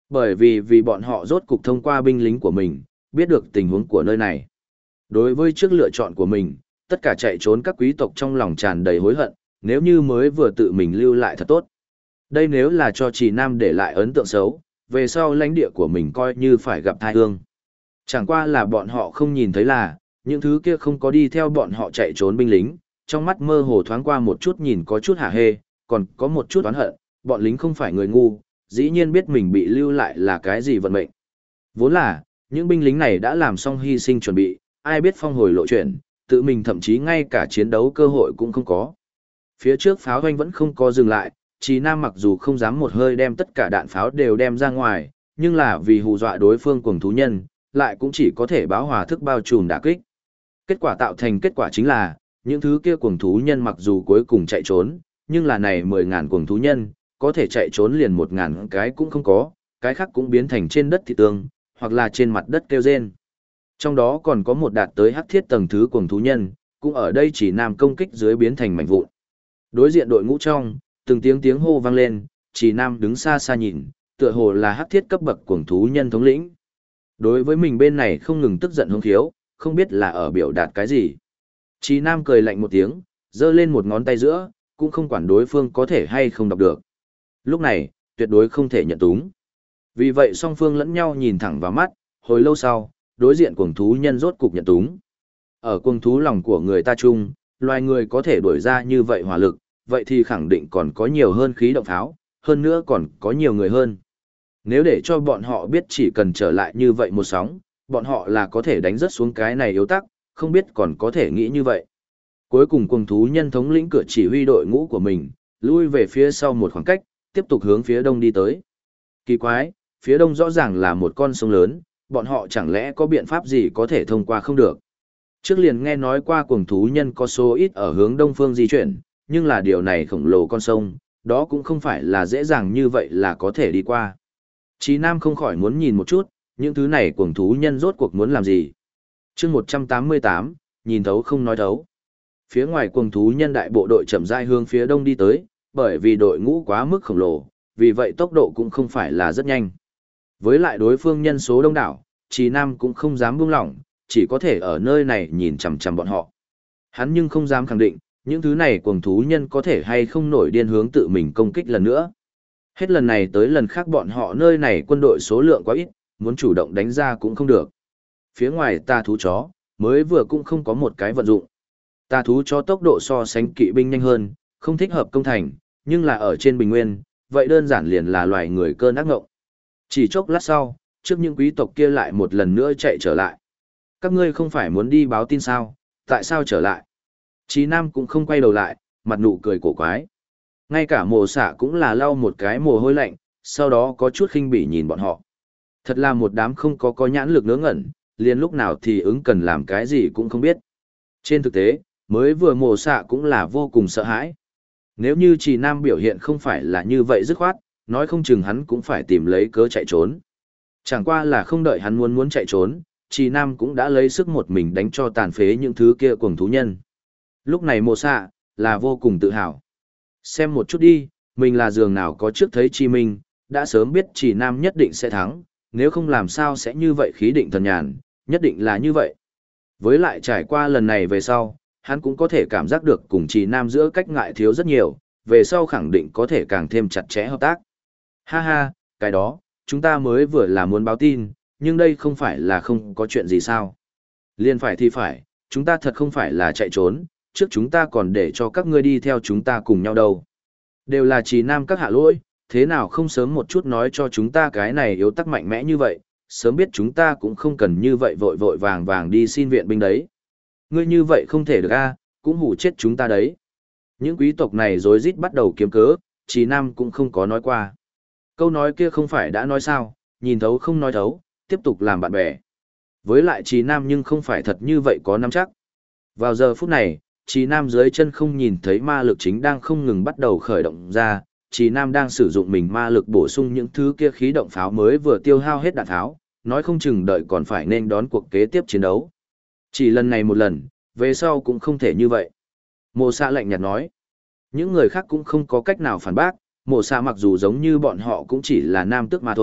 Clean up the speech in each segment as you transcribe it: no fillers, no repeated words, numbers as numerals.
Bởi vì bọn họ rốt cục thông qua binh lính của mình, biết được tình huống của nơi này. Đối với trước lựa chọn của mình, tất cả chạy trốn các quý tộc trong lòng tràn đầy hối hận, nếu như mới vừa tự mình lưu lại thật tốt. Đây nếu là cho Trì Nam để lại ấn tượng xấu, về sau lãnh địa của mình coi như phải gặp tai ương. Chẳng qua là bọn họ không nhìn thấy là, những thứ kia không có đi theo bọn họ chạy trốn binh lính, trong mắt mơ hồ thoáng qua một chút nhìn có chút hả hê, còn có một chút oán hận, bọn lính không phải người ngu, dĩ nhiên biết mình bị lưu lại là cái gì vận mệnh. Vốn là, những binh lính này đã làm xong hy sinh chuẩn bị, ai biết phong hồi lộ chuyện, tự mình thậm chí ngay cả chiến đấu cơ hội cũng không có. Phía trước pháo hoanh vẫn không có dừng lại, Trì Nam mặc dù không dám một hơi đem tất cả đạn pháo đều đem ra ngoài, nhưng là vì hù dọa đối phương cuồng thú nhân, lại cũng chỉ có thể báo hòa thức bao trùm đả kích. Kết quả tạo thành kết quả chính là, những thứ kia cuồng thú nhân mặc dù cuối cùng chạy trốn, nhưng là này 10.000 cuồng thú nhân, có thể chạy trốn liền 1.000 cái cũng không có, cái khác cũng biến thành trên đất thịt tương, hoặc là trên mặt đất kêu rên. Trong đó còn có một đạt tới hắc thiết tầng thứ cuồng thú nhân, cũng ở đây chỉ Nam công kích dưới biến thành mảnh vụn. Đối diện đội ngũ trong, từng tiếng hô vang lên, chỉ Nam đứng xa xa nhìn, tựa hồ là hắc thiết cấp bậc cuồng thú nhân thống lĩnh. Đối với mình bên này không ngừng tức giận hung khiếu, không biết là ở biểu đạt cái gì. Chỉ Nam cười lạnh một tiếng, giơ lên một ngón tay giữa, cũng không quản đối phương có thể hay không đọc được. Lúc này, tuyệt đối không thể nhận túng. Vì vậy song phương lẫn nhau nhìn thẳng vào mắt, hồi lâu sau, đối diện cuồng thú nhân rốt cục nhận túng. Ở cuồng thú lòng của người ta chung, loài người có thể đuổi ra như vậy hỏa lực, vậy thì khẳng định còn có nhiều hơn khí động pháo, hơn nữa còn có nhiều người hơn. Nếu để cho bọn họ biết chỉ cần trở lại như vậy một sóng, bọn họ là có thể đánh rớt xuống cái này yếu tắc, không biết còn có thể nghĩ như vậy. Cuối cùng cuồng thú nhân thống lĩnh cửa chỉ huy đội ngũ của mình, lui về phía sau một khoảng cách, tiếp tục hướng phía đông đi tới. Kỳ quái, phía đông rõ ràng là một con sông lớn, bọn họ chẳng lẽ có biện pháp gì có thể thông qua không được. Trước liền nghe nói qua cuồng thú nhân có số ít ở hướng đông phương di chuyển, nhưng là điều này khổng lồ con sông, đó cũng không phải là dễ dàng như vậy là có thể đi qua. Chí Nam không khỏi muốn nhìn một chút, những thứ này cuồng thú nhân rốt cuộc muốn làm gì. Chương 188, nhìn thấu không nói thấu. Phía ngoài cuồng thú nhân đại bộ đội chậm rãi hướng phía đông đi tới, bởi vì đội ngũ quá mức khổng lồ, vì vậy tốc độ cũng không phải là rất nhanh. Với lại đối phương nhân số đông đảo, Chí Nam cũng không dám buông lỏng, chỉ có thể ở nơi này nhìn chằm chằm bọn họ. Hắn nhưng không dám khẳng định, những thứ này cuồng thú nhân có thể hay không nổi điên hướng tự mình công kích lần nữa. Hết lần này tới lần khác bọn họ nơi này quân đội số lượng quá ít, muốn chủ động đánh ra cũng không được. Phía ngoài tà thú chó, mới vừa cũng không có một cái vận dụng. Tà thú chó tốc độ so sánh kỵ binh nhanh hơn, không thích hợp công thành, nhưng là ở trên bình nguyên, vậy đơn giản liền là loài người cơn ác ngộng. Chỉ chốc lát sau, trước những quý tộc kia lại một lần nữa chạy trở lại. Các ngươi không phải muốn đi báo tin sao, tại sao trở lại? Chí Nam cũng không quay đầu lại, mặt nụ cười cổ quái. Ngay cả mồ xạ cũng là lau một cái mồ hôi lạnh, sau đó có chút khinh bỉ nhìn bọn họ. Thật là một đám không có nhãn lực ngớ ngẩn, liền lúc nào thì ứng cần làm cái gì cũng không biết. Trên thực tế, mới vừa mồ xạ cũng là vô cùng sợ hãi. Nếu như Chí Nam biểu hiện không phải là như vậy dứt khoát, nói không chừng hắn cũng phải tìm lấy cớ chạy trốn. Chẳng qua là không đợi hắn muốn chạy trốn, Chí Nam cũng đã lấy sức một mình đánh cho tàn phế những thứ kia cuồng thú nhân. Lúc này mồ xạ, là vô cùng tự hào. Xem một chút đi, mình là giường nào có trước thấy Chi Minh, đã sớm biết Chí Nam nhất định sẽ thắng, nếu không làm sao sẽ như vậy khí định thần nhàn, nhất định là như vậy. Với lại trải qua lần này về sau, hắn cũng có thể cảm giác được cùng Chí Nam giữa cách ngại thiếu rất nhiều, về sau khẳng định có thể càng thêm chặt chẽ hợp tác. Ha ha, cái đó, chúng ta mới vừa là muốn báo tin, nhưng đây không phải là không có chuyện gì sao. Liên phải thì phải, chúng ta thật không phải là chạy trốn, trước chúng ta còn để cho các ngươi đi theo chúng ta cùng nhau đâu. Đều là Chí Nam các hạ lỗi, thế nào không sớm một chút nói cho chúng ta cái này yếu tắc mạnh mẽ như vậy, sớm biết chúng ta cũng không cần như vậy vội vội vàng vàng đi xin viện binh đấy. Ngươi như vậy không thể được a, cũng hù chết chúng ta đấy. Những quý tộc này rối rít bắt đầu kiếm cớ, Chí Nam cũng không có nói qua. Câu nói kia không phải đã nói sao, nhìn thấu không nói thấu, tiếp tục làm bạn bè. Với lại Chí Nam nhưng không phải thật như vậy có nắm chắc. Vào giờ phút này, Chí Nam dưới chân không nhìn thấy ma lực chính đang không ngừng bắt đầu khởi động ra, Chí Nam đang sử dụng mình ma lực bổ sung những thứ kia khí động pháo mới vừa tiêu hao hết đạn tháo, nói không chừng đợi còn phải nên đón cuộc kế tiếp chiến đấu. Chỉ lần này một lần, về sau cũng không thể như vậy. Mộ Xạ lạnh nhạt nói. Những người khác cũng không có cách nào phản bác, Mộ Xạ mặc dù giống như bọn họ cũng chỉ là nam tước mà thôi,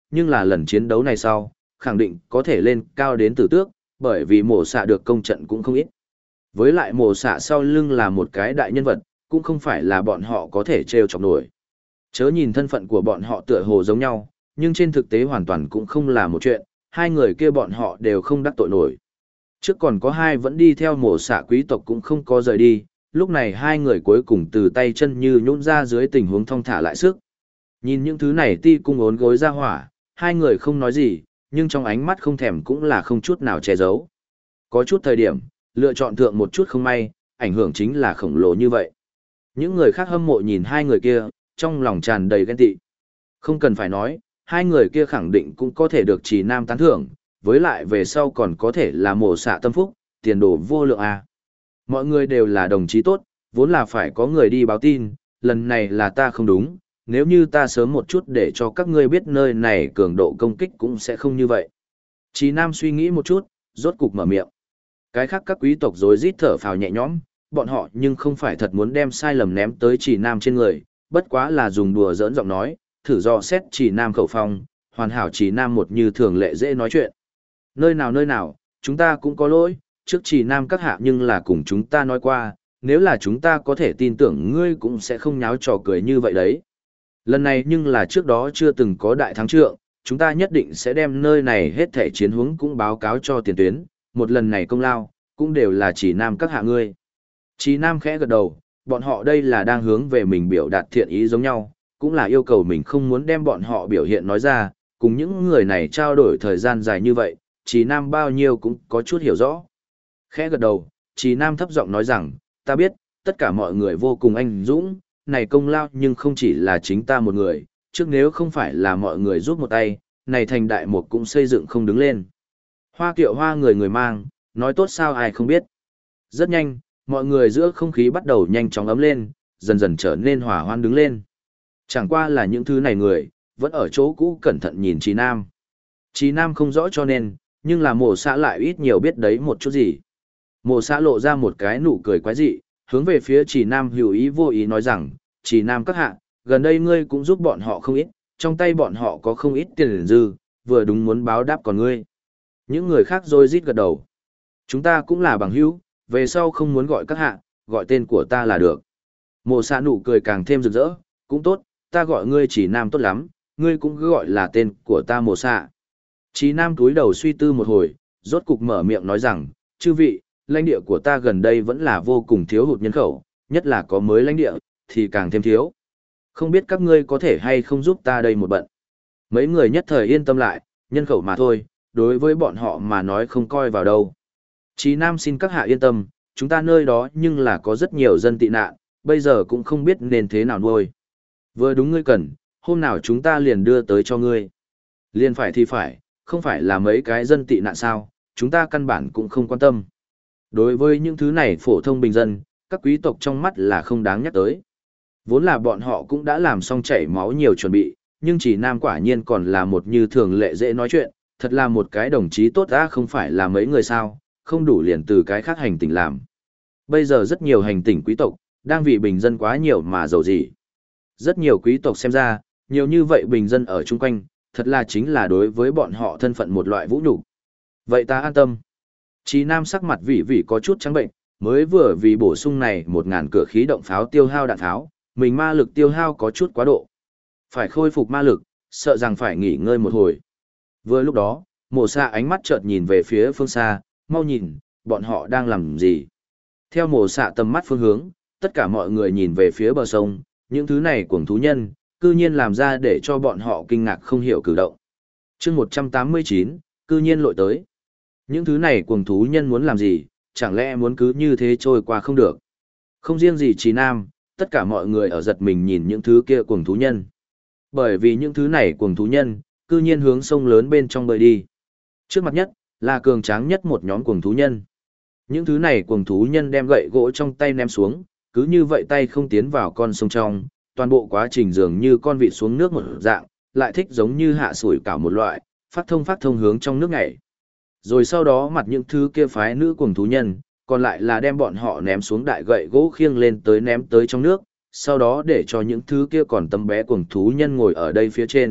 nhưng là lần chiến đấu này sau, khẳng định có thể lên cao đến tử tước, bởi vì mổ xạ được công trận cũng không ít. Với lại mổ xạ sau lưng là một cái đại nhân vật, cũng không phải là bọn họ có thể trêu chọc nổi. Chớ nhìn thân phận của bọn họ tựa hồ giống nhau, nhưng trên thực tế hoàn toàn cũng không là một chuyện, hai người kia bọn họ đều không đắc tội nổi. Trước còn có hai vẫn đi theo mổ xạ quý tộc cũng không có rời đi, lúc này hai người cuối cùng từ tay chân như nhũn ra dưới tình huống thong thả lại sức. Nhìn những thứ này ti cung ốn gối ra hỏa, hai người không nói gì, nhưng trong ánh mắt không thèm cũng là không chút nào che giấu. Có chút thời điểm, lựa chọn thượng một chút không may, ảnh hưởng chính là khổng lồ như vậy. Những người khác hâm mộ nhìn hai người kia, trong lòng tràn đầy ghen tị. Không cần phải nói, hai người kia khẳng định cũng có thể được Trì Nam tán thưởng, với lại về sau còn có thể là mổ xạ tâm phúc, tiền đồ vô lượng à. Mọi người đều là đồng chí tốt, vốn là phải có người đi báo tin, lần này là ta không đúng, nếu như ta sớm một chút để cho các ngươi biết nơi này cường độ công kích cũng sẽ không như vậy. Trì Nam suy nghĩ một chút, rốt cục mở miệng. Cái khác các quý tộc rối rít thở phào nhẹ nhõm, bọn họ nhưng không phải thật muốn đem sai lầm ném tới Trì Nam trên người, bất quá là dùng đùa giỡn giọng nói, thử dò xét Trì Nam khẩu phong, hoàn hảo Trì Nam một như thường lệ dễ nói chuyện. Nơi nào, chúng ta cũng có lỗi, trước Trì Nam các hạ nhưng là cùng chúng ta nói qua, nếu là chúng ta có thể tin tưởng ngươi cũng sẽ không nháo trò cười như vậy đấy. Lần này nhưng là trước đó chưa từng có đại thắng trượng, chúng ta nhất định sẽ đem nơi này hết thể chiến hướng cũng báo cáo cho tiền tuyến, một lần này công lao, cũng đều là Trì Nam các hạ ngươi. Trì Nam khẽ gật đầu, bọn họ đây là đang hướng về mình biểu đạt thiện ý giống nhau, cũng là yêu cầu mình không muốn đem bọn họ biểu hiện nói ra, cùng những người này trao đổi thời gian dài như vậy, Trì Nam bao nhiêu cũng có chút hiểu rõ. Khẽ gật đầu, Trì Nam thấp giọng nói rằng, ta biết, tất cả mọi người vô cùng anh dũng, này công lao nhưng không chỉ là chính ta một người, trước nếu không phải là mọi người giúp một tay, này thành đại một cũng xây dựng không đứng lên. Hoa kiệu hoa người người mang, nói tốt sao ai không biết. Rất nhanh, mọi người giữa không khí bắt đầu nhanh chóng ấm lên, dần dần trở nên hòa hoan đứng lên. Chẳng qua là những thứ này người, vẫn ở chỗ cũ cẩn thận nhìn Trì Nam. Trì Nam không rõ cho nên, nhưng là mổ xã lại ít nhiều biết đấy một chút gì. Mổ xã lộ ra một cái nụ cười quái dị, hướng về phía Trì Nam hữu ý vô ý nói rằng, Trì Nam các hạ, gần đây ngươi cũng giúp bọn họ không ít, trong tay bọn họ có không ít tiền dư, vừa đúng muốn báo đáp còn ngươi. Những người khác rối rít gật đầu. Chúng ta cũng là bằng hữu, về sau không muốn gọi các hạ, gọi tên của ta là được. Mộ xã nụ cười càng thêm rực rỡ, cũng tốt, ta gọi ngươi Trì Nam tốt lắm, ngươi cũng cứ gọi là tên của ta mộ xã. Trì Nam cúi đầu suy tư một hồi, rốt cục mở miệng nói rằng, chư vị, lãnh địa của ta gần đây vẫn là vô cùng thiếu hụt nhân khẩu, nhất là có mới lãnh địa, thì càng thêm thiếu. Không biết các ngươi có thể hay không giúp ta đây một bận. Mấy người nhất thời yên tâm lại, nhân khẩu mà thôi, đối với bọn họ mà nói không coi vào đâu. Trì Nam xin các hạ yên tâm, chúng ta nơi đó nhưng là có rất nhiều dân tị nạn, bây giờ cũng không biết nên thế nào nuôi. Vừa đúng ngươi cần, hôm nào chúng ta liền đưa tới cho ngươi. Liền phải thì phải, không phải là mấy cái dân tị nạn sao, chúng ta căn bản cũng không quan tâm. Đối với những thứ này phổ thông bình dân, các quý tộc trong mắt là không đáng nhắc tới. Vốn là bọn họ cũng đã làm xong chảy máu nhiều chuẩn bị, nhưng Trì Nam quả nhiên còn là một như thường lệ dễ nói chuyện, thật là một cái đồng chí tốt đã không phải là mấy người sao, không đủ liền từ cái khác hành tỉnh làm. Bây giờ rất nhiều hành tỉnh quý tộc, đang vì bình dân quá nhiều mà giàu gì. Rất nhiều quý tộc xem ra, nhiều như vậy bình dân ở chung quanh, thật là chính là đối với bọn họ thân phận một loại vũ nhục. Vậy ta an tâm. Trì Nam sắc mặt vị có chút trắng bệnh, mới vừa vì bổ sung này 1000 cửa khí động pháo tiêu hao đạn pháo, mình ma lực tiêu hao có chút quá độ. Phải khôi phục ma lực, sợ rằng phải nghỉ ngơi một hồi. Vừa lúc đó, mộ xạ ánh mắt chợt nhìn về phía phương xa, mau nhìn, bọn họ đang làm gì. Theo mộ xạ tầm mắt phương hướng, tất cả mọi người nhìn về phía bờ sông, những thứ này cuồng thú nhân, cư nhiên làm ra để cho bọn họ kinh ngạc không hiểu cử động. chương 189, cư nhiên lội tới. Những thứ này cuồng thú nhân muốn làm gì, chẳng lẽ muốn cứ như thế trôi qua không được. Không riêng gì Trì Nam, tất cả mọi người ở giật mình nhìn những thứ kia cuồng thú nhân. Bởi vì những thứ này cuồng thú nhân, cư nhiên hướng sông lớn bên trong bơi đi. Trước mặt nhất, là cường tráng nhất một nhóm cuồng thú nhân. Những thứ này cuồng thú nhân đem gậy gỗ trong tay ném xuống, cứ như vậy tay không tiến vào con sông trong, toàn bộ quá trình dường như con vịt xuống nước một dạng, lại thích giống như hạ sủi cảo một loại, phát thông hướng trong nước nhảy. Rồi sau đó mặt những thứ kia phái nữ cuồng thú nhân, còn lại là đem bọn họ ném xuống đại gậy gỗ khiêng lên tới ném tới trong nước, sau đó để cho những thứ kia còn tấm bé cuồng thú nhân ngồi ở đây phía trên,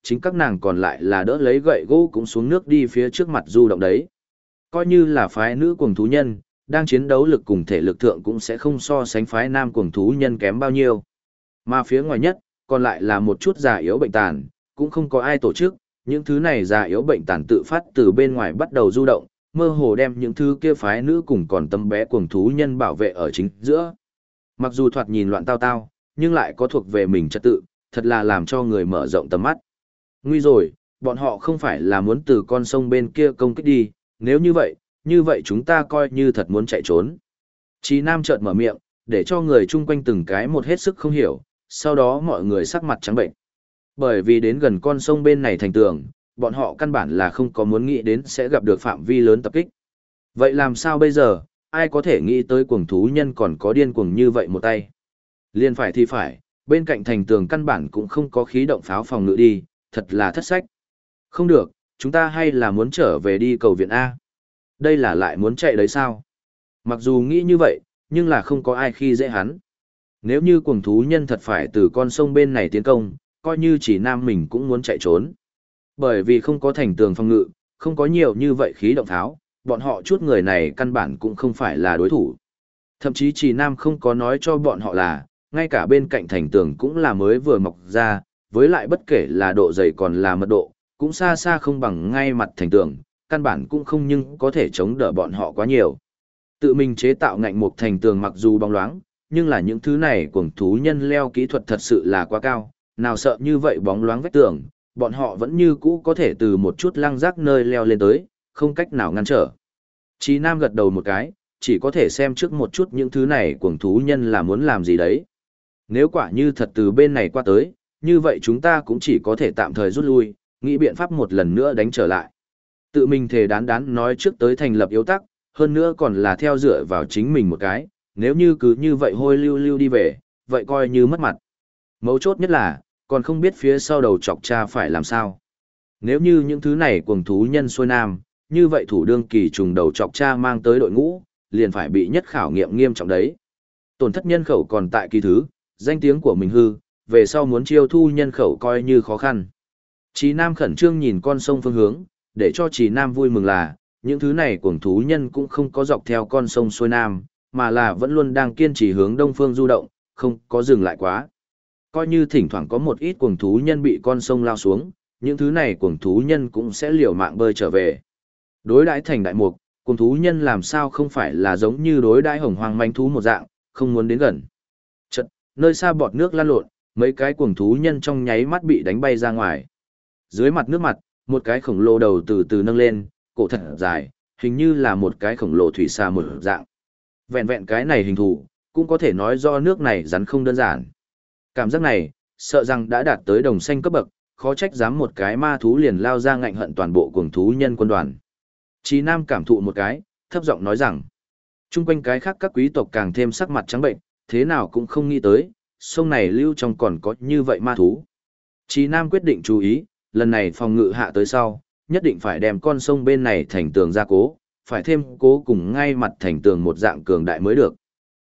chính các nàng còn lại là đỡ lấy gậy gỗ cũng xuống nước đi phía trước mặt du động đấy. Coi như là phái nữ cuồng thú nhân, đang chiến đấu lực cùng thể lực thượng cũng sẽ không so sánh phái nam cuồng thú nhân kém bao nhiêu. Mà phía ngoài nhất, còn lại là một chút già yếu bệnh tàn, cũng không có ai tổ chức, những thứ này già yếu bệnh tàn tự phát từ bên ngoài bắt đầu du động, mơ hồ đem những thứ kia phái nữ cùng còn tấm bé cuồng thú nhân bảo vệ ở chính giữa. Mặc dù thoạt nhìn loạn tao tao, nhưng lại có thuộc về mình trật tự, thật là làm cho người mở rộng tầm mắt. Nguy rồi, bọn họ không phải là muốn từ con sông bên kia công kích đi, nếu như vậy chúng ta coi như thật muốn chạy trốn. Chí Nam chợt mở miệng, để cho người chung quanh từng cái một hết sức không hiểu, sau đó mọi người sắc mặt trắng bệnh. Bởi vì đến gần con sông bên này thành tường, bọn họ căn bản là không có muốn nghĩ đến sẽ gặp được phạm vi lớn tập kích. Vậy làm sao bây giờ, ai có thể nghĩ tới cuồng thú nhân còn có điên cuồng như vậy một tay? Liên phải thì phải, bên cạnh thành tường căn bản cũng không có khí động pháo phòng ngự đi, thật là thất sách. Không được, chúng ta hay là muốn trở về đi cầu viện A. Đây là lại muốn chạy đấy sao? Mặc dù nghĩ như vậy, nhưng là không có ai khi dễ hắn. Nếu như cuồng thú nhân thật phải từ con sông bên này tiến công, coi như chỉ Nam mình cũng muốn chạy trốn. Bởi vì không có thành tường phòng ngự, không có nhiều như vậy khí động tháo, bọn họ chút người này căn bản cũng không phải là đối thủ. Thậm chí chỉ Nam không có nói cho bọn họ là, ngay cả bên cạnh thành tường cũng là mới vừa mọc ra, với lại bất kể là độ dày còn là mật độ, cũng xa xa không bằng ngay mặt thành tường, căn bản cũng không nhưng có thể chống đỡ bọn họ quá nhiều. Tự mình chế tạo ngạnh mục thành tường mặc dù bóng loáng, nhưng là những thứ này cuồng thú nhân leo kỹ thuật thật sự là quá cao, nào sợ như vậy bóng loáng vách tường, bọn họ vẫn như cũ có thể từ một chút lăng rác nơi leo lên tới, không cách nào ngăn trở. Chí Nam gật đầu một cái, chỉ có thể xem trước một chút những thứ này cuồng thú nhân là muốn làm gì đấy. Nếu quả như thật từ bên này qua tới, như vậy chúng ta cũng chỉ có thể tạm thời rút lui, nghĩ biện pháp một lần nữa đánh trở lại. Tự mình thề đán đán nói trước tới thành lập yếu tắc, hơn nữa còn là theo dựa vào chính mình một cái, nếu như cứ như vậy hôi lưu lưu đi về, vậy coi như mất mặt. Mấu chốt nhất là, còn không biết phía sau đầu chọc cha phải làm sao. Nếu như những thứ này cuồng thú nhân xuôi nam, như vậy thủ đương kỳ trùng đầu chọc cha mang tới đội ngũ, liền phải bị nhất khảo nghiệm nghiêm trọng đấy. Tổn thất nhân khẩu còn tại kỳ thứ, danh tiếng của mình hư, về sau muốn chiêu thu nhân khẩu coi như khó khăn. Chí Nam khẩn trương nhìn con sông phương hướng, để cho Chí Nam vui mừng là, những thứ này cuồng thú nhân cũng không có dọc theo con sông xuôi nam, mà là vẫn luôn đang kiên trì hướng đông phương du động, không có dừng lại quá. Coi như thỉnh thoảng có một ít cuồng thú nhân bị con sông lao xuống, những thứ này cuồng thú nhân cũng sẽ liều mạng bơi trở về. Đối đãi thành đại mục, cuồng thú nhân làm sao không phải là giống như đối đãi hồng hoang manh thú một dạng, không muốn đến gần. Chợt, nơi xa bọt nước lan lộn, mấy cái cuồng thú nhân trong nháy mắt bị đánh bay ra ngoài. Dưới mặt nước mặt, một cái khổng lồ đầu từ từ nâng lên, cổ thật dài, hình như là một cái khổng lồ thủy xà một dạng. Vẹn vẹn cái này hình thù, cũng có thể nói do nước này rắn không đơn giản. Cảm giác này, sợ rằng đã đạt tới đồng xanh cấp bậc, khó trách dám một cái ma thú liền lao ra ngạnh hận toàn bộ cuồng thú nhân quân đoàn. Chí Nam cảm thụ một cái, thấp giọng nói rằng, chung quanh cái khác các quý tộc càng thêm sắc mặt trắng bệnh, thế nào cũng không nghĩ tới, sông này lưu trong còn có như vậy ma thú. Chí Nam quyết định chú ý, lần này phòng ngự hạ tới sau, nhất định phải đem con sông bên này thành tường gia cố, phải thêm cố cùng ngay mặt thành tường một dạng cường đại mới được.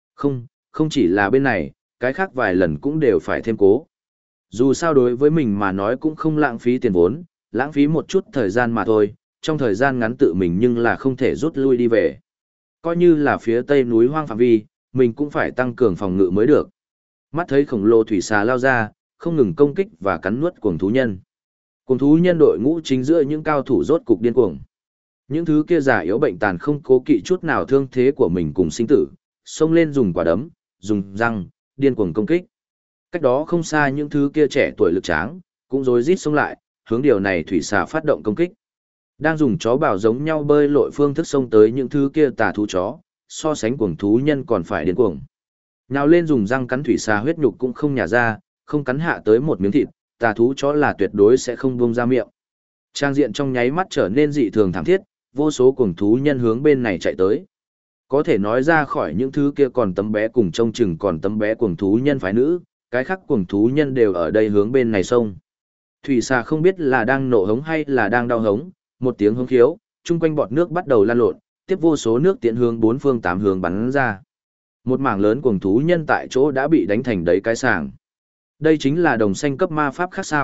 Không chỉ là bên này, cái khác vài lần cũng đều phải thêm cố. Dù sao đối với mình mà nói cũng không lãng phí tiền vốn, lãng phí một chút thời gian mà thôi, trong thời gian ngắn tự mình nhưng là không thể rút lui đi về. Coi như là phía tây núi hoang phạm vi, mình cũng phải tăng cường phòng ngự mới được. Mắt thấy khổng lồ thủy xà lao ra, không ngừng công kích và cắn nuốt cuồng thú nhân. Cuồng thú nhân đội ngũ chính giữa những cao thủ rốt cục điên cuồng. Những thứ kia giả yếu bệnh tàn không cố kỵ chút nào thương thế của mình cùng sinh tử, xông lên dùng quả đấm, dùng răng, điên cuồng công kích. Cách đó không xa những thứ kia trẻ tuổi lực tráng, cũng rối rít xông lại, hướng điều này thủy xà phát động công kích. Đang dùng chó bảo giống nhau bơi lội phương thức xông tới những thứ kia tà thú chó, so sánh cuồng thú nhân còn phải điên cuồng. Nào lên dùng răng cắn thủy xà huyết nhục cũng không nhả ra, không cắn hạ tới một miếng thịt, tà thú chó là tuyệt đối sẽ không buông ra miệng. Trang diện trong nháy mắt trở nên dị thường thảm thiết, vô số cuồng thú nhân hướng bên này chạy tới. Có thể nói ra khỏi những thứ kia còn tấm bé cùng trông chừng còn tấm bé cuồng thú nhân phái nữ, cái khác cuồng thú nhân đều ở đây hướng bên này xông. Thủy xà không biết là đang nộ hống hay là đang đau hống, một tiếng hống khiếu, chung quanh bọt nước bắt đầu lan lộn, tiếp vô số nước tiện hướng bốn phương tám hướng bắn ra. Một mảng lớn cuồng thú nhân tại chỗ đã bị đánh thành đấy cái sàng. Đây chính là đồng xanh cấp ma pháp khác sao,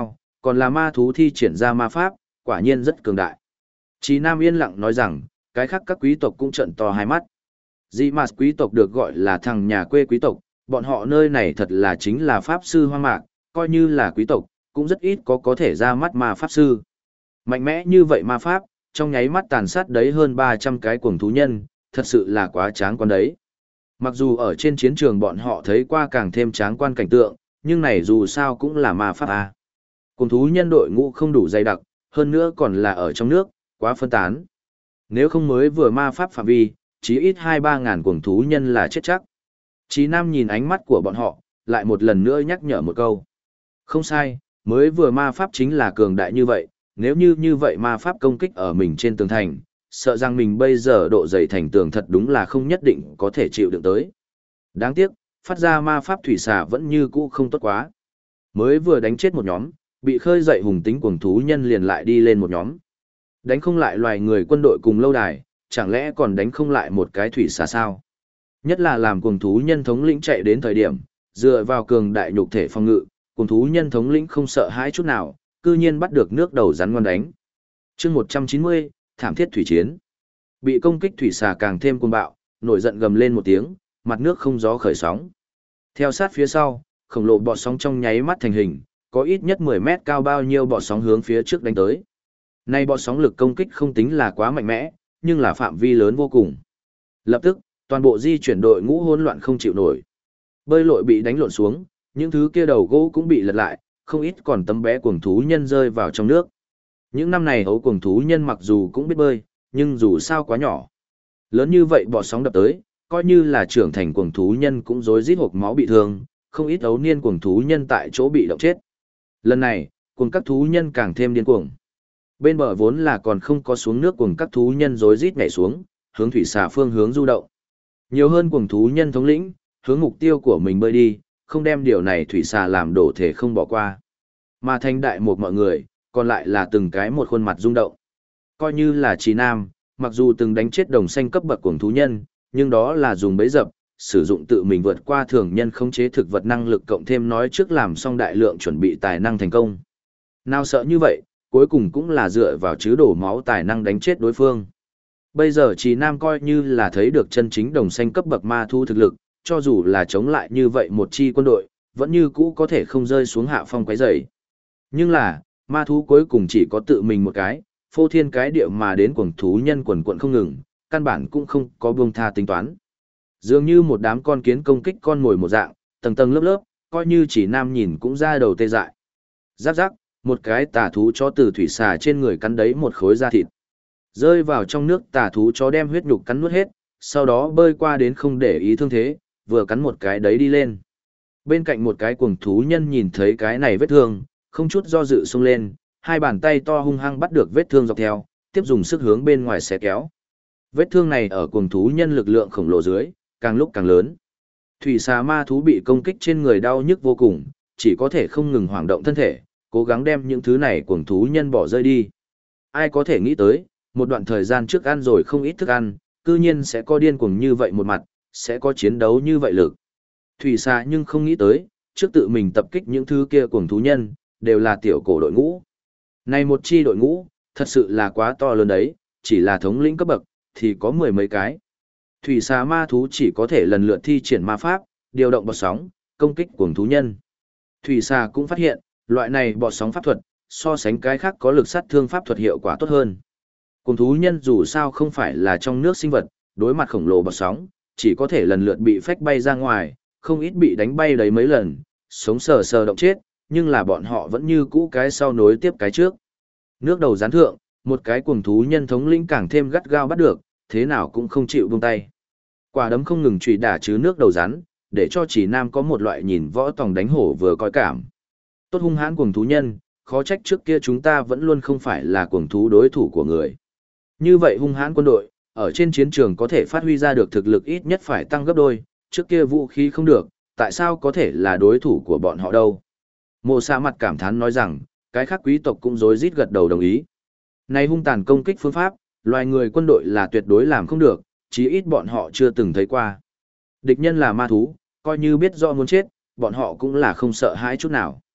Còn là ma thú thi triển ra ma pháp, quả nhiên rất cường đại. Chí Nam yên lặng nói rằng, cái khác các quý tộc cũng trợn to hai mắt. Dị mạt quý tộc được gọi là thằng nhà quê quý tộc, bọn họ nơi này thật là chính là pháp sư hoang mạc, coi như là quý tộc, cũng rất ít có thể ra mắt ma pháp sư. Mạnh mẽ như vậy ma pháp, trong nháy mắt tàn sát đấy hơn 300 cái cuồng thú nhân, thật sự là quá tráng quan đấy. Mặc dù ở trên chiến trường bọn họ thấy qua càng thêm tráng quan cảnh tượng, nhưng này dù sao cũng là ma pháp a. Cuồng thú nhân đội ngũ không đủ dày đặc, hơn nữa còn là ở trong nước, quá phân tán. Nếu không mới vừa ma pháp phạm vi, chí ít 2-3 ngàn cuồng thú nhân là chết chắc. Chí Nam nhìn ánh mắt của bọn họ, lại một lần nữa nhắc nhở một câu. Không sai, mới vừa ma pháp chính là cường đại như vậy, nếu như vậy ma pháp công kích ở mình trên tường thành, sợ rằng mình bây giờ độ dày thành tường thật đúng là không nhất định có thể chịu đựng tới. Đáng tiếc, phát ra ma pháp thủy xà vẫn như cũ không tốt quá. Mới vừa đánh chết một nhóm, bị khơi dậy hùng tính cuồng thú nhân liền lại đi lên một nhóm. Đánh không lại loài người quân đội cùng lâu đài, chẳng lẽ còn đánh không lại một cái thủy xà sao? Nhất là làm cuồng thú nhân thống lĩnh chạy đến thời điểm, dựa vào cường đại nhục thể phòng ngự, cuồng thú nhân thống lĩnh không sợ hãi chút nào, cư nhiên bắt được nước đầu rắn ngon đánh. Chương 190, thảm thiết thủy chiến. Bị công kích thủy xà càng thêm cuồng bạo, nổi giận gầm lên một tiếng, mặt nước không gió khởi sóng. Theo sát phía sau, khổng lồ bọt sóng trong nháy mắt thành hình, có ít nhất 10 mét cao bao nhiêu bọt sóng hướng phía trước đánh tới. Nay bọt sóng lực công kích không tính là quá mạnh mẽ, nhưng là phạm vi lớn vô cùng. Lập tức, toàn bộ di chuyển đội ngũ hỗn loạn không chịu nổi. Bơi lội bị đánh lộn xuống, những thứ kia đầu gỗ cũng bị lật lại, không ít còn tấm bé cuồng thú nhân rơi vào trong nước. Những năm này hấu cuồng thú nhân mặc dù cũng biết bơi, nhưng dù sao quá nhỏ. Lớn như vậy bọt sóng đập tới, coi như là trưởng thành cuồng thú nhân cũng rối rít hộc máu bị thương, không ít ấu niên cuồng thú nhân tại chỗ bị động chết. Lần này, cuồng các thú nhân càng thêm điên cuồng. Bên bờ vốn là còn không có xuống nước cuồng các thú nhân rối rít nhảy xuống, hướng thủy xà phương hướng du động. Nhiều hơn cuồng thú nhân thống lĩnh, hướng mục tiêu của mình bơi đi, không đem điều này thủy xà làm đổ thể không bỏ qua. Mà thành đại một mọi người, còn lại là từng cái một khuôn mặt rung động. Coi như là Chí Nam, mặc dù từng đánh chết đồng xanh cấp bậc cuồng thú nhân, nhưng đó là dùng bẫy dập, sử dụng tự mình vượt qua thường nhân khống chế thực vật năng lực cộng thêm nói trước làm xong đại lượng chuẩn bị tài năng thành công. Nào sợ như vậy, cuối cùng cũng là dựa vào chứ đổ máu tài năng đánh chết đối phương. Bây giờ Chí Nam coi như là thấy được chân chính đồng xanh cấp bậc ma thu thực lực, cho dù là chống lại như vậy một chi quân đội, vẫn như cũ có thể không rơi xuống hạ phong quấy rầy. Nhưng là, ma thú cuối cùng chỉ có tự mình một cái, phô thiên cái địa mà đến cuồng thú nhân quần quận không ngừng, căn bản cũng không có buông tha tính toán. Dường như một đám con kiến công kích con mồi một dạng, tầng tầng lớp lớp, coi như Chí Nam nhìn cũng ra đầu tê dại. Rắc rắc, một cái tà thú chó từ thủy xà trên người cắn đấy một khối da thịt. Rơi vào trong nước tà thú chó đem huyết nhục cắn nuốt hết, sau đó bơi qua đến không để ý thương thế, vừa cắn một cái đấy đi lên. Bên cạnh một cái cuồng thú nhân nhìn thấy cái này vết thương, không chút do dự xông lên, hai bàn tay to hung hăng bắt được vết thương dọc theo, tiếp dùng sức hướng bên ngoài xé kéo. Vết thương này ở cuồng thú nhân lực lượng khổng lồ dưới, càng lúc càng lớn. Thủy xà ma thú bị công kích trên người đau nhức vô cùng, chỉ có thể không ngừng hoảng động thân thể, cố gắng đem những thứ này cuồng thú nhân bỏ rơi đi. Ai có thể nghĩ tới, một đoạn thời gian trước ăn rồi không ít thức ăn, cư nhiên sẽ có điên cuồng như vậy một mặt, sẽ có chiến đấu như vậy lực. Thủy xà nhưng không nghĩ tới, trước tự mình tập kích những thứ kia cuồng thú nhân, đều là tiểu cổ đội ngũ. Này một chi đội ngũ, thật sự là quá to lớn đấy, chỉ là thống lĩnh cấp bậc, thì có mười mấy cái. Thủy xà ma thú chỉ có thể lần lượt thi triển ma pháp, điều động bọt sóng, công kích cuồng thú nhân. Thủy xà cũng phát hiện, loại này bọt sóng pháp thuật, so sánh cái khác có lực sát thương pháp thuật hiệu quả tốt hơn. Cuồng thú nhân dù sao không phải là trong nước sinh vật, đối mặt khổng lồ bọt sóng, chỉ có thể lần lượt bị phách bay ra ngoài, không ít bị đánh bay đấy mấy lần, sống sờ sờ động chết, nhưng là bọn họ vẫn như cũ cái sau nối tiếp cái trước. Nước đầu gián thượng, một cái cuồng thú nhân thống lĩnh càng thêm gắt gao bắt được, thế nào cũng không chịu buông tay. Quả đấm không ngừng chùy đả chứ nước đầu rắn, để cho Chí Nam có một loại nhìn võ tòng đánh hổ vừa coi cảm. Tốt hung hãn cuồng thú nhân, khó trách trước kia chúng ta vẫn luôn không phải là cuồng thú đối thủ của người. Như vậy hung hãn quân đội, ở trên chiến trường có thể phát huy ra được thực lực ít nhất phải tăng gấp đôi, trước kia vũ khí không được, tại sao có thể là đối thủ của bọn họ đâu. Mộ Sa mặt cảm thán nói rằng, cái khác quý tộc cũng rối rít gật đầu đồng ý. Này hung tàn công kích phương pháp, loài người quân đội là tuyệt đối làm không được, chí ít bọn họ chưa từng thấy qua. Địch nhân là ma thú, coi như biết rõ muốn chết, bọn họ cũng là không sợ hãi chút nào.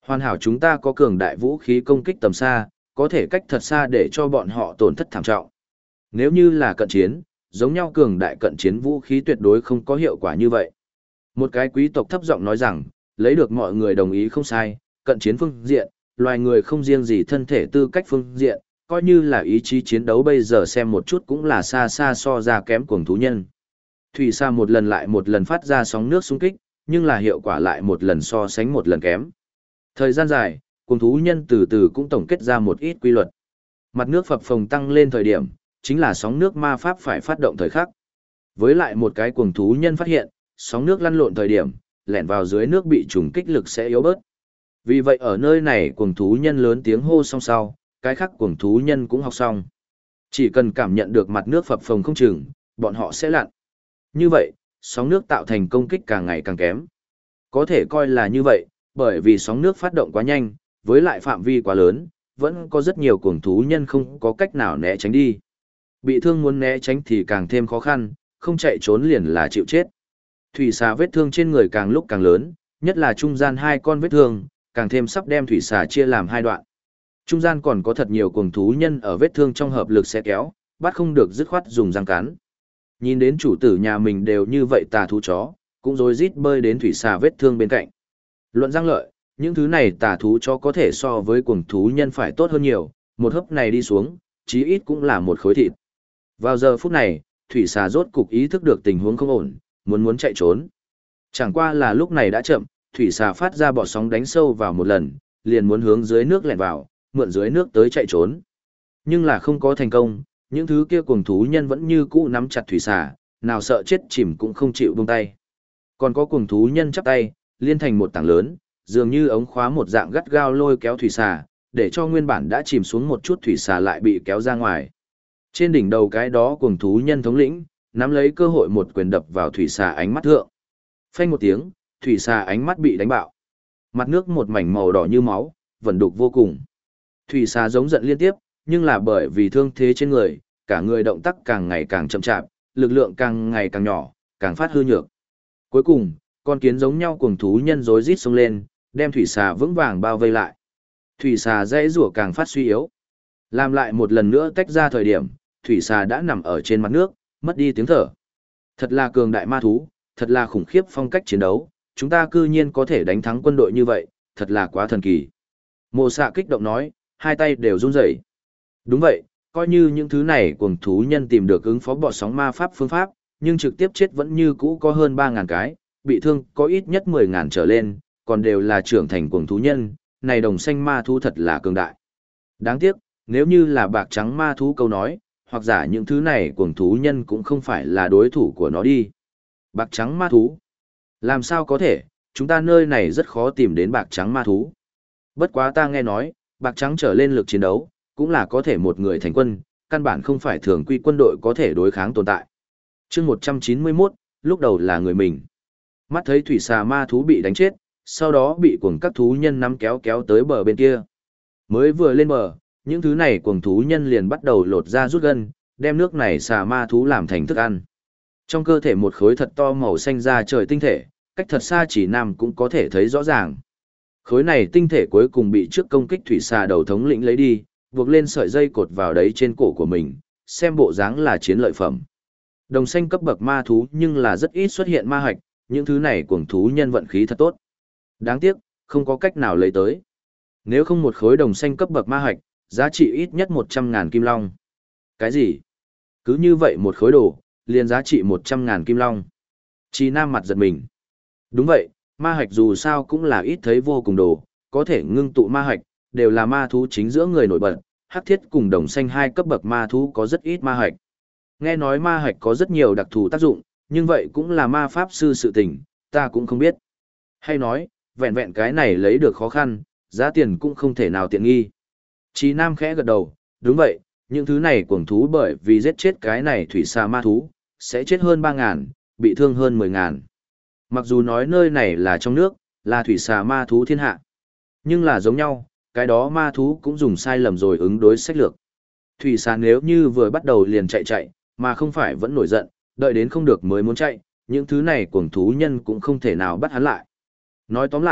Hoàn hảo chúng ta có cường đại vũ khí công kích tầm xa, có thể cách thật xa để cho bọn họ tổn thất thảm trọng. Nếu như là cận chiến, giống nhau cường đại cận chiến vũ khí tuyệt đối không có hiệu quả như vậy. Một cái quý tộc thấp giọng nói rằng, lấy được mọi người đồng ý không sai, cận chiến phương diện, loài người không riêng gì thân thể tư cách phương diện, coi như là ý chí chiến đấu bây giờ xem một chút cũng là xa xa so ra kém cuồng thú nhân. Thủy Sa một lần lại một lần phát ra sóng nước xung kích, nhưng là hiệu quả lại một lần so sánh một lần kém. Thời gian dài, cuồng thú nhân từ từ cũng tổng kết ra một ít quy luật. Mặt nước phập phồng tăng lên thời điểm, chính là sóng nước ma pháp phải phát động thời khắc. Với lại một cái cuồng thú nhân phát hiện, sóng nước lăn lộn thời điểm, lẻn vào dưới nước bị trùng kích lực sẽ yếu bớt. Vì vậy ở nơi này cuồng thú nhân lớn tiếng hô song sau, cái khác cuồng thú nhân cũng học xong. Chỉ cần cảm nhận được mặt nước phập phồng không chừng, bọn họ sẽ lặn. Như vậy, sóng nước tạo thành công kích càng ngày càng kém. Có thể coi là như vậy, bởi vì sóng nước phát động quá nhanh, với lại phạm vi quá lớn, vẫn có rất nhiều cuồng thú nhân không có cách nào né tránh đi. Bị thương muốn né tránh thì càng thêm khó khăn, không chạy trốn liền là chịu chết. Thủy xà vết thương trên người càng lúc càng lớn, nhất là trung gian hai con vết thương, càng thêm sắp đem thủy xà chia làm hai đoạn. Trung gian còn có thật nhiều cuồng thú nhân ở vết thương trong hợp lực sẽ kéo, bắt không được dứt khoát dùng răng cắn. Nhìn đến chủ tử nhà mình đều như vậy tà thú chó, cũng rối rít bơi đến thủy xà vết thương bên cạnh. Luận răng lợi, những thứ này tà thú chó có thể so với cuồng thú nhân phải tốt hơn nhiều, một hớp này đi xuống, chí ít cũng là một khối thịt. Vào giờ phút này, thủy xà rốt cục ý thức được tình huống không ổn, muốn chạy trốn. Chẳng qua là lúc này đã chậm, thủy xà phát ra bọt sóng đánh sâu vào một lần, liền muốn hướng dưới nước lẻn vào, mượn dưới nước tới chạy trốn. Nhưng là không có thành công, những thứ kia cuồng thú nhân vẫn như cũ nắm chặt thủy xà, nào sợ chết chìm cũng không chịu buông tay. Còn có cuồng thú nhân chắp tay, liên thành một tảng lớn, dường như ống khóa một dạng gắt gao lôi kéo thủy xà, để cho nguyên bản đã chìm xuống một chút thủy xà lại bị kéo ra ngoài. Trên đỉnh đầu cái đó cuồng thú nhân thống lĩnh, nắm lấy cơ hội một quyền đập vào thủy xà ánh mắt thượng. Phanh một tiếng, thủy xà ánh mắt bị đánh bạo. Mặt nước một mảnh màu đỏ như máu, vẩn đục vô cùng. Thủy xà giống giận liên tiếp, nhưng là bởi vì thương thế trên người, cả người động tác càng ngày càng chậm chạp, lực lượng càng ngày càng nhỏ, càng phát hư nhược. Cuối cùng, con kiến giống nhau cuồng thú nhân rối rít xông lên, đem thủy xà vững vàng bao vây lại. Thủy xà dãy rủa càng phát suy yếu. Làm lại một lần nữa tách ra thời điểm, thủy xà đã nằm ở trên mặt nước, mất đi tiếng thở. Thật là cường đại ma thú, thật là khủng khiếp phong cách chiến đấu, chúng ta cư nhiên có thể đánh thắng quân đội như vậy, thật là quá thần kỳ. Mộ Xạ kích động nói, hai tay đều run rẩy. Đúng vậy, coi như những thứ này cuồng thú nhân tìm được ứng phó bọt sóng ma pháp phương pháp, nhưng trực tiếp chết vẫn như cũ có hơn 3.000 cái, bị thương có ít nhất 10.000 trở lên, còn đều là trưởng thành cuồng thú nhân, này đồng xanh ma thú thật là cường đại. Đáng tiếc, nếu như là bạc trắng ma thú câu nói, hoặc giả những thứ này cuồng thú nhân cũng không phải là đối thủ của nó đi. Bạc trắng ma thú? Làm sao có thể, chúng ta nơi này rất khó tìm đến bạc trắng ma thú. Bất quá ta nghe nói, bạc trắng trở lên lực chiến đấu, cũng là có thể một người thành quân, căn bản không phải thường quy quân đội có thể đối kháng tồn tại. chương 191, lúc đầu là người mình. Mắt thấy thủy xà ma thú bị đánh chết, sau đó bị cuồng các thú nhân nắm kéo kéo tới bờ bên kia. Mới vừa lên bờ, những thứ này cuồng thú nhân liền bắt đầu lột ra rút gân, đem nước này xà ma thú làm thành thức ăn. Trong cơ thể một khối thật to màu xanh da trời tinh thể, cách thật xa chỉ nam cũng có thể thấy rõ ràng. Khối này tinh thể cuối cùng bị trước công kích thủy xà đầu thống lĩnh lấy đi, buộc lên sợi dây cột vào đấy trên cổ của mình, xem bộ dáng là chiến lợi phẩm. Đồng xanh cấp bậc ma thú nhưng là rất ít xuất hiện ma hạch, những thứ này cuồng thú nhân vận khí thật tốt. Đáng tiếc, không có cách nào lấy tới. Nếu không một khối đồng xanh cấp bậc ma hạch, giá trị ít nhất 100.000 kim long. Cái gì? Cứ như vậy một khối đồ, liền giá trị 100.000 kim long. Chi Nam mặt giật mình. Đúng vậy, ma hạch dù sao cũng là ít thấy vô cùng đồ, có thể ngưng tụ ma hạch, đều là ma thú chính giữa người nổi bật, hắc thiết cùng đồng xanh hai cấp bậc ma thú có rất ít ma hạch. Nghe nói ma hạch có rất nhiều đặc thù tác dụng, nhưng vậy cũng là ma pháp sư sự tình, ta cũng không biết. Hay nói, vẹn vẹn cái này lấy được khó khăn, giá tiền cũng không thể nào tiện nghi. Chí Nam khẽ gật đầu, đúng vậy, những thứ này cuồng thú bởi vì giết chết cái này thủy xà ma thú, sẽ chết hơn 3.000, bị thương hơn 10.000. Mặc dù nói nơi này là trong nước, là thủy xà ma thú thiên hạ, nhưng là giống nhau, cái đó ma thú cũng dùng sai lầm rồi ứng đối sách lược. Thủy xà nếu như vừa bắt đầu liền chạy, mà không phải vẫn nổi giận, đợi đến không được mới muốn chạy, những thứ này cuồng thú nhân cũng không thể nào bắt hắn lại. Nói tóm lại,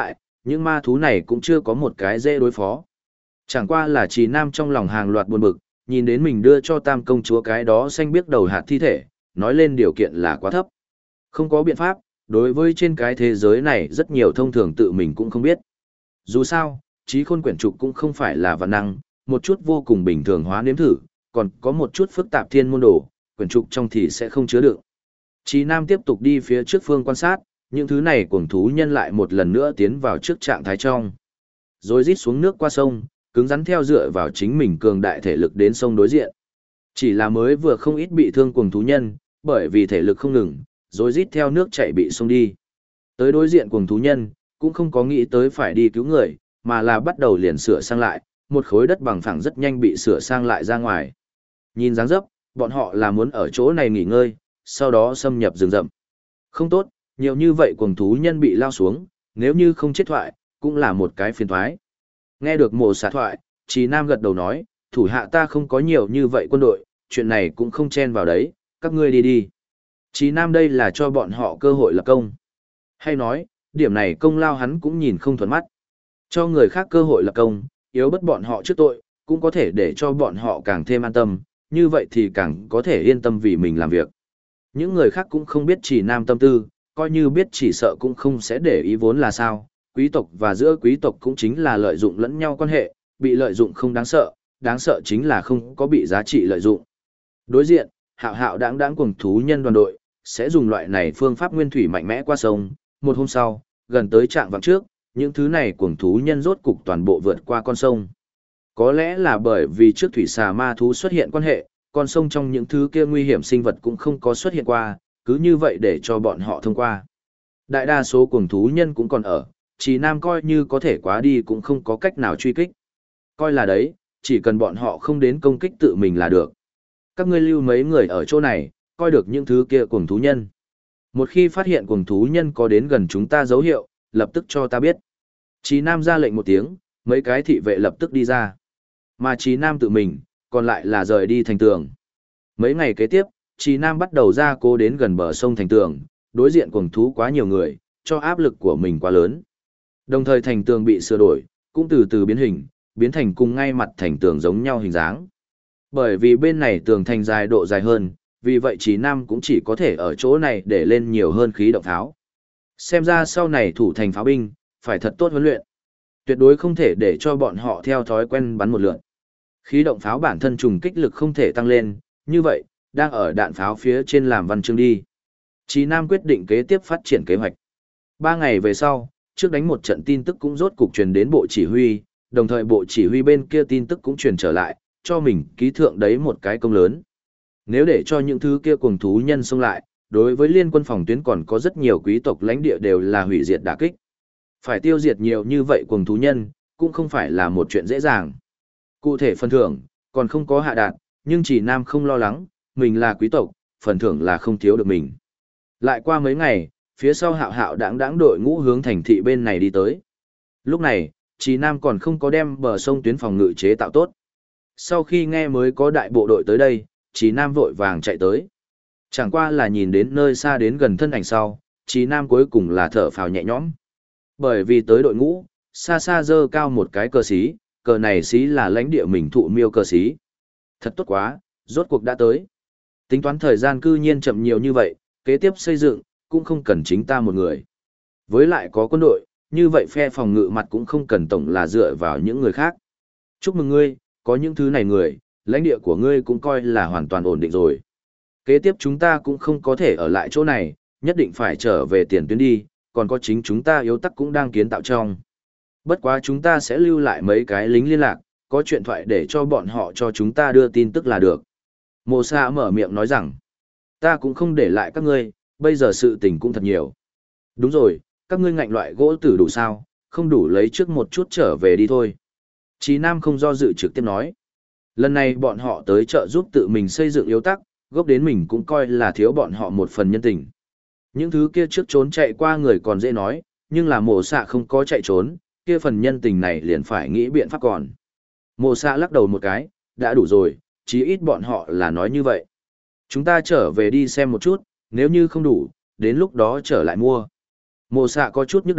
những ma thú này cũng chưa có một cái dễ đối phó. Chẳng qua là Trì Nam trong lòng hàng loạt buồn bực, nhìn đến mình đưa cho Tam công chúa cái đó xanh biếc đầu hạt thi thể, nói lên điều kiện là quá thấp. Không có biện pháp, đối với trên cái thế giới này rất nhiều thông thường tự mình cũng không biết. Dù sao, trí khôn quyển trục cũng không phải là vạn năng, một chút vô cùng bình thường hóa nếm thử, còn có một chút phức tạp thiên môn đồ, quyển trục trong thì sẽ không chứa đựng. Trí Nam tiếp tục đi phía trước phương quan sát, những thứ này cuồng thú nhân lại một lần nữa tiến vào trước trạng thái trong. Rồi rít xuống nước qua sông, cứng rắn theo dựa vào chính mình cường đại thể lực đến sông đối diện. Chỉ là mới vừa không ít bị thương cuồng thú nhân, bởi vì thể lực không ngừng, rồi rít theo nước chảy bị sông đi. Tới đối diện cuồng thú nhân, cũng không có nghĩ tới phải đi cứu người, mà là bắt đầu liền sửa sang lại, một khối đất bằng phẳng rất nhanh bị sửa sang lại ra ngoài. Nhìn dáng dấp, bọn họ là muốn ở chỗ này nghỉ ngơi, sau đó xâm nhập rừng rậm. Không tốt, nhiều như vậy cuồng thú nhân bị lao xuống, nếu như không chết thoại, cũng là một cái phiền toái. Nghe được Mộ Xạ thoại, Trì Nam gật đầu nói, thủ hạ ta không có nhiều như vậy quân đội, chuyện này cũng không chen vào đấy, các ngươi đi đi. Trì Nam đây là cho bọn họ cơ hội lập công. Hay nói, điểm này công lao hắn cũng nhìn không thuận mắt. Cho người khác cơ hội lập công, yếu bất bọn họ trước tội, cũng có thể để cho bọn họ càng thêm an tâm, như vậy thì càng có thể yên tâm vì mình làm việc. Những người khác cũng không biết Trì Nam tâm tư, coi như biết chỉ sợ cũng không sẽ để ý vốn là sao. Quý tộc và giữa quý tộc cũng chính là lợi dụng lẫn nhau quan hệ, bị lợi dụng không đáng sợ chính là không có bị giá trị lợi dụng. Đối diện, hạo hạo đáng cuồng thú nhân đoàn đội, sẽ dùng loại này phương pháp nguyên thủy mạnh mẽ qua sông. Một hôm sau, gần tới trạng vạng trước, những thứ này cuồng thú nhân rốt cục toàn bộ vượt qua con sông. Có lẽ là bởi vì trước thủy xà ma thú xuất hiện quan hệ, con sông trong những thứ kia nguy hiểm sinh vật cũng không có xuất hiện qua, cứ như vậy để cho bọn họ thông qua. Đại đa số cuồng thú nhân cũng còn ở, Trì Nam coi như có thể quá đi cũng không có cách nào truy kích. Coi là đấy, chỉ cần bọn họ không đến công kích tự mình là được. Các ngươi lưu mấy người ở chỗ này, coi được những thứ kia cuồng thú nhân. Một khi phát hiện cuồng thú nhân có đến gần chúng ta dấu hiệu, lập tức cho ta biết. Trì Nam ra lệnh một tiếng, mấy cái thị vệ lập tức đi ra. Mà Trì Nam tự mình, còn lại là rời đi thành tường. Mấy ngày kế tiếp, Trì Nam bắt đầu ra cố đến gần bờ sông thành tường, đối diện cuồng thú quá nhiều người, cho áp lực của mình quá lớn. Đồng thời thành tường bị sửa đổi, cũng từ từ biến hình, biến thành cùng ngay mặt thành tường giống nhau hình dáng. Bởi vì bên này tường thành dài độ dài hơn, vì vậy Trì Nam cũng chỉ có thể ở chỗ này để lên nhiều hơn khí động pháo. Xem ra sau này thủ thành pháo binh, phải thật tốt huấn luyện. Tuyệt đối không thể để cho bọn họ theo thói quen bắn một lượt. Khí động pháo bản thân trùng kích lực không thể tăng lên, như vậy, đang ở đạn pháo phía trên làm văn chương đi. Trì Nam quyết định kế tiếp phát triển kế hoạch. 3 ngày về sau, trước đánh một trận tin tức cũng rốt cục truyền đến bộ chỉ huy, đồng thời bộ chỉ huy bên kia tin tức cũng truyền trở lại, cho mình ký thượng đấy một cái công lớn. Nếu để cho những thứ kia cuồng thú nhân xông lại, đối với liên quân phòng tuyến còn có rất nhiều quý tộc lãnh địa đều là hủy diệt đả kích. Phải tiêu diệt nhiều như vậy cuồng thú nhân, cũng không phải là một chuyện dễ dàng. Cụ thể phần thưởng, còn không có hạ đạt, nhưng Trì Nam không lo lắng, mình là quý tộc, phần thưởng là không thiếu được mình. Lại qua mấy ngày, phía sau hạo hạo đáng đội ngũ hướng thành thị bên này đi tới. Lúc này, Trì Nam còn không có đem bờ sông tuyến phòng ngự chế tạo tốt. Sau khi nghe mới có đại bộ đội tới đây, Trì Nam vội vàng chạy tới. Chẳng qua là nhìn đến nơi xa đến gần thân ảnh sau, Trì Nam cuối cùng là thở phào nhẹ nhõm. Bởi vì tới đội ngũ, xa xa dơ cao một cái cờ xí, cờ này xí là lãnh địa mình thụ miêu cờ xí. Thật tốt quá, rốt cuộc đã tới. Tính toán thời gian cư nhiên chậm nhiều như vậy, kế tiếp xây dựng, cũng không cần chính ta một người. Với lại có quân đội, như vậy phe phòng ngự mặt cũng không cần tổng là dựa vào những người khác. Chúc mừng ngươi, có những thứ này người, lãnh địa của ngươi cũng coi là hoàn toàn ổn định rồi. Kế tiếp chúng ta cũng không có thể ở lại chỗ này, nhất định phải trở về tiền tuyến đi, còn có chính chúng ta yếu tắc cũng đang kiến tạo trong. Bất quá chúng ta sẽ lưu lại mấy cái lính liên lạc, có chuyện thoại để cho bọn họ cho chúng ta đưa tin tức là được. Mộ Sa mở miệng nói rằng, ta cũng không để lại các ngươi, bây giờ sự tình cũng thật nhiều. Đúng rồi, các ngươi ngạnh loại gỗ tử đủ sao, không đủ lấy trước một chút trở về đi thôi. Chí Nam không do dự trực tiếp nói. Lần này bọn họ tới trợ giúp tự mình xây dựng yếu tắc, gốc đến mình cũng coi là thiếu bọn họ một phần nhân tình. Những thứ kia trước trốn chạy qua người còn dễ nói, nhưng là Mộ Sa không có chạy trốn, kia phần nhân tình này liền phải nghĩ biện pháp còn. Mộ Sa lắc đầu một cái, đã đủ rồi, chí ít bọn họ là nói như vậy. Chúng ta trở về đi xem một chút, nếu như không đủ, đến lúc đó trở lại mua. Mộ Sa có chút nhức đầu,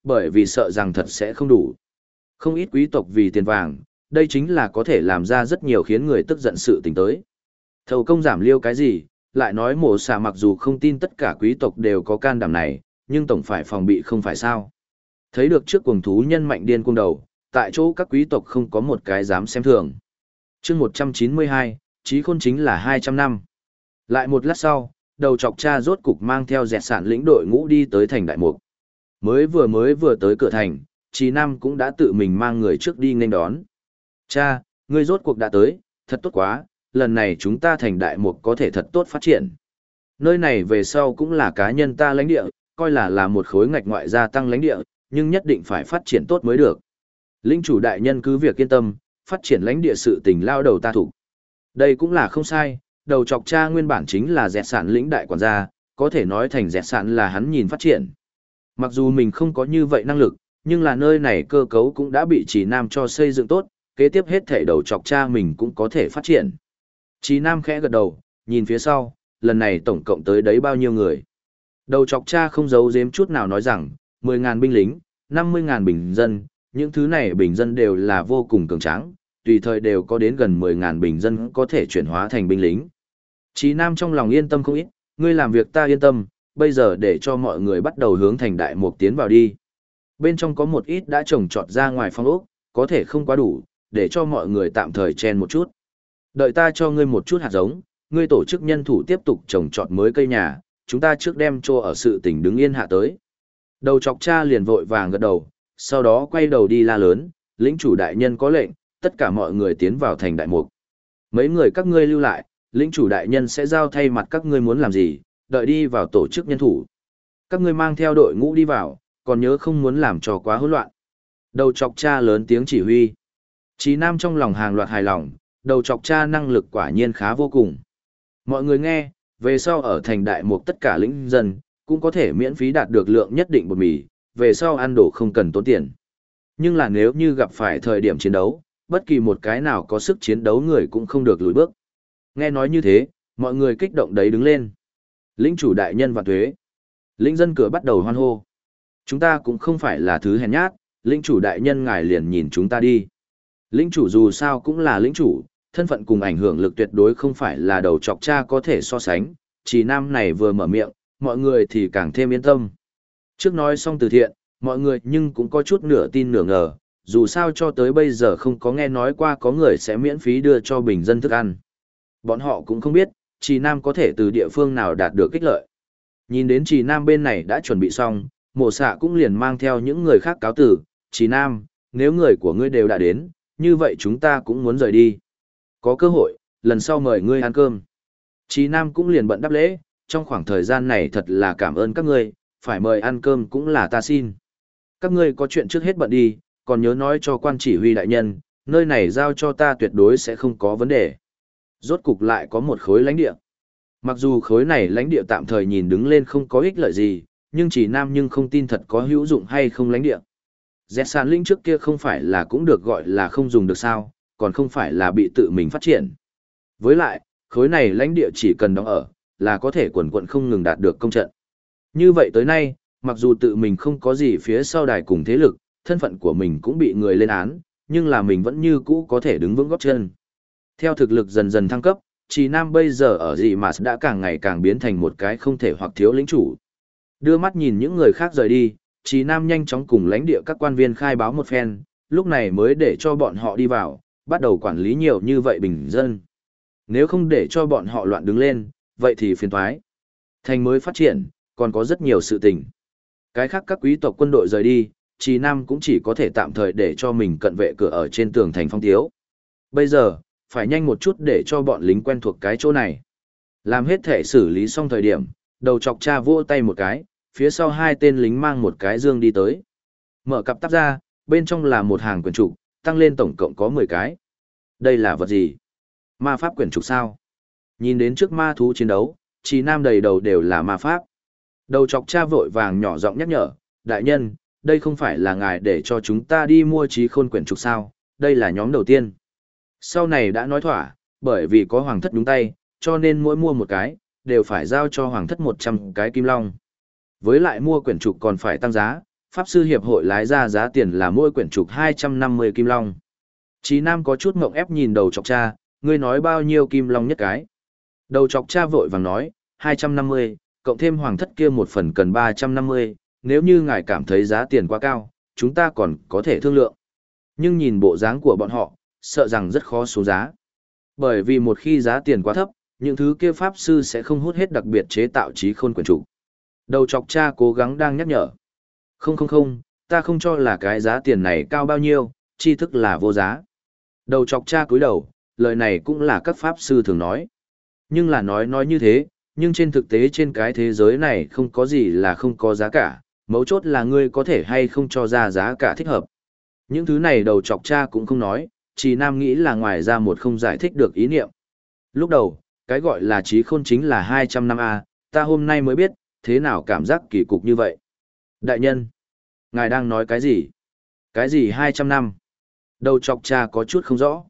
bởi vì sợ rằng thật sẽ không đủ. Không ít quý tộc vì tiền vàng, đây chính là có thể làm ra rất nhiều khiến người tức giận sự tình tới. Thầu công giảm liêu cái gì, lại nói mổ xạ mặc dù không tin tất cả quý tộc đều có can đảm này, nhưng tổng phải phòng bị không phải sao. Thấy được trước cuồng thú nhân mạnh điên cuồng đầu, tại chỗ các quý tộc không có một cái dám xem thường. chương 192, Chí Khôn chính là 200 năm. Lại một lát sau, đầu chọc cha rốt cục mang theo dẹt sản lĩnh đội ngũ đi tới thành Đại Mục. Mới vừa tới cửa thành, Chí Nam cũng đã tự mình mang người trước đi nghênh đón. Cha, ngươi rốt cuộc đã tới, thật tốt quá, lần này chúng ta thành Đại Mục có thể thật tốt phát triển. Nơi này về sau cũng là cá nhân ta lãnh địa, coi là một khối ngạch ngoại gia tăng lãnh địa, nhưng nhất định phải phát triển tốt mới được. Lĩnh chủ đại nhân cứ việc yên tâm, phát triển lãnh địa sự tình lao đầu ta thủ. Đây cũng là không sai, đầu chọc cha nguyên bản chính là dẹt sản lĩnh đại quản gia, có thể nói thành dẹt sản là hắn nhìn phát triển. Mặc dù mình không có như vậy năng lực, nhưng là nơi này cơ cấu cũng đã bị Trì Nam cho xây dựng tốt, kế tiếp hết thể đầu chọc cha mình cũng có thể phát triển. Trì Nam khẽ gật đầu, nhìn phía sau, lần này tổng cộng tới đấy bao nhiêu người. Đầu chọc cha không giấu giếm chút nào nói rằng, 10.000 binh lính, 50.000 bình dân, những thứ này bình dân đều là vô cùng cường tráng, tùy thời đều có đến gần 10.000 bình dân có thể chuyển hóa thành binh lính. Chí Nam trong lòng yên tâm không ít, ngươi làm việc ta yên tâm, bây giờ để cho mọi người bắt đầu hướng thành Đại Mục tiến vào đi. Bên trong có một ít đã trồng trọt ra ngoài phong ốc, có thể không quá đủ, để cho mọi người tạm thời chen một chút. Đợi ta cho ngươi một chút hạt giống, ngươi tổ chức nhân thủ tiếp tục trồng trọt mới cây nhà, chúng ta trước đem cho ở sự tỉnh đứng yên hạ tới. Đầu chọc cha liền vội vàng gật đầu, sau đó quay đầu đi la lớn, lĩnh chủ đại nhân có lệnh, tất cả mọi người tiến vào thành Đại Mục. Mấy người các ngươi lưu lại, lĩnh chủ đại nhân sẽ giao thay mặt các ngươi muốn làm gì, đợi đi vào tổ chức nhân thủ. Các ngươi mang theo đội ngũ đi vào, còn nhớ không muốn làm cho quá hỗn loạn. Đầu chọc cha lớn tiếng chỉ huy. Chí Nam trong lòng hàng loạt hài lòng, đầu chọc cha năng lực quả nhiên khá vô cùng. Mọi người nghe, về sau ở thành Đại Mục tất cả lĩnh dân, cũng có thể miễn phí đạt được lượng nhất định bột mì, về sau ăn đồ không cần tốn tiền. Nhưng là nếu như gặp phải thời điểm chiến đấu, bất kỳ một cái nào có sức chiến đấu người cũng không được lùi bước. Nghe nói như thế, mọi người kích động đấy đứng lên. Lĩnh chủ đại nhân vạn tuế. Lĩnh dân cửa bắt đầu hoan hô. Chúng ta cũng không phải là thứ hèn nhát, lĩnh chủ đại nhân ngài liền nhìn chúng ta đi. Lĩnh chủ dù sao cũng là lĩnh chủ, thân phận cùng ảnh hưởng lực tuyệt đối không phải là đầu chọc cha có thể so sánh. Chỉ Nam này vừa mở miệng, mọi người thì càng thêm yên tâm. Trước nói xong từ thiện, mọi người nhưng cũng có chút nửa tin nửa ngờ, dù sao cho tới bây giờ không có nghe nói qua có người sẽ miễn phí đưa cho bình dân thức ăn. Bọn họ cũng không biết, Trì Nam có thể từ địa phương nào đạt được kích lợi. Nhìn đến Trì Nam bên này đã chuẩn bị xong, mộ xạ cũng liền mang theo những người khác cáo tử. Trì Nam, nếu người của ngươi đều đã đến, như vậy chúng ta cũng muốn rời đi. Có cơ hội, lần sau mời ngươi ăn cơm. Trì Nam cũng liền bận đáp lễ, trong khoảng thời gian này thật là cảm ơn các ngươi, phải mời ăn cơm cũng là ta xin. Các ngươi có chuyện trước hết bận đi, còn nhớ nói cho quan chỉ huy đại nhân, nơi này giao cho ta tuyệt đối sẽ không có vấn đề. Rốt cục lại có một khối lãnh địa. Mặc dù khối này lãnh địa tạm thời nhìn đứng lên không có ích lợi gì, nhưng chỉ Nam nhưng không tin thật có hữu dụng hay không lãnh địa. Dẹt sàn linh trước kia không phải là cũng được gọi là không dùng được sao, còn không phải là bị tự mình phát triển. Với lại, khối này lãnh địa chỉ cần đóng ở, là có thể quần quận không ngừng đạt được công trận. Như vậy tới nay, mặc dù tự mình không có gì phía sau đài cùng thế lực, thân phận của mình cũng bị người lên án, nhưng là mình vẫn như cũ có thể đứng vững gót chân. Theo thực lực dần dần thăng cấp, Trì Nam bây giờ ở dị mà đã càng ngày càng biến thành một cái không thể hoặc thiếu lĩnh chủ. Đưa mắt nhìn những người khác rời đi, Trì Nam nhanh chóng cùng lãnh địa các quan viên khai báo một phen, lúc này mới để cho bọn họ đi vào, bắt đầu quản lý nhiều như vậy bình dân. Nếu không để cho bọn họ loạn đứng lên, vậy thì phiền toái. Thành mới phát triển, còn có rất nhiều sự tình. Cái khác các quý tộc quân đội rời đi, Trì Nam cũng chỉ có thể tạm thời để cho mình cận vệ cửa ở trên tường thành phong tiếu. Bây giờ, phải nhanh một chút để cho bọn lính quen thuộc cái chỗ này. Làm hết thể xử lý xong thời điểm, đầu chọc cha vỗ tay một cái, phía sau hai tên lính mang một cái dương đi tới. Mở cặp tắp ra, bên trong là một hàng quyển trục, tăng lên tổng cộng có 10 cái. Đây là vật gì? Ma pháp quyển trục sao? Nhìn đến trước ma thú chiến đấu, Trì Nam đầy đầu đều là ma pháp. Đầu chọc cha vội vàng nhỏ giọng nhắc nhở, đại nhân, đây không phải là ngài để cho chúng ta đi mua trí khôn quyển trục sao, đây là nhóm đầu tiên. Sau này đã nói thỏa, bởi vì có hoàng thất đúng tay, cho nên mỗi mua một cái, đều phải giao cho hoàng thất 100 cái kim long. Với lại mua quyển trục còn phải tăng giá, Pháp sư hiệp hội lái ra giá tiền là mỗi quyển trục 250 kim long. Chí Nam có chút ngộng ép nhìn đầu chọc cha, ngươi nói bao nhiêu kim long nhất cái. Đầu chọc cha vội vàng nói, 250, cộng thêm hoàng thất kia một phần cần 350, nếu như ngài cảm thấy giá tiền quá cao, chúng ta còn có thể thương lượng. Nhưng nhìn bộ dáng của bọn họ, sợ rằng rất khó xuống giá. Bởi vì một khi giá tiền quá thấp, những thứ kia pháp sư sẽ không hút hết đặc biệt chế tạo trí khôn quyển trục. Đầu chọc cha cố gắng đang nhắc nhở. Không, ta không cho là cái giá tiền này cao bao nhiêu, tri thức là vô giá. Đầu chọc cha cúi đầu, lời này cũng là các pháp sư thường nói. Nhưng là nói như thế, nhưng trên thực tế trên cái thế giới này không có gì là không có giá cả, mấu chốt là ngươi có thể hay không cho ra giá cả thích hợp. Những thứ này đầu chọc cha cũng không nói, chỉ Nam nghĩ là ngoài ra một không giải thích được ý niệm. Lúc đầu, cái gọi là trí khôn chính là 200 năm A, ta hôm nay mới biết, thế nào cảm giác kỳ cục như vậy. Đại nhân, ngài đang nói cái gì? Cái gì 200 năm? Đầu chọc cha có chút không rõ.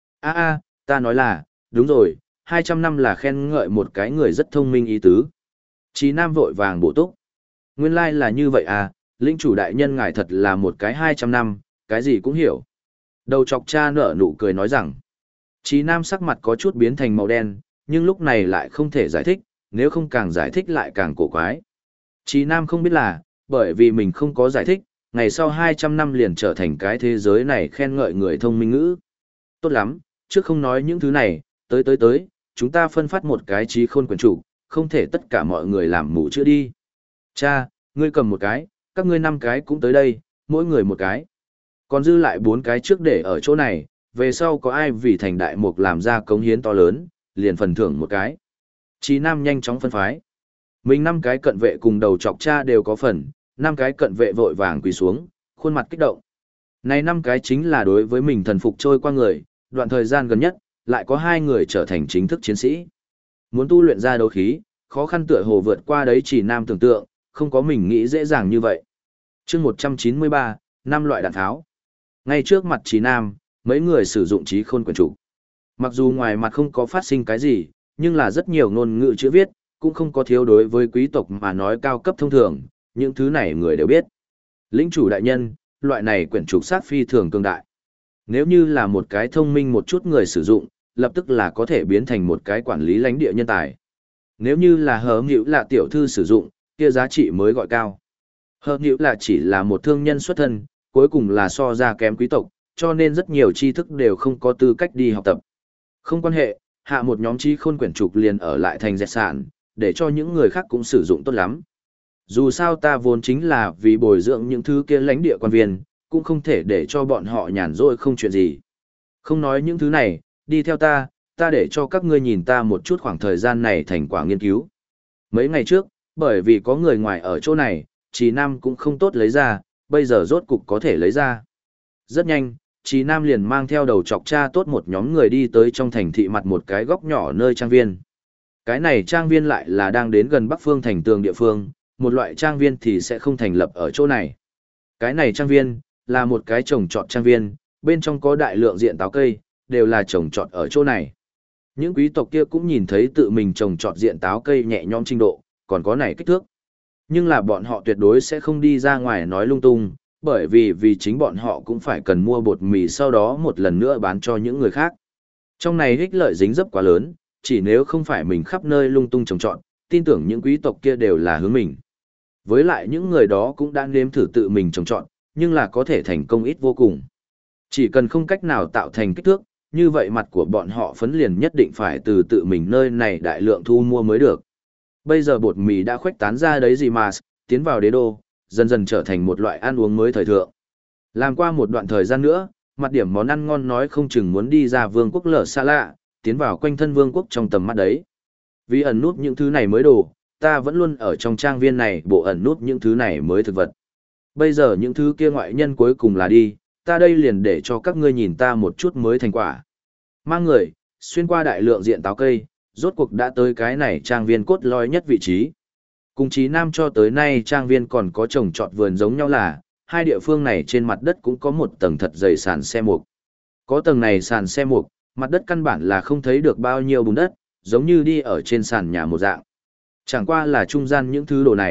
Ta nói là, đúng rồi, 200 năm là khen ngợi một cái người rất thông minh ý tứ. Chí Nam vội vàng bổ túc. Nguyên lai là như vậy à, lĩnh chủ đại nhân ngài thật là một cái 200 năm, cái gì cũng hiểu. Đầu chọc cha nở nụ cười nói rằng, Chí Nam sắc mặt có chút biến thành màu đen, nhưng lúc này lại không thể giải thích, nếu không càng giải thích lại càng cổ quái. Chí Nam không biết là, bởi vì mình không có giải thích, ngày sau 200 năm liền trở thành cái thế giới này khen ngợi người thông minh ngữ. Tốt lắm, trước không nói những thứ này, tới, chúng ta phân phát một cái trí khôn quyển chủ, không thể tất cả mọi người làm mù chữa đi. Cha, ngươi cầm một cái, các ngươi 5 cái cũng tới đây, mỗi người một cái. Còn dư lại 4 cái trước để ở chỗ này, về sau có ai vì thành đại mục làm ra cống hiến to lớn, liền phần thưởng một cái. Chí Nam nhanh chóng phân phái. Mình 5 cái cận vệ cùng đầu chọc cha đều có phần, 5 cái cận vệ vội vàng quỳ xuống, khuôn mặt kích động. Này 5 cái chính là đối với mình thần phục trôi qua người, đoạn thời gian gần nhất, lại có 2 người trở thành chính thức chiến sĩ. Muốn tu luyện ra đấu khí, khó khăn tựa hồ vượt qua đấy chỉ Nam tưởng tượng, không có mình nghĩ dễ dàng như vậy. Chương 193, 5 loại đạn tháo. Ngay trước mặt Chí Nam, mấy người sử dụng trí khôn quyển trục. Mặc dù ngoài mặt không có phát sinh cái gì, nhưng là rất nhiều ngôn ngữ chữ viết, cũng không có thiếu đối với quý tộc mà nói cao cấp thông thường, những thứ này người đều biết. Lĩnh chủ đại nhân, loại này quyển trục sát phi thường cường đại. Nếu như là một cái thông minh một chút người sử dụng, lập tức là có thể biến thành một cái quản lý lãnh địa nhân tài. Nếu như là hờ nghĩu là tiểu thư sử dụng, kia giá trị mới gọi cao. Hờ nghĩu là chỉ là một thương nhân xuất thân, cuối cùng là so ra kém quý tộc, cho nên rất nhiều tri thức đều không có tư cách đi học tập. Không quan hệ, hạ một nhóm trí khôn quyển trục liền ở lại thành dệt sản, để cho những người khác cũng sử dụng tốt lắm. Dù sao ta vốn chính là vì bồi dưỡng những thứ kia lãnh địa quan viên, cũng không thể để cho bọn họ nhàn rỗi không chuyện gì. Không nói những thứ này, đi theo ta để cho các ngươi nhìn ta một chút khoảng thời gian này thành quả nghiên cứu. Mấy ngày trước, bởi vì có người ngoài ở chỗ này, Chí Nam cũng không tốt lấy ra, bây giờ rốt cục có thể lấy ra. Rất nhanh, Chí Nam liền mang theo đầu chọc cha tốt một nhóm người đi tới trong thành thị mặt một cái góc nhỏ nơi trang viên. Cái này trang viên lại là đang đến gần bắc phương thành tường địa phương, một loại trang viên thì sẽ không thành lập ở chỗ này. Cái này trang viên, là một cái trồng trọt trang viên, bên trong có đại lượng diện táo cây, đều là trồng trọt ở chỗ này. Những quý tộc kia cũng nhìn thấy tự mình trồng trọt diện táo cây nhẹ nhõm trình độ, còn có này kích thước. Nhưng là bọn họ tuyệt đối sẽ không đi ra ngoài nói lung tung, bởi vì chính bọn họ cũng phải cần mua bột mì sau đó một lần nữa bán cho những người khác. Trong này ích lợi dính dấp quá lớn, chỉ nếu không phải mình khắp nơi lung tung trồng trọt, tin tưởng những quý tộc kia đều là hướng mình. Với lại những người đó cũng đã nếm thử tự mình trồng trọt, nhưng là có thể thành công ít vô cùng. Chỉ cần không cách nào tạo thành kích thước, như vậy mặt của bọn họ phấn liền nhất định phải từ tự mình nơi này đại lượng thu mua mới được. Bây giờ bột mì đã khuếch tán ra đấy gì mà, tiến vào đế đô, dần dần trở thành một loại ăn uống mới thời thượng. Làm qua một đoạn thời gian nữa, mặt điểm món ăn ngon nói không chừng muốn đi ra vương quốc lở xa lạ, tiến vào quanh thân vương quốc trong tầm mắt đấy. Vì ẩn nút những thứ này mới đồ, ta vẫn luôn ở trong trang viên này bộ ẩn nút những thứ này mới thực vật. Bây giờ những thứ kia ngoại nhân cuối cùng là đi, ta đây liền để cho các ngươi nhìn ta một chút mới thành quả. Mang người, xuyên qua đại lượng diện táo cây, rốt cuộc đã tới cái này trang viên cốt lõi nhất vị trí. Cùng Chí Nam cho tới nay trang viên còn có trồng trọt vườn giống nhau là, hai địa phương này trên mặt đất cũng có một tầng thật dày sàn xe mục. Có tầng này sàn xe mục, mặt đất căn bản là không thấy được bao nhiêu bùn đất, giống như đi ở trên sàn nhà một dạng. Chẳng qua là trung gian những thứ đồ này,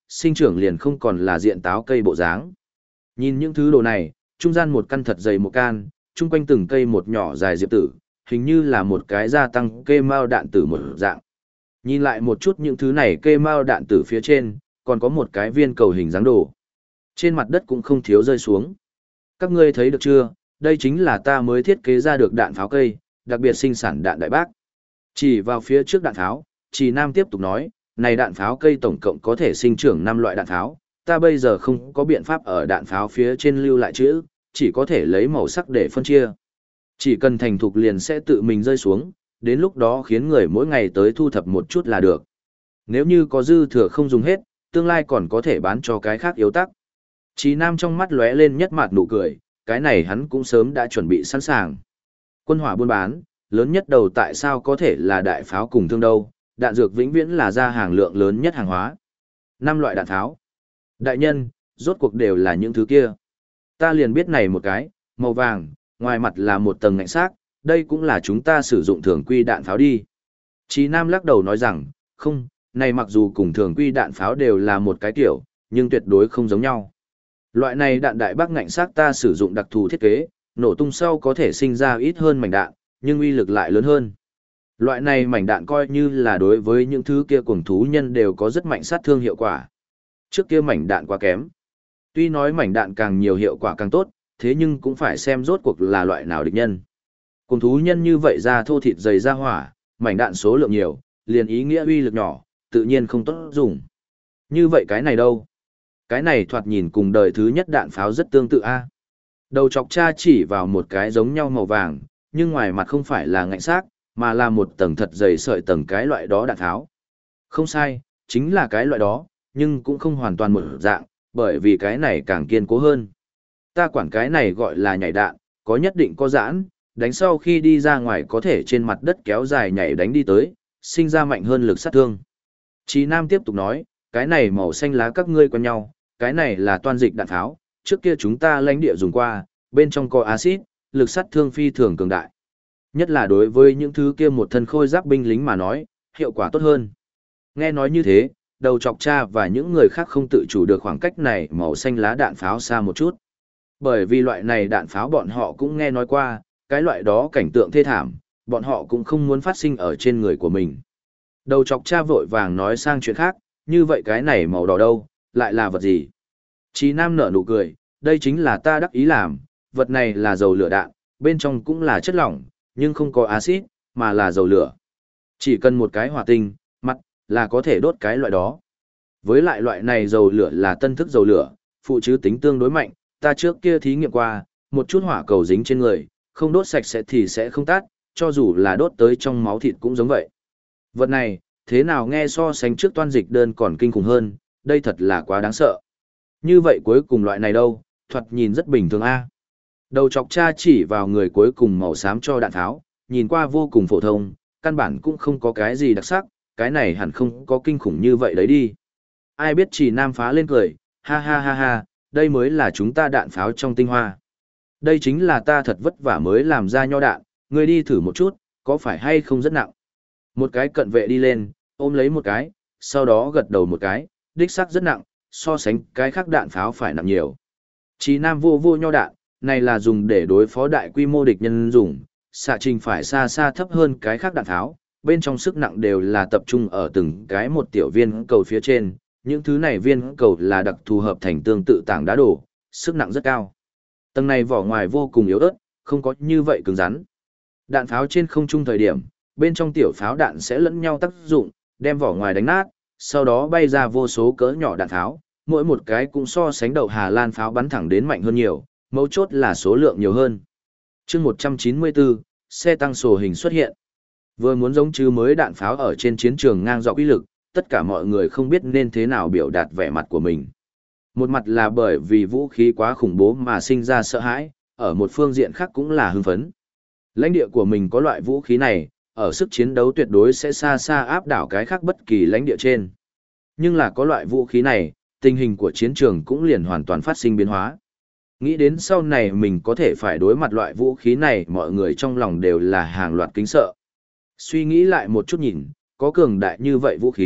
sinh trưởng liền không còn là diện táo cây bộ dáng. Nhìn những thứ đồ này, trung gian một căn thật dày một can, chung quanh từng cây một nhỏ dài diệp tử, hình như là một cái gia tăng kê mao đạn tử một dạng. Nhìn lại một chút những thứ này kê mao đạn tử phía trên, còn có một cái viên cầu hình dáng đồ. Trên mặt đất cũng không thiếu rơi xuống. Các ngươi thấy được chưa, đây chính là ta mới thiết kế ra được đạn pháo cây, đặc biệt sinh sản đạn đại bác. Chỉ vào phía trước đạn pháo, Trì Nam tiếp tục nói, này đạn pháo cây tổng cộng có thể sinh trưởng 5 loại đạn pháo, ta bây giờ không có biện pháp ở đạn pháo phía trên lưu lại chữ, chỉ có thể lấy màu sắc để phân chia. Chỉ cần thành thục liền sẽ tự mình rơi xuống, đến lúc đó khiến người mỗi ngày tới thu thập một chút là được. Nếu như có dư thừa không dùng hết, tương lai còn có thể bán cho cái khác yếu tắc. Trì Nam trong mắt lóe lên nhất mạt nụ cười, cái này hắn cũng sớm đã chuẩn bị sẵn sàng. Quân hỏa buôn bán, lớn nhất đầu tại sao có thể là đại pháo cùng thương đâu, đạn dược vĩnh viễn là ra hàng lượng lớn nhất hàng hóa. 5 loại đạn pháo. Đại nhân, rốt cuộc đều là những thứ kia. Ta liền biết này một cái, màu vàng, ngoài mặt là một tầng ngạnh xác, đây cũng là chúng ta sử dụng thường quy đạn pháo đi. Chí Nam lắc đầu nói rằng, không, này mặc dù cùng thường quy đạn pháo đều là một cái kiểu, nhưng tuyệt đối không giống nhau. Loại này đạn đại bác ngạnh xác ta sử dụng đặc thù thiết kế, nổ tung sau có thể sinh ra ít hơn mảnh đạn, nhưng uy lực lại lớn hơn. Loại này mảnh đạn coi như là đối với những thứ kia cuồng thú nhân đều có rất mạnh sát thương hiệu quả. Trước kia mảnh đạn quá kém. Tuy nói mảnh đạn càng nhiều hiệu quả càng tốt, thế nhưng cũng phải xem rốt cuộc là loại nào địch nhân. Cuồng thú nhân như vậy ra thô thịt dày ra hỏa, mảnh đạn số lượng nhiều, liền ý nghĩa uy lực nhỏ, tự nhiên không tốt dùng. Như vậy cái này đâu? Cái này thoạt nhìn cùng đời thứ nhất đạn pháo rất tương tự a. Đầu chọc cha chỉ vào một cái giống nhau màu vàng, nhưng ngoài mặt không phải là ngạnh xác, mà là một tầng thật dày sợi tầng cái loại đó đạn tháo. Không sai, chính là cái loại đó, nhưng cũng không hoàn toàn một dạng, bởi vì cái này càng kiên cố hơn. Ta quản cái này gọi là nhảy đạn, có nhất định có giãn, đánh sau khi đi ra ngoài có thể trên mặt đất kéo dài nhảy đánh đi tới, sinh ra mạnh hơn lực sát thương. Chí Nam tiếp tục nói, cái này màu xanh lá các ngươi quen nhau, cái này là toan dịch đạn tháo, trước kia chúng ta lãnh địa dùng qua, bên trong có axit, lực sát thương phi thường cường đại. Nhất là đối với những thứ kia một thân khôi giáp binh lính mà nói, hiệu quả tốt hơn. Nghe nói như thế, đầu chọc cha và những người khác không tự chủ được khoảng cách này màu xanh lá đạn pháo xa một chút. Bởi vì loại này đạn pháo bọn họ cũng nghe nói qua, cái loại đó cảnh tượng thê thảm, bọn họ cũng không muốn phát sinh ở trên người của mình. Đầu chọc cha vội vàng nói sang chuyện khác, như vậy cái này màu đỏ đâu, lại là vật gì? Chí Nam nở nụ cười, đây chính là ta đắc ý làm, vật này là dầu lửa đạn, bên trong cũng là chất lỏng, nhưng không có axit, mà là dầu lửa. Chỉ cần một cái hỏa tinh, mặt, là có thể đốt cái loại đó. Với lại loại này dầu lửa là tân thức dầu lửa, phụ trứ tính tương đối mạnh, ta trước kia thí nghiệm qua, một chút hỏa cầu dính trên người, không đốt sạch sẽ thì sẽ không tắt, cho dù là đốt tới trong máu thịt cũng giống vậy. Vật này, thế nào nghe so sánh trước toan dịch đơn còn kinh khủng hơn, đây thật là quá đáng sợ. Như vậy cuối cùng loại này đâu, thoạt nhìn rất bình thường a. Đầu chọc cha chỉ vào người cuối cùng màu xám cho đạn tháo, nhìn qua vô cùng phổ thông, căn bản cũng không có cái gì đặc sắc, cái này hẳn không có kinh khủng như vậy đấy đi. Ai biết Chỉ Nam phá lên cười, ha ha ha ha, đây mới là chúng ta đạn pháo trong tinh hoa. Đây chính là ta thật vất vả mới làm ra nho đạn, ngươi đi thử một chút, có phải hay không rất nặng. Một cái cận vệ đi lên, ôm lấy một cái, sau đó gật đầu một cái, đích xác rất nặng, so sánh cái khác đạn pháo phải nặng nhiều. Chỉ Nam vô vô nho đạn, này là dùng để đối phó đại quy mô địch nhân dùng, xạ trình phải xa xa thấp hơn cái khác đạn pháo, bên trong sức nặng đều là tập trung ở từng cái một tiểu viên cầu phía trên, những thứ này viên cầu là đặc thù hợp thành tương tự tảng đá đổ, sức nặng rất cao. Tầng này vỏ ngoài vô cùng yếu ớt, không có như vậy cứng rắn. Đạn pháo trên không trung thời điểm, bên trong tiểu pháo đạn sẽ lẫn nhau tác dụng, đem vỏ ngoài đánh nát, sau đó bay ra vô số cỡ nhỏ đạn pháo, mỗi một cái cũng so sánh đậu Hà Lan pháo bắn thẳng đến mạnh hơn nhiều, mấu chốt là số lượng nhiều hơn. Chương 194, xe tăng sổ hình xuất hiện. Vừa muốn giống chứ mới đạn pháo ở trên chiến trường ngang dọc uy lực, tất cả mọi người không biết nên thế nào biểu đạt vẻ mặt của mình. Một mặt là bởi vì vũ khí quá khủng bố mà sinh ra sợ hãi, ở một phương diện khác cũng là hưng phấn. Lãnh địa của mình có loại vũ khí này, ở sức chiến đấu tuyệt đối sẽ xa xa áp đảo cái khác bất kỳ lãnh địa trên. Nhưng là có loại vũ khí này, tình hình của chiến trường cũng liền hoàn toàn phát sinh biến hóa. Nghĩ đến sau này mình có thể phải đối mặt loại vũ khí này, mọi người trong lòng đều là hàng loạt kính sợ. Suy nghĩ lại một chút nhìn, có cường đại như vậy vũ khí,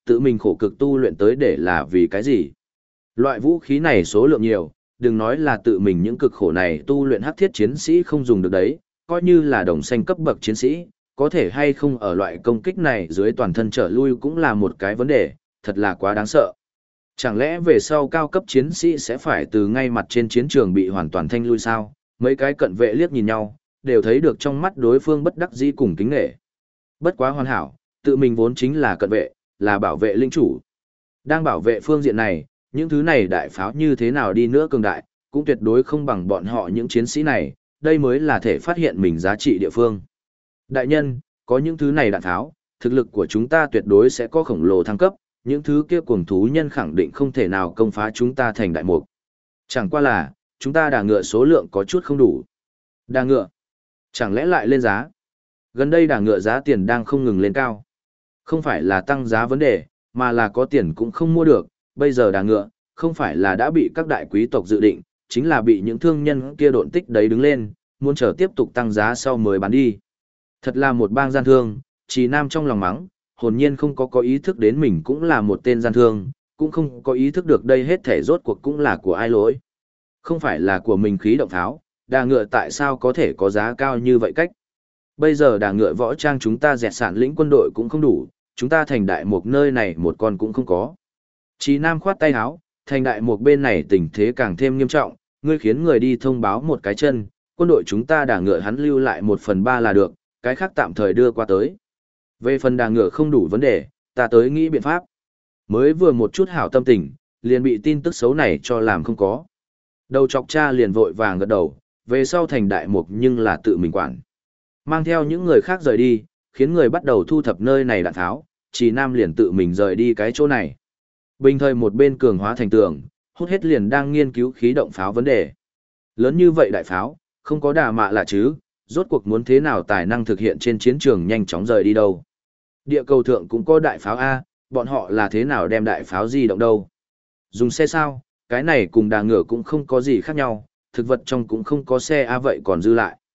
tự mình khổ cực tu luyện tới để là vì cái gì? Loại vũ khí này số lượng nhiều, đừng nói là tự mình những cực khổ này tu luyện hắc thiết chiến sĩ không dùng được đấy, coi như là đồng xanh cấp bậc chiến sĩ, có thể hay không ở loại công kích này dưới toàn thân trở lui cũng là một cái vấn đề, thật là quá đáng sợ. Chẳng lẽ về sau cao cấp chiến sĩ sẽ phải từ ngay mặt trên chiến trường bị hoàn toàn thanh lui sao? Mấy cái cận vệ liếc nhìn nhau, đều thấy được trong mắt đối phương bất đắc dĩ cùng kính nghệ. Bất quá hoàn hảo, tự mình vốn chính là cận vệ, là bảo vệ linh chủ. Đang bảo vệ phương diện này, những thứ này đại pháo như thế nào đi nữa cường đại, cũng tuyệt đối không bằng bọn họ những chiến sĩ này, đây mới là thể phát hiện mình giá trị địa phương. Đại nhân, có những thứ này đạn tháo, thực lực của chúng ta tuyệt đối sẽ có khổng lồ thăng cấp, những thứ kia cuồng thú nhân khẳng định không thể nào công phá chúng ta thành đại mục. Chẳng qua là, chúng ta đà ngựa số lượng có chút không đủ. Đà ngựa? Chẳng lẽ lại lên giá? Gần đây đà ngựa giá tiền đang không ngừng lên cao. Không phải là tăng giá vấn đề, mà là có tiền cũng không mua được, bây giờ đà ngựa, không phải là đã bị các đại quý tộc dự định, chính là bị những thương nhân kia độn tích đấy đứng lên, muốn chờ tiếp tục tăng giá sau mới bán đi. Thật là một bang gian thương, Trì Nam trong lòng mắng, hồn nhiên không có ý thức đến mình cũng là một tên gian thương, cũng không có ý thức được đây hết thể rốt cuộc cũng là của ai lỗi. Không phải là của mình khí động tháo, đà ngựa tại sao có thể có giá cao như vậy cách. Bây giờ đà ngựa võ trang chúng ta dẹt sản lĩnh quân đội cũng không đủ, chúng ta thành đại mục nơi này một con cũng không có. Trì Nam khoát tay áo, thành đại mục bên này tình thế càng thêm nghiêm trọng, ngươi khiến người đi thông báo một cái chân, quân đội chúng ta đà ngựa hắn lưu lại 1/3 là được, cái khác tạm thời đưa qua tới. Về phần đà ngựa không đủ vấn đề, ta tới nghĩ biện pháp. Mới vừa một chút hảo tâm tình, liền bị tin tức xấu này cho làm không có. Đầu chọc cha liền vội vàng gật đầu, về sau thành đại mục nhưng là tự mình quản. Mang theo những người khác rời đi, khiến người bắt đầu thu thập nơi này đạn tháo, Trì Nam liền tự mình rời đi cái chỗ này. Bình thời một bên cường hóa thành tường, hút hết liền đang nghiên cứu khí động pháo vấn đề. Lớn như vậy đại pháo, không có đà mạ lạ chứ, rốt cuộc muốn thế nào tài năng thực hiện trên chiến trường nhanh chóng rời đi đâu. Địa cầu thượng cũng có đại pháo A, bọn họ là thế nào đem đại pháo di động đâu. Dùng xe sao, cái này cùng đà ngựa cũng không có gì khác nhau, thực vật trong cũng không có xe A vậy còn dư lại.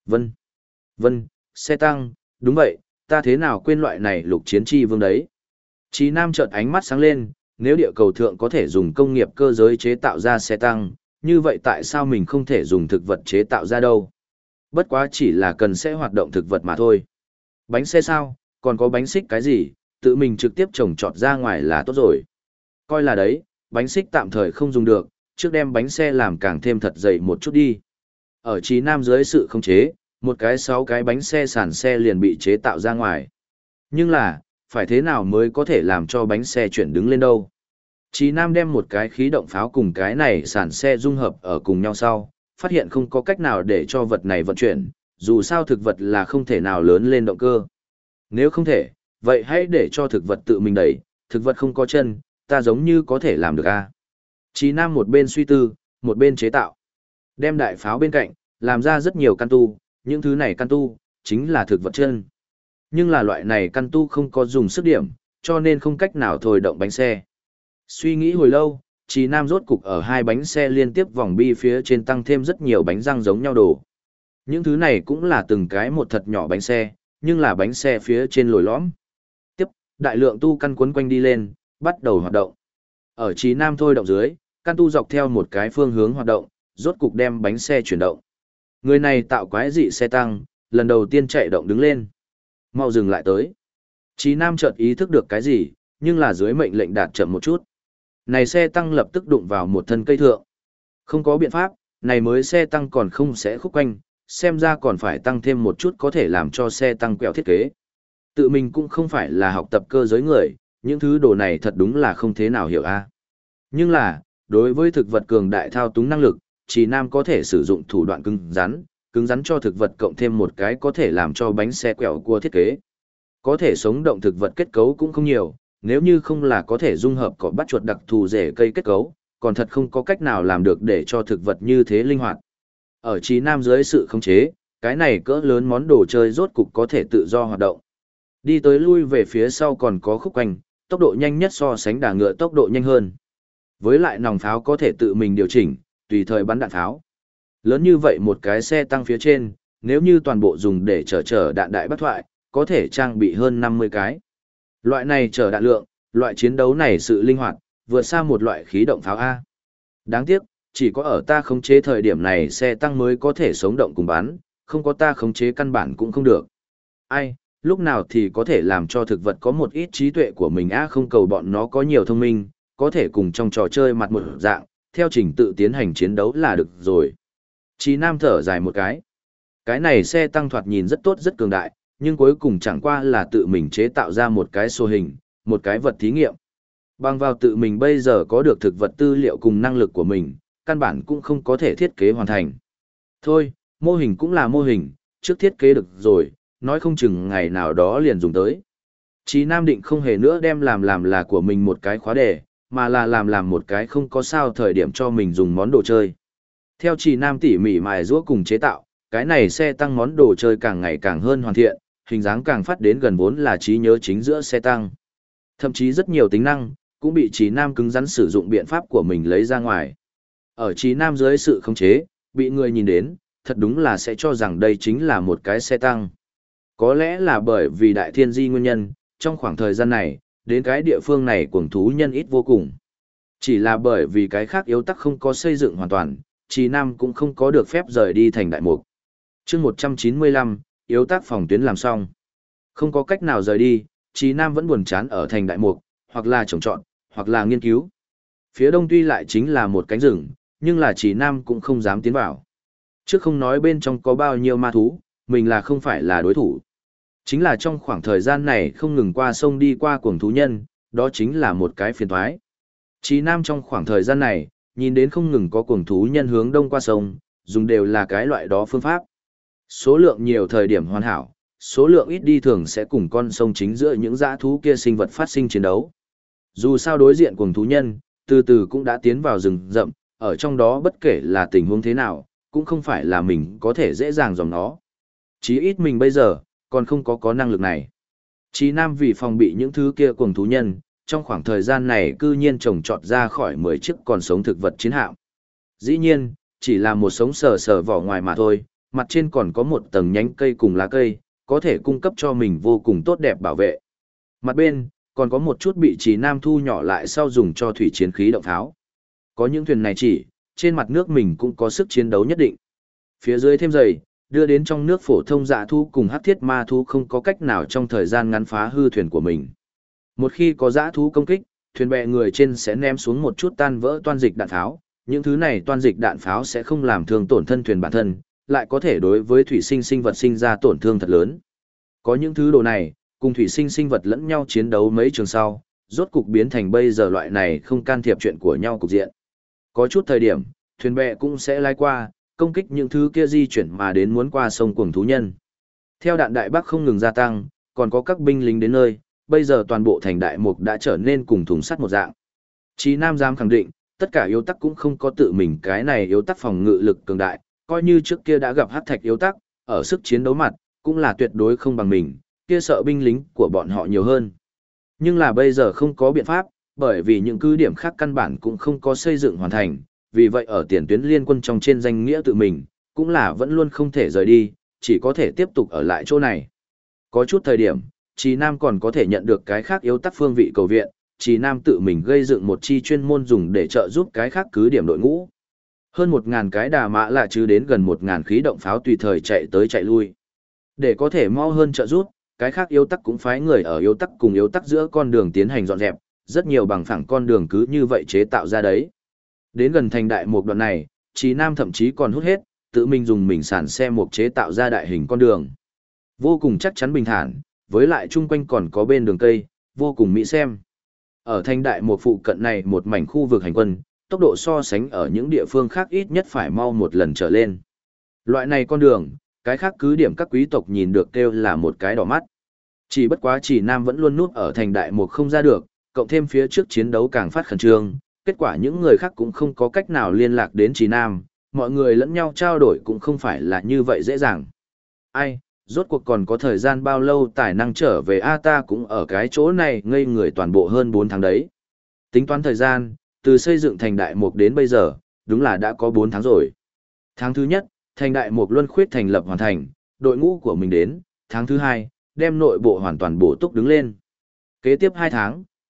Vân, xe tăng, đúng vậy, ta thế nào quên loại này lục chiến chi vương đấy. Chí Nam chợt ánh mắt sáng lên, nếu địa cầu thượng có thể dùng công nghiệp cơ giới chế tạo ra xe tăng, như vậy tại sao mình không thể dùng thực vật chế tạo ra đâu? Bất quá chỉ là cần sẽ hoạt động thực vật mà thôi. Bánh xe sao, còn có bánh xích cái gì, tự mình trực tiếp trồng trọt ra ngoài là tốt rồi. Coi là đấy, bánh xích tạm thời không dùng được, trước đem bánh xe làm càng thêm thật dày một chút đi. Ở Chí Nam dưới sự khống chế, một cái 6 cái bánh xe sàn xe liền bị chế tạo ra ngoài. Nhưng là, phải thế nào mới có thể làm cho bánh xe chuyển đứng lên đâu? Chí Nam đem một cái khí động pháo cùng cái này sàn xe dung hợp ở cùng nhau sau, phát hiện không có cách nào để cho vật này vận chuyển, dù sao thực vật là không thể nào lớn lên động cơ. Nếu không thể, vậy hãy để cho thực vật tự mình đẩy, thực vật không có chân, ta giống như có thể làm được a. Chí Nam một bên suy tư, một bên chế tạo. Đem đại pháo bên cạnh, làm ra rất nhiều căn tu, những thứ này căn tu, chính là thực vật chân. Nhưng là loại này căn tu không có dùng sức điểm, cho nên không cách nào thôi động bánh xe. Suy nghĩ hồi lâu, Chí Nam rốt cục ở 2 bánh xe liên tiếp vòng bi phía trên tăng thêm rất nhiều bánh răng giống nhau đồ. Những thứ này cũng là từng cái một thật nhỏ bánh xe, nhưng là bánh xe phía trên lồi lõm. Tiếp, đại lượng tu căn quấn quanh đi lên, bắt đầu hoạt động. Ở Chí Nam thôi động dưới, căn tu dọc theo một cái phương hướng hoạt động, rốt cục đem bánh xe chuyển động. Người này tạo quái dị xe tăng, lần đầu tiên chạy động đứng lên. Mau dừng lại tới. Chí Nam chợt ý thức được cái gì, nhưng là dưới mệnh lệnh đạt chậm một chút. Này xe tăng lập tức đụng vào một thân cây thượng. Không có biện pháp, này mới xe tăng còn không sẽ khúc quanh, xem ra còn phải tăng thêm một chút có thể làm cho xe tăng quẹo thiết kế. Tự mình cũng không phải là học tập cơ giới người, những thứ đồ này thật đúng là không thế nào hiểu a. Nhưng là, đối với thực vật cường đại thao túng năng lực, Chí Nam có thể sử dụng thủ đoạn cứng rắn cho thực vật cộng thêm một cái có thể làm cho bánh xe quẹo cua thiết kế. Có thể sống động thực vật kết cấu cũng không nhiều, nếu như không là có thể dung hợp cỏ bắt chuột đặc thù rễ cây kết cấu, còn thật không có cách nào làm được để cho thực vật như thế linh hoạt. Ở Chí Nam dưới sự khống chế, cái này cỡ lớn món đồ chơi rốt cục có thể tự do hoạt động. Đi tới lui về phía sau còn có khúc quanh, tốc độ nhanh nhất so sánh đà ngựa tốc độ nhanh hơn. Với lại nòng pháo có thể tự mình điều chỉnh, tùy thời bắn đạn pháo. Lớn như vậy một cái xe tăng phía trên, nếu như toàn bộ dùng để chở đạn đại bác thoại, có thể trang bị hơn 50 cái. Loại này chở đạn lượng, loại chiến đấu này sự linh hoạt, vượt xa một loại khí động pháo A. Đáng tiếc, chỉ có ở ta khống chế thời điểm này xe tăng mới có thể sống động cùng bắn, không có ta khống chế căn bản cũng không được. Ai, lúc nào thì có thể làm cho thực vật có một ít trí tuệ của mình A, không cầu bọn nó có nhiều thông minh, có thể cùng trong trò chơi mặt một dạng, theo trình tự tiến hành chiến đấu là được rồi. Chí Nam thở dài một cái này xe tăng thoạt nhìn rất tốt rất cường đại, nhưng cuối cùng chẳng qua là tự mình chế tạo ra một cái số hình, một cái vật thí nghiệm. Bằng vào tự mình bây giờ có được thực vật tư liệu cùng năng lực của mình, căn bản cũng không có thể thiết kế hoàn thành. Thôi, mô hình cũng là mô hình, trước thiết kế được rồi, nói không chừng ngày nào đó liền dùng tới. Chí Nam định không hề nữa đem làm là của mình một cái khóa đề, mà là làm một cái không có sao thời điểm cho mình dùng món đồ chơi. Theo Chí Nam tỉ mỉ mài giũa cùng chế tạo, cái này xe tăng món đồ chơi càng ngày càng hơn hoàn thiện, hình dáng càng phát đến gần vốn là trí nhớ chính giữa xe tăng. Thậm chí rất nhiều tính năng, cũng bị Chí Nam cứng rắn sử dụng biện pháp của mình lấy ra ngoài. Ở Chí Nam dưới sự khống chế, bị người nhìn đến, thật đúng là sẽ cho rằng đây chính là một cái xe tăng. Có lẽ là bởi vì đại thiên di nguyên nhân, trong khoảng thời gian này, đến cái địa phương này cuồng thú nhân ít vô cùng. Chỉ là bởi vì cái khác yếu tắc không có xây dựng hoàn toàn, Chí Nam cũng không có được phép rời đi thành đại mục. Chương 195, yếu tắc phòng tuyến làm xong. Không có cách nào rời đi, Chí Nam vẫn buồn chán ở thành đại mục, hoặc là trồng trọt, hoặc là nghiên cứu. Phía đông tuy lại chính là một cánh rừng, nhưng là Chí Nam cũng không dám tiến vào. Trước không nói bên trong có bao nhiêu ma thú, mình là không phải là đối thủ. Chính là trong khoảng thời gian này không ngừng qua sông đi qua cuồng thú nhân, đó chính là một cái phiền toái. Chí Nam trong khoảng thời gian này, nhìn đến không ngừng có cuồng thú nhân hướng đông qua sông, dùng đều là cái loại đó phương pháp. Số lượng nhiều thời điểm hoàn hảo, số lượng ít đi thường sẽ cùng con sông chính giữa những dã thú kia sinh vật phát sinh chiến đấu. Dù sao đối diện cuồng thú nhân, từ từ cũng đã tiến vào rừng rậm, ở trong đó bất kể là tình huống thế nào, cũng không phải là mình có thể dễ dàng dòng nó. Chí ít mình bây giờ, còn không có năng lực này. Chí Nam vì phòng bị những thứ kia cuồng thú nhân, trong khoảng thời gian này cư nhiên trồng trọt ra khỏi 10 chiếc còn sống thực vật chiến hạm. Dĩ nhiên, chỉ là một sống sờ vỏ ngoài mà thôi, mặt trên còn có một tầng nhánh cây cùng lá cây, có thể cung cấp cho mình vô cùng tốt đẹp bảo vệ. Mặt bên, còn có một chút bị Chí Nam thu nhỏ lại sau dùng cho thủy chiến khí động tháo. Có những thuyền này chỉ, trên mặt nước mình cũng có sức chiến đấu nhất định. Phía dưới thêm dày, đưa đến trong nước phổ thông dạ thu cùng hắc thiết ma thu không có cách nào trong thời gian ngắn phá hư thuyền của mình. Một khi có dã thú công kích, thuyền bè người trên sẽ ném xuống một chút tan vỡ toan dịch đạn pháo. Những thứ này toan dịch đạn pháo sẽ không làm thương tổn thân thuyền bản thân, lại có thể đối với thủy sinh sinh vật sinh ra tổn thương thật lớn. Có những thứ đồ này, cùng thủy sinh sinh vật lẫn nhau chiến đấu mấy trường sau, rốt cục biến thành bây giờ loại này không can thiệp chuyện của nhau cục diện. Có chút thời điểm, thuyền bè cũng sẽ lái qua, công kích những thứ kia di chuyển mà đến muốn qua sông cuồng thú nhân. Theo đạn đại bác không ngừng gia tăng, còn có các binh lính đến nơi, bây giờ toàn bộ thành đại mục đã trở nên cùng thùng sắt một dạng. Chí Nam dám khẳng định, tất cả yếu tắc cũng không có tự mình cái này yếu tắc phòng ngự lực cường đại, coi như trước kia đã gặp hắc thạch yếu tắc, ở sức chiến đấu mặt, cũng là tuyệt đối không bằng mình, kia sợ binh lính của bọn họ nhiều hơn. Nhưng là bây giờ không có biện pháp, bởi vì những cứ điểm khác căn bản cũng không có xây dựng hoàn thành, vì vậy ở tiền tuyến liên quân trong trên danh nghĩa tự mình, cũng là vẫn luôn không thể rời đi, chỉ có thể tiếp tục ở lại chỗ này. Có chút thời điểm, Chí Nam còn có thể nhận được cái khác yếu tắc phương vị cầu viện, Chí Nam tự mình gây dựng một chi chuyên môn dùng để trợ giúp cái khác cứ điểm đội ngũ. Hơn 1.000 cái đà mã là chứ đến gần 1.000 khí động pháo tùy thời chạy tới chạy lui. Để có thể mau hơn trợ giúp, cái khác yếu tắc cũng phái người ở yếu tắc cùng yếu tắc giữa con đường tiến hành dọn dẹp, rất nhiều bằng phẳng con đường cứ như vậy chế tạo ra đấy. Đến gần thành đại mục đoạn này, Chí Nam thậm chí còn hút hết, tự mình dùng mình sản xe mục chế tạo ra đại hình con đường. Vô cùng chắc chắn bình thản, với lại chung quanh còn có bên đường cây, vô cùng mỹ xem. Ở thành đại mục phụ cận này một mảnh khu vực hành quân, tốc độ so sánh ở những địa phương khác ít nhất phải mau một lần trở lên. Loại này con đường, cái khác cứ điểm các quý tộc nhìn được kêu là một cái đỏ mắt. Chỉ bất quá Chí Nam vẫn luôn núp ở thành đại mục không ra được, cộng thêm phía trước chiến đấu càng phát khẩn trương, kết quả những người khác cũng không có cách nào liên lạc đến Chí Nam, mọi người lẫn nhau trao đổi cũng không phải là như vậy dễ dàng. Ai, rốt cuộc còn có thời gian bao lâu tài năng trở về ta cũng ở cái chỗ này ngây người toàn bộ hơn 4 tháng đấy. Tính toán thời gian, từ xây dựng thành đại mục đến bây giờ, đúng là đã có 4 tháng rồi. Tháng thứ nhất, thành đại mục luân khuyết thành lập hoàn thành, đội ngũ của mình đến, tháng thứ hai, đem nội bộ hoàn toàn bổ túc đứng lên. Kế tiếp 2 tháng,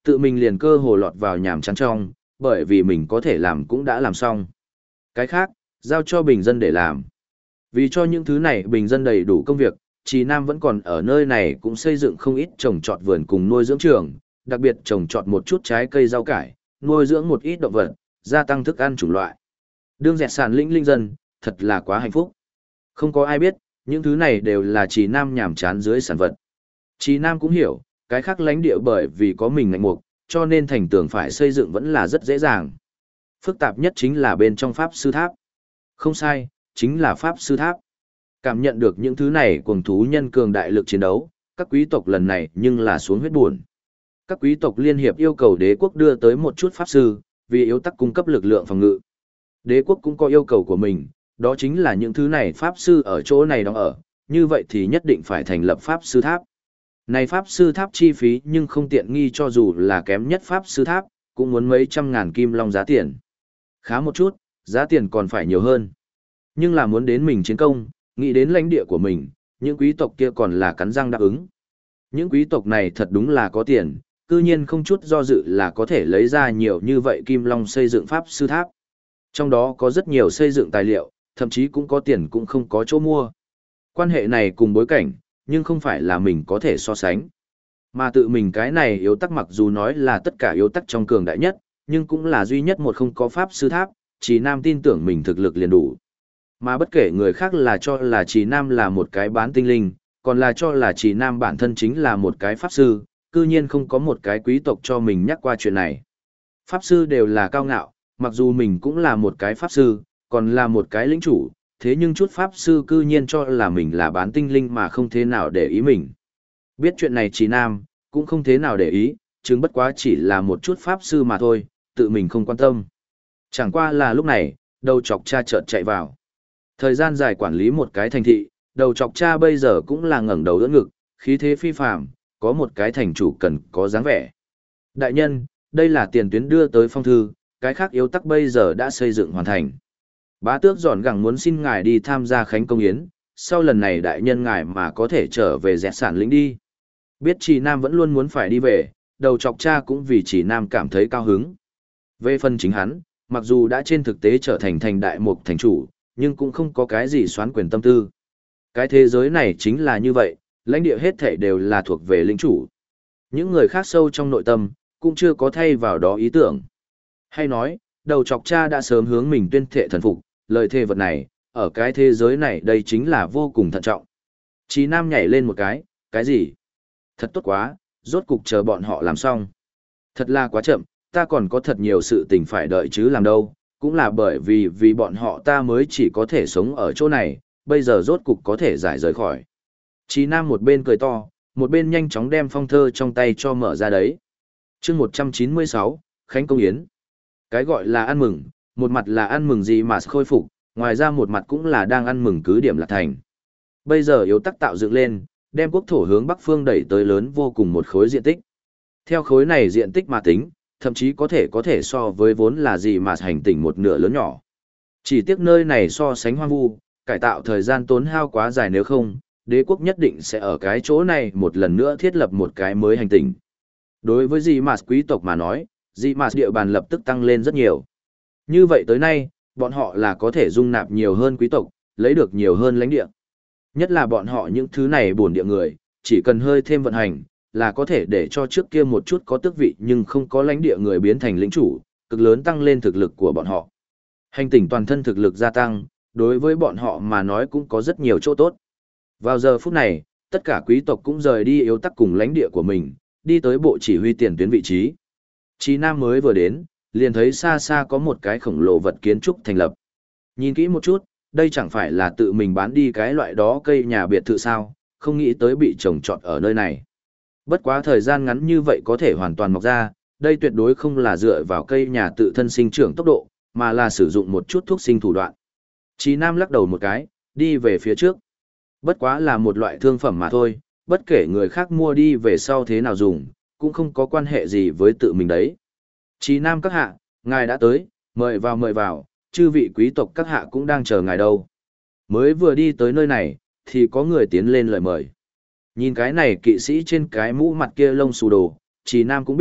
tự mình liền cơ hồ lọt vào nhàm chán trong, bởi vì mình có thể làm cũng đã làm xong. Cái khác, giao cho bình dân để làm. Vì cho những thứ này bình dân đầy đủ công việc, Trì Nam vẫn còn ở nơi này cũng xây dựng không ít trồng trọt vườn cùng nuôi dưỡng trường, đặc biệt trồng trọt một chút trái cây rau cải, nuôi dưỡng một ít động vật, gia tăng thức ăn chủng loại. Đương dẹt sản lĩnh linh dân, thật là quá hạnh phúc. Không có ai biết, những thứ này đều là Trì Nam nhàm chán dưới sản vật. Trì Nam cũng hiểu, cái khác lãnh địa bởi vì có mình ngạnh mục, cho nên thành tường phải xây dựng vẫn là rất dễ dàng. Phức tạp nhất chính là bên trong Pháp Sư Tháp. Không sai, chính là Pháp Sư Tháp. Cảm nhận được những thứ này cuồng thú nhân cường đại lực chiến đấu, các quý tộc lần này nhưng là xuống huyết buồn. Các quý tộc liên hiệp yêu cầu đế quốc đưa tới một chút Pháp Sư, vì yếu tắc cung cấp lực lượng phòng ngự. Đế quốc cũng có yêu cầu của mình, đó chính là những thứ này Pháp Sư ở chỗ này đóng ở, như vậy thì nhất định phải thành lập Pháp Sư Tháp. Này Pháp Sư Tháp chi phí nhưng không tiện nghi, cho dù là kém nhất Pháp Sư Tháp, cũng muốn mấy trăm ngàn kim long giá tiền. Khá một chút, giá tiền còn phải nhiều hơn. Nhưng là muốn đến mình chiến công, nghĩ đến lãnh địa của mình, những quý tộc kia còn là cắn răng đáp ứng. Những quý tộc này thật đúng là có tiền, cư nhiên không chút do dự là có thể lấy ra nhiều như vậy kim long xây dựng Pháp Sư Tháp. Trong đó có rất nhiều xây dựng tài liệu, thậm chí cũng có tiền cũng không có chỗ mua. Quan hệ này cùng bối cảnh, nhưng không phải là mình có thể so sánh. Mà tự mình cái này yếu tắc mặc dù nói là tất cả yếu tắc trong cường đại nhất, nhưng cũng là duy nhất một không có Pháp Sư Tháp, Trì Nam tin tưởng mình thực lực liền đủ. Mà bất kể người khác là cho là Trì Nam là một cái bán tinh linh, còn là cho là Trì Nam bản thân chính là một cái Pháp Sư, cư nhiên không có một cái quý tộc cho mình nhắc qua chuyện này. Pháp Sư đều là cao ngạo, mặc dù mình cũng là một cái Pháp Sư, còn là một cái lĩnh chủ, thế nhưng chút Pháp Sư cư nhiên cho là mình là bán tinh linh mà không thế nào để ý mình. Biết chuyện này Trì Nam, cũng không thế nào để ý, chứng bất quá chỉ là một chút Pháp Sư mà thôi, tự mình không quan tâm. Chẳng qua là lúc này, đầu chọc cha chợt chạy vào. Thời gian dài quản lý một cái thành thị, đầu chọc cha bây giờ cũng là ngẩng đầu đỡ ngực, khí thế phi phàm, có một cái thành chủ cần có dáng vẻ. Đại nhân, đây là tiền tuyến đưa tới phong thư, cái khác yếu tắc bây giờ đã xây dựng hoàn thành. Bá tước giòn gẳng muốn xin ngài đi tham gia khánh công yến, sau lần này đại nhân ngài mà có thể trở về dẹt sản lĩnh đi. Biết Trì Nam vẫn luôn muốn phải đi về, đầu chọc cha cũng vì Trì Nam cảm thấy cao hứng. Về phần chính hắn, mặc dù đã trên thực tế trở thành thành đại mục thành chủ, nhưng cũng không có cái gì xoán quyền tâm tư. Cái thế giới này chính là như vậy, lãnh địa hết thảy đều là thuộc về lĩnh chủ. Những người khác sâu trong nội tâm, cũng chưa có thay vào đó ý tưởng. Hay nói, đầu chọc cha đã sớm hướng mình tuyên thệ thần phục, lời thề vật này, ở cái thế giới này đây chính là vô cùng thận trọng. Chí Nam nhảy lên một cái gì? Thật tốt quá, rốt cục chờ bọn họ làm xong. Thật là quá chậm, ta còn có thật nhiều sự tình phải đợi chứ làm đâu, cũng là bởi vì bọn họ ta mới chỉ có thể sống ở chỗ này, bây giờ rốt cục có thể giải rời khỏi. Chí Nam một bên cười to, một bên nhanh chóng đem phong thơ trong tay cho mở ra đấy. chương 196, Khánh Công Yến. Cái gọi là ăn mừng, một mặt là ăn mừng gì mà khôi phục, ngoài ra một mặt cũng là đang ăn mừng cứ điểm Lạc Thành. Bây giờ yếu tắc tạo dựng lên, đem quốc thổ hướng Bắc phương đẩy tới lớn vô cùng một khối diện tích. Theo khối này diện tích mà tính, thậm chí có thể so với vốn là gì mà hành tỉnh một nửa lớn nhỏ. Chỉ tiếc nơi này so sánh hoang vu, cải tạo thời gian tốn hao quá dài, nếu không, đế quốc nhất định sẽ ở cái chỗ này một lần nữa thiết lập một cái mới hành tinh. Đối với dị mạt quý tộc mà nói, dị mạt địa bàn lập tức tăng lên rất nhiều. Như vậy tới nay, bọn họ là có thể dung nạp nhiều hơn quý tộc, lấy được nhiều hơn lãnh địa. Nhất là bọn họ những thứ này bổn địa người, chỉ cần hơi thêm vận hành, là có thể để cho trước kia một chút có tước vị nhưng không có lãnh địa người biến thành lĩnh chủ, cực lớn tăng lên thực lực của bọn họ. Hành tinh toàn thân thực lực gia tăng, đối với bọn họ mà nói cũng có rất nhiều chỗ tốt. Vào giờ phút này, tất cả quý tộc cũng rời đi yếu tắc cùng lãnh địa của mình, đi tới bộ chỉ huy tiền tuyến vị trí. Chí Nam mới vừa đến, liền thấy xa xa có một cái khổng lồ vật kiến trúc thành lập. Nhìn kỹ một chút, đây chẳng phải là tự mình bán đi cái loại đó cây nhà biệt thự sao, không nghĩ tới bị trồng trọt ở nơi này. Bất quá thời gian ngắn như vậy có thể hoàn toàn mọc ra, đây tuyệt đối không là dựa vào cây nhà tự thân sinh trưởng tốc độ, mà là sử dụng một chút thuốc sinh thủ đoạn. Chí Nam lắc đầu một cái, đi về phía trước. Bất quá là một loại thương phẩm mà thôi, bất kể người khác mua đi về sau thế nào dùng, cũng không có quan hệ gì với tự mình đấy. Chí Nam các hạ, ngài đã tới, mời vào, chư vị quý tộc các hạ cũng đang chờ ngài đâu. Mới vừa đi tới nơi này, thì có người tiến lên lời mời. Nhìn cái này kỵ sĩ trên cái mũ mặt kia lông xù đồ, Chí Nam cũng biết,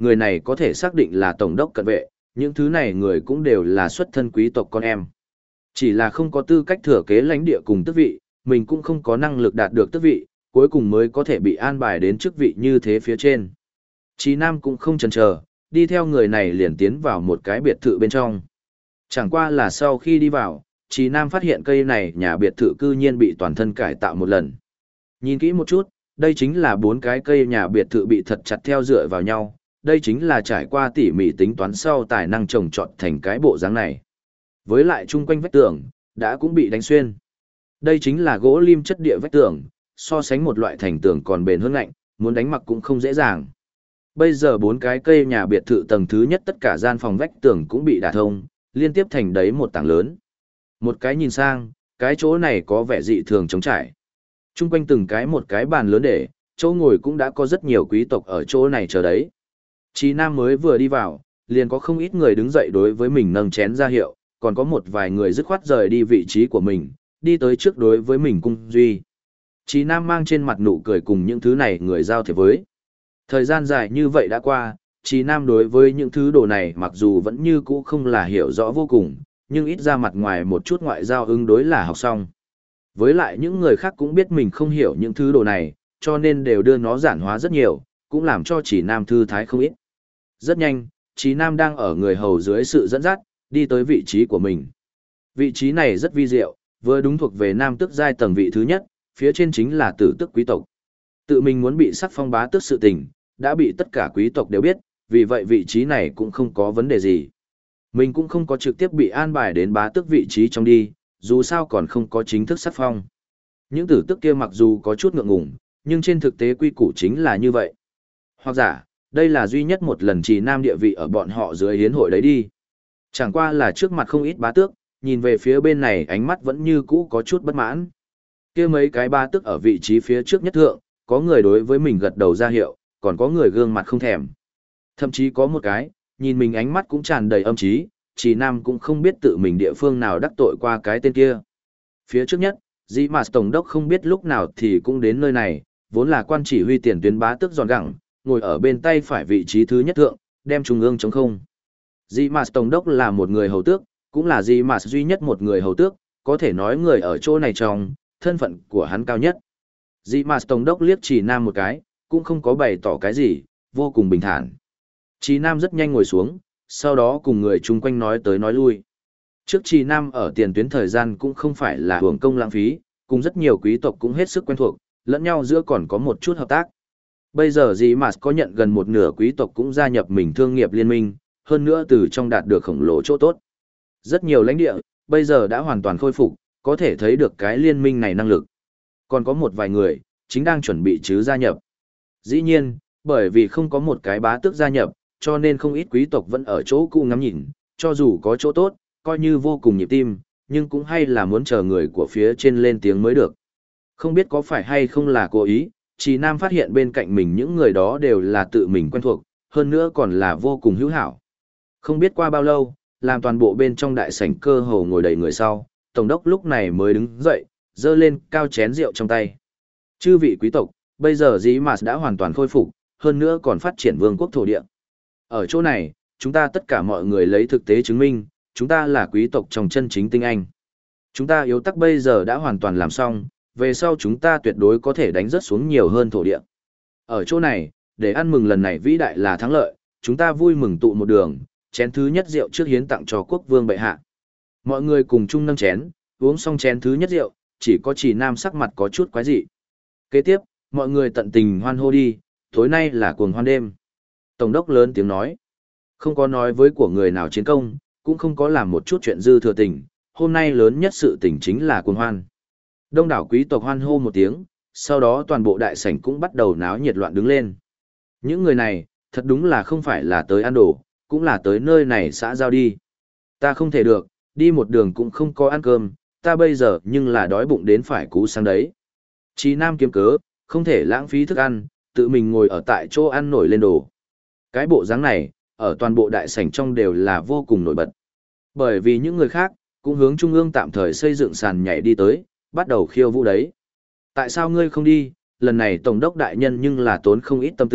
người này có thể xác định là tổng đốc cận vệ, những thứ này người cũng đều là xuất thân quý tộc con em. Chỉ là không có tư cách thừa kế lãnh địa cùng tước vị, mình cũng không có năng lực đạt được tước vị, cuối cùng mới có thể bị an bài đến chức vị như thế phía trên. Chí Nam cũng không chần chờ, đi theo người này liền tiến vào một cái biệt thự bên trong. Chẳng qua là sau khi đi vào, Chí Nam phát hiện cây này nhà biệt thự cư nhiên bị toàn thân cải tạo một lần. Nhìn kỹ một chút, đây chính là 4 cái cây nhà biệt thự bị thật chặt theo dựa vào nhau, đây chính là trải qua tỉ mỉ tính toán sau tài năng trồng trọt thành cái bộ dáng này. Với lại chung quanh vách tường, đã cũng bị đánh xuyên. Đây chính là gỗ lim chất địa vách tường, so sánh một loại thành tường còn bền hơn ngạnh, muốn đánh mặc cũng không dễ dàng. Bây giờ 4 cái cây nhà biệt thự tầng thứ nhất tất cả gian phòng vách tường cũng bị đả thông, liên tiếp thành đấy một tảng lớn. Một cái nhìn sang, cái chỗ này có vẻ dị thường trống trải. Chung quanh từng cái một cái bàn lớn để, chỗ ngồi cũng đã có rất nhiều quý tộc ở chỗ này chờ đấy. Chí Nam mới vừa đi vào, liền có không ít người đứng dậy đối với mình nâng chén ra hiệu, còn có một vài người dứt khoát rời đi vị trí của mình, đi tới trước đối với mình cung duy. Chí Nam mang trên mặt nụ cười cùng những thứ này người giao thiệp với. Thời gian dài như vậy đã qua, Chí Nam đối với những thứ đồ này mặc dù vẫn như cũ không là hiểu rõ vô cùng, nhưng ít ra mặt ngoài một chút ngoại giao ứng đối là học xong. Với lại những người khác cũng biết mình không hiểu những thứ đồ này, cho nên đều đưa nó giản hóa rất nhiều, cũng làm cho Chí Nam thư thái không ít. Rất nhanh, Chí Nam đang ở người hầu dưới sự dẫn dắt, đi tới vị trí của mình. Vị trí này rất vi diệu, vừa đúng thuộc về nam tước giai tầng vị thứ nhất, phía trên chính là tử tước quý tộc. Tự mình muốn bị sắc phong bá tước sự tình, đã bị tất cả quý tộc đều biết, vì vậy vị trí này cũng không có vấn đề gì. Mình cũng không có trực tiếp bị an bài đến bá tước vị trí trong đi, dù sao còn không có chính thức sắc phong. Những tử tước kia mặc dù có chút ngượng ngùng, nhưng trên thực tế quy củ chính là như vậy. Hoặc giả, đây là duy nhất một lần Chí Nam địa vị ở bọn họ dưới hiến hội đấy đi. Chẳng qua là trước mặt không ít bá tước, nhìn về phía bên này ánh mắt vẫn như cũ có chút bất mãn. Kia mấy cái bá tước ở vị trí phía trước nhất thượng, có người đối với mình gật đầu ra hiệu, còn có người gương mặt không thèm. Thậm chí có một cái, nhìn mình ánh mắt cũng tràn đầy âm trí, Chí Nam cũng không biết tự mình địa phương nào đắc tội qua cái tên kia. Phía trước nhất, Dĩ Mạt Tổng đốc không biết lúc nào thì cũng đến nơi này, vốn là quan chỉ huy tiền tuyến bá tước giòn gẳng, ngồi ở bên tay phải vị trí thứ nhất thượng, đem trung ương chống không. Dĩ Mạt Tổng đốc là một người hầu tước, cũng là Dĩ Mạt duy nhất một người hầu tước, có thể nói người ở chỗ này trong, thân phận của hắn cao nhất. Dĩ Mạt Tổng đốc liếc Chí Nam một cái, cũng không có bày tỏ cái gì, vô cùng bình thản. Chí Nam rất nhanh ngồi xuống, sau đó cùng người chung quanh nói tới nói lui. Trước Chí Nam ở tiền tuyến thời gian cũng không phải là hưởng công lãng phí, cùng rất nhiều quý tộc cũng hết sức quen thuộc, lẫn nhau giữa còn có một chút hợp tác. Bây giờ Dĩ Mạt có nhận gần một nửa quý tộc cũng gia nhập mình thương nghiệp liên minh, hơn nữa từ trong đạt được khổng lồ chỗ tốt. Rất nhiều lãnh địa, bây giờ đã hoàn toàn khôi phục, có thể thấy được cái liên minh này năng lực. Còn có một vài người, chính đang chuẩn bị gia nhập. Dĩ nhiên, bởi vì không có một cái bá tước gia nhập, cho nên không ít quý tộc vẫn ở chỗ cũ ngắm nhìn, cho dù có chỗ tốt, coi như vô cùng nhịp tim, nhưng cũng hay là muốn chờ người của phía trên lên tiếng mới được. Không biết có phải hay không là cố ý, Chí Nam phát hiện bên cạnh mình những người đó đều là tự mình quen thuộc, hơn nữa còn là vô cùng hữu hảo. Không biết qua bao lâu, làm toàn bộ bên trong đại sảnh cơ hồ ngồi đầy người sau, tổng đốc lúc này mới đứng dậy, giơ lên cao chén rượu trong tay. Chư vị quý tộc, bây giờ Dĩ Mạt đã hoàn toàn khôi phục, hơn nữa còn phát triển vương quốc thổ địa. Ở chỗ này, chúng ta tất cả mọi người lấy thực tế chứng minh, chúng ta là quý tộc trong chân chính tinh anh. Chúng ta yếu tắc bây giờ đã hoàn toàn làm xong, về sau chúng ta tuyệt đối có thể đánh rất xuống nhiều hơn thổ địa. Ở chỗ này, để ăn mừng lần này vĩ đại là thắng lợi, chúng ta vui mừng tụ một đường, chén thứ nhất rượu trước hiến tặng cho quốc vương bệ hạ. Mọi người cùng chung nâng chén, uống xong chén thứ nhất rượu, chỉ có Chí Nam sắc mặt có chút quái dị. Kế tiếp, mọi người tận tình hoan hô đi, tối nay là cuồng hoan đêm. Tổng đốc lớn tiếng nói, không có nói với của người nào chiến công, cũng không có làm một chút chuyện dư thừa tình, hôm nay lớn nhất sự tình chính là cuồng hoan. Đông đảo quý tộc hoan hô một tiếng, sau đó toàn bộ đại sảnh cũng bắt đầu náo nhiệt loạn đứng lên. Những người này, thật đúng là không phải là tới ăn đồ, cũng là tới nơi này xã giao đi. Ta không thể được, đi một đường cũng không có ăn cơm, ta bây giờ nhưng là đói bụng đến phải cú sang đấy. Chí Nam kiếm cớ, không thể lãng phí thức ăn, tự mình ngồi ở tại chỗ ăn nổi lên đồ. Cái bộ dáng này, ở toàn bộ đại sảnh trong đều là vô cùng nổi bật. Bởi vì những người khác, cũng hướng trung ương tạm thời xây dựng sàn nhảy đi tới, bắt đầu khiêu vũ đấy. Tại sao ngươi không đi, lần này tổng đốc đại nhân nhưng là tốn không ít tâm tư,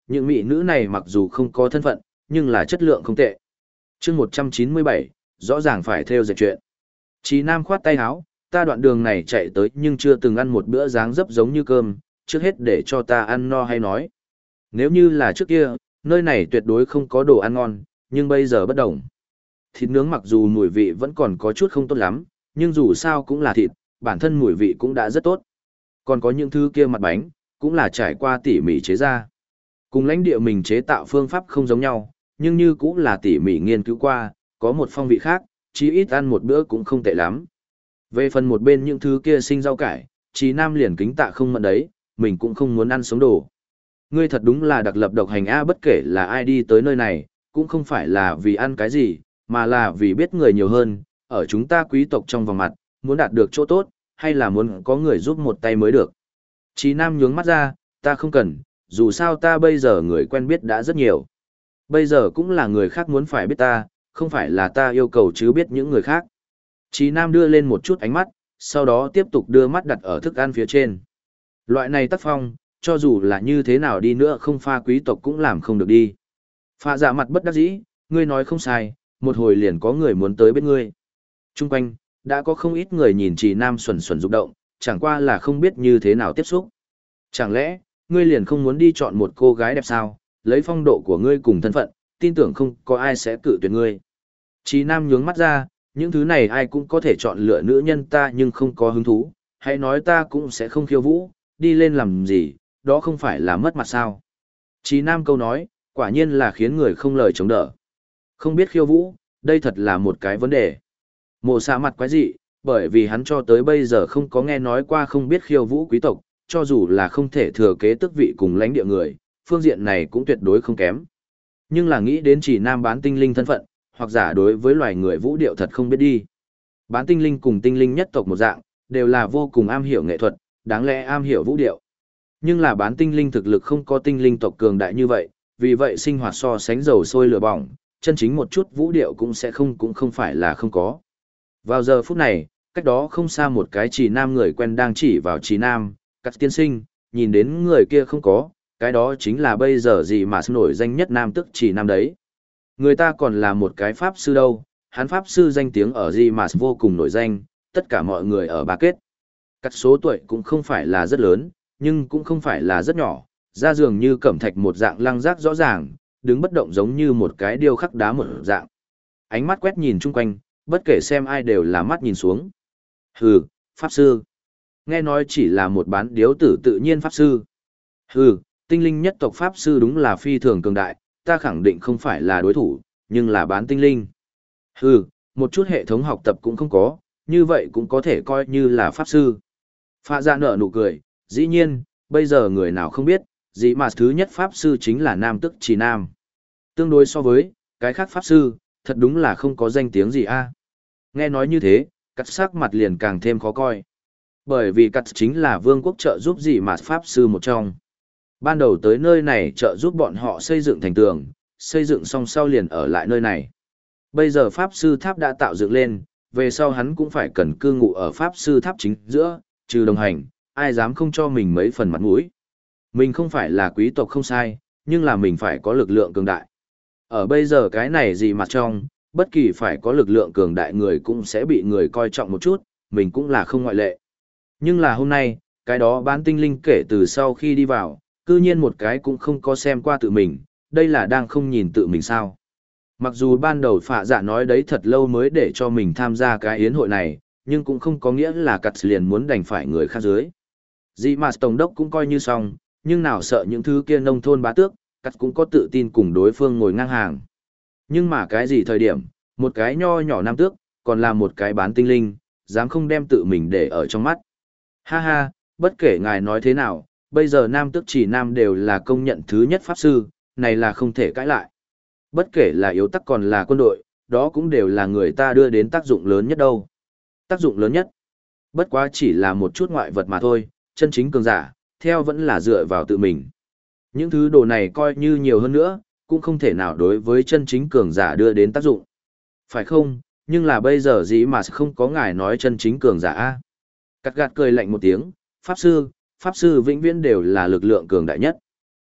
những mỹ nữ này mặc dù không có thân phận, nhưng là chất lượng không tệ. chương 197, rõ ràng phải theo dệt chuyện. Chí Nam khoát tay áo, ta đoạn đường này chạy tới nhưng chưa từng ăn một bữa dáng dấp giống như cơm, trước hết để cho ta ăn no hay nói. Nếu như là trước kia, nơi này tuyệt đối không có đồ ăn ngon, nhưng bây giờ bất đồng. Thịt nướng mặc dù mùi vị vẫn còn có chút không tốt lắm, nhưng dù sao cũng là thịt, bản thân mùi vị cũng đã rất tốt. Còn có những thứ kia mặt bánh, cũng là trải qua tỉ mỉ chế ra. Cùng lãnh địa mình chế tạo phương pháp không giống nhau, nhưng như cũng là tỉ mỉ nghiên cứu qua, có một phong vị khác, chí ít ăn một bữa cũng không tệ lắm. Về phần một bên những thứ kia sinh rau cải, Chí Nam liền kính tạ không mận đấy, mình cũng không muốn ăn sống đồ. Ngươi thật đúng là đặc lập độc hành a, bất kể là ai đi tới nơi này, cũng không phải là vì ăn cái gì, mà là vì biết người nhiều hơn, ở chúng ta quý tộc trong vòng mặt, muốn đạt được chỗ tốt, hay là muốn có người giúp một tay mới được. Chí Nam nhướng mắt ra, ta không cần, dù sao ta bây giờ người quen biết đã rất nhiều. Bây giờ cũng là người khác muốn phải biết ta, không phải là ta yêu cầu chứ biết những người khác. Chí Nam đưa lên một chút ánh mắt, sau đó tiếp tục đưa mắt đặt ở thức ăn phía trên. Loại này tác phong, cho dù là như thế nào đi nữa không pha quý tộc cũng làm không được đi. Pha dạ mặt bất đắc dĩ, ngươi nói không sai, một hồi liền có người muốn tới bên ngươi. Trung quanh, đã có không ít người nhìn Chí Nam xuẩn xuẩn rụng động, chẳng qua là không biết như thế nào tiếp xúc. Chẳng lẽ, ngươi liền không muốn đi chọn một cô gái đẹp sao, lấy phong độ của ngươi cùng thân phận, tin tưởng không có ai sẽ cự tuyệt ngươi. Chí Nam nhướng mắt ra, những thứ này ai cũng có thể chọn lựa nữ nhân ta nhưng không có hứng thú, hãy nói ta cũng sẽ không khiêu vũ, đi lên làm gì, đó không phải là mất mặt sao. Chí Nam câu nói, quả nhiên là khiến người không lời chống đỡ. Không biết khiêu vũ, đây thật là một cái vấn đề. Mộ Sa mặt quái dị, bởi vì hắn cho tới bây giờ không có nghe nói qua không biết khiêu vũ quý tộc, cho dù là không thể thừa kế tước vị cùng lãnh địa người, phương diện này cũng tuyệt đối không kém. Nhưng là nghĩ đến Chí Nam bán tinh linh thân phận, hoặc giả đối với loài người vũ điệu thật không biết đi. Bán tinh linh cùng tinh linh nhất tộc một dạng, đều là vô cùng am hiểu nghệ thuật, đáng lẽ am hiểu vũ điệu. Nhưng là bán tinh linh thực lực không có tinh linh tộc cường đại như vậy, vì vậy sinh hoạt so sánh dầu sôi lửa bỏng, chân chính một chút vũ điệu cũng không phải là không có. Vào giờ phút này, cách đó không xa một cái Chí Nam người quen đang chỉ vào Chí Nam, Cắt tiên sinh, nhìn đến người kia không có, cái đó chính là bây giờ gì mà nổi danh nhất nam tức Chí Nam đấy. Người ta còn là một cái pháp sư đâu, hắn pháp sư danh tiếng ở gì mà vô cùng nổi danh, tất cả mọi người ở Ba Kết. Cắt số tuổi cũng không phải là rất lớn, nhưng cũng không phải là rất nhỏ, da dường như cẩm thạch một dạng lăng giác rõ ràng, đứng bất động giống như một cái điêu khắc đá một dạng. Ánh mắt quét nhìn chung quanh, bất kể xem ai đều là mắt nhìn xuống. Hừ, pháp sư. Nghe nói chỉ là một bán điếu tử tự nhiên pháp sư. Hừ, tinh linh nhất tộc pháp sư đúng là phi thường cường đại, ta khẳng định không phải là đối thủ, nhưng là bán tinh linh. Hừ, một chút hệ thống học tập cũng không có, như vậy cũng có thể coi như là pháp sư. Phạ Dạ nở nụ cười, dĩ nhiên, bây giờ người nào không biết, dĩ mà thứ nhất pháp sư chính là nam tức Chí Nam. Tương đối so với, cái khác pháp sư, thật đúng là không có danh tiếng gì a. Nghe nói như thế, cắt sắc mặt liền càng thêm khó coi. Bởi vì cắt chính là vương quốc trợ giúp dĩ mà pháp sư một trong. Ban đầu tới nơi này trợ giúp bọn họ xây dựng thành tường, xây dựng xong sau liền ở lại nơi này. Bây giờ pháp sư tháp đã tạo dựng lên, về sau hắn cũng phải cần cư ngụ ở pháp sư tháp chính giữa, trừ đồng hành, ai dám không cho mình mấy phần mặt mũi. Mình không phải là quý tộc không sai, nhưng là mình phải có lực lượng cường đại. Ở bây giờ cái này gì mặt trong, bất kỳ phải có lực lượng cường đại người cũng sẽ bị người coi trọng một chút, mình cũng là không ngoại lệ. Nhưng là hôm nay, cái đó bán tinh linh kể từ sau khi đi vào, cư nhiên một cái cũng không có xem qua tự mình, đây là đang không nhìn tự mình sao. Mặc dù ban đầu Phạ Dạ nói đấy thật lâu mới để cho mình tham gia cái yến hội này, nhưng cũng không có nghĩa là cắt liền muốn đành phải người khác dưới. Dĩ mà Tổng đốc cũng coi như xong, nhưng nào sợ những thứ kia nông thôn bá tước, cắt cũng có tự tin cùng đối phương ngồi ngang hàng. Nhưng mà cái gì thời điểm, một cái nho nhỏ nam tước, còn là một cái bán tinh linh, dám không đem tự mình để ở trong mắt. Ha ha, bất kể ngài nói thế nào, bây giờ nam tước Chí Nam đều là công nhận thứ nhất pháp sư, này là không thể cãi lại. Bất kể là yếu tắc còn là quân đội, đó cũng đều là người ta đưa đến tác dụng lớn nhất đâu. Tác dụng lớn nhất, bất quá chỉ là một chút ngoại vật mà thôi, chân chính cường giả, theo vẫn là dựa vào tự mình. Những thứ đồ này coi như nhiều hơn nữa, cũng không thể nào đối với chân chính cường giả đưa đến tác dụng. Phải không, nhưng là bây giờ gì mà không có ngài nói chân chính cường giả a. Cắt gạt cười lạnh một tiếng, pháp sư vĩnh viễn đều là lực lượng cường đại nhất.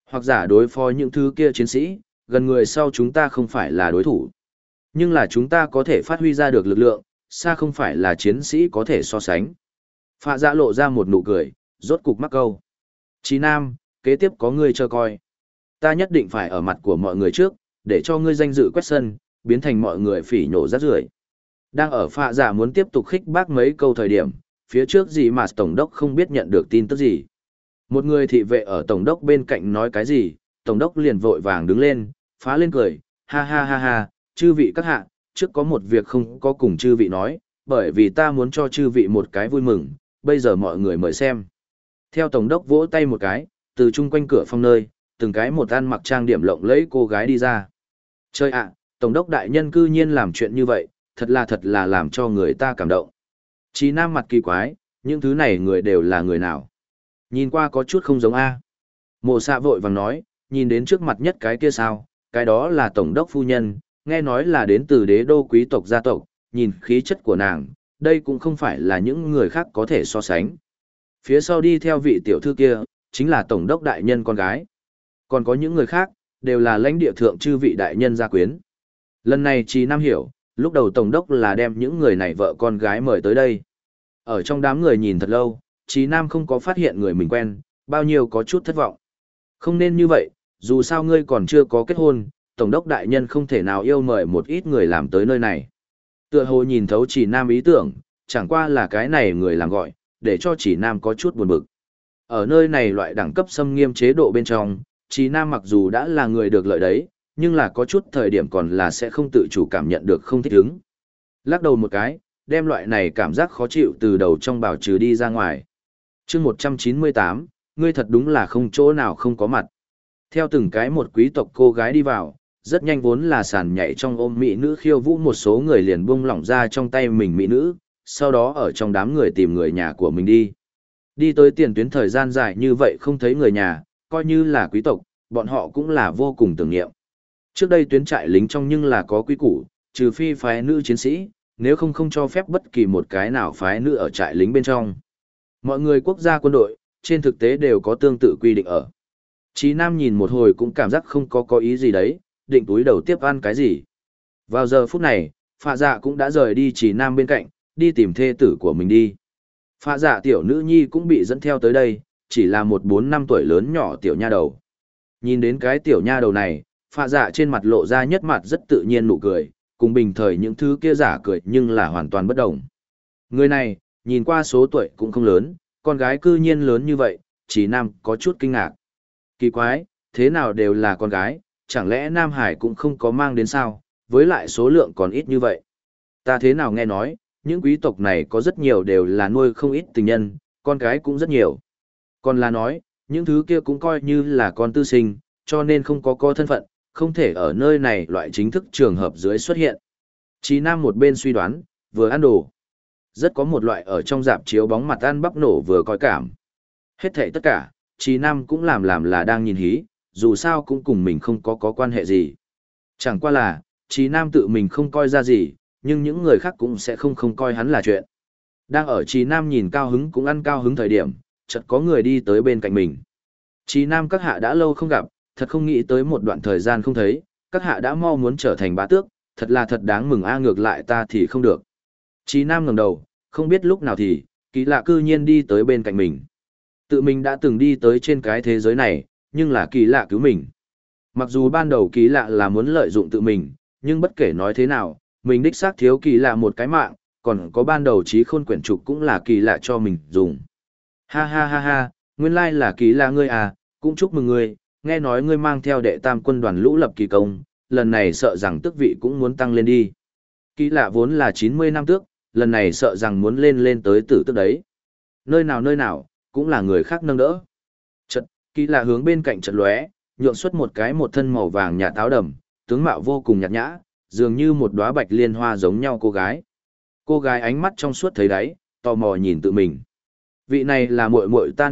Hoặc giả đối phó những thứ kia chiến sĩ, gần người sau chúng ta không phải là đối thủ. Nhưng là chúng ta có thể phát huy ra được lực lượng, xa không phải là chiến sĩ có thể so sánh. Phạ dạ lộ ra một nụ cười, rốt cục mắc câu. Chí Nam, kế tiếp có ngươi chờ coi. Ta nhất định phải ở mặt của mọi người trước, để cho ngươi danh dự quét sân, biến thành mọi người phỉ nhổ rác rưởi. Đang ở phạ dạ muốn tiếp tục khích bác mấy câu thời điểm, phía trước gì mà tổng đốc không biết nhận được tin tức gì. Một người thị vệ ở tổng đốc bên cạnh nói cái gì, tổng đốc liền vội vàng đứng lên, phá lên cười, ha ha ha ha, chư vị các hạ, trước có một việc không có cùng chư vị nói, bởi vì ta muốn cho chư vị một cái vui mừng, bây giờ mọi người mời xem. Theo tổng đốc vỗ tay một cái, từ chung quanh cửa phòng nơi, từng cái một ăn mặc trang điểm lộng lẫy cô gái đi ra. Chơi ạ, tổng đốc đại nhân cư nhiên làm chuyện như vậy, thật là làm cho người ta cảm động. Chí Nam mặt kỳ quái, những thứ này người đều là người nào? Nhìn qua có chút không giống A. Mộ xạ vội vàng nói, nhìn đến trước mặt nhất cái kia sao, cái đó là tổng đốc phu nhân, nghe nói là đến từ đế đô quý tộc gia tộc, nhìn khí chất của nàng, đây cũng không phải là những người khác có thể so sánh. Phía sau đi theo vị tiểu thư kia, chính là tổng đốc đại nhân con gái. Còn có những người khác, đều là lãnh địa thượng chư vị đại nhân gia quyến. Lần này Chí Nam hiểu, lúc đầu tổng đốc là đem những người này vợ con gái mời tới đây. Ở trong đám người nhìn thật lâu, Chí Nam không có phát hiện người mình quen, bao nhiêu có chút thất vọng. Không nên như vậy, dù sao ngươi còn chưa có kết hôn, tổng đốc đại nhân không thể nào yêu mời một ít người làm tới nơi này. Tựa hồ nhìn thấu Chí Nam ý tưởng, chẳng qua là cái này người làm gọi, để cho Chí Nam có chút buồn bực. Ở nơi này loại đẳng cấp xâm nghiêm chế độ bên trong, Chí Nam mặc dù đã là người được lợi đấy, nhưng là có chút thời điểm còn là sẽ không tự chủ cảm nhận được không thích ứng. Lắc đầu một cái, đem loại này cảm giác khó chịu từ đầu trong bào trừ đi ra ngoài. Chương 198, ngươi thật đúng là không chỗ nào không có mặt. Theo từng cái một quý tộc cô gái đi vào, rất nhanh vốn là sàn nhảy trong ôm mỹ nữ khiêu vũ một số người liền buông lỏng ra trong tay mình mỹ nữ, sau đó ở trong đám người tìm người nhà của mình đi. Đi tới tiền tuyến thời gian dài như vậy không thấy người nhà, coi như là quý tộc, bọn họ cũng là vô cùng tưởng niệm. Trước đây tuyến trại lính trong nhưng là có quý củ, trừ phi phái nữ chiến sĩ, nếu không không cho phép bất kỳ một cái nào phái nữ ở trại lính bên trong. Mọi người quốc gia quân đội, trên thực tế đều có tương tự quy định ở. Chí Nam nhìn một hồi cũng cảm giác không có ý gì đấy, định túi đầu tiếp ăn cái gì. Vào giờ phút này, Phạ Dạ cũng đã rời đi Chí Nam bên cạnh, đi tìm thê tử của mình đi. Phạ Dạ tiểu nữ nhi cũng bị dẫn theo tới đây, chỉ là một 4-5 tuổi lớn nhỏ tiểu nha đầu. Nhìn đến cái tiểu nha đầu này, Phạ Dạ trên mặt lộ ra nhất mặt rất tự nhiên nụ cười, cùng bình thời những thứ kia giả cười nhưng là hoàn toàn bất đồng. Người này, nhìn qua số tuổi cũng không lớn, con gái cư nhiên lớn như vậy, Chí Nam có chút kinh ngạc. Kỳ quái, thế nào đều là con gái, chẳng lẽ Nam Hải cũng không có mang đến sao, với lại số lượng còn ít như vậy. Ta thế nào nghe nói, những quý tộc này có rất nhiều đều là nuôi không ít tình nhân, con gái cũng rất nhiều. Còn là nói, những thứ kia cũng coi như là con tư sinh, cho nên không có thân phận, không thể ở nơi này loại chính thức trường hợp dưới xuất hiện. Chí Nam một bên suy đoán, vừa ăn đồ. Rất có một loại ở trong dạp chiếu bóng mặt ăn bắp nổ vừa coi cảm. Hết thảy tất cả, Chí Nam cũng làm là đang nhìn hí, dù sao cũng cùng mình không có quan hệ gì. Chẳng qua là, Chí Nam tự mình không coi ra gì, nhưng những người khác cũng sẽ không coi hắn là chuyện. Đang ở Chí Nam nhìn cao hứng cũng ăn cao hứng thời điểm, chợt có người đi tới bên cạnh mình. Chí Nam các hạ đã lâu không gặp, thật không nghĩ tới một đoạn thời gian không thấy, các hạ đã mau muốn trở thành bá tước, thật đáng mừng ngược lại ta thì không được. Chí Nam ngẩng đầu, không biết lúc nào thì, Kỳ Lạ cư nhiên đi tới bên cạnh mình. Tự mình đã từng đi tới trên cái thế giới này, nhưng là Kỳ Lạ cứu mình. Mặc dù ban đầu Kỳ Lạ là muốn lợi dụng tự mình, nhưng bất kể nói thế nào, mình đích xác thiếu Kỳ Lạ một cái mạng, còn có ban đầu trí khôn quyển trục cũng là Kỳ Lạ cho mình dùng. Ha ha ha ha, nguyên lai là Kỳ Lạ ngươi à, cũng chúc mừng ngươi, nghe nói ngươi mang theo đệ tam quân đoàn lũ lập kỳ công, lần này sợ rằng tước vị cũng muốn tăng lên đi. Kỳ Lạ vốn là 90 năm tước, lần này sợ rằng muốn lên tới tử tước đấy. Nơi nào, cũng là người khác nâng đỡ. Chật, Kỳ Lạ hướng bên cạnh chật lóe, nhượng xuất một thân màu vàng nhạt áo đầm, tướng mạo vô cùng nhạt nhã, dường như một đóa bạch liên hoa giống nhau cô gái. Cô gái ánh mắt trong suốt thấy đáy, tò mò nhìn tự mình. Vị này là muội muội ta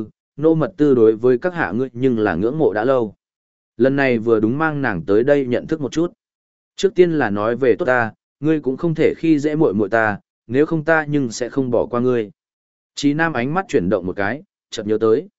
Nô Mật Tư đối với các hạ ngươi nhưng là ngưỡng mộ đã lâu. Lần này vừa đúng mang nàng tới đây nhận thức một chút. Trước tiên là nói về tốt ta, ngươi cũng không thể khi dễ muội muội ta, nếu không ta nhưng sẽ không bỏ qua ngươi. Chí Nam ánh mắt chuyển động một cái, chợt nhớ tới.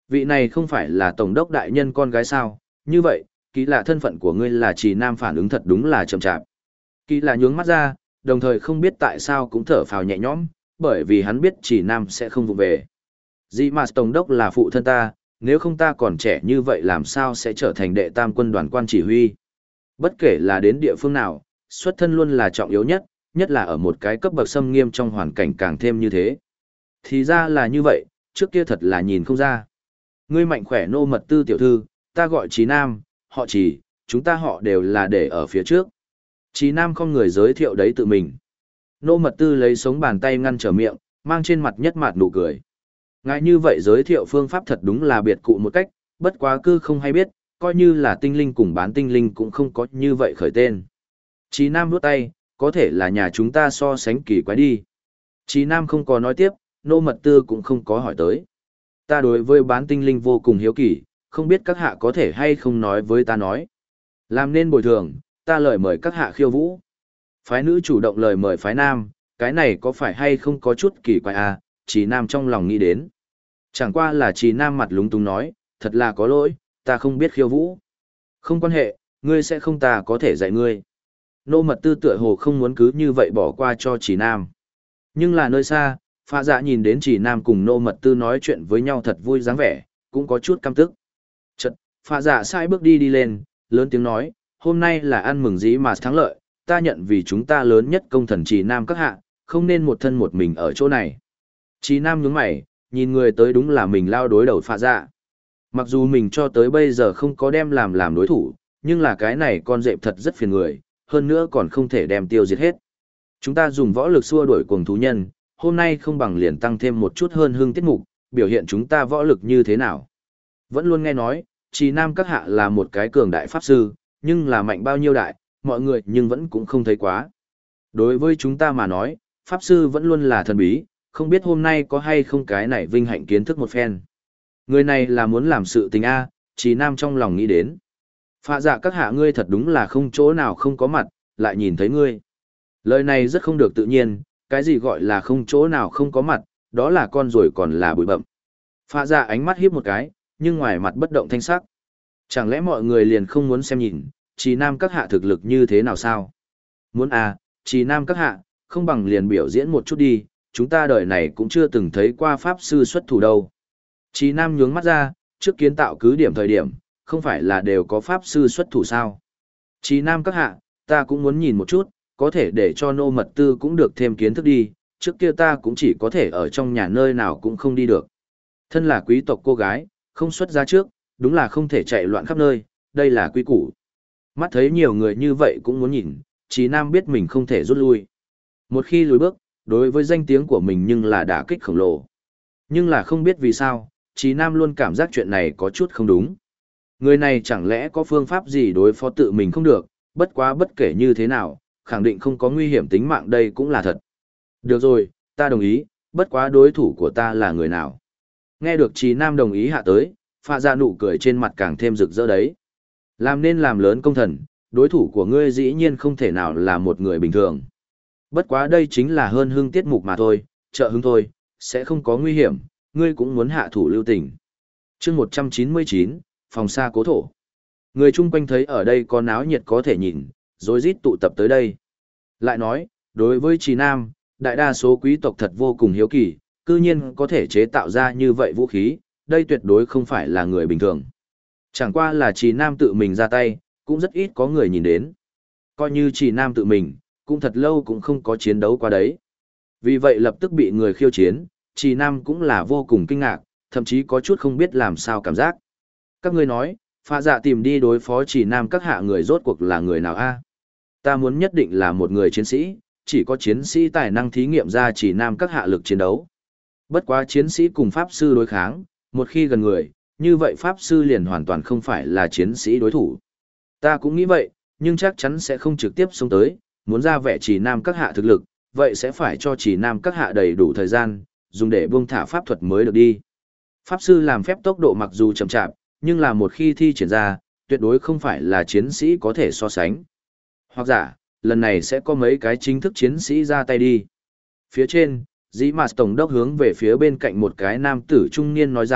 Vị này không phải là tổng đốc đại nhân con gái sao, như vậy, kỳ lạ thân phận của ngươi là Trì Nam phản ứng thật đúng là chậm chạp. Kỳ lạ nhướng mắt ra, đồng thời không biết tại sao cũng thở phào nhẹ nhõm, bởi vì hắn biết Trì Nam sẽ không vụ về. Dĩ mà tổng đốc là phụ thân ta, nếu không ta còn trẻ như vậy làm sao sẽ trở thành đệ tam quân đoàn quan chỉ huy. Bất kể là đến địa phương nào, xuất thân luôn là trọng yếu nhất, nhất là ở một cái cấp bậc xâm nghiêm trong hoàn cảnh càng thêm như thế. Thì ra là như vậy, trước kia thật là nhìn không ra. Ngươi mạnh khỏe nô mật tư tiểu thư, ta gọi Trí Nam, họ Trí, chúng ta họ đều là để ở phía trước. Trí Nam không người giới thiệu đấy tự mình. Nô mật tư lấy sống bàn tay ngăn trở miệng, mang trên mặt nhất mặt nụ cười. Ngại như vậy giới thiệu phương pháp thật đúng là biệt cụ một cách, bất quá cứ không hay biết, coi như là tinh linh cùng bán tinh linh cũng không có như vậy khởi tên. Trí Nam vuốt tay, có thể là nhà chúng ta so sánh kỳ quái đi. Trí Nam không có nói tiếp, nô mật tư cũng không có hỏi tới. Ta đối với bán tinh linh vô cùng hiếu kỳ, không biết các hạ có thể hay không nói với ta nói. Làm nên bồi thường, ta lời mời các hạ khiêu vũ. Phái nữ chủ động lời mời phái nam, cái này có phải hay không có chút kỳ quái à, Trí Nam trong lòng nghĩ đến. Chẳng qua là Trí Nam mặt lúng túng nói, thật là có lỗi, ta không biết khiêu vũ. Không quan hệ, ngươi sẽ không ta có thể dạy ngươi. Nô mật tư tựa hồ không muốn cứ như vậy bỏ qua cho Trí Nam. Nhưng là nơi xa, Phạ Dạ nhìn đến Trí Nam cùng nô mật tư nói chuyện với nhau thật vui dáng vẻ, cũng có chút căm tức. Chật, Phạ Dạ sai bước đi lên, lớn tiếng nói, hôm nay là ăn mừng dĩ mà thắng lợi, ta nhận vì chúng ta lớn nhất công thần Trí Nam các hạ, không nên một thân một mình ở chỗ này. Trí Nam nhướng mày, nhìn người tới đúng là mình lao đối đầu Phạ Dạ. Mặc dù mình cho tới bây giờ không có đem làm đối thủ, nhưng là cái này con dẹp thật rất phiền người, hơn nữa còn không thể đem tiêu diệt hết. Chúng ta dùng võ lực xua đuổi cuồng thú nhân, hôm nay không bằng liền tăng thêm một chút hơn hương tiết mục, biểu hiện chúng ta võ lực như thế nào. Vẫn luôn nghe nói, Trì Nam các hạ là một cái cường đại pháp sư, nhưng là mạnh bao nhiêu đại, mọi người nhưng vẫn cũng không thấy quá. Đối với chúng ta mà nói, pháp sư vẫn luôn là thần bí, không biết hôm nay có hay không cái này vinh hạnh kiến thức một phen. Người này là muốn làm sự tình A, Trì Nam trong lòng nghĩ đến. Phạ Dạ các hạ ngươi thật đúng là không chỗ nào không có mặt, lại nhìn thấy ngươi. Lời này rất không được tự nhiên, cái gì gọi là không chỗ nào không có mặt, đó là con rồi còn là bụi bậm. Phạ Dạ ánh mắt hiếp một cái, nhưng ngoài mặt bất động thanh sắc. Chẳng lẽ mọi người liền không muốn xem nhìn, Trì Nam các hạ thực lực như thế nào sao? Muốn à, Trì Nam các hạ, không bằng liền biểu diễn một chút đi, chúng ta đời này cũng chưa từng thấy qua pháp sư xuất thủ đâu. Trì Nam nhướng mắt ra, trước kiến tạo cứ điểm thời điểm, không phải là đều có pháp sư xuất thủ sao? Trì Nam các hạ, ta cũng muốn nhìn một chút, có thể để cho nô mật tư cũng được thêm kiến thức đi, trước kia ta cũng chỉ có thể ở trong nhà nơi nào cũng không đi được. Thân là quý tộc cô gái, không xuất ra trước, đúng là không thể chạy loạn khắp nơi, đây là quy củ. Mắt thấy nhiều người như vậy cũng muốn nhìn, Trì Nam biết mình không thể rút lui. Một khi lùi bước, đối với danh tiếng của mình nhưng là đả kích khổng lồ. Nhưng là không biết vì sao, Trì Nam luôn cảm giác chuyện này có chút không đúng. Người này chẳng lẽ có phương pháp gì đối phó tự mình không được, bất quá bất kể như thế nào, khẳng định không có nguy hiểm tính mạng đây cũng là thật. Được rồi, ta đồng ý, bất quá đối thủ của ta là người nào. Nghe được Trì Nam đồng ý hạ tới, Phạ Dạ nụ cười trên mặt càng thêm rực rỡ đấy. Làm nên làm lớn công thần, đối thủ của ngươi dĩ nhiên không thể nào là một người bình thường. Bất quá đây chính là hơn hương tiết mục mà thôi, trợ hứng thôi, sẽ không có nguy hiểm, ngươi cũng muốn hạ thủ lưu tình. chương 199, phòng xa cố thổ. Người chung quanh thấy ở đây có náo nhiệt có thể nhìn, rồi rít tụ tập tới đây. Lại nói, đối với Trì Nam, đại đa số quý tộc thật vô cùng hiếu kỳ, cư nhiên có thể chế tạo ra như vậy vũ khí, đây tuyệt đối không phải là người bình thường. Chẳng qua là Trì Nam tự mình ra tay, cũng rất ít có người nhìn đến. Coi như Trì Nam tự mình, cũng thật lâu cũng không có chiến đấu qua đấy. Vì vậy lập tức bị người khiêu chiến, Trì Nam cũng là vô cùng kinh ngạc, thậm chí có chút không biết làm sao cảm giác. Các ngươi nói, Phạ Dạ tìm đi đối phó Trì Nam các hạ người rốt cuộc là người nào a? Ta muốn nhất định là một người chiến sĩ, chỉ có chiến sĩ tài năng thí nghiệm ra Trì Nam các hạ lực chiến đấu. Bất quá chiến sĩ cùng pháp sư đối kháng, một khi gần người, như vậy pháp sư liền hoàn toàn không phải là chiến sĩ đối thủ. Ta cũng nghĩ vậy, nhưng chắc chắn sẽ không trực tiếp xông tới, muốn ra vẻ Trì Nam các hạ thực lực, vậy sẽ phải cho Trì Nam các hạ đầy đủ thời gian, dùng để buông thả pháp thuật mới được đi. Pháp sư làm phép tốc độ mặc dù chậm chạp, nhưng là một khi thi triển ra, tuyệt đối không phải là chiến sĩ có thể so sánh. Hoặc giả, lần này sẽ có mấy cái chính thức chiến sĩ ra tay đi. Phía trên, dĩ mạt tổng đốc hướng về phía bên cạnh một cái nam tử trung niên nói rằng,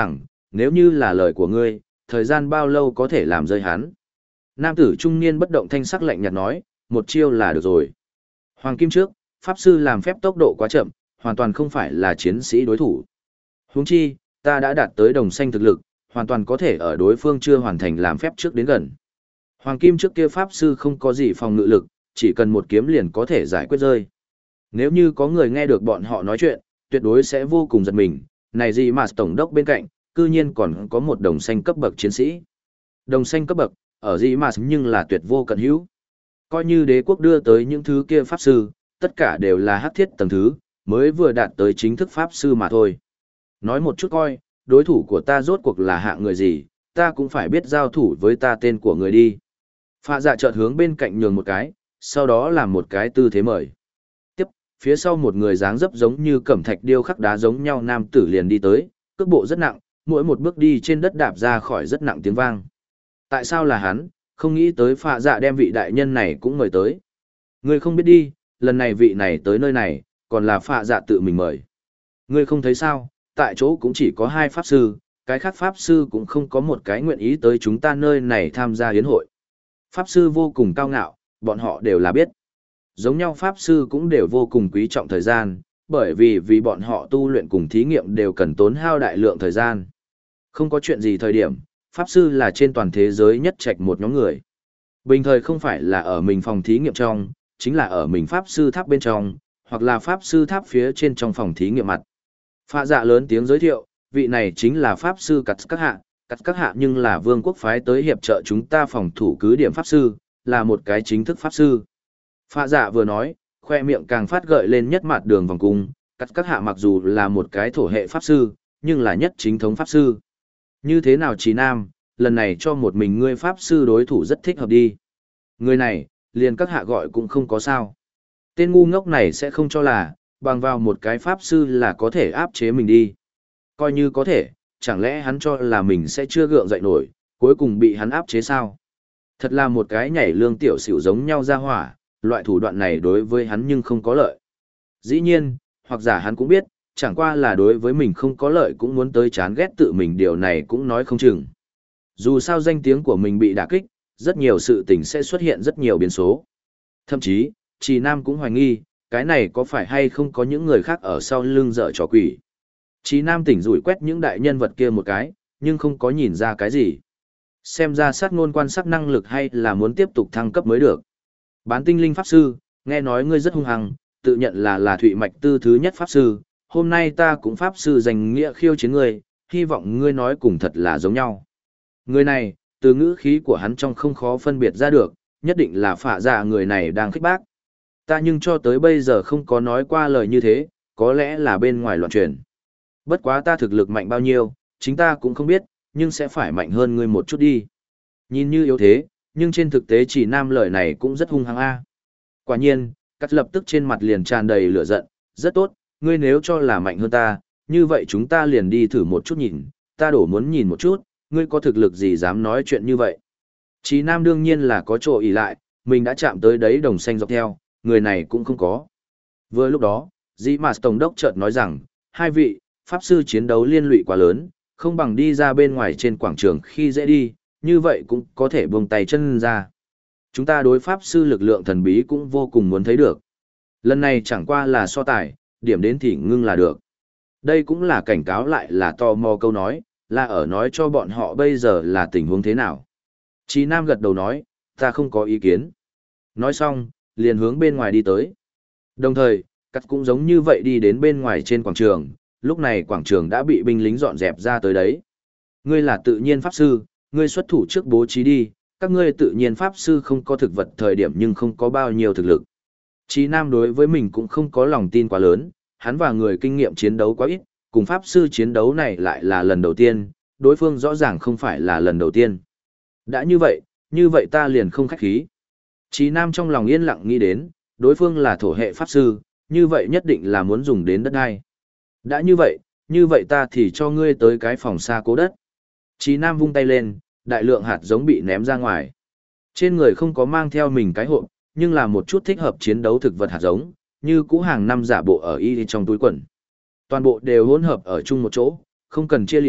nếu như là lời của ngươi, thời gian bao lâu có thể làm rơi hắn? Nam tử trung niên bất động thanh sắc lạnh nhạt nói, một chiêu là được rồi. Hoàng kim trước, pháp sư làm phép tốc độ quá chậm, hoàn toàn không phải là chiến sĩ đối thủ. Huống chi, ta đã đạt tới đồng xanh thực lực, hoàn toàn có thể ở đối phương chưa hoàn thành làm phép trước đến gần. Hoàng kim trước kia pháp sư không có gì phòng ngự lực, chỉ cần một kiếm liền có thể giải quyết rơi. Nếu như có người nghe được bọn họ nói chuyện, tuyệt đối sẽ vô cùng giật mình, này gì mà tổng đốc bên cạnh, cư nhiên còn có một đồng xanh cấp bậc chiến sĩ. Đồng xanh cấp bậc, ở gì mà nhưng là tuyệt vô cận hữu. Coi như đế quốc đưa tới những thứ kia pháp sư, tất cả đều là hắc thiết tầng thứ, mới vừa đạt tới chính thức pháp sư mà thôi. Nói một chút coi, đối thủ của ta rốt cuộc là hạng người gì, ta cũng phải biết giao thủ với ta tên của người đi. Phạ dạ chợt hướng bên cạnh nhường một cái, sau đó làm một cái tư thế mời. Tiếp, phía sau một người dáng dấp giống như cẩm thạch điêu khắc đá giống nhau nam tử liền đi tới, cước bộ rất nặng, mỗi một bước đi trên đất đạp ra khỏi rất nặng tiếng vang. Tại sao là hắn, không nghĩ tới phạ dạ đem vị đại nhân này cũng mời tới. Ngươi không biết đi, lần này vị này tới nơi này, còn là phạ dạ tự mình mời. Ngươi không thấy sao, tại chỗ cũng chỉ có 2 pháp sư, cái khác pháp sư cũng không có một cái nguyện ý tới chúng ta nơi này tham gia hiến hội. Pháp sư vô cùng cao ngạo, bọn họ đều là biết. Giống nhau pháp sư cũng đều vô cùng quý trọng thời gian, bởi vì bọn họ tu luyện cùng thí nghiệm đều cần tốn hao đại lượng thời gian. Không có chuyện gì thời điểm, pháp sư là trên toàn thế giới nhất trạch một nhóm người. Bình thời không phải là ở mình phòng thí nghiệm trong, chính là ở mình pháp sư tháp bên trong, hoặc là pháp sư tháp phía trên trong phòng thí nghiệm mặt. Phạ dạ lớn tiếng giới thiệu, vị này chính là pháp sư Cắt Các Hạ nhưng là vương quốc phái tới hiệp trợ chúng ta phòng thủ cứ điểm pháp sư, là một cái chính thức pháp sư. Phạ dạ vừa nói, khoe miệng càng phát gợi lên nhất mặt đường vòng cung, Cắt Các Hạ mặc dù là một cái thổ hệ pháp sư, nhưng là nhất chính thống pháp sư. Như thế nào Trí Nam, lần này cho một mình ngươi pháp sư đối thủ rất thích hợp đi. Người này, liền các hạ gọi cũng không có sao. Tên ngu ngốc này sẽ không cho là, bằng vào một cái pháp sư là có thể áp chế mình đi. Coi như có thể, chẳng lẽ hắn cho là mình sẽ chưa gượng dậy nổi, cuối cùng bị hắn áp chế sao? Thật là một cái nhảy lương tiểu xỉu giống nhau ra hỏa, loại thủ đoạn này đối với hắn nhưng không có lợi. Dĩ nhiên, hoặc giả hắn cũng biết, chẳng qua là đối với mình không có lợi cũng muốn tới chán ghét tự mình, điều này cũng nói không chừng. Dù sao danh tiếng của mình bị đả kích, rất nhiều sự tình sẽ xuất hiện rất nhiều biến số. Thậm chí, Trì Nam cũng hoài nghi, cái này có phải hay không có những người khác ở sau lưng dở trò quỷ. Trì Nam tỉnh rủi quét những đại nhân vật kia một cái, nhưng không có nhìn ra cái gì. Xem ra sát ngôn quan sát năng lực hay là muốn tiếp tục thăng cấp mới được. Bán tinh linh pháp sư, nghe nói ngươi rất hung hăng, tự nhận là Thụy Mạch Tư thứ nhất pháp sư, hôm nay ta cũng pháp sư danh nghĩa khiêu chiến ngươi, hy vọng ngươi nói cùng thật là giống nhau. Người này, từ ngữ khí của hắn trong không khó phân biệt ra được, nhất định là phạ dạ người này đang khích bác. Ta nhưng cho tới bây giờ không có nói qua lời như thế, có lẽ là bên ngoài loạn truyền. Bất quá ta thực lực mạnh bao nhiêu, chính ta cũng không biết, nhưng sẽ phải mạnh hơn ngươi một chút đi. Nhìn như yếu thế, nhưng trên thực tế chỉ Nam lời này cũng rất hung hăng a. Quả nhiên, Cắt lập tức trên mặt liền tràn đầy lửa giận, rất tốt, ngươi nếu cho là mạnh hơn ta, như vậy chúng ta liền đi thử một chút nhìn, ta đổ muốn nhìn một chút, ngươi có thực lực gì dám nói chuyện như vậy. Chí Nam đương nhiên là có chỗ ỷ lại, mình đã chạm tới đấy đồng xanh dọc theo, người này cũng không có. Vừa lúc đó, Dĩ Mạt Tổng đốc chợt nói rằng, 2 vị, pháp sư chiến đấu liên lụy quá lớn, không bằng đi ra bên ngoài trên quảng trường khi dễ đi, như vậy cũng có thể buông tay chân ra. Chúng ta đối pháp sư lực lượng thần bí cũng vô cùng muốn thấy được. Lần này chẳng qua là so tài, điểm đến thì ngưng là được. Đây cũng là cảnh cáo lại là tò mò câu nói, là ở nói cho bọn họ bây giờ là tình huống thế nào. Chí Nam gật đầu nói, ta không có ý kiến. Nói xong, liền hướng bên ngoài đi tới. Đồng thời, Cắt cũng giống như vậy đi đến bên ngoài trên quảng trường, lúc này quảng trường đã bị binh lính dọn dẹp ra tới đấy. Ngươi là tự nhiên pháp sư, ngươi xuất thủ trước bố trí đi, các ngươi tự nhiên pháp sư không có thực vật thời điểm nhưng không có bao nhiêu thực lực. Chí Nam đối với mình cũng không có lòng tin quá lớn, hắn và người kinh nghiệm chiến đấu quá ít, cùng pháp sư chiến đấu này lại là lần đầu tiên, đối phương rõ ràng không phải là lần đầu tiên. Đã như vậy ta liền không khách khí. Chí Nam trong lòng yên lặng nghĩ đến, đối phương là thổ hệ pháp sư, như vậy nhất định là muốn dùng đến đất đai. Đã như vậy ta thì cho ngươi tới cái phòng xa cố đất. Chí Nam vung tay lên, đại lượng hạt giống bị ném ra ngoài. Trên người không có mang theo mình cái hộp, nhưng là một chút thích hợp chiến đấu thực vật hạt giống, như cũ hàng năm giả bộ ở y trong túi quần. Toàn bộ đều hỗn hợp ở chung một chỗ, không cần chia lịa,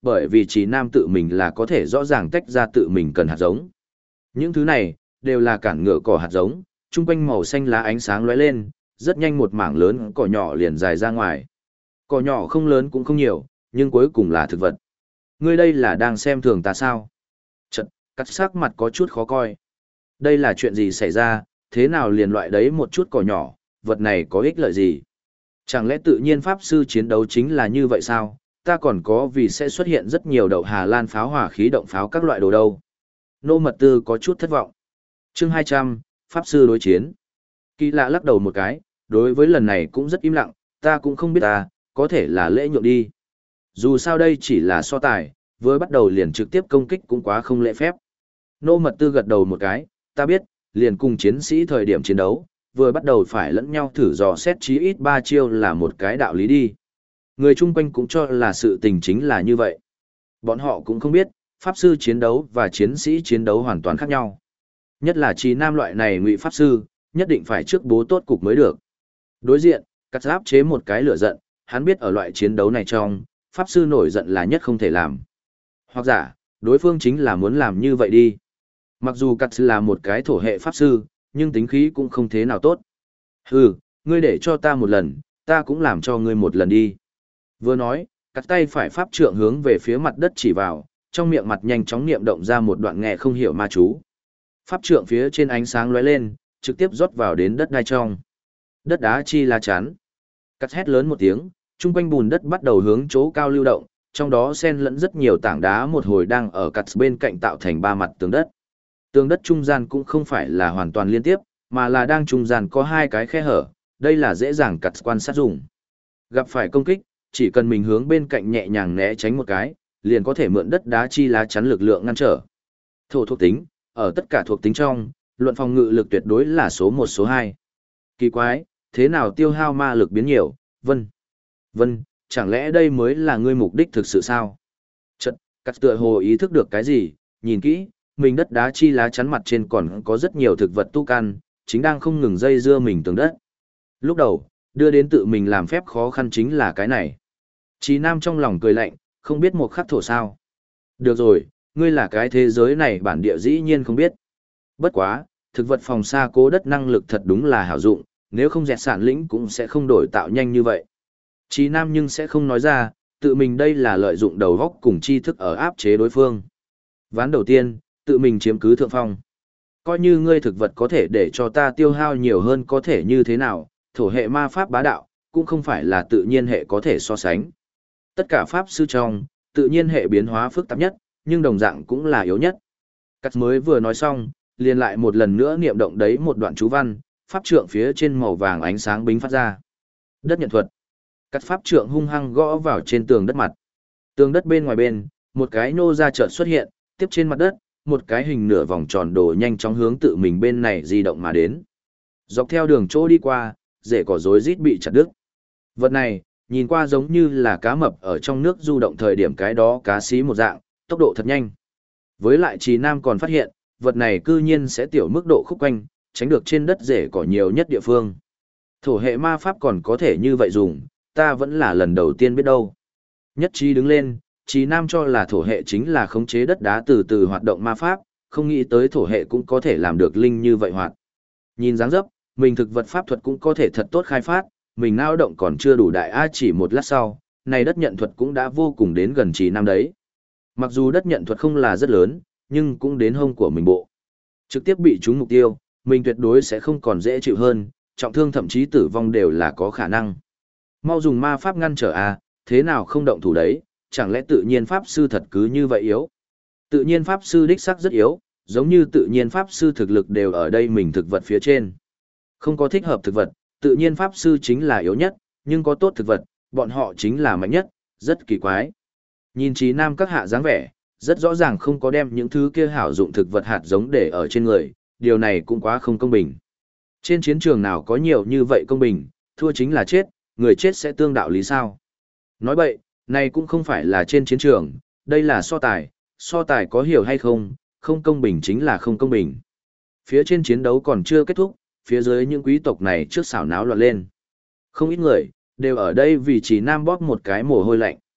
bởi vì Trí Nam tự mình là có thể rõ ràng tách ra tự mình cần hạt giống. Những thứ này, đều là cản ngựa cỏ hạt giống, chung quanh màu xanh lá ánh sáng lóe lên, rất nhanh một mảng lớn cỏ nhỏ liền dài ra ngoài. Cỏ nhỏ không lớn cũng không nhiều, nhưng cuối cùng là thực vật. Ngươi đây là đang xem thường ta sao? Chật, cắt sắc mặt có chút khó coi. Đây là chuyện gì xảy ra, thế nào liền loại đấy một chút cỏ nhỏ, vật này có ích lợi gì? Chẳng lẽ tự nhiên pháp sư chiến đấu chính là như vậy sao? Ta còn có vì sẽ xuất hiện rất nhiều đậu Hà Lan pháo hỏa khí động pháo các loại đồ đâu. Nô Mật Tư có chút thất vọng. Chương 200, Pháp sư đối chiến. Kỳ lạ lắc đầu một cái, đối với lần này cũng rất im lặng, ta cũng không biết ta, có thể là lễ nhượng đi. Dù sao đây chỉ là so tài, với bắt đầu liền trực tiếp công kích cũng quá không lễ phép. Nô Mật Tư gật đầu một cái, ta biết, liền cùng chiến sĩ thời điểm chiến đấu, vừa bắt đầu phải lẫn nhau thử dò xét chí ít 3 chiêu là một cái đạo lý đi. Người chung quanh cũng cho là sự tình chính là như vậy. Bọn họ cũng không biết, pháp sư chiến đấu và chiến sĩ chiến đấu hoàn toàn khác nhau. Nhất là Trí Nam loại này ngụy pháp sư, nhất định phải trước bố tốt cục mới được. Đối diện, cắt giáp chế một cái lửa giận, hắn biết ở loại chiến đấu này trong, pháp sư nổi giận là nhất không thể làm. Hoặc giả, đối phương chính là muốn làm như vậy đi. Mặc dù cắt là một cái thổ hệ pháp sư, nhưng tính khí cũng không thế nào tốt. Hừ, ngươi để cho ta một lần, ta cũng làm cho ngươi một lần đi. Vừa nói, cắt tay phải pháp trượng hướng về phía mặt đất chỉ vào, trong miệng mặt nhanh chóng niệm động ra một đoạn nghe không hiểu ma chú. Pháp trượng phía trên ánh sáng lóe lên, trực tiếp rót vào đến đất đai trong. Đất đá chi la chắn. Cắt hét lớn một tiếng, chung quanh bùn đất bắt đầu hướng chỗ cao lưu động, trong đó xen lẫn rất nhiều tảng đá một hồi đang ở cắt bên cạnh tạo thành ba mặt tường đất. Tường đất trung gian cũng không phải là hoàn toàn liên tiếp, mà là đang trung gian có hai cái khe hở, đây là dễ dàng cắt quan sát dùng. Gặp phải công kích, chỉ cần mình hướng bên cạnh nhẹ nhàng né tránh một cái, liền có thể mượn đất đá chi lá chắn lực lượng ngăn trở. Thổ thuộc tính, ở tất cả thuộc tính trong, luận phòng ngự lực tuyệt đối là số 1 số 2. Kỳ quái, thế nào tiêu hao ma lực biến nhiều, Vân, chẳng lẽ đây mới là ngươi mục đích thực sự sao? Chật, cắt tựa hồ ý thức được cái gì, nhìn kỹ, mình đất đá chi lá chắn mặt trên còn có rất nhiều thực vật tu căn, chính đang không ngừng dây dưa mình tường đất. Lúc đầu, đưa đến tự mình làm phép khó khăn chính là cái này. Chí Nam trong lòng cười lạnh, không biết một khắc thổ sao. Được rồi, ngươi là cái thế giới này bản địa dĩ nhiên không biết. Bất quá, thực vật phòng xa cố đất năng lực thật đúng là hảo dụng, nếu không dẹt sản lĩnh cũng sẽ không đổi tạo nhanh như vậy. Chí Nam nhưng sẽ không nói ra, tự mình đây là lợi dụng đầu góc cùng tri thức ở áp chế đối phương. Ván đầu tiên, tự mình chiếm cứ thượng phong. Coi như ngươi thực vật có thể để cho ta tiêu hao nhiều hơn có thể như thế nào, thổ hệ ma pháp bá đạo, cũng không phải là tự nhiên hệ có thể so sánh. Tất cả pháp sư trong, tự nhiên hệ biến hóa phức tạp nhất, nhưng đồng dạng cũng là yếu nhất. Cắt mới vừa nói xong, liền lại một lần nữa niệm động đấy một đoạn chú văn, pháp trượng phía trên màu vàng ánh sáng bính phát ra. Đất nhận thuật. Cắt pháp trượng hung hăng gõ vào trên tường đất mặt. Tường đất bên ngoài bên, một cái nô ra chợt xuất hiện, tiếp trên mặt đất, một cái hình nửa vòng tròn đồ nhanh chóng hướng tự mình bên này di động mà đến. Dọc theo đường chỗ đi qua, rễ cỏ rối rít bị chặt đứt. Vật này, nhìn qua giống như là cá mập ở trong nước du động thời điểm cái đó cá xí một dạng, tốc độ thật nhanh. Với lại Trì Nam còn phát hiện, vật này cư nhiên sẽ tiểu mức độ khúc quanh, tránh được trên đất rễ cỏ nhiều nhất địa phương. Thổ hệ ma pháp còn có thể như vậy dùng, ta vẫn là lần đầu tiên biết đâu. Nhất trí đứng lên, Trì Nam cho là thổ hệ chính là khống chế đất đá từ từ hoạt động ma pháp, không nghĩ tới thổ hệ cũng có thể làm được linh như vậy hoạt. Nhìn dáng dấp, mình thực vật pháp thuật cũng có thể thật tốt khai phát, mình nao động còn chưa đủ đại a chỉ một lát sau, này đất nhận thuật cũng đã vô cùng đến gần Trì Nam đấy. Mặc dù đất nhận thuật không là rất lớn, nhưng cũng đến hông của mình bộ. Trực tiếp bị trúng mục tiêu, mình tuyệt đối sẽ không còn dễ chịu hơn, trọng thương thậm chí tử vong đều là có khả năng. Mau dùng ma pháp ngăn trở a, thế nào không động thủ đấy, chẳng lẽ tự nhiên pháp sư thật cứ như vậy yếu? Tự nhiên pháp sư đích sắc rất yếu, giống như tự nhiên pháp sư thực lực đều ở đây mình thực vật phía trên. Không có thích hợp thực vật, tự nhiên pháp sư chính là yếu nhất, nhưng có tốt thực vật, bọn họ chính là mạnh nhất, rất kỳ quái. Nhìn Trí Nam các hạ dáng vẻ, rất rõ ràng không có đem những thứ kia hảo dụng thực vật hạt giống để ở trên người, điều này cũng quá không công bình. Trên chiến trường nào có nhiều như vậy công bình, thua chính là chết, người chết sẽ tương đạo lý sao? Nói bậy, này cũng không phải là trên chiến trường, đây là so tài có hiểu hay không, không công bình chính là không công bình. Phía trên chiến đấu còn chưa kết thúc, phía dưới những quý tộc này trước xảo náo loạn lên. Không ít người, đều ở đây vì Trí Nam bóp một cái mồ hôi lạnh.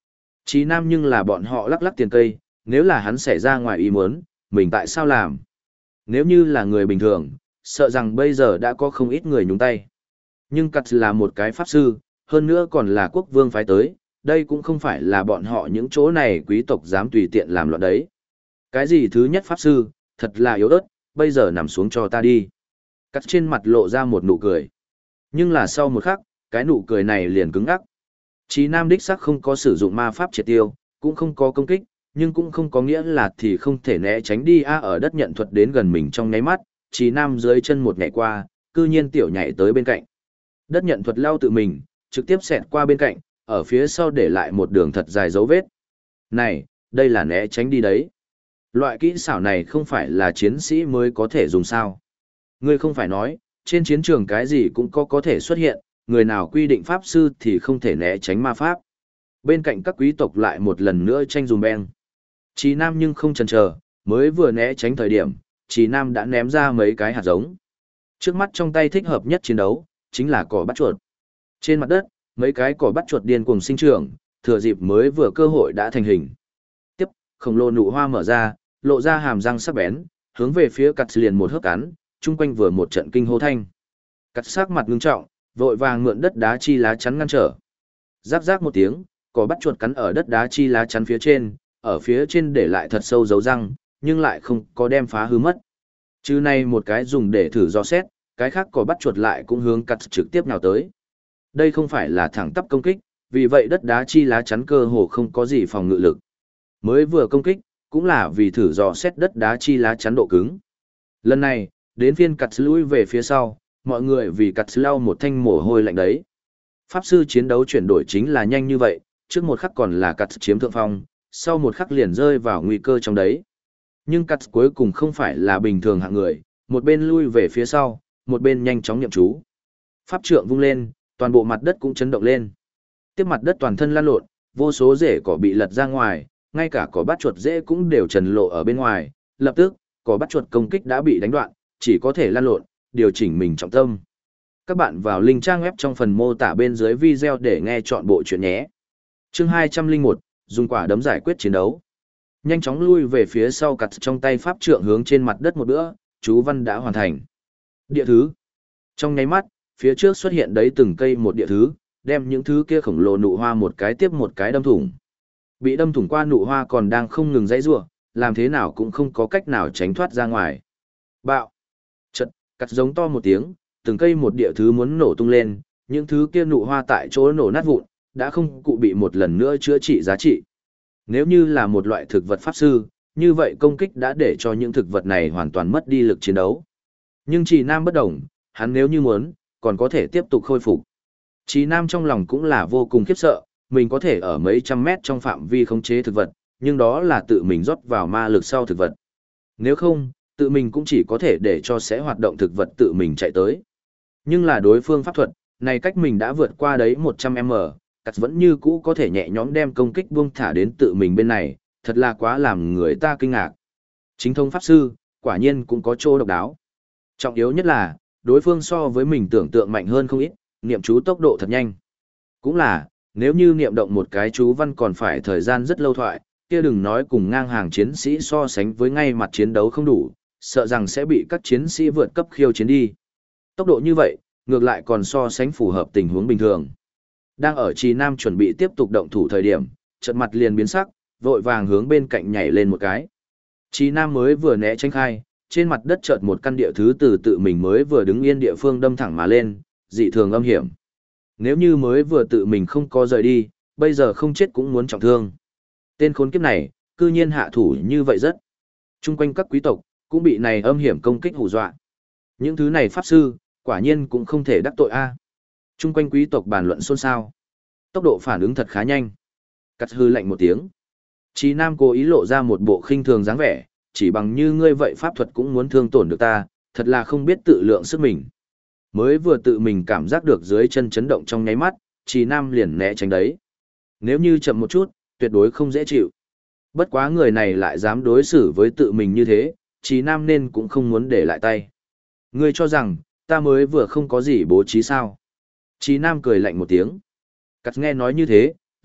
Chí Nam nhưng là bọn họ lắc lắc tiền cây, nếu là hắn xảy ra ngoài ý muốn, mình tại sao làm? Nếu như là người bình thường, sợ rằng bây giờ đã có không ít người nhúng tay. Nhưng Cắt là một cái pháp sư, hơn nữa còn là quốc vương phái tới, đây cũng không phải là bọn họ những chỗ này quý tộc dám tùy tiện làm loạn đấy. Cái gì thứ nhất pháp sư, thật là yếu ớt, bây giờ nằm xuống cho ta đi. Cắt trên mặt lộ ra một nụ cười. Nhưng là sau một khắc, cái nụ cười này liền cứng ngắc. Chí Nam đích xác không có sử dụng ma pháp triệt tiêu, cũng không có công kích, nhưng cũng không có nghĩa là thì không thể né tránh đi ở đất nhận thuật đến gần mình trong nháy mắt, Chí Nam dưới chân một nhảy qua, cư nhiên tiểu nhảy tới bên cạnh. Đất nhận thuật lao tự mình, trực tiếp xẹt qua bên cạnh, ở phía sau để lại một đường thật dài dấu vết. Này, đây là né tránh đi đấy. Loại kỹ xảo này không phải là chiến sĩ mới có thể dùng sao. Ngươi không phải nói, trên chiến trường cái gì cũng có thể xuất hiện, người nào quy định pháp sư thì không thể né tránh ma pháp. Bên cạnh các quý tộc lại một lần nữa tranh dùm beng. Chí Nam nhưng không chần chờ, mới vừa né tránh thời điểm, Chí Nam đã ném ra mấy cái hạt giống. Trước mắt trong tay thích hợp nhất chiến đấu, chính là cỏ bắt chuột. Trên mặt đất, mấy cái cỏ bắt chuột điên cuồng sinh trưởng, thừa dịp mới vừa cơ hội đã thành hình. Tiếp, khổng lồ nụ hoa mở ra, lộ ra hàm răng sắc bén, hướng về phía Cắt liền một hớp cắn, chung quanh vừa một trận kinh hô thanh. Cắt sắc mặt ngưng trọng, vội vàng mượn đất đá chi lá chắn ngăn trở. Rắc rắc một tiếng, cỏ bắt chuột cắn ở đất đá chi lá chắn phía trên, ở phía trên để lại thật sâu dấu răng, nhưng lại không có đem phá hư mất. Chứ này một cái dùng để thử dò xét, cái khác cỏ bắt chuột lại cũng hướng Cắt trực tiếp nào tới. Đây không phải là thẳng tắp công kích, vì vậy đất đá chi lá chắn cơ hồ không có gì phòng ngự lực. Mới vừa công kích, cũng là vì thử dò xét đất đá chi lá chắn độ cứng. Lần này, đến phiên Cắt lui về phía sau, mọi người vì Cắt lau một thanh mồ hôi lạnh đấy. Pháp sư chiến đấu chuyển đổi chính là nhanh như vậy, trước một khắc còn là Cắt chiếm thượng phong, sau một khắc liền rơi vào nguy cơ trong đấy. Nhưng Cắt cuối cùng không phải là bình thường hạng người, một bên lui về phía sau, một bên nhanh chóng nhậm chú. Pháp trượng vung lên, toàn bộ mặt đất cũng chấn động lên. Tiếp mặt đất toàn thân lan lộn, vô số rễ cỏ bị lật ra ngoài, ngay cả cỏ bắt chuột rễ cũng đều trần lộ ở bên ngoài, lập tức, cỏ bắt chuột công kích đã bị đánh đoạn, chỉ có thể lan lộn, điều chỉnh mình trọng tâm. Các bạn vào link trang web trong phần mô tả bên dưới video để nghe chọn bộ chuyện nhé. Chương 201, dùng quả đấm giải quyết chiến đấu. Nhanh chóng lui về phía sau, Cắt trong tay pháp trượng hướng trên mặt đất một bữa, chú văn đã hoàn thành. Địa thứ. Trong nháy mắt, phía trước xuất hiện đấy từng cây một địa thứ, đem những thứ kia khổng lồ nụ hoa một cái tiếp một cái đâm thủng. Bị đâm thủng qua nụ hoa còn đang không ngừng dãy rủa, làm thế nào cũng không có cách nào tránh thoát ra ngoài. Bạo. Chợt, Cắt giống to một tiếng, từng cây một địa thứ muốn nổ tung lên, những thứ kia nụ hoa tại chỗ nổ nát vụn, đã không cụ bị một lần nữa chữa trị giá trị. Nếu như là một loại thực vật pháp sư, như vậy công kích đã để cho những thực vật này hoàn toàn mất đi lực chiến đấu. Nhưng Trì Nam bất đồng, hắn nếu như muốn, còn có thể tiếp tục khôi phục. Trì Nam trong lòng cũng là vô cùng khiếp sợ, mình có thể ở mấy trăm mét trong phạm vi khống chế thực vật, nhưng đó là tự mình rót vào ma lực sau thực vật. Nếu không, tự mình cũng chỉ có thể để cho sẽ hoạt động thực vật tự mình chạy tới. Nhưng là đối phương pháp thuật, này cách mình đã vượt qua đấy 100m, Cắt vẫn như cũ có thể nhẹ nhõm đem công kích buông thả đến tự mình bên này, thật là quá làm người ta kinh ngạc. Chính thông pháp sư, quả nhiên cũng có chỗ độc đáo. Trọng yếu nhất là, đối phương so với mình tưởng tượng mạnh hơn không ít, niệm chú tốc độ thật nhanh. Cũng là, nếu như niệm động một cái chú văn còn phải thời gian rất lâu thoại, kia đừng nói cùng ngang hàng chiến sĩ so sánh với ngay mặt chiến đấu không đủ, sợ rằng sẽ bị các chiến sĩ vượt cấp khiêu chiến đi. Tốc độ như vậy, ngược lại còn so sánh phù hợp tình huống bình thường. Đang ở Trì Nam chuẩn bị tiếp tục động thủ thời điểm, chợt mặt liền biến sắc, vội vàng hướng bên cạnh nhảy lên một cái. Trì Nam mới vừa né tránh khai, trên mặt đất chợt một căn địa thứ từ tự mình mới vừa đứng yên địa phương đâm thẳng mà lên, dị thường âm hiểm. Nếu như mới vừa tự mình không có rời đi, bây giờ không chết cũng muốn trọng thương. Tên khốn kiếp này, cư nhiên hạ thủ như vậy rất. Trung quanh các quý tộc, cũng bị này âm hiểm công kích hù dọa. Những thứ này pháp sư, quả nhiên cũng không thể đắc tội a. Trung quanh quý tộc bàn luận xôn xao. Tốc độ phản ứng thật khá nhanh. Cắt hư lạnh một tiếng. Chí Nam cố ý lộ ra một bộ khinh thường dáng vẻ, chỉ bằng như ngươi vậy pháp thuật cũng muốn thương tổn được ta, thật là không biết tự lượng sức mình. Mới vừa tự mình cảm giác được dưới chân chấn động trong nháy mắt, Chí Nam liền né tránh đấy. Nếu như chậm một chút, tuyệt đối không dễ chịu. Bất quá người này lại dám đối xử với tự mình như thế, Chí Nam nên cũng không muốn để lại tay. Ngươi cho rằng, ta mới vừa không có gì bố trí sao? Chí Nam cười lạnh một tiếng. Cắt nghe nói như thế,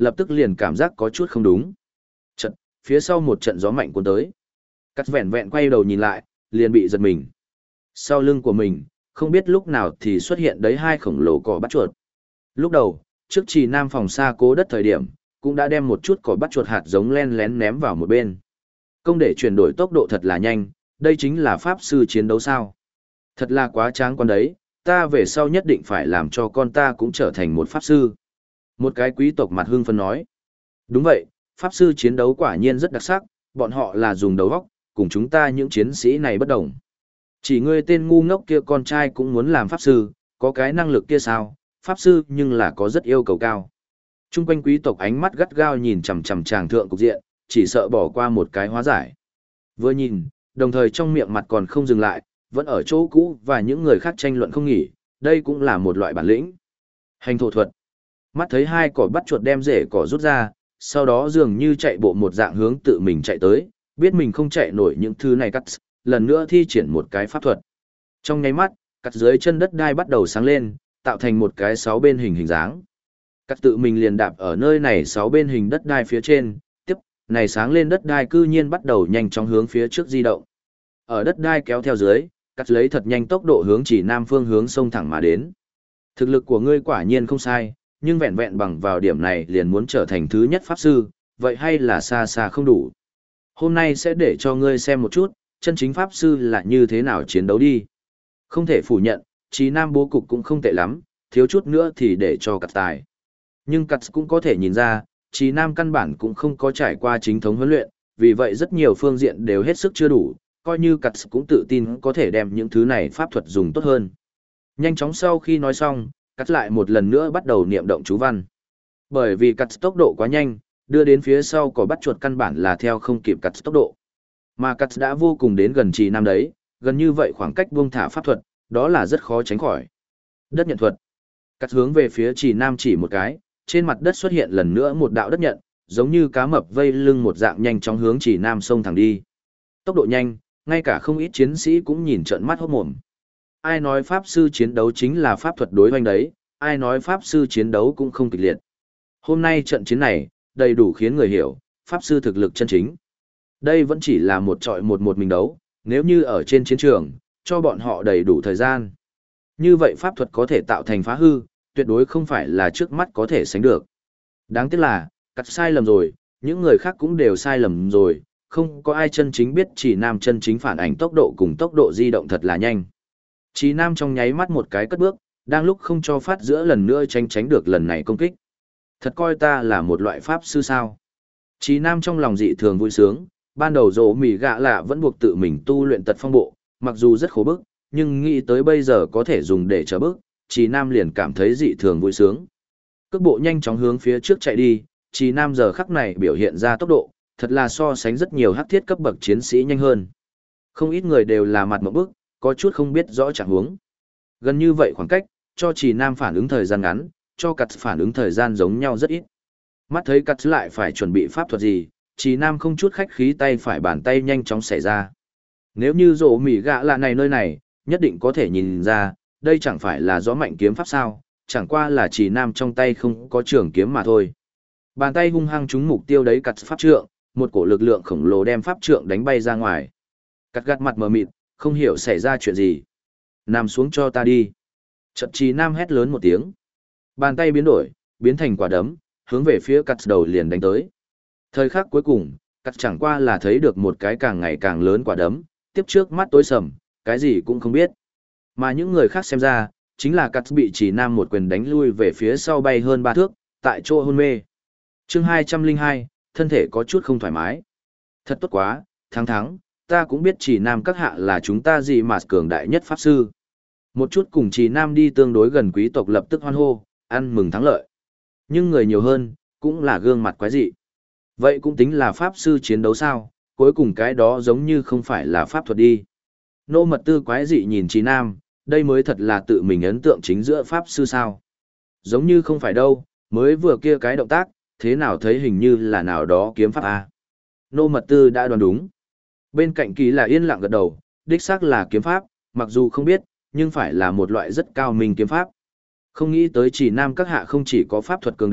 lập tức liền cảm giác có chút không đúng. Chợt, phía sau một trận gió mạnh cuốn tới. Cắt vẹn vẹn quay đầu nhìn lại, liền bị giật mình. Sau lưng của mình, không biết lúc nào thì xuất hiện đấy hai khổng lồ cỏ bắt chuột. Lúc đầu, trước Trì Nam phòng xa cố đất thời điểm, cũng đã đem một chút cỏ bắt chuột hạt giống len lén ném vào một bên. Công để chuyển đổi tốc độ thật là nhanh, đây chính là pháp sư chiến đấu sao. Thật là quá tráng con đấy, ta về sau nhất định phải làm cho con ta cũng trở thành một pháp sư. Một cái quý tộc mặt hưng phấn nói. Đúng vậy, pháp sư chiến đấu quả nhiên rất đặc sắc, bọn họ là dùng đầu óc, cùng chúng ta những chiến sĩ này bất đồng. Chỉ ngươi tên ngu ngốc kia con trai cũng muốn làm pháp sư, có cái năng lực kia sao, pháp sư nhưng là có rất yêu cầu cao. Trung quanh quý tộc ánh mắt gắt gao nhìn chằm chằm chàng thượng cục diện, chỉ sợ bỏ qua một cái hóa giải. Vừa nhìn, đồng thời trong miệng mặt còn không dừng lại, vẫn ở chỗ cũ và những người khác tranh luận không nghỉ, đây cũng là một loại bản lĩnh. Hành thổ thuật. Mắt thấy hai cỏ bắt chuột đem rễ cỏ rút ra, sau đó dường như chạy bộ một dạng hướng tự mình chạy tới, biết mình không chạy nổi những thứ này cắt, lần nữa thi triển một cái pháp thuật. Trong nháy mắt, cắt dưới chân đất đai bắt đầu sáng lên, tạo thành một cái 6 bên hình dáng. Cắt tự mình liền đạp ở nơi này 6 bên hình đất đai phía trên, tiếp, này sáng lên đất đai cư nhiên bắt đầu nhanh chóng hướng phía trước di động. Ở đất đai kéo theo dưới, cắt lấy thật nhanh tốc độ hướng chỉ nam phương hướng sông thẳng mà đến. Thực lực của ngươi quả nhiên không sai, nhưng vẹn vẹn bằng vào điểm này liền muốn trở thành thứ nhất pháp sư, vậy hay là xa xa không đủ. Hôm nay sẽ để cho ngươi xem một chút, chân chính pháp sư là như thế nào chiến đấu đi. Không thể phủ nhận, Chí Nam bố cục cũng không tệ lắm, thiếu chút nữa thì để cho cắt tài. Nhưng cắt cũng có thể nhìn ra, Chí Nam căn bản cũng không có trải qua chính thống huấn luyện, vì vậy rất nhiều phương diện đều hết sức chưa đủ, coi như cắt cũng tự tin có thể đem những thứ này pháp thuật dùng tốt hơn. Nhanh chóng sau khi nói xong, cắt lại một lần nữa bắt đầu niệm động chú văn. Bởi vì cắt tốc độ quá nhanh, đưa đến phía sau có bắt chuột căn bản là theo không kịp cắt tốc độ. Mà cắt đã vô cùng đến gần Chí Nam đấy, gần như vậy khoảng cách buông thả pháp thuật, đó là rất khó tránh khỏi. Đất nhận thuật. Cắt hướng về phía Chí Nam chỉ một cái, trên mặt đất xuất hiện lần nữa một đạo đất nhận, giống như cá mập vây lưng một dạng nhanh chóng hướng Chí Nam xông thẳng đi. Tốc độ nhanh, ngay cả không ít chiến sĩ cũng nhìn trợn mắt hốt mồm. Ai nói pháp sư chiến đấu chính là pháp thuật đối hoành đấy, ai nói pháp sư chiến đấu cũng không kịch liệt. Hôm nay trận chiến này, đầy đủ khiến người hiểu, pháp sư thực lực chân chính. Đây vẫn chỉ là một trọi một mình đấu, nếu như ở trên chiến trường, cho bọn họ đầy đủ thời gian. Như vậy pháp thuật có thể tạo thành phá hư, tuyệt đối không phải là trước mắt có thể sánh được. Đáng tiếc là, cắt sai lầm rồi, những người khác cũng đều sai lầm rồi, không có ai chân chính biết Chỉ Nam chân chính phản ảnh tốc độ cùng tốc độ di động thật là nhanh. Chỉ Nam trong nháy mắt một cái cất bước, đang lúc không cho phát giữa lần nữa tránh được lần này công kích. Thật coi ta là một loại pháp sư sao. Chỉ Nam trong lòng dị thường vui sướng, ban đầu rổ mỉ gạ lạ vẫn buộc tự mình tu luyện tật phong bộ, mặc dù rất khổ bức, nhưng nghĩ tới bây giờ có thể dùng để trở bức, Chỉ Nam liền cảm thấy dị thường vui sướng. Cước bộ nhanh chóng hướng phía trước chạy đi, Chỉ Nam giờ khắc này biểu hiện ra tốc độ, thật là so sánh rất nhiều hắc thiết cấp bậc chiến sĩ nhanh hơn. Không ít người đều là mặt ngộp bức, có chút không biết rõ trạng huống. Gần như vậy khoảng cách, cho Chỉ Nam phản ứng thời gian ngắn, cho cắt phản ứng thời gian giống nhau rất ít. Mắt thấy cắt lại phải chuẩn bị pháp thuật gì, Chỉ Nam không chút khách khí tay phải bàn tay nhanh chóng xảy ra. Nếu như rổ mỉ gạ lạ này nơi này, nhất định có thể nhìn ra, đây chẳng phải là gió mạnh kiếm pháp sao, chẳng qua là Chỉ Nam trong tay không có trường kiếm mà thôi. Bàn tay hung hăng trúng mục tiêu đấy cắt pháp trượng, một cổ lực lượng khổng lồ đem pháp trượng đánh bay ra ngoài. Cắt gắt mặt mờ mịt, không hiểu xảy ra chuyện gì. Nằm xuống cho ta đi. Chợt Chỉ Nam hét lớn một tiếng. Bàn tay biến đổi, biến thành quả đấm, hướng về phía cắt đầu liền đánh tới. Thời khắc cuối cùng, cắt chẳng qua là thấy được một cái càng ngày càng lớn quả đấm, tiếp trước mắt tối sầm, cái gì cũng không biết. Mà những người khác xem ra, chính là cắt bị Chỉ Nam một quyền đánh lui về phía sau bay hơn 3 thước, tại chỗ hôn mê. Chương 202, thân thể có chút không thoải mái. Thật tốt quá, thắng, ta cũng biết Chỉ Nam các hạ là chúng ta gì mà cường đại nhất pháp sư. Một chút cùng Chỉ Nam đi tương đối gần quý tộc lập tức hoan hô, ăn mừng thắng lợi. Nhưng người nhiều hơn, cũng là gương mặt quái dị. Vậy cũng tính là pháp sư chiến đấu sao, cuối cùng cái đó giống như không phải là pháp thuật đi. Nô mật tư quái dị nhìn Chỉ Nam, đây mới thật là tự mình ấn tượng chính giữa pháp sư sao. Giống như không phải đâu, mới vừa kia cái động tác, thế nào thấy hình như là nào đó kiếm pháp a. Nô mật tư đã đoán đúng. Bên cạnh Kỳ là yên lặng gật đầu, đích xác là kiếm pháp, mặc dù không biết, nhưng phải là một loại rất cao minh kiếm pháp. Không nghĩ tới Chỉ Nam các hạ không chỉ có pháp thuật cường đại,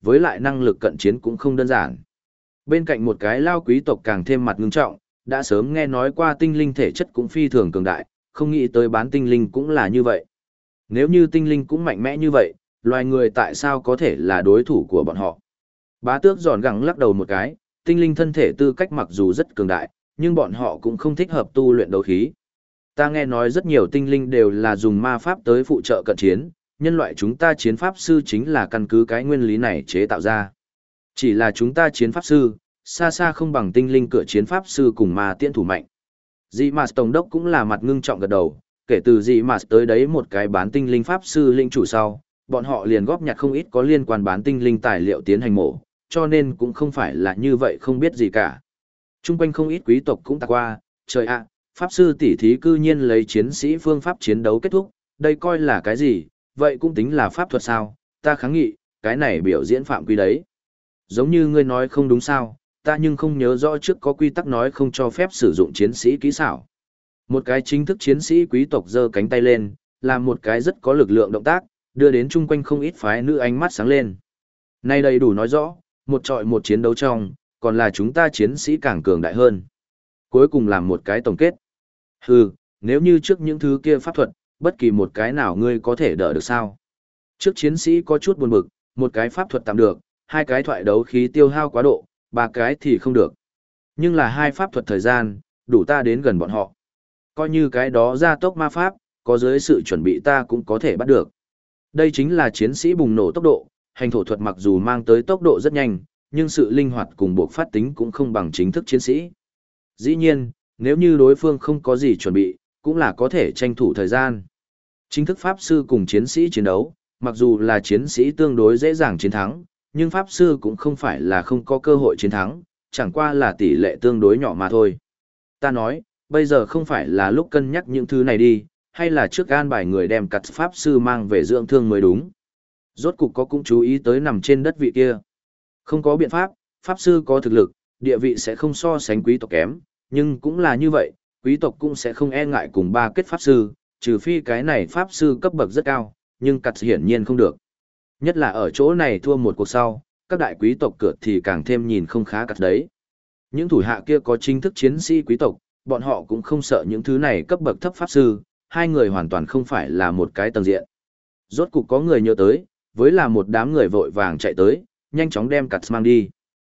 với lại năng lực cận chiến cũng không đơn giản. Bên cạnh một cái lao quý tộc càng thêm mặt ngưng trọng, đã sớm nghe nói qua tinh linh thể chất cũng phi thường cường đại, không nghĩ tới bán tinh linh cũng là như vậy. Nếu như tinh linh cũng mạnh mẽ như vậy, loài người tại sao có thể là đối thủ của bọn họ? Bá tước giòn gẳng lắc đầu một cái, tinh linh thân thể tư cách mặc dù rất cường đại, nhưng bọn họ cũng không thích hợp tu luyện đấu khí. Ta nghe nói rất nhiều tinh linh đều là dùng ma pháp tới phụ trợ cận chiến, nhân loại chúng ta chiến pháp sư chính là căn cứ cái nguyên lý này chế tạo ra. Chỉ là chúng ta chiến pháp sư, xa xa không bằng tinh linh cửa chiến pháp sư cùng ma tiễn thủ mạnh. Dị Mạt Tổng đốc cũng là mặt ngưng trọng gật đầu, kể từ Dị Mạt tới đấy một cái bán tinh linh pháp sư linh chủ sau, bọn họ liền góp nhặt không ít có liên quan bán tinh linh tài liệu tiến hành mổ, cho nên cũng không phải là như vậy không biết gì cả. Trung quanh không ít quý tộc cũng tạc qua, trời ạ, pháp sư tỷ thí cư nhiên lấy chiến sĩ phương pháp chiến đấu kết thúc, đây coi là cái gì, vậy cũng tính là pháp thuật sao, ta kháng nghị, cái này biểu diễn phạm quy đấy. Giống như ngươi nói không đúng sao, ta nhưng không nhớ rõ trước có quy tắc nói không cho phép sử dụng chiến sĩ kỹ xảo. Một cái chính thức chiến sĩ quý tộc giơ cánh tay lên, làm một cái rất có lực lượng động tác, đưa đến chung quanh không ít phái nữ ánh mắt sáng lên. Nay đầy đủ nói rõ, một trọi một chiến đấu trong, còn là chúng ta chiến sĩ càng cường đại hơn. Cuối cùng làm một cái tổng kết. Hừ, nếu như trước những thứ kia pháp thuật, bất kỳ một cái nào ngươi có thể đỡ được sao? Trước chiến sĩ có chút buồn bực, một cái pháp thuật tạm được, hai cái thoại đấu khí tiêu hao quá độ, ba cái thì không được. Nhưng là hai pháp thuật thời gian, đủ ta đến gần bọn họ. Coi như cái đó ra tốc ma pháp, có dưới sự chuẩn bị ta cũng có thể bắt được. Đây chính là chiến sĩ bùng nổ tốc độ, hành thổ thuật mặc dù mang tới tốc độ rất nhanh, nhưng sự linh hoạt cùng buộc phát tính cũng không bằng chính thức chiến sĩ. Dĩ nhiên, nếu như đối phương không có gì chuẩn bị, cũng là có thể tranh thủ thời gian. Chính thức pháp sư cùng chiến sĩ chiến đấu, mặc dù là chiến sĩ tương đối dễ dàng chiến thắng, nhưng pháp sư cũng không phải là không có cơ hội chiến thắng, chẳng qua là tỷ lệ tương đối nhỏ mà thôi. Ta nói, bây giờ không phải là lúc cân nhắc những thứ này đi, hay là trước an bài người đem cặt pháp sư mang về dưỡng thương mới đúng. Rốt cục có cũng chú ý tới nằm trên đất vị kia. Không có biện pháp, pháp sư có thực lực, địa vị sẽ không so sánh quý tộc kém, nhưng cũng là như vậy, quý tộc cũng sẽ không e ngại cùng ba kết pháp sư, trừ phi cái này pháp sư cấp bậc rất cao, nhưng cặt hiển nhiên không được. Nhất là ở chỗ này thua một cuộc sau, các đại quý tộc cược thì càng thêm nhìn không khá cặt đấy. Những thủ hạ kia có chính thức chiến sĩ quý tộc, bọn họ cũng không sợ những thứ này cấp bậc thấp pháp sư, hai người hoàn toàn không phải là một cái tầng diện. Rốt cục có người nhớ tới, với là một đám người vội vàng chạy tới, nhanh chóng đem cặt mang đi.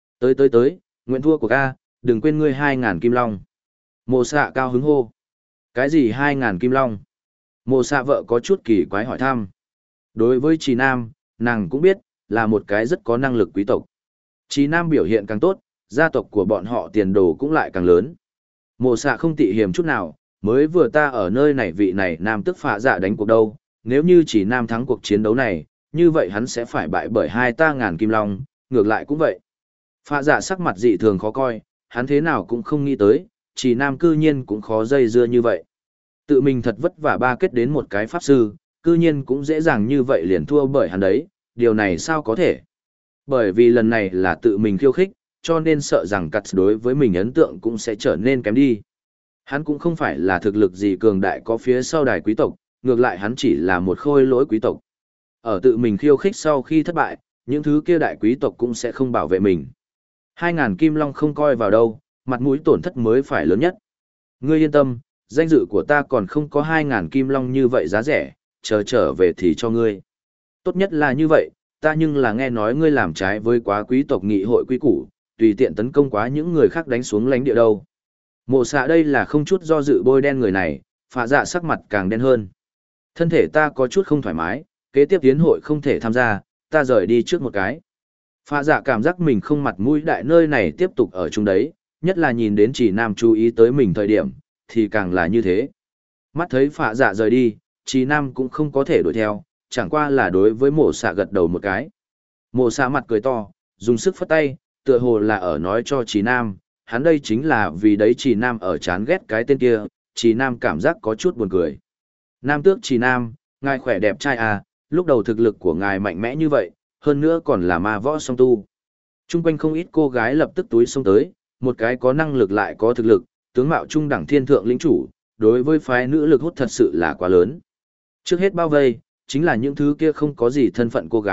Tới, nguyện thua của ca, đừng quên ngươi 2.000 kim long. Mộ xạ cao hứng hô. Cái gì 2.000 kim long? Mộ xạ vợ có chút kỳ quái hỏi thăm. Đối với Trì Nam, nàng cũng biết, là một cái rất có năng lực quý tộc. Trì Nam biểu hiện càng tốt, gia tộc của bọn họ tiền đồ cũng lại càng lớn. Mộ xạ không tị hiềm chút nào, mới vừa ta ở nơi này vị này nam tức phạ dạ đánh cuộc đâu, nếu như chỉ nam thắng cuộc chiến đấu này, như vậy hắn sẽ phải bại bởi 2.000 kim long, ngược lại cũng vậy. Phạ dạ sắc mặt dị thường khó coi, hắn thế nào cũng không nghĩ tới, chỉ nam cư nhiên cũng khó dây dưa như vậy. Tự mình thật vất vả ba kết đến một cái pháp sư, cư nhiên cũng dễ dàng như vậy liền thua bởi hắn đấy, điều này sao có thể? Bởi vì lần này là tự mình khiêu khích, cho nên sợ rằng cắt đối với mình ấn tượng cũng sẽ trở nên kém đi. Hắn cũng không phải là thực lực gì cường đại có phía sau đài quý tộc, ngược lại hắn chỉ là một khôi lỗi quý tộc. Ở tự mình khiêu khích sau khi thất bại, những thứ kia đại quý tộc cũng sẽ không bảo vệ mình. 2.000 kim long không coi vào đâu, mặt mũi tổn thất mới phải lớn nhất. Ngươi yên tâm, danh dự của ta còn không có 2.000 kim long như vậy giá rẻ, chờ trở về thì cho ngươi. Tốt nhất là như vậy, ta nhưng là nghe nói ngươi làm trái với quá quý tộc nghị hội quý củ, tùy tiện tấn công quá những người khác đánh xuống lãnh địa đâu. Mộ xạ đây là không chút do dự bôi đen người này, phạ dạ sắc mặt càng đen hơn. Thân thể ta có chút không thoải mái, kế tiếp tiến hội không thể tham gia, ta rời đi trước một cái. Phạ dạ cảm giác mình không mặt mũi đại nơi này tiếp tục ở chung đấy, nhất là nhìn đến chỉ nam chú ý tới mình thời điểm, thì càng là như thế. Mắt thấy phạ dạ rời đi, chỉ nam cũng không có thể đuổi theo, chẳng qua là đối với mộ xạ gật đầu một cái. Mộ xạ mặt cười to, dùng sức phất tay, tựa hồ là ở nói cho chỉ nam, hắn đây chính là vì đấy chỉ nam ở chán ghét cái tên kia, chỉ nam cảm giác có chút buồn cười. Nam tước chỉ nam, ngài khỏe đẹp trai à, lúc đầu thực lực của ngài mạnh mẽ như vậy, hơn nữa còn là ma võ song tu. Trung quanh không ít cô gái lập tức túi xông tới, một cái có năng lực lại có thực lực, tướng mạo trung đẳng thiên thượng lĩnh chủ, đối với phái nữ lực hút thật sự là quá lớn. Trước hết bao vây, chính là những thứ kia không có gì thân phận cô gái,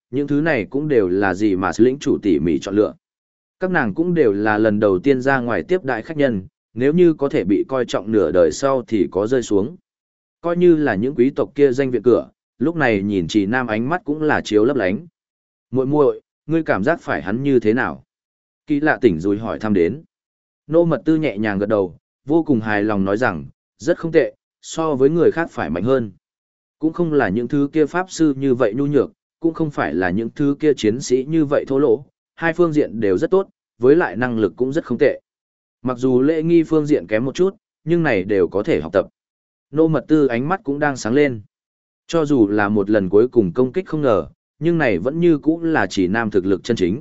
những thứ này cũng đều là gì mà lĩnh chủ tỉ mỉ chọn lựa. Các nàng cũng đều là lần đầu tiên ra ngoài tiếp đại khách nhân, nếu như có thể bị coi trọng nửa đời sau thì có rơi xuống. Coi như là những quý tộc kia danh viện cửa, lúc này nhìn Trì Nam ánh mắt cũng là chiếu lấp lánh. Muội muội, ngươi cảm giác phải hắn như thế nào? Kỳ Lạ tỉnh rồi hỏi thăm đến. Nô Mật Tư nhẹ nhàng gật đầu, vô cùng hài lòng nói rằng, rất không tệ, so với người khác phải mạnh hơn. Cũng không là những thứ kia pháp sư như vậy nhu nhược, cũng không phải là những thứ kia chiến sĩ như vậy thô lỗ, hai phương diện đều rất tốt, với lại năng lực cũng rất không tệ. Mặc dù lễ nghi phương diện kém một chút, nhưng này đều có thể học tập. Nô Mật Tư ánh mắt cũng đang sáng lên. Cho dù là một lần cuối cùng công kích không ngờ, nhưng này vẫn như cũ là Chỉ Nam thực lực chân chính.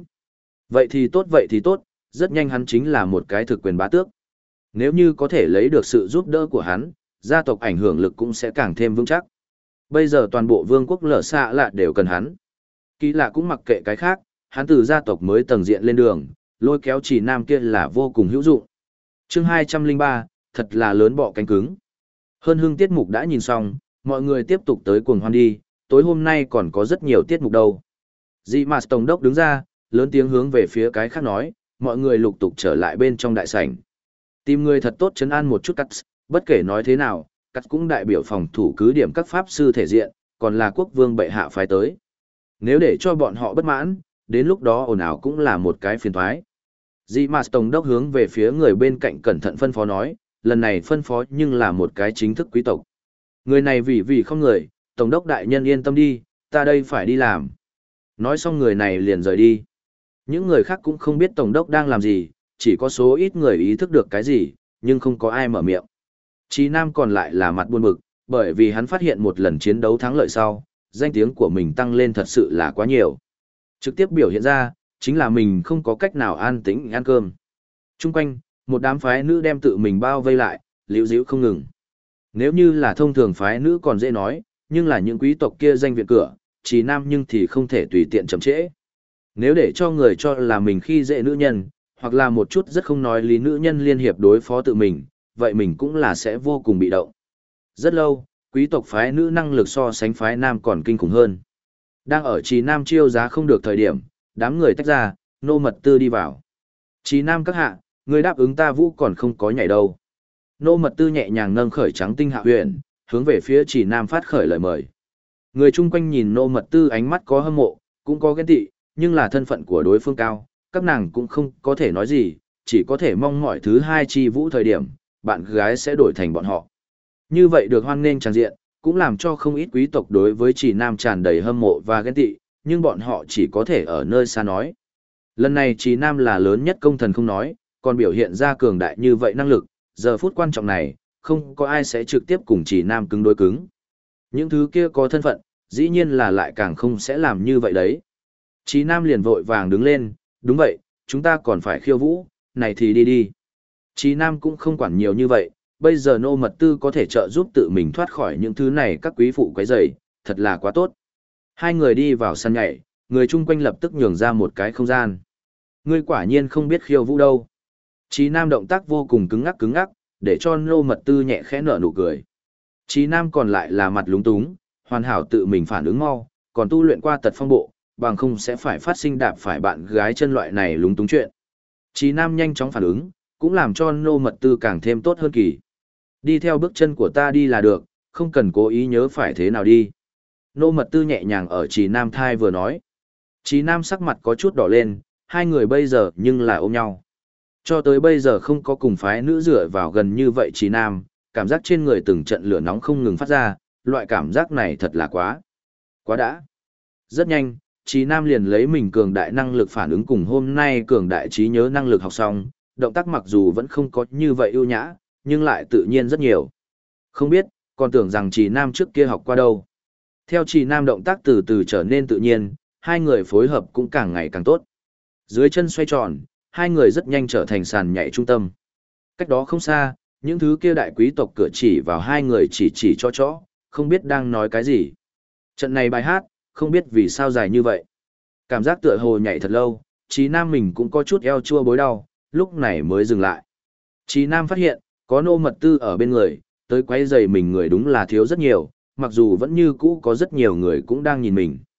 Vậy thì tốt, rất nhanh hắn chính là một cái thực quyền bá tước. Nếu như có thể lấy được sự giúp đỡ của hắn, gia tộc ảnh hưởng lực cũng sẽ càng thêm vững chắc. Bây giờ toàn bộ vương quốc lở xạ lạ đều cần hắn. Kỳ Lạ cũng mặc kệ cái khác, hắn từ gia tộc mới tầng diện lên đường, lôi kéo Chỉ Nam kia là vô cùng hữu dụng. Chương 203, thật là lớn bọ cánh cứng. Hơn hương tiết mục đã nhìn xong, mọi người tiếp tục tới cuồng hoan đi, tối hôm nay còn có rất nhiều tiết mục đâu. Dị Mạt Tổng đốc đứng ra, lớn tiếng hướng về phía cái khác nói, mọi người lục tục trở lại bên trong đại sảnh. Tìm người thật tốt trấn an một chút cắt, bất kể nói thế nào, cắt cũng đại biểu phòng thủ cứ điểm các pháp sư thể diện, còn là quốc vương bệ hạ phái tới. Nếu để cho bọn họ bất mãn, đến lúc đó ồn ào cũng là một cái phiền toái. Dị Mạt Tổng đốc hướng về phía người bên cạnh cẩn thận phân phó nói, lần này phân phó nhưng là một cái chính thức quý tộc. Người này vì không người, Tổng đốc đại nhân yên tâm đi, ta đây phải đi làm. Nói xong người này liền rời đi. Những người khác cũng không biết Tổng đốc đang làm gì, chỉ có số ít người ý thức được cái gì, nhưng không có ai mở miệng. Chí Nam còn lại là mặt buồn bực, bởi vì hắn phát hiện một lần chiến đấu thắng lợi sau, danh tiếng của mình tăng lên thật sự là quá nhiều. Trực tiếp biểu hiện ra, chính là mình không có cách nào an tĩnh ăn cơm. Trung quanh, một đám phái nữ đem tự mình bao vây lại, liễu díu không ngừng. Nếu như là thông thường phái nữ còn dễ nói, nhưng là những quý tộc kia danh viện cửa, Chí Nam nhưng thì không thể tùy tiện chậm trễ. Nếu để cho người cho là mình khi dễ nữ nhân, hoặc là một chút rất không nói lý nữ nhân liên hiệp đối phó tự mình, vậy mình cũng là sẽ vô cùng bị động. Rất lâu, quý tộc phái nữ năng lực so sánh phái nam còn kinh khủng hơn. Đang ở Chí Nam chiêu giá không được thời điểm, đám người tách ra, Nô Mật Tư đi vào. Chí Nam các hạ, người đáp ứng ta vũ còn không có nhảy đâu. Nô Mật Tư nhẹ nhàng nâng khởi trắng tinh hạ huyền, hướng về phía Chí Nam phát khởi lời mời. Người chung quanh nhìn Nô Mật Tư ánh mắt có hâm mộ, cũng có ghen tị, nhưng là thân phận của đối phương cao, các nàng cũng không có thể nói gì, chỉ có thể mong mọi thứ hai chi vũ thời điểm, bạn gái sẽ đổi thành bọn họ. Như vậy được hoan nghênh tràn diện, cũng làm cho không ít quý tộc đối với Chỉ Nam tràn đầy hâm mộ và ghen tị, nhưng bọn họ chỉ có thể ở nơi xa nói. Lần này Chỉ Nam là lớn nhất công thần không nói, còn biểu hiện ra cường đại như vậy năng lực, giờ phút quan trọng này, không có ai sẽ trực tiếp cùng Chỉ Nam cứng đối cứng. Những thứ kia có thân phận, dĩ nhiên là lại càng không sẽ làm như vậy đấy. Chí Nam liền vội vàng đứng lên, đúng vậy, chúng ta còn phải khiêu vũ, này thì đi đi. Chí Nam cũng không quản nhiều như vậy, bây giờ Nô Mật Tư có thể trợ giúp tự mình thoát khỏi những thứ này các quý phụ quấy rầy, thật là quá tốt. Hai người đi vào sân nhảy, người chung quanh lập tức nhường ra một cái không gian. Ngươi quả nhiên không biết khiêu vũ đâu. Chí Nam động tác vô cùng cứng ngắc, để cho Nô Mật Tư nhẹ khẽ nở nụ cười. Chí Nam còn lại là mặt lúng túng, hoàn hảo tự mình phản ứng mau, còn tu luyện qua tật phong bộ, bằng không sẽ phải phát sinh đạp phải bạn gái chân loại này lúng túng chuyện. Chí Nam nhanh chóng phản ứng, cũng làm cho Nô Mật Tư càng thêm tốt hơn kỳ. Đi theo bước chân của ta đi là được, không cần cố ý nhớ phải thế nào đi. Nô Mật Tư nhẹ nhàng ở Chí Nam thai vừa nói. Chí Nam sắc mặt có chút đỏ lên, hai người bây giờ nhưng là ôm nhau. Cho tới bây giờ không có cùng phái nữ dựa vào gần như vậy Chí Nam, cảm giác trên người từng trận lửa nóng không ngừng phát ra, loại cảm giác này thật là quá đã. Rất nhanh, Chí Nam liền lấy mình cường đại năng lực phản ứng cùng hôm nay cường đại trí nhớ năng lực học xong, động tác mặc dù vẫn không có như vậy ưu nhã, nhưng lại tự nhiên rất nhiều. Không biết, còn tưởng rằng Chí Nam trước kia học qua đâu. Theo Chí Nam động tác từ từ trở nên tự nhiên, hai người phối hợp cũng càng ngày càng tốt. Dưới chân xoay tròn, hai người rất nhanh trở thành sàn nhảy trung tâm. Cách đó không xa, những thứ kia đại quý tộc cửa chỉ vào hai người chỉ cho, không biết đang nói cái gì. Trận này bài hát, không biết vì sao dài như vậy. Cảm giác tựa hồ nhảy thật lâu, Chí Nam mình cũng có chút eo chua bối đau, lúc này mới dừng lại. Chí Nam phát hiện, có Nô Mật Tư ở bên người, tới quấy rầy mình người đúng là thiếu rất nhiều, mặc dù vẫn như cũ có rất nhiều người cũng đang nhìn mình.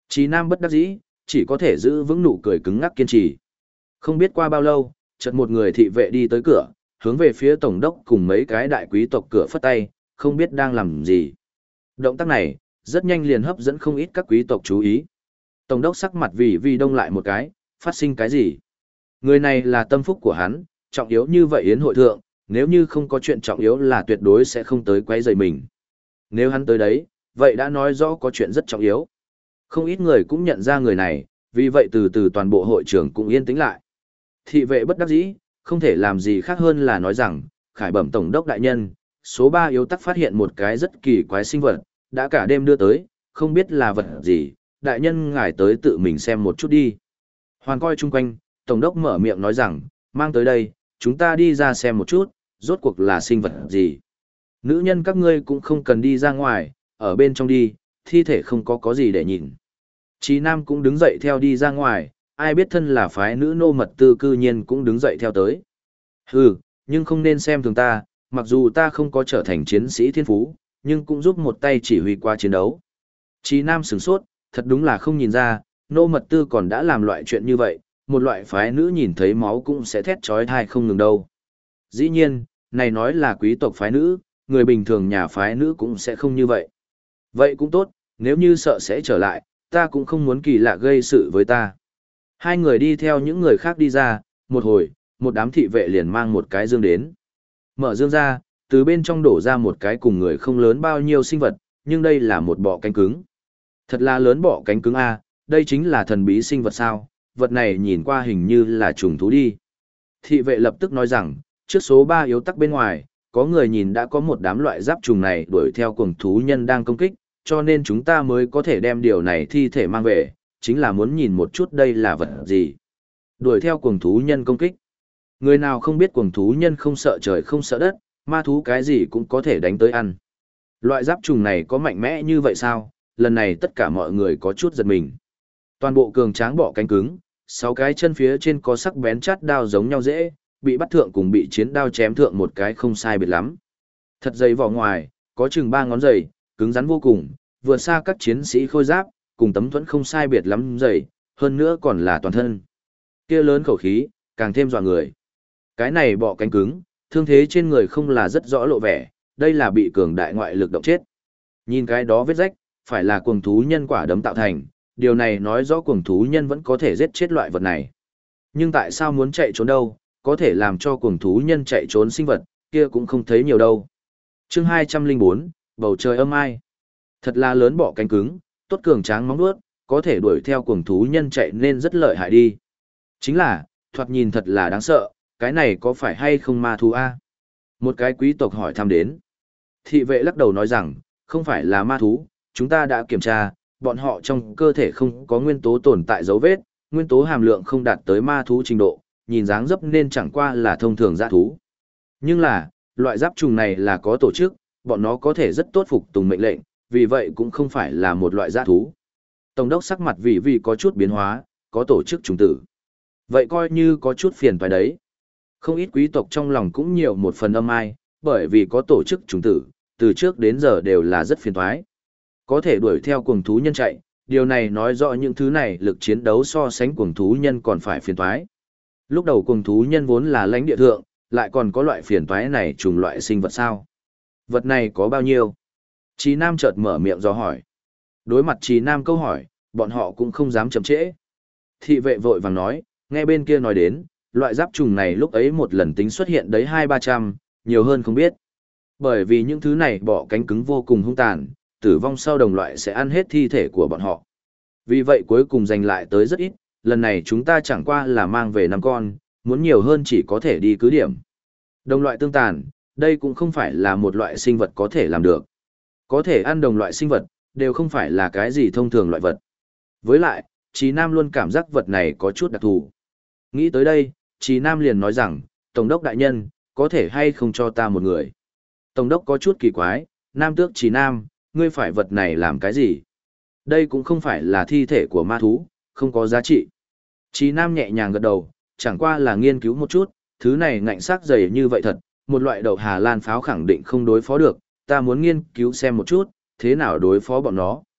Chí Nam bất đắc dĩ, chỉ có thể giữ vững nụ cười cứng ngắc kiên trì. Không biết qua bao lâu, chợt một người thị vệ đi tới cửa, hướng về phía tổng đốc cùng mấy cái đại quý tộc cửa phất tay, không biết đang làm gì. Động tác này, rất nhanh liền hấp dẫn không ít các quý tộc chú ý. Tổng đốc sắc mặt vì đông lại một cái, phát sinh cái gì? Người này là tâm phúc của hắn, trọng yếu như vậy yến hội thượng, nếu như không có chuyện trọng yếu là tuyệt đối sẽ không tới quấy rầy mình. Nếu hắn tới đấy, vậy đã nói rõ có chuyện rất trọng yếu. Không ít người cũng nhận ra người này, vì vậy từ từ toàn bộ hội trường cũng yên tĩnh lại. Thị vệ bất đắc dĩ, không thể làm gì khác hơn là nói rằng, khải bẩm tổng đốc đại nhân, số 3 yếu tắc phát hiện một cái rất kỳ quái sinh vật, đã cả đêm đưa tới, không biết là vật gì, đại nhân ngài tới tự mình xem một chút đi. Hoàn coi chung quanh, tổng đốc mở miệng nói rằng, mang tới đây, chúng ta đi ra xem một chút, rốt cuộc là sinh vật gì. Nữ nhân các ngươi cũng không cần đi ra ngoài, ở bên trong đi, thi thể không có gì để nhìn. Chí Nam cũng đứng dậy theo đi ra ngoài, ai biết thân là phái nữ nô mật tư cư nhiên cũng đứng dậy theo tới. Hừ, nhưng không nên xem thường ta, mặc dù ta không có trở thành chiến sĩ thiên phú, nhưng cũng giúp một tay chỉ huy qua chiến đấu. Chí Nam sửng sốt, thật đúng là không nhìn ra, nô mật tư còn đã làm loại chuyện như vậy, một loại phái nữ nhìn thấy máu cũng sẽ thét chói tai không ngừng đâu. Dĩ nhiên, này nói là quý tộc phái nữ, người bình thường nhà phái nữ cũng sẽ không như vậy. Vậy cũng tốt, nếu như sợ sẽ trở lại, ta cũng không muốn kỳ lạ gây sự với ta. Hai người đi theo những người khác đi ra, một hồi, một đám thị vệ liền mang một cái dương đến. Mở dương ra, từ bên trong đổ ra một cái cùng người không lớn bao nhiêu sinh vật, nhưng đây là một bọ cánh cứng. Thật là lớn bọ cánh cứng a, đây chính là thần bí sinh vật sao, vật này nhìn qua hình như là trùng thú đi. Thị vệ lập tức nói rằng, trước số 3 yếu tắc bên ngoài, có người nhìn đã có một đám loại giáp trùng này đuổi theo cuồng thú nhân đang công kích, cho nên chúng ta mới có thể đem điều này thi thể mang về, chính là muốn nhìn một chút đây là vật gì. Đuổi theo cuồng thú nhân công kích. Người nào không biết cuồng thú nhân không sợ trời không sợ đất, ma thú cái gì cũng có thể đánh tới ăn. Loại giáp trùng này có mạnh mẽ như vậy sao? Lần này tất cả mọi người có chút giật mình. Toàn bộ cường tráng bọ cánh cứng, 6 cái chân phía trên có sắc bén chát đao giống nhau dễ, bị bắt thượng cùng bị chiến đao chém thượng một cái không sai biệt lắm. Thật dày vỏ ngoài, có chừng 3 ngón giày, cứng rắn vô cùng, vượt xa các chiến sĩ khôi giáp, cùng tấm thuẫn không sai biệt lắm dày, hơn nữa còn là toàn thân. Kia lớn khẩu khí, càng thêm dọa người. Cái này bọ cánh cứng, thương thế trên người không là rất rõ lộ vẻ, đây là bị cường đại ngoại lực động chết. Nhìn cái đó vết rách, phải là cuồng thú nhân quả đấm tạo thành, điều này nói rõ cuồng thú nhân vẫn có thể giết chết loại vật này. Nhưng tại sao muốn chạy trốn đâu, có thể làm cho cuồng thú nhân chạy trốn sinh vật, kia cũng không thấy nhiều đâu. Chương 204, bầu trời âm ai. Thật là lớn bọ cánh cứng, tốt cường tráng móng vuốt, có thể đuổi theo cuồng thú nhân chạy nên rất lợi hại đi. Chính là, thoạt nhìn thật là đáng sợ, cái này có phải hay không ma thú a? Một cái quý tộc hỏi thăm đến. Thị vệ lắc đầu nói rằng, không phải là ma thú, chúng ta đã kiểm tra, bọn họ trong cơ thể không có nguyên tố tồn tại dấu vết, nguyên tố hàm lượng không đạt tới ma thú trình độ, nhìn dáng dấp nên chẳng qua là thông thường dã thú. Nhưng là, loại giáp trùng này là có tổ chức, bọn nó có thể rất tốt phục tùng mệnh lệnh, vì vậy cũng không phải là một loại dã thú. Tổng đốc sắc mặt vì có chút biến hóa, có tổ chức trùng tử. Vậy coi như có chút phiền phải đấy. Không ít quý tộc trong lòng cũng nhiều một phần âm ai, bởi vì có tổ chức trùng tử, từ trước đến giờ đều là rất phiền toái. Có thể đuổi theo cuồng thú nhân chạy, điều này nói rõ những thứ này lực chiến đấu so sánh cuồng thú nhân còn phải phiền toái. Lúc đầu cuồng thú nhân vốn là lãnh địa thượng, lại còn có loại phiền toái này trùng loại sinh vật sao? Vật này có bao nhiêu? Chí Nam chợt mở miệng do hỏi. Đối mặt Chí Nam câu hỏi, bọn họ cũng không dám chậm trễ. Thị vệ vội vàng nói, nghe bên kia nói đến, loại giáp trùng này lúc ấy một lần tính xuất hiện đấy 200-300, nhiều hơn không biết. Bởi vì những thứ này bọ cánh cứng vô cùng hung tàn, tử vong sau đồng loại sẽ ăn hết thi thể của bọn họ. Vì vậy cuối cùng giành lại tới rất ít, lần này chúng ta chẳng qua là mang về 5 con, muốn nhiều hơn chỉ có thể đi cứ điểm. Đồng loại tương tàn, đây cũng không phải là một loại sinh vật có thể làm được. Có thể ăn đồng loại sinh vật, đều không phải là cái gì thông thường loại vật. Với lại, Chí Nam luôn cảm giác vật này có chút đặc thù. Nghĩ tới đây, Chí Nam liền nói rằng, Tổng đốc đại nhân, có thể hay không cho ta một người. Tổng đốc có chút kỳ quái, Nam tước Chí Nam, ngươi phải vật này làm cái gì? Đây cũng không phải là thi thể của ma thú, không có giá trị. Chí Nam nhẹ nhàng gật đầu, chẳng qua là nghiên cứu một chút, thứ này ngạnh sắc dày như vậy thật, một loại đậu Hà Lan pháo khẳng định không đối phó được, ta muốn nghiên cứu xem một chút, thế nào đối phó bọn nó.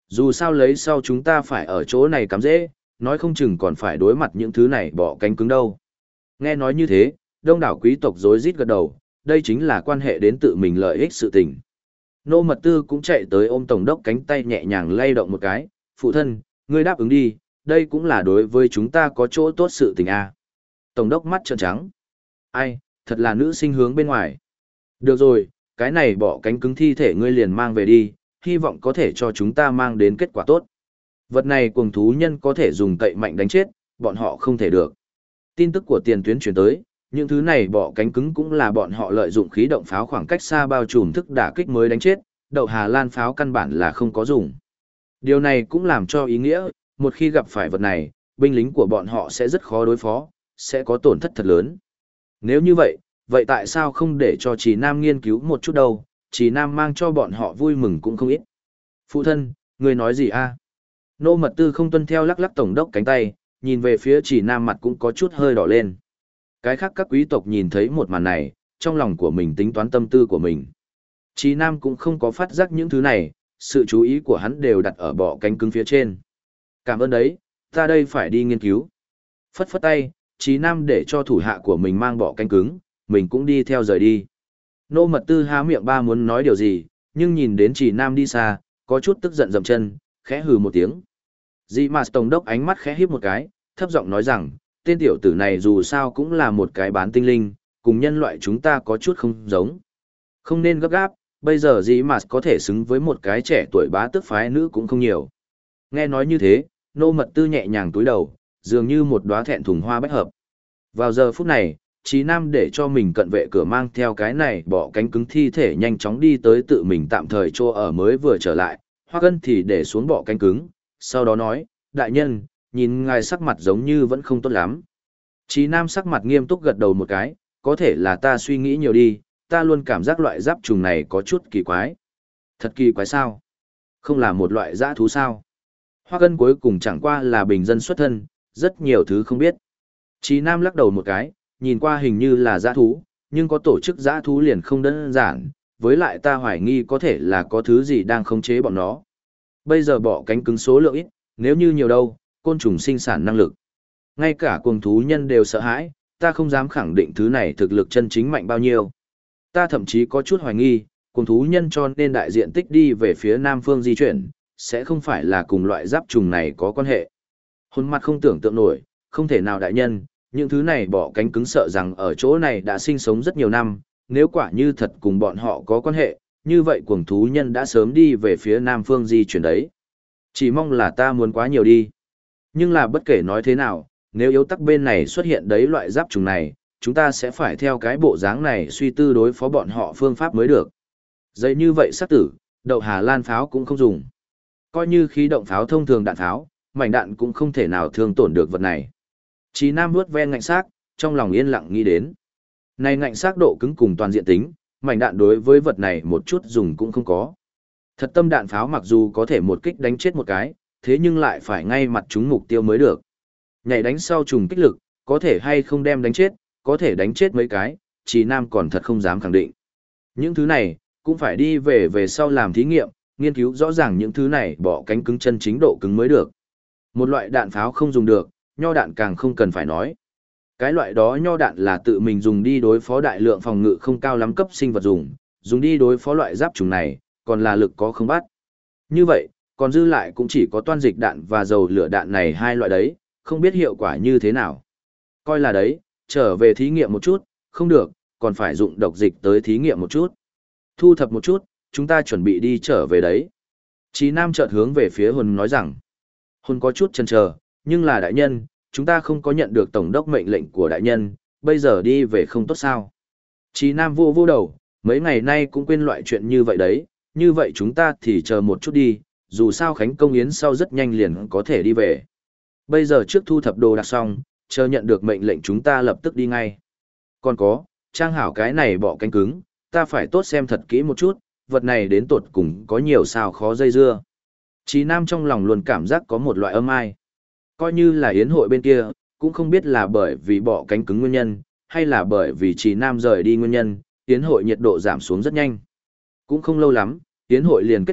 Dù sao lấy sau chúng ta phải ở chỗ này cắm dễ, nói không chừng còn phải đối mặt những thứ này bỏ cánh cứng đâu. Nghe nói như thế, đông đảo quý tộc rối rít gật đầu, đây chính là quan hệ đến tự mình lợi ích sự tình. Nô Mật Tư cũng chạy tới ôm tổng đốc cánh tay nhẹ nhàng lay động một cái, phụ thân, ngươi đáp ứng đi, đây cũng là đối với chúng ta có chỗ tốt sự tình a. Tổng đốc mắt trợn trắng. Ai, thật là nữ sinh hướng bên ngoài. Được rồi, cái này bỏ cánh cứng thi thể ngươi liền mang về đi, hy vọng có thể cho chúng ta mang đến kết quả tốt. Vật này cuồng thú nhân có thể dùng cậy mạnh đánh chết, bọn họ không thể được. Tin tức của tiền tuyến truyền tới, những thứ này bỏ cánh cứng cũng là bọn họ lợi dụng khí động pháo khoảng cách xa bao trùm thức đả kích mới đánh chết, đậu Hà Lan pháo căn bản là không có dùng. Điều này cũng làm cho ý nghĩa, một khi gặp phải vật này, binh lính của bọn họ sẽ rất khó đối phó, sẽ có tổn thất thật lớn. Nếu như vậy, vậy tại sao không để cho Trì Nam nghiên cứu một chút đâu, Trì Nam mang cho bọn họ vui mừng cũng không ít. Phụ thân, người nói gì a? Nô Mật Tư không tuân theo lắc lắc tổng đốc cánh tay, nhìn về phía Trì Nam mặt cũng có chút hơi đỏ lên. Cái khác các quý tộc nhìn thấy một màn này, trong lòng của mình tính toán tâm tư của mình. Trì Nam cũng không có phát giác những thứ này, sự chú ý của hắn đều đặt ở bọ cánh cứng phía trên. Cảm ơn đấy, ta đây phải đi nghiên cứu. Phất phất tay, Trì Nam để cho thủ hạ của mình mang bọ cánh cứng, mình cũng đi theo rời đi. Nô Mật Tư há miệng ba muốn nói điều gì, nhưng nhìn đến Trì Nam đi xa, có chút tức giận dậm chân, khẽ hừ một tiếng. Dị Mạt Tổng đốc ánh mắt khẽ híp một cái, thấp giọng nói rằng, tên tiểu tử này dù sao cũng là một cái bán tinh linh, cùng nhân loại chúng ta có chút không giống. Không nên gấp gáp, bây giờ Dị Mạt có thể xứng với một cái trẻ tuổi bá tước phái nữ cũng không nhiều. Nghe nói như thế, Nô Mật Tư nhẹ nhàng túi đầu, dường như một đóa thẹn thùng hoa bách hợp. Vào giờ phút này, Chí Nam để cho mình cận vệ cửa mang theo cái này bỏ cánh cứng thi thể nhanh chóng đi tới tự mình tạm thời chỗ ở mới vừa trở lại, Hoắc Ân thì để xuống bỏ cánh cứng, sau đó nói, đại nhân, nhìn ngài sắc mặt giống như vẫn không tốt lắm. Chí Nam sắc mặt nghiêm túc gật đầu một cái, có thể là ta suy nghĩ nhiều đi, ta luôn cảm giác loại giáp trùng này có chút kỳ quái. Thật kỳ quái sao? Không là một loại dã thú sao? Hoắc Ân cuối cùng chẳng qua là bình dân xuất thân, rất nhiều thứ không biết. Chí Nam lắc đầu một cái, nhìn qua hình như là dã thú, nhưng có tổ chức dã thú liền không đơn giản, với lại ta hoài nghi có thể là có thứ gì đang khống chế bọn nó. Bây giờ bỏ cánh cứng số lượng ít, nếu như nhiều đâu, côn trùng sinh sản năng lực. Ngay cả cuồng thú nhân đều sợ hãi, ta không dám khẳng định thứ này thực lực chân chính mạnh bao nhiêu. Ta thậm chí có chút hoài nghi, cuồng thú nhân cho nên đại diện tích đi về phía nam phương di chuyển, sẽ không phải là cùng loại giáp trùng này có quan hệ. Hôn mặt không tưởng tượng nổi, không thể nào đại nhân, những thứ này bỏ cánh cứng sợ rằng ở chỗ này đã sinh sống rất nhiều năm, nếu quả như thật cùng bọn họ có quan hệ, như vậy cuồng thú nhân đã sớm đi về phía nam phương di chuyển đấy. Chỉ mong là ta muốn quá nhiều đi. Nhưng là bất kể nói thế nào, nếu yếu tắc bên này xuất hiện đấy loại giáp trùng này, chúng ta sẽ phải theo cái bộ dáng này suy tư đối phó bọn họ phương pháp mới được. Dây như vậy sắc tử, đậu Hà Lan pháo cũng không dùng. Coi như khí động pháo thông thường đạn pháo, mảnh đạn cũng không thể nào thương tổn được vật này. Chí Nam vuốt ve ngạnh xác, trong lòng yên lặng nghĩ đến. Này ngạnh xác độ cứng cùng toàn diện tính, mảnh đạn đối với vật này một chút dùng cũng không có. Thật tâm đạn pháo mặc dù có thể một kích đánh chết một cái, thế nhưng lại phải ngay mặt trúng mục tiêu mới được. Nhảy đánh sau trùng kích lực, có thể hay không đem đánh chết, có thể đánh chết mấy cái, Chí Nam còn thật không dám khẳng định. Những thứ này, cũng phải đi về sau làm thí nghiệm, nghiên cứu rõ ràng những thứ này bỏ cánh cứng chân chính độ cứng mới được. Một loại đạn pháo không dùng được, nho đạn càng không cần phải nói. Cái loại đó nho đạn là tự mình dùng đi đối phó đại lượng phòng ngự không cao lắm cấp sinh vật dùng đi đối phó loại giáp trùng này, còn là lực có không bắt. Như vậy, còn dư lại cũng chỉ có toan dịch đạn và dầu lửa đạn này hai loại đấy, không biết hiệu quả như thế nào. Coi là đấy, trở về thí nghiệm một chút, không được, còn phải dụng độc dịch tới thí nghiệm một chút. Thu thập một chút, chúng ta chuẩn bị đi trở về đấy. Chí Nam chợt hướng về phía Hồn nói rằng, Hồn có chút chần chờ, nhưng là đại nhân, chúng ta không có nhận được tổng đốc mệnh lệnh của đại nhân, bây giờ đi về không tốt sao. Chí Nam vô đầu, mấy ngày nay cũng quên loại chuyện như vậy đấy, như vậy chúng ta thì chờ một chút đi, dù sao Khánh Công Yến sau rất nhanh liền có thể đi về. Bây giờ trước thu thập đồ đạc xong, chờ nhận được mệnh lệnh chúng ta lập tức đi ngay. Còn có, trang hảo cái này bỏ cánh cứng, ta phải tốt xem thật kỹ một chút, vật này đến tột cùng có nhiều sao khó dây dưa. Chí Nam trong lòng luôn cảm giác có một loại âm ai. Coi như là yến hội bên kia, cũng không biết là bởi vì bỏ cánh cứng nguyên nhân, hay là bởi vì Chí Nam rời đi nguyên nhân, yến hội nhiệt độ giảm xuống rất nhanh. Cũng không lâu lắm, yến hội liền kết thúc,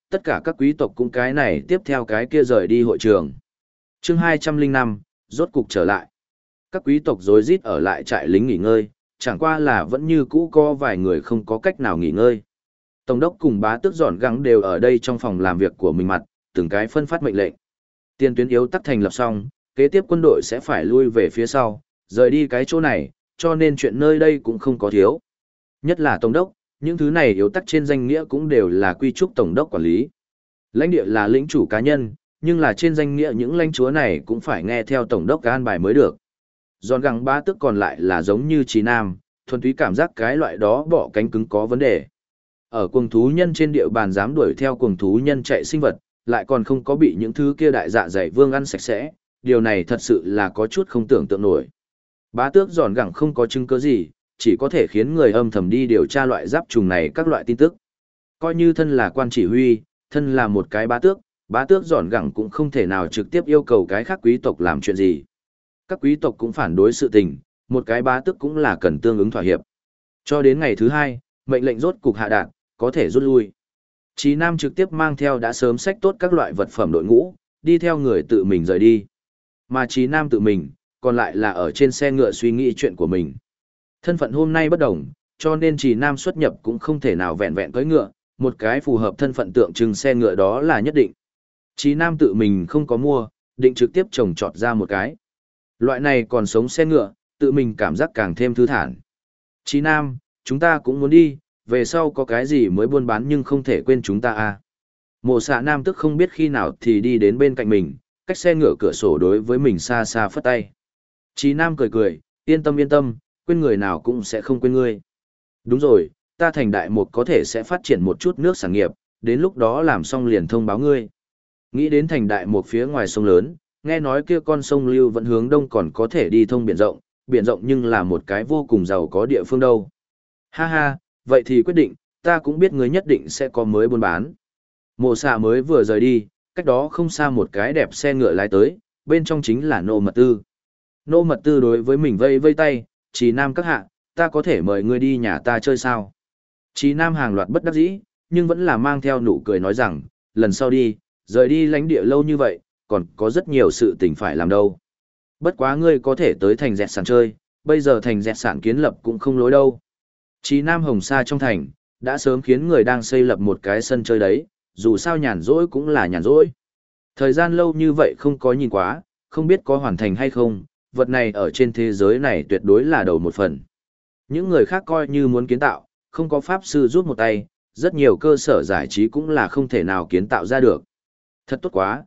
tất cả các quý tộc cũng cái này tiếp theo cái kia rời đi hội trường. Chương 205, rốt cục trở lại. Các quý tộc rối rít ở lại trại lính nghỉ ngơi, chẳng qua là vẫn như cũ có vài người không có cách nào nghỉ ngơi. Tổng đốc cùng bá tước dọn gắng đều ở đây trong phòng làm việc của mình mặt, từng cái phân phát mệnh lệnh. Tiền tuyến yếu tắc thành lập xong, kế tiếp quân đội sẽ phải lui về phía sau, rời đi cái chỗ này, cho nên chuyện nơi đây cũng không có thiếu. Nhất là tổng đốc, những thứ này yếu tắc trên danh nghĩa cũng đều là quy trúc tổng đốc quản lý. Lãnh địa là lĩnh chủ cá nhân, nhưng là trên danh nghĩa những lãnh chúa này cũng phải nghe theo tổng đốc an bài mới được. Giòn gắng bá tước còn lại là giống như Trí Nam, thuần túy cảm giác cái loại đó bỏ cánh cứng có vấn đề. Ở cuồng thú nhân trên địa bàn dám đuổi theo cuồng thú nhân chạy sinh vật, lại còn không có bị những thứ kia đại dạ dày vương ăn sạch sẽ, điều này thật sự là có chút không tưởng tượng nổi. Bá tước giòn gẳng không có chứng cứ gì, chỉ có thể khiến người âm thầm đi điều tra loại giáp trùng này các loại tin tức. Coi như thân là quan chỉ huy, thân là một cái bá tước giòn gẳng cũng không thể nào trực tiếp yêu cầu cái khác quý tộc làm chuyện gì. Các quý tộc cũng phản đối sự tình, một cái bá tước cũng là cần tương ứng thỏa hiệp. Cho đến ngày thứ hai, mệnh lệnh rốt cục hạ đạt, có thể rút lui. Chí Nam trực tiếp mang theo đã sớm xách tốt các loại vật phẩm đội ngũ, đi theo người tự mình rời đi. Mà Chí Nam tự mình, còn lại là ở trên xe ngựa suy nghĩ chuyện của mình. Thân phận hôm nay bất đồng, cho nên Chí Nam xuất nhập cũng không thể nào vẹn vẹn cưỡi ngựa, một cái phù hợp thân phận tượng trưng xe ngựa đó là nhất định. Chí Nam tự mình không có mua, định trực tiếp trồng trọt ra một cái. Loại này còn sống xe ngựa, tự mình cảm giác càng thêm thư thản. Chí Nam, chúng ta cũng muốn đi, về sau có cái gì mới buôn bán nhưng không thể quên chúng ta à. Mộ xạ nam tức không biết khi nào thì đi đến bên cạnh mình, cách xe ngựa cửa sổ đối với mình xa xa phất tay. Chí Nam cười cười, yên tâm, quên người nào cũng sẽ không quên ngươi. Đúng rồi, ta thành đại mục có thể sẽ phát triển một chút nước sản nghiệp, đến lúc đó làm xong liền thông báo ngươi. Nghĩ đến thành đại mục phía ngoài sông lớn, nghe nói kia con sông Lưu vẫn hướng đông còn có thể đi thông biển rộng nhưng là một cái vô cùng giàu có địa phương đâu. Ha ha, vậy thì quyết định, ta cũng biết ngươi nhất định sẽ có mới buôn bán. Mộ xạ mới vừa rời đi, cách đó không xa một cái đẹp xe ngựa lái tới, bên trong chính là Nô Mật Tư. Nô Mật Tư đối với mình vây vây tay, Chí Nam các hạ, ta có thể mời ngươi đi nhà ta chơi sao? Chí Nam hàng loạt bất đắc dĩ, nhưng vẫn là mang theo nụ cười nói rằng, lần sau đi, rời đi lãnh địa lâu như vậy, còn có rất nhiều sự tình phải làm đâu. Bất quá ngươi có thể tới thành dẹt sản chơi, bây giờ thành dẹt sản kiến lập cũng không lối đâu. Chí Nam Hồng Sa trong thành, đã sớm khiến người đang xây lập một cái sân chơi đấy, dù sao nhàn rỗi cũng là nhàn rỗi. Thời gian lâu như vậy không có nhìn quá, không biết có hoàn thành hay không, vật này ở trên thế giới này tuyệt đối là đầu một phần. Những người khác coi như muốn kiến tạo, không có pháp sư giúp một tay, rất nhiều cơ sở giải trí cũng là không thể nào kiến tạo ra được. Thật tốt quá,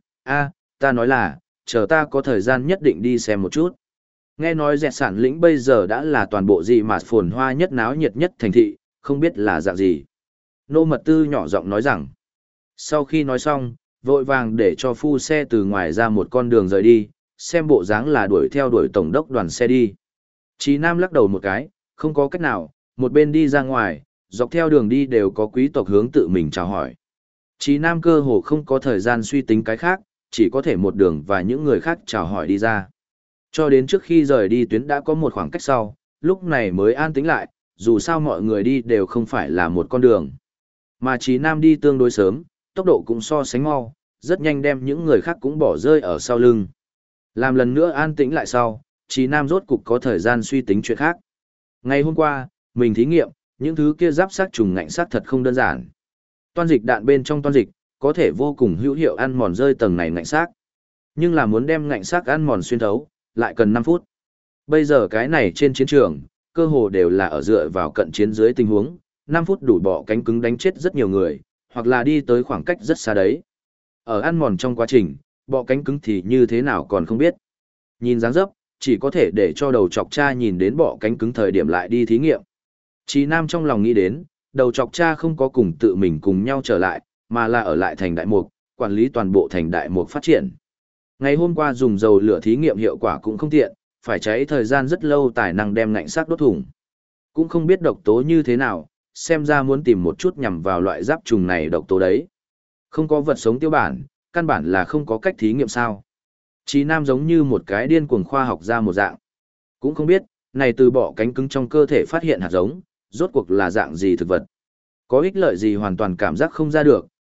ta nói là, chờ ta có thời gian nhất định đi xem một chút. Nghe nói dẹt sản lĩnh bây giờ đã là toàn bộ gì mà phồn hoa nhất náo nhiệt nhất thành thị, không biết là dạng gì. Nô Mật Tư nhỏ giọng nói rằng, sau khi nói xong, vội vàng để cho phu xe từ ngoài ra một con đường rời đi, xem bộ dáng là đuổi theo đuổi tổng đốc đoàn xe đi. Chí Nam lắc đầu một cái, không có cách nào, một bên đi ra ngoài, dọc theo đường đi đều có quý tộc hướng tự mình chào hỏi. Chí Nam cơ hồ không có thời gian suy tính cái khác, chỉ có thể một đường và những người khác chào hỏi đi ra. Cho đến trước khi rời đi tuyến đã có một khoảng cách sau, lúc này mới an tĩnh lại, dù sao mọi người đi đều không phải là một con đường. Mà Chí Nam đi tương đối sớm, tốc độ cũng so sánh mau, rất nhanh đem những người khác cũng bỏ rơi ở sau lưng. Làm lần nữa an tĩnh lại sau, Chí Nam rốt cục có thời gian suy tính chuyện khác. Ngày hôm qua, mình thí nghiệm, những thứ kia giáp xác trùng ngạnh xác thật không đơn giản. Toan dịch đạn bên trong toan dịch, có thể vô cùng hữu hiệu ăn mòn rơi tầng này ngạnh xác. Nhưng là muốn đem ngạnh xác ăn mòn xuyên thấu, lại cần 5 phút. Bây giờ cái này trên chiến trường, cơ hồ đều là ở dựa vào cận chiến dưới tình huống, 5 phút đủ bỏ cánh cứng đánh chết rất nhiều người, hoặc là đi tới khoảng cách rất xa đấy. Ở ăn mòn trong quá trình, bọ cánh cứng thì như thế nào còn không biết. Nhìn dáng dấp, chỉ có thể để cho đầu chọc cha nhìn đến bọ cánh cứng thời điểm lại đi thí nghiệm. Chí Nam trong lòng nghĩ đến, đầu chọc cha không có cùng tự mình cùng nhau trở lại, mà là ở lại thành đại mục, quản lý toàn bộ thành đại mục phát triển. Ngày hôm qua dùng dầu lửa thí nghiệm hiệu quả cũng không tiện, phải cháy thời gian rất lâu tài năng đem ngạnh xác đốt thủng. Cũng không biết độc tố như thế nào, xem ra muốn tìm một chút nhằm vào loại giáp trùng này độc tố đấy. Không có vật sống tiêu bản, căn bản là không có cách thí nghiệm sao. Chí Nam giống như một cái điên cuồng khoa học ra một dạng. Cũng không biết, này từ bỏ cánh cứng trong cơ thể phát hiện hạt giống, rốt cuộc là dạng gì thực vật. Có ích lợi gì hoàn toàn cảm giác không ra được,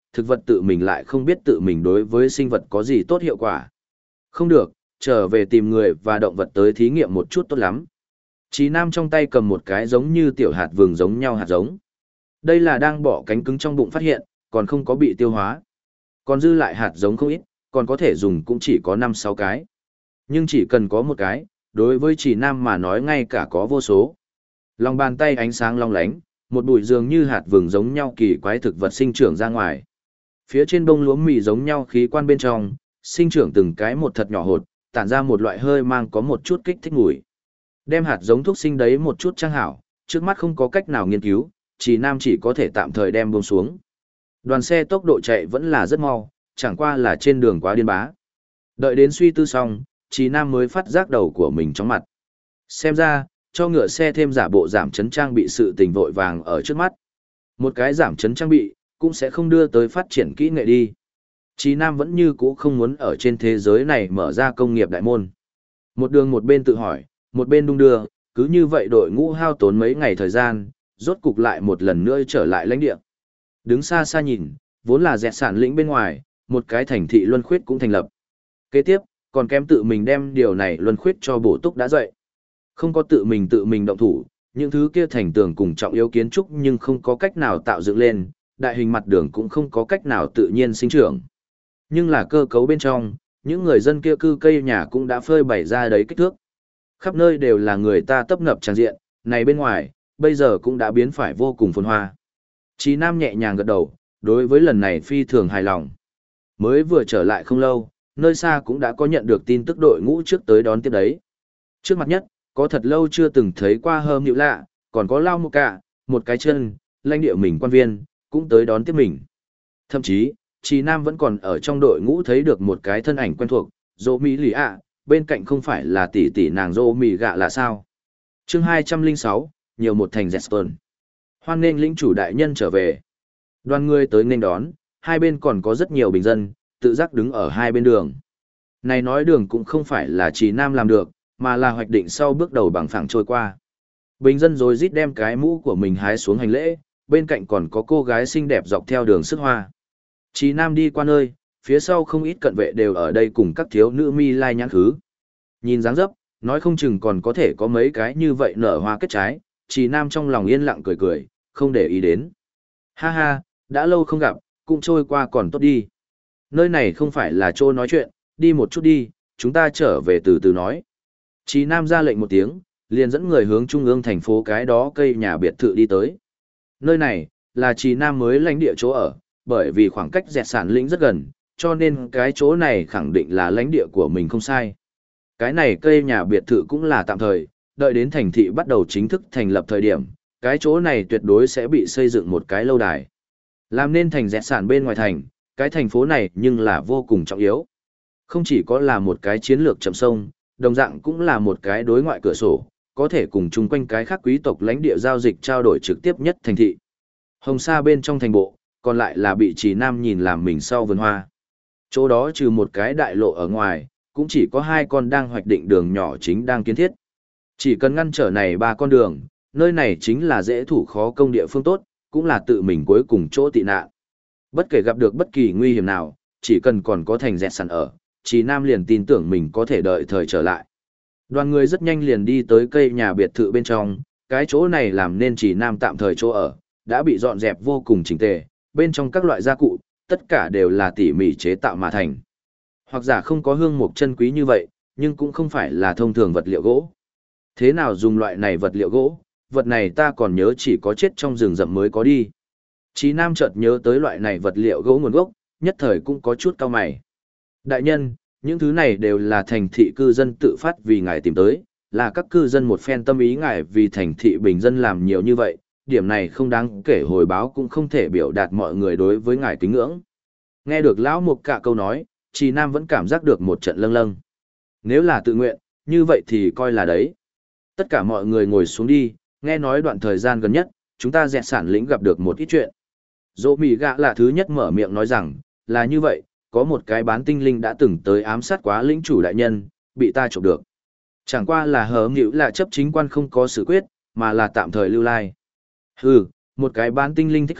thực vật tự mình lại không biết tự mình đối với sinh vật có gì tốt hiệu quả. Không được, trở về tìm người và động vật tới thí nghiệm một chút tốt lắm. Chí Nam trong tay cầm một cái giống như tiểu hạt vừng giống nhau hạt giống. Đây là đang bỏ cánh cứng trong bụng phát hiện, còn không có bị tiêu hóa. Còn dư lại hạt giống không ít, còn có thể dùng cũng chỉ có 5-6 cái. Nhưng chỉ cần có một cái, đối với Chí Nam mà nói ngay cả có vô số. Lòng bàn tay ánh sáng long lánh, một bụi dường như hạt vừng giống nhau kỳ quái thực vật sinh trưởng ra ngoài. Phía trên bông lúa mì giống nhau khí quan bên trong, sinh trưởng từng cái một thật nhỏ hột, tản ra một loại hơi mang có một chút kích thích mùi. Đem hạt giống thuốc sinh đấy một chút trang hảo, trước mắt không có cách nào nghiên cứu, Chí Nam chỉ có thể tạm thời đem buông xuống. Đoàn xe tốc độ chạy vẫn là rất mau, chẳng qua là trên đường quá điên bá. Đợi đến suy tư xong, Chí Nam mới phát giác đầu của mình chóng mặt. Xem ra, cho ngựa xe thêm giả bộ giảm chấn trang bị sự tình vội vàng ở trước mắt. Một cái giảm chấn trang bị, cũng sẽ không đưa tới phát triển kỹ nghệ đi. Chí Nam vẫn như cũ không muốn ở trên thế giới này mở ra công nghiệp đại môn. Một đường một bên tự hỏi, một bên đung đưa, cứ như vậy đội ngũ hao tốn mấy ngày thời gian, rốt cục lại một lần nữa trở lại lãnh địa. Đứng xa xa nhìn, vốn là dẹt sản lĩnh bên ngoài, một cái thành thị luân khuyết cũng thành lập. Kế tiếp, còn kém tự mình đem điều này luân khuyết cho bổ túc đã dậy. Không có tự mình động thủ, những thứ kia thành tường cùng trọng yếu kiến trúc nhưng không có cách nào tạo dựng lên, đại hình mặt đường cũng không có cách nào tự nhiên sinh trưởng. Nhưng là cơ cấu bên trong, những người dân kia cư cây nhà cũng đã phơi bày ra đấy kích thước. Khắp nơi đều là người ta tấp nập tràn diện, này bên ngoài, bây giờ cũng đã biến phải vô cùng phồn hoa. Chí Nam nhẹ nhàng gật đầu, đối với lần này phi thường hài lòng. Mới vừa trở lại không lâu, nơi xa cũng đã có nhận được tin tức đội ngũ trước tới đón tiếp đấy. Trước mặt nhất, có thật lâu chưa từng thấy qua Hơm Nhự Lạ, còn có Lao Một Cả, một cái chân, lãnh địa mình quan viên, cũng tới đón tiếp mình. Thậm chí, Chí Nam vẫn còn ở trong đội ngũ thấy được một cái thân ảnh quen thuộc, Dô Mỹ Lì ạ, bên cạnh không phải là tỷ tỷ nàng Dô Mỹ Gạ là sao? Chương 206, nhiều một thành Zetstone. Hoan nghênh lĩnh chủ đại nhân trở về. Đoàn người tới nên đón, hai bên còn có rất nhiều bình dân, tự giác đứng ở hai bên đường. Này nói đường cũng không phải là Chí Nam làm được, mà là hoạch định sau bước đầu bằng phẳng trôi qua. Bình dân rồi rít đem cái mũ của mình hái xuống hành lễ, bên cạnh còn có cô gái xinh đẹp dọc theo đường sức hoa. Chí Nam đi qua nơi, phía sau không ít cận vệ đều ở đây cùng các thiếu nữ mi lai nhãn khứ. Nhìn dáng dấp, nói không chừng còn có thể có mấy cái như vậy nở hoa kết trái, Chí Nam trong lòng yên lặng cười cười, không để ý đến. Ha ha, đã lâu không gặp, cũng trôi qua còn tốt đi. Nơi này không phải là chỗ nói chuyện, đi một chút đi, chúng ta trở về từ từ nói. Chí Nam ra lệnh một tiếng, liền dẫn người hướng trung ương thành phố cái đó cây nhà biệt thự đi tới. Nơi này, là Chí Nam mới lãnh địa chỗ ở, bởi vì khoảng cách dẹt sản lĩnh rất gần, cho nên cái chỗ này khẳng định là lãnh địa của mình không sai. Cái này cây nhà biệt thự cũng là tạm thời, đợi đến thành thị bắt đầu chính thức thành lập thời điểm, cái chỗ này tuyệt đối sẽ bị xây dựng một cái lâu đài. Làm nên thành dẹt sản bên ngoài thành, cái thành phố này nhưng là vô cùng trọng yếu. Không chỉ có là một cái chiến lược chậm sông, đồng dạng cũng là một cái đối ngoại cửa sổ, có thể cùng chung quanh cái khác quý tộc lãnh địa giao dịch trao đổi trực tiếp nhất thành thị. Hồng Sa bên trong thành bộ, còn lại là bị Chí Nam nhìn làm mình sau vườn hoa. Chỗ đó trừ một cái đại lộ ở ngoài, cũng chỉ có hai con đang hoạch định đường nhỏ chính đang kiến thiết. Chỉ cần ngăn trở này ba con đường, nơi này chính là dễ thủ khó công địa phương tốt, cũng là tự mình cuối cùng chỗ tị nạn. Bất kể gặp được bất kỳ nguy hiểm nào, chỉ cần còn có thành dẹt sẵn ở, Chí Nam liền tin tưởng mình có thể đợi thời trở lại. Đoàn người rất nhanh liền đi tới cây nhà biệt thự bên trong, cái chỗ này làm nên Chí Nam tạm thời chỗ ở, đã bị dọn dẹp vô cùng chỉnh tề, bên trong các loại gia cụ, tất cả đều là tỉ mỉ chế tạo mà thành. Hoặc giả không có hương mục chân quý như vậy, nhưng cũng không phải là thông thường vật liệu gỗ. Thế nào dùng loại này vật liệu gỗ, vật này ta còn nhớ chỉ có chết trong rừng rậm mới có đi. Chí Nam chợt nhớ tới loại này vật liệu gỗ nguồn gốc, nhất thời cũng có chút cau mày. Đại nhân, những thứ này đều là thành thị cư dân tự phát vì ngài tìm tới, là các cư dân một phen tâm ý ngài vì thành thị bình dân làm nhiều như vậy, điểm này không đáng kể hồi báo cũng không thể biểu đạt mọi người đối với ngài kính ngưỡng. Nghe được lão Mục Cả câu nói, Chí Nam vẫn cảm giác được một trận lâng lâng. Nếu là tự nguyện, như vậy thì coi là đấy. Tất cả mọi người ngồi xuống đi, nghe nói đoạn thời gian gần nhất, chúng ta dẹt sản lĩnh gặp được một ít chuyện. Dỗ Mỹ Gạ là thứ nhất mở miệng nói rằng, là như vậy, có một cái bán tinh linh đã từng tới ám sát quá lĩnh chủ đại nhân, bị ta trộm được. Chẳng qua là Hớm Nhự Lạ chấp chính quan không có xử quyết, mà là tạm thời lưu lai. Hừ, một cái bán tinh linh thích khách,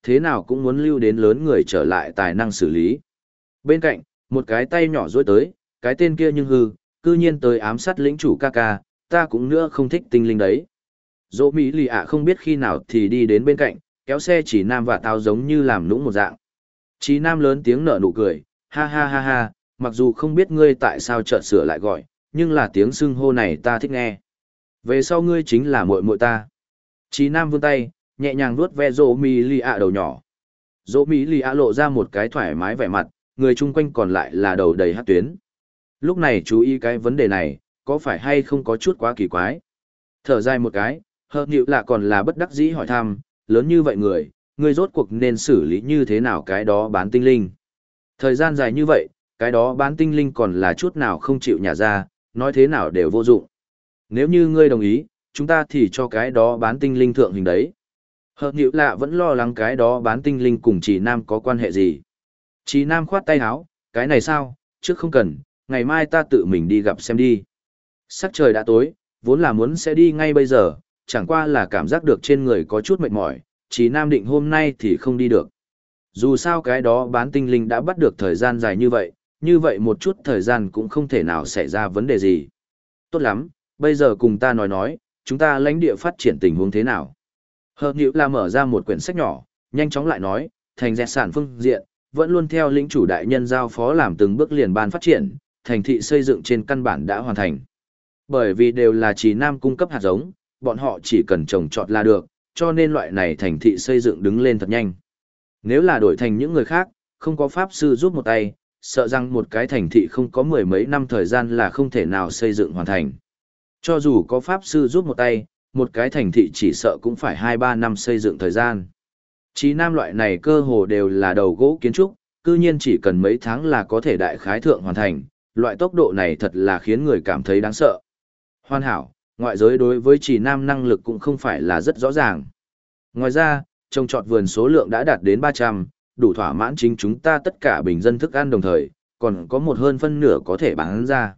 thế nào cũng muốn lưu đến lớn người trở lại tài năng xử lý. Bên cạnh, một cái tay nhỏ duỗi tới, cái tên kia nhưng hư, cư nhiên tới ám sát lĩnh chủ ca ca, ta cũng nữa không thích tinh linh đấy. Dỗ Mỹ lì ạ không biết khi nào thì đi đến bên cạnh, kéo xe chỉ nam và tao giống như làm nũng một dạng. Chí nam lớn tiếng nở nụ cười, ha ha ha ha, mặc dù không biết ngươi tại sao chợt sửa lại gọi, nhưng là tiếng xưng hô này ta thích nghe. Về sau ngươi chính là muội muội ta. Chí nam vươn tay, nhẹ nhàng vuốt ve Dỗ Mỹ lì ạ đầu nhỏ. Dỗ Mỹ lì ạ lộ ra một cái thoải mái vẻ mặt, người chung quanh còn lại là đầu đầy hát tuyến. Lúc này chú ý cái vấn đề này, có phải hay không có chút quá kỳ quái. Thở dài một cái, hợp nhịu lạ còn là bất đắc dĩ hỏi thăm, lớn như vậy người rốt cuộc nên xử lý như thế nào cái đó bán tinh linh. Thời gian dài như vậy, cái đó bán tinh linh còn là chút nào không chịu nhả ra, nói thế nào đều vô dụng. Nếu như ngươi đồng ý, chúng ta thì cho cái đó bán tinh linh thượng hình đấy. Hợp nhịu lạ vẫn lo lắng cái đó bán tinh linh cùng Trì Nam có quan hệ gì. Trì Nam khoát tay áo, cái này sao, trước không cần, ngày mai ta tự mình đi gặp xem đi. Sắc trời đã tối, vốn là muốn sẽ đi ngay bây giờ, chẳng qua là cảm giác được trên người có chút mệt mỏi, Trì Nam định hôm nay thì không đi được. Dù sao cái đó bán tinh linh đã bắt được thời gian dài như vậy một chút thời gian cũng không thể nào xảy ra vấn đề gì. Tốt lắm, bây giờ cùng ta nói, chúng ta lãnh địa phát triển tình huống thế nào. Hợp nhữ là mở ra một quyển sách nhỏ, nhanh chóng lại nói, thành dẹt sản phương diện, vẫn luôn theo lĩnh chủ đại nhân giao phó làm từng bước liền ban phát triển, thành thị xây dựng trên căn bản đã hoàn thành. Bởi vì đều là Trì Nam cung cấp hạt giống, bọn họ chỉ cần trồng trọt là được, cho nên loại này thành thị xây dựng đứng lên thật nhanh. Nếu là đổi thành những người khác, không có pháp sư giúp một tay, sợ rằng một cái thành thị không có mười mấy năm thời gian là không thể nào xây dựng hoàn thành. Cho dù có pháp sư giúp một tay, một cái thành thị chỉ sợ cũng phải 2-3 năm xây dựng thời gian. Trì Nam loại này cơ hồ đều là đầu gỗ kiến trúc, cư nhiên chỉ cần mấy tháng là có thể đại khái thượng hoàn thành, loại tốc độ này thật là khiến người cảm thấy đáng sợ. Hoàn hảo, ngoại giới đối với Trì Nam năng lực cũng không phải là rất rõ ràng. Ngoài ra, trồng trọt vườn số lượng đã đạt đến 300, đủ thỏa mãn chính chúng ta tất cả bình dân thức ăn đồng thời, còn có một hơn phân nửa có thể bán ra.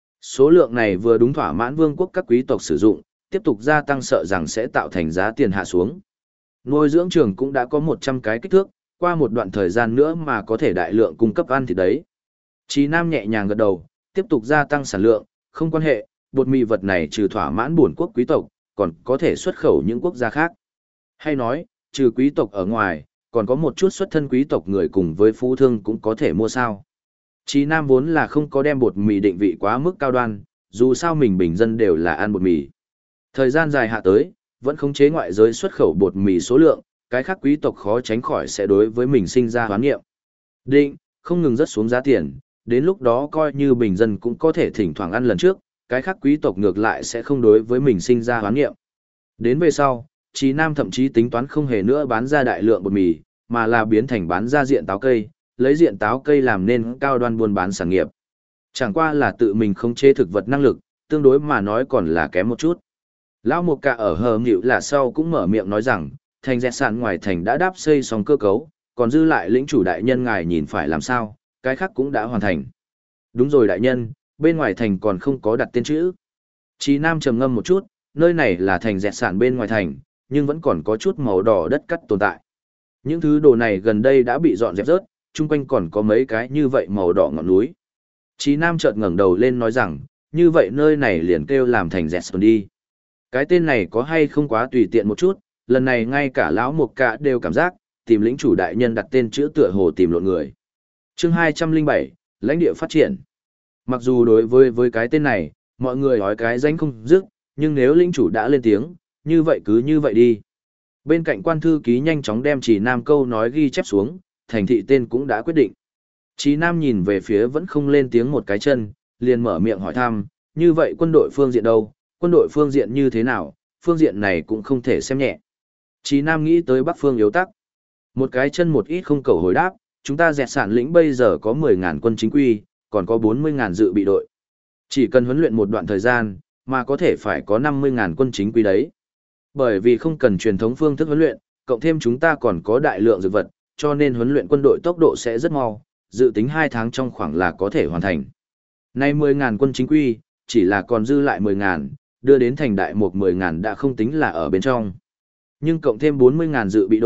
Số lượng này vừa đúng thỏa mãn vương quốc các quý tộc sử dụng, tiếp tục gia tăng sợ rằng sẽ tạo thành giá tiền hạ xuống. Nuôi dưỡng trường cũng đã có 100 cái kích thước, qua một đoạn thời gian nữa mà có thể đại lượng cung cấp ăn thì đấy. Chí Nam nhẹ nhàng gật đầu, tiếp tục gia tăng sản lượng, không quan hệ, bột mì vật này trừ thỏa mãn bổn quốc quý tộc, còn có thể xuất khẩu những quốc gia khác. Hay nói, trừ quý tộc ở ngoài, còn có một chút xuất thân quý tộc người cùng với phú thương cũng có thể mua sao. Chí Nam vốn là không có đem bột mì định vị quá mức cao đoan, dù sao mình bình dân đều là ăn bột mì. Thời gian dài hạ tới, vẫn khống chế ngoại giới xuất khẩu bột mì số lượng, cái khác quý tộc khó tránh khỏi sẽ đối với mình sinh ra hoán nghiệm. Định, không ngừng rớt xuống giá tiền, đến lúc đó coi như bình dân cũng có thể thỉnh thoảng ăn lần trước, cái khác quý tộc ngược lại sẽ không đối với mình sinh ra hoán nghiệm. Đến về sau, Chí Nam thậm chí tính toán không hề nữa bán ra đại lượng bột mì, mà là biến thành bán ra diện táo cây, lấy diện táo cây làm nên cao đoan buôn bán sản nghiệp. Chẳng qua là tự mình khống chế thực vật năng lực, tương đối mà nói còn là kém một chút. Lão Mục Cả ở hờ nghịu là sau cũng mở miệng nói rằng, thành dẹt sản ngoài thành đã đáp xây xong cơ cấu, còn dư lại lĩnh chủ đại nhân ngài nhìn phải làm sao, cái khác cũng đã hoàn thành. Đúng rồi đại nhân, bên ngoài thành còn không có đặt tên chữ. Chí Nam trầm ngâm một chút, nơi này là thành dẹt sản bên ngoài thành, nhưng vẫn còn có chút màu đỏ đất cắt tồn tại. Những thứ đồ này gần đây đã bị dọn dẹp rớt, chung quanh còn có mấy cái như vậy màu đỏ ngọn núi. Chí Nam chợt ngẩng đầu lên nói rằng, như vậy nơi này liền kêu làm thành dẹt sản đi. Cái tên này có hay không quá tùy tiện một chút, lần này ngay cả lão Mục Cả đều cảm giác, tìm lĩnh chủ đại nhân đặt tên chữ tựa hồ tìm lộn người. Chương 207, lãnh địa phát triển. Mặc dù đối với cái tên này, mọi người nói cái danh không dứt, nhưng nếu lĩnh chủ đã lên tiếng, như vậy cứ như vậy đi. Bên cạnh quan thư ký nhanh chóng đem Chỉ Nam câu nói ghi chép xuống, thành thị tên cũng đã quyết định. Chỉ Nam nhìn về phía vẫn không lên tiếng một cái chân, liền mở miệng hỏi thăm, như vậy quân đội phương diện đâu, quân đội phương diện như thế nào, phương diện này cũng không thể xem nhẹ. Chỉ Nam nghĩ tới Bắc phương yếu tắc. Một cái chân một ít không cầu hồi đáp, chúng ta dẹt sản lĩnh bây giờ có 10.000 quân chính quy, còn có 40.000 dự bị đội. Chỉ cần huấn luyện một đoạn thời gian, mà có thể phải có 50.000 quân chính quy đấy. Bởi vì không cần truyền thống phương thức huấn luyện, cộng thêm chúng ta còn có đại lượng dược vật, cho nên huấn luyện quân đội tốc độ sẽ rất mau, dự tính 2 tháng trong khoảng là có thể hoàn thành. Nay 10.000 quân chính quy, chỉ là còn dư lại 10.000, đưa đến thành đại mục 10.000 đã không tính là ở bên trong. Nhưng cộng thêm 40.000 dự bị đội,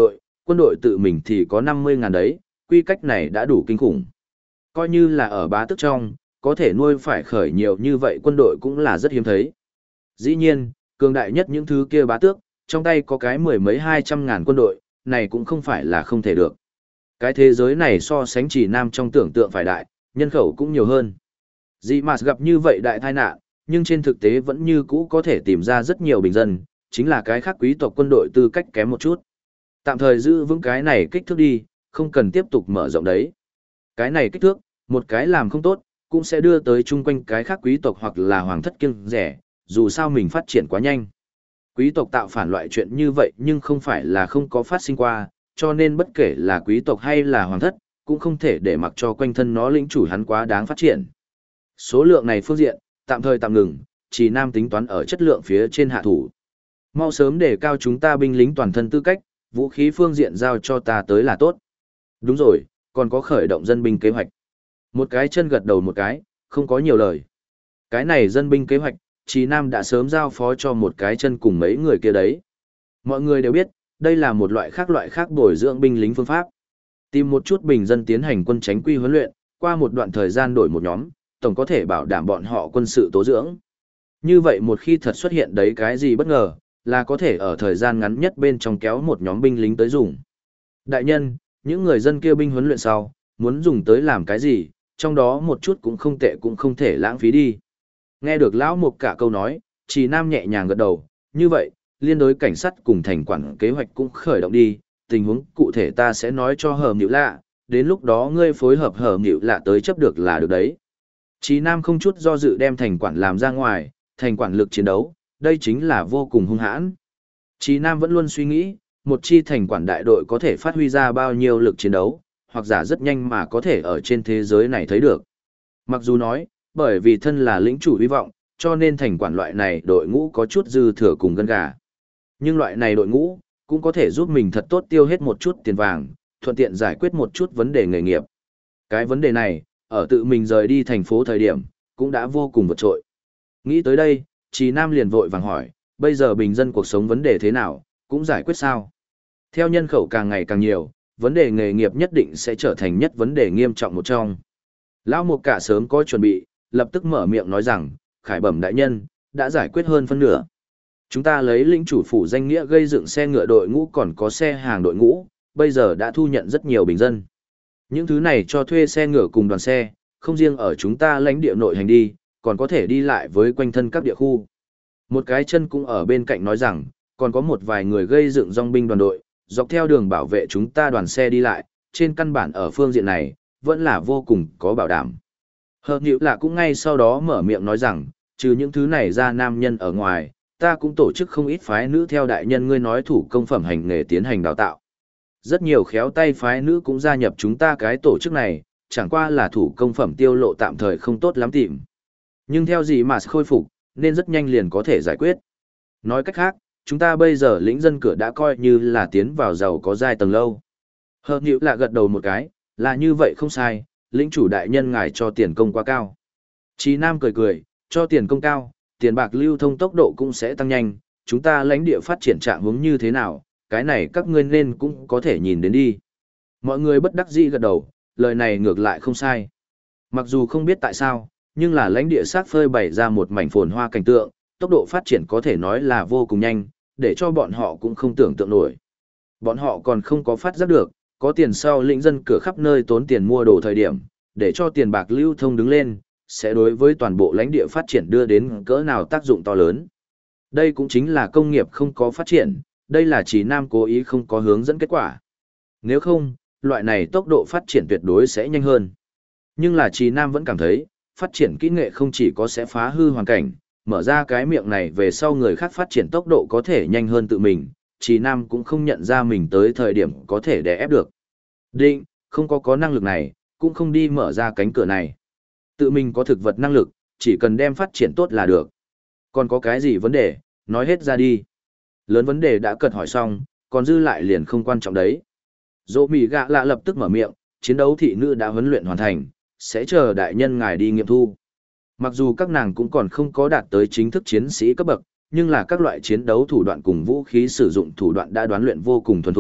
quân đội tự mình thì có 50.000 đấy, quy cách này đã đủ kinh khủng. Coi như là ở bá tước trong, có thể nuôi phải khởi nhiều như vậy quân đội cũng là rất hiếm thấy. Dĩ nhiên, cường đại nhất những thứ kia bá tước, trong tay có cái mười mấy 200.000 quân đội, này cũng không phải là không thể được. Cái thế giới này so sánh chỉ nam trong tưởng tượng phải đại, nhân khẩu cũng nhiều hơn. Dị mà gặp như vậy đại tai nạn, nhưng trên thực tế vẫn như cũ có thể tìm ra rất nhiều bình dân, chính là cái khác quý tộc quân đội tư cách kém một chút. Tạm thời giữ vững cái này kích thước đi, không cần tiếp tục mở rộng đấy. Cái này kích thước, một cái làm không tốt, cũng sẽ đưa tới chung quanh cái khác quý tộc hoặc là hoàng thất kiêng rẻ, dù sao mình phát triển quá nhanh. Quý tộc tạo phản loại chuyện như vậy nhưng không phải là không có phát sinh qua, cho nên bất kể là quý tộc hay là hoàng thất, cũng không thể để mặc cho quanh thân nó lĩnh chủ hắn quá đáng phát triển. Số lượng này phương diện, tạm thời tạm ngừng, chỉ nam tính toán ở chất lượng phía trên hạ thủ. Mau sớm để cao chúng ta binh lính toàn thân tư cách, vũ khí phương diện giao cho ta tới là tốt. Đúng rồi, còn có khởi động dân binh kế hoạch. Một cái chân gật đầu một cái, không có nhiều lời. Cái này dân binh kế hoạch, Chí Nam đã sớm giao phó cho một cái chân cùng mấy người kia đấy. Mọi người đều biết, đây là một loại khác bồi dưỡng binh lính phương pháp. Tìm một chút bình dân tiến hành quân tránh quy huấn luyện, qua một đoạn thời gian đổi một nhóm, tổng có thể bảo đảm bọn họ quân sự tố dưỡng. Như vậy một khi thật xuất hiện đấy cái gì bất ngờ, là có thể ở thời gian ngắn nhất bên trong kéo một nhóm binh lính tới dùng. Đại nhân, những người dân kia binh huấn luyện sau, muốn dùng tới làm cái gì, trong đó một chút cũng không tệ cũng không thể lãng phí đi. Nghe được lão mục cả câu nói, Trì Nam nhẹ nhàng gật đầu, như vậy, liên đối cảnh sát cùng thành quản kế hoạch cũng khởi động đi, tình huống cụ thể ta sẽ nói cho Hởm Nhựu Lạ, đến lúc đó ngươi phối hợp Hởm Nhựu Lạ tới chấp được là được đấy. Trì Nam không chút do dự đem thành quản làm ra ngoài, thành quản lực chiến đấu, đây chính là vô cùng hung hãn. Trì Nam vẫn luôn suy nghĩ, một chi thành quản đại đội có thể phát huy ra bao nhiêu lực chiến đấu, hoặc giả rất nhanh mà có thể ở trên thế giới này thấy được. Mặc dù nói, bởi vì thân là lĩnh chủ hy vọng, cho nên thành quản loại này đội ngũ có chút dư thừa cùng gân gà. Nhưng loại này đội ngũ, cũng có thể giúp mình thật tốt tiêu hết một chút tiền vàng, thuận tiện giải quyết một chút vấn đề nghề nghiệp. Cái vấn đề này, ở tự mình rời đi thành phố thời điểm, cũng đã vô cùng vượt trội. Nghĩ tới đây, Trì Nam liền vội vàng hỏi, bây giờ bình dân cuộc sống vấn đề thế nào, cũng giải quyết sao? Theo nhân khẩu càng ngày càng nhiều, vấn đề nghề nghiệp nhất định sẽ trở thành nhất vấn đề nghiêm trọng một trong. Lão Mục cả sớm có chuẩn bị, lập tức mở miệng nói rằng, Khải Bẩm đại nhân, đã giải quyết hơn phân nửa. Chúng ta lấy lĩnh chủ phủ danh nghĩa gây dựng xe ngựa đội ngũ còn có xe hàng đội ngũ, bây giờ đã thu nhận rất nhiều bình dân. Những thứ này cho thuê xe ngựa cùng đoàn xe, không riêng ở chúng ta lãnh địa nội hành đi, còn có thể đi lại với quanh thân các địa khu. Một cái chân cũng ở bên cạnh nói rằng, còn có một vài người gây dựng dòng binh đoàn đội, dọc theo đường bảo vệ chúng ta đoàn xe đi lại, trên căn bản ở phương diện này, vẫn là vô cùng có bảo đảm. Hợp Nhựu Lạ cũng ngay sau đó mở miệng nói rằng, trừ những thứ này ra nam nhân ở ngoài, ta cũng tổ chức không ít phái nữ theo đại nhân ngươi nói thủ công phẩm hành nghề tiến hành đào tạo. Rất nhiều khéo tay phái nữ cũng gia nhập chúng ta cái tổ chức này, chẳng qua là thủ công phẩm tiêu lộ tạm thời không tốt lắm tìm. Nhưng theo gì mà khôi phục, nên rất nhanh liền có thể giải quyết. Nói cách khác, chúng ta bây giờ lĩnh dân cửa đã coi như là tiến vào giàu có giai tầng lâu. Hợp Nhựu Lạ gật đầu một cái, là như vậy không sai, lĩnh chủ đại nhân ngài cho tiền công quá cao. Chí Nam cười cười, cho tiền công cao, tiền bạc lưu thông tốc độ cũng sẽ tăng nhanh, chúng ta lãnh địa phát triển trạng hướng như thế nào, cái này các ngươi nên cũng có thể nhìn đến đi. Mọi người bất đắc dĩ gật đầu, lời này ngược lại không sai. Mặc dù không biết tại sao, nhưng là lãnh địa sát phơi bày ra một mảnh phồn hoa cảnh tượng, tốc độ phát triển có thể nói là vô cùng nhanh, để cho bọn họ cũng không tưởng tượng nổi. Bọn họ còn không có phát giác được, có tiền sau lĩnh dân cửa khắp nơi tốn tiền mua đồ thời điểm, để cho tiền bạc lưu thông đứng lên, sẽ đối với toàn bộ lãnh địa phát triển đưa đến cỡ nào tác dụng to lớn. Đây cũng chính là công nghiệp không có phát triển, đây là Chí Nam cố ý không có hướng dẫn kết quả. Nếu không, loại này tốc độ phát triển tuyệt đối sẽ nhanh hơn. Nhưng là Chí Nam vẫn cảm thấy, phát triển kỹ nghệ không chỉ có sẽ phá hư hoàn cảnh, mở ra cái miệng này về sau người khác phát triển tốc độ có thể nhanh hơn tự mình, Chí Nam cũng không nhận ra mình tới thời điểm có thể đè ép được. Định, không có năng lực này, cũng không đi mở ra cánh cửa này. Tự mình có thực vật năng lực, chỉ cần đem phát triển tốt là được. Còn có cái gì vấn đề, nói hết ra đi. Lớn vấn đề đã cần hỏi xong, còn dư lại liền không quan trọng đấy. Dỗ mì gạ lạ lập tức mở miệng, chiến đấu thị nữ đã huấn luyện hoàn thành, sẽ chờ đại nhân ngài đi nghiệm thu. Mặc dù các nàng cũng còn không có đạt tới chính thức chiến sĩ cấp bậc, nhưng là các loại chiến đấu thủ đoạn cùng vũ khí sử dụng thủ đoạn đã đoán luyện vô cùng thuần thục,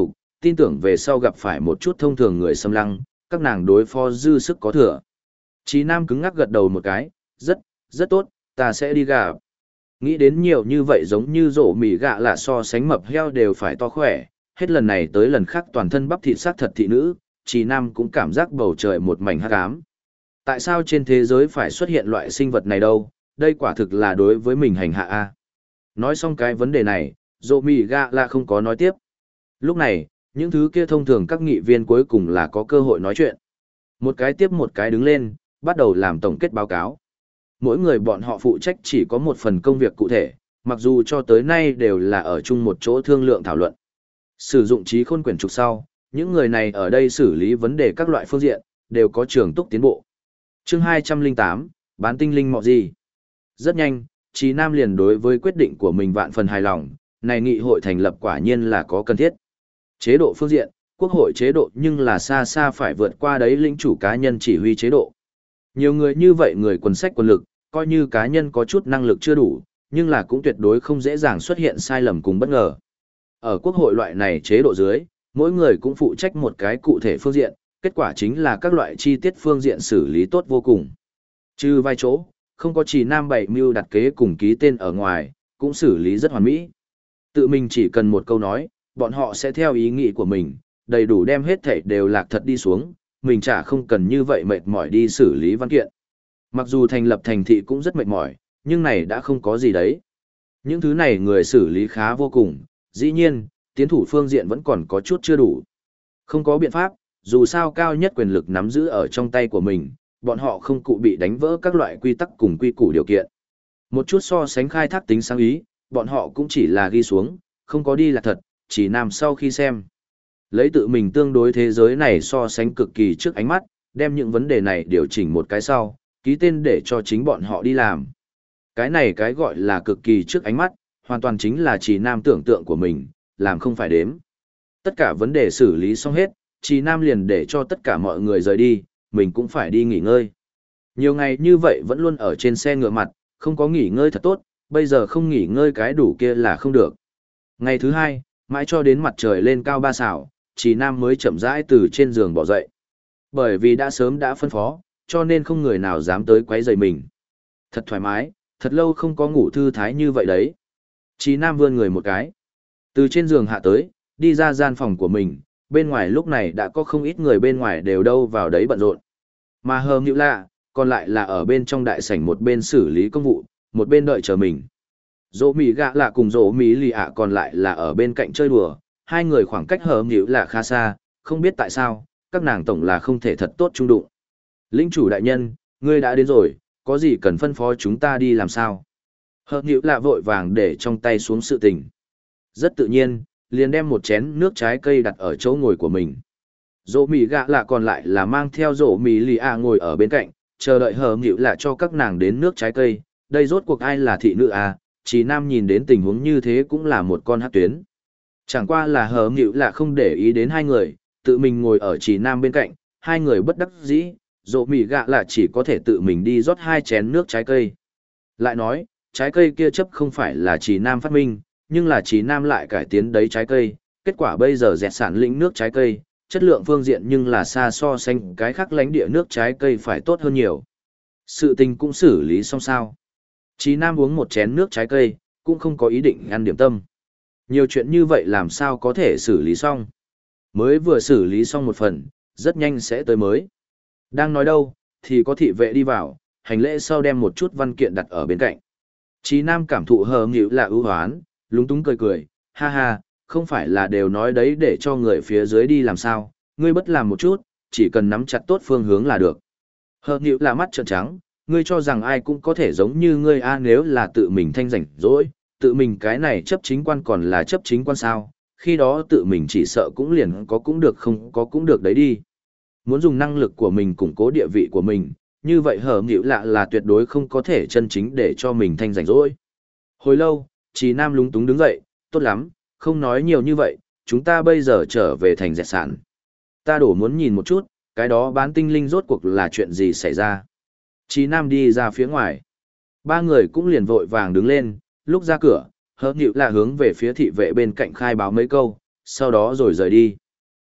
tin tưởng về sau gặp phải một chút thông thường người xâm lăng, các nàng đối phó dư sức có thừa. Chí Nam cứng ngắc gật đầu một cái, rất tốt, ta sẽ đi gặp. Nghĩ đến nhiều như vậy giống như rổ mì gạ là so sánh mập heo đều phải to khỏe, hết lần này tới lần khác toàn thân bắp thịt xác thật thị nữ, Chí Nam cũng cảm giác bầu trời một mảnh hắc ám. Tại sao trên thế giới phải xuất hiện loại sinh vật này đâu, đây quả thực là đối với mình hành hạ a. Nói xong cái vấn đề này, rổ mì gạ là không có nói tiếp. Lúc này, những thứ kia thông thường các nghị viên cuối cùng là có cơ hội nói chuyện. Một cái tiếp một cái đứng lên, bắt đầu làm tổng kết báo cáo. Mỗi người bọn họ phụ trách chỉ có một phần công việc cụ thể, mặc dù cho tới nay đều là ở chung một chỗ thương lượng thảo luận. Sử dụng trí khôn quyển trục sau, những người này ở đây xử lý vấn đề các loại phương diện, đều có trường túc tiến bộ. Chương 208, bán tinh linh mọ gì? Rất nhanh, Chí Nam liền đối với quyết định của mình vạn phần hài lòng, này nghị hội thành lập quả nhiên là có cần thiết. Chế độ phương diện, quốc hội chế độ nhưng là xa xa phải vượt qua đấy lĩnh chủ cá nhân chỉ huy chế độ. Nhiều người như vậy người quần sách quần lực, coi như cá nhân có chút năng lực chưa đủ, nhưng là cũng tuyệt đối không dễ dàng xuất hiện sai lầm cùng bất ngờ. Ở quốc hội loại này chế độ dưới, mỗi người cũng phụ trách một cái cụ thể phương diện, kết quả chính là các loại chi tiết phương diện xử lý tốt vô cùng. Trừ vài chỗ, không có Chí Nam bảy mưu đặt kế cùng ký tên ở ngoài, cũng xử lý rất hoàn mỹ. Tự mình chỉ cần một câu nói, bọn họ sẽ theo ý nghĩ của mình, đầy đủ đem hết thảy đều lạc thật đi xuống, mình chả không cần như vậy mệt mỏi đi xử lý văn kiện. Mặc dù thành lập thành thị cũng rất mệt mỏi, nhưng này đã không có gì đấy. Những thứ này người xử lý khá vô cùng, dĩ nhiên, tiến thủ phương diện vẫn còn có chút chưa đủ. Không có biện pháp, dù sao cao nhất quyền lực nắm giữ ở trong tay của mình, bọn họ không cụ bị đánh vỡ các loại quy tắc cùng quy củ điều kiện. Một chút so sánh khai thác tính sáng ý, bọn họ cũng chỉ là ghi xuống, không có đi là thật, chỉ nằm sau khi xem. Lấy tự mình tương đối thế giới này so sánh cực kỳ trước ánh mắt, đem những vấn đề này điều chỉnh một cái sau, ký tên để cho chính bọn họ đi làm. Cái này cái gọi là cực kỳ trước ánh mắt, hoàn toàn chính là Chí Nam tưởng tượng của mình, làm không phải đếm. Tất cả vấn đề xử lý xong hết, Chí Nam liền để cho tất cả mọi người rời đi, mình cũng phải đi nghỉ ngơi. Nhiều ngày như vậy vẫn luôn ở trên xe ngựa mặt, không có nghỉ ngơi thật tốt, bây giờ không nghỉ ngơi cái đủ kia là không được. Ngày thứ hai, mãi cho đến mặt trời lên cao 3 sảo, Chí Nam mới chậm rãi từ trên giường bỏ dậy. Bởi vì đã sớm đã phân phó, cho nên không người nào dám tới quấy rầy mình. Thật thoải mái, thật lâu không có ngủ thư thái như vậy đấy. Chí Nam vươn người một cái. Từ trên giường hạ tới, đi ra gian phòng của mình, bên ngoài lúc này đã có không ít người bên ngoài đều đâu vào đấy bận rộn. Mà Hờm Nhữ Lạ, còn lại là ở bên trong đại sảnh một bên xử lý công vụ, một bên đợi chờ mình. Dỗ Mì Gạ Lạ cùng Dỗ Mì Lì ạ còn lại là ở bên cạnh chơi đùa, hai người khoảng cách Hờm Nhữ Lạ khá xa, không biết tại sao, các nàng tổng là không thể thật tốt chung đụng. Lĩnh chủ đại nhân, ngươi đã đến rồi, có gì cần phân phó chúng ta đi làm sao? Hờm Nhữ Lạ vội vàng để trong tay xuống sự tình. Rất tự nhiên, liền đem một chén nước trái cây đặt ở chỗ ngồi của mình. Dỗ Mì Gạ Lạ còn lại là mang theo Dỗ Mì Lì ạ ngồi ở bên cạnh, chờ đợi Hờm Nhữ Lạ cho các nàng đến nước trái cây. Đây rốt cuộc ai là thị nữ à? Chí Nam nhìn đến tình huống như thế cũng là một con hát tuyến. Chẳng qua là Hờm Nhữ Lạ không để ý đến hai người, tự mình ngồi ở Chí Nam bên cạnh, hai người bất đắc dĩ, Dỗ Mì Gạ Lạ chỉ có thể tự mình đi rót hai chén nước trái cây. Lại nói, trái cây kia chấp không phải là Chí Nam phát minh, nhưng là Chí Nam lại cải tiến đấy trái cây, kết quả bây giờ dẹt sản lĩnh nước trái cây, chất lượng phương diện nhưng là xa so sánh cái khác lãnh địa nước trái cây phải tốt hơn nhiều. Sự tình cũng xử lý xong sao. Chí Nam uống một chén nước trái cây, cũng không có ý định ăn điểm tâm. Nhiều chuyện như vậy làm sao có thể xử lý xong. Mới vừa xử lý xong một phần, rất nhanh sẽ tới mới. Đang nói đâu, thì có thị vệ đi vào, hành lễ sau đem một chút văn kiện đặt ở bên cạnh. Chí Nam cảm thụ Hờm Nhữ Lạ ưu hoán, lúng túng cười cười, ha ha, không phải là đều nói đấy để cho người phía dưới đi làm sao, ngươi bất làm một chút, chỉ cần nắm chặt tốt phương hướng là được. Hờm Nhữ Lạ mắt trợn trắng, ngươi cho rằng ai cũng có thể giống như ngươi a nếu là tự mình thanh rảnh rỗi, tự mình cái này chấp chính quan còn là chấp chính quan sao, khi đó tự mình chỉ sợ cũng liền có cũng được không có cũng được đấy đi. Muốn dùng năng lực của mình củng cố địa vị của mình, như vậy Hờm Nhữ Lạ là tuyệt đối không có thể chân chính để cho mình thanh rảnh rỗi. Hồi lâu, Chí Nam lúng túng đứng dậy, tốt lắm, không nói nhiều như vậy, chúng ta bây giờ trở về thành dẹt sản. Ta đổ muốn nhìn một chút, cái đó bán tinh linh rốt cuộc là chuyện gì xảy ra. Chí Nam đi ra phía ngoài. Ba người cũng liền vội vàng đứng lên, lúc ra cửa, Hờm Nhữ Lạ hướng về phía thị vệ bên cạnh khai báo mấy câu, sau đó rồi rời đi.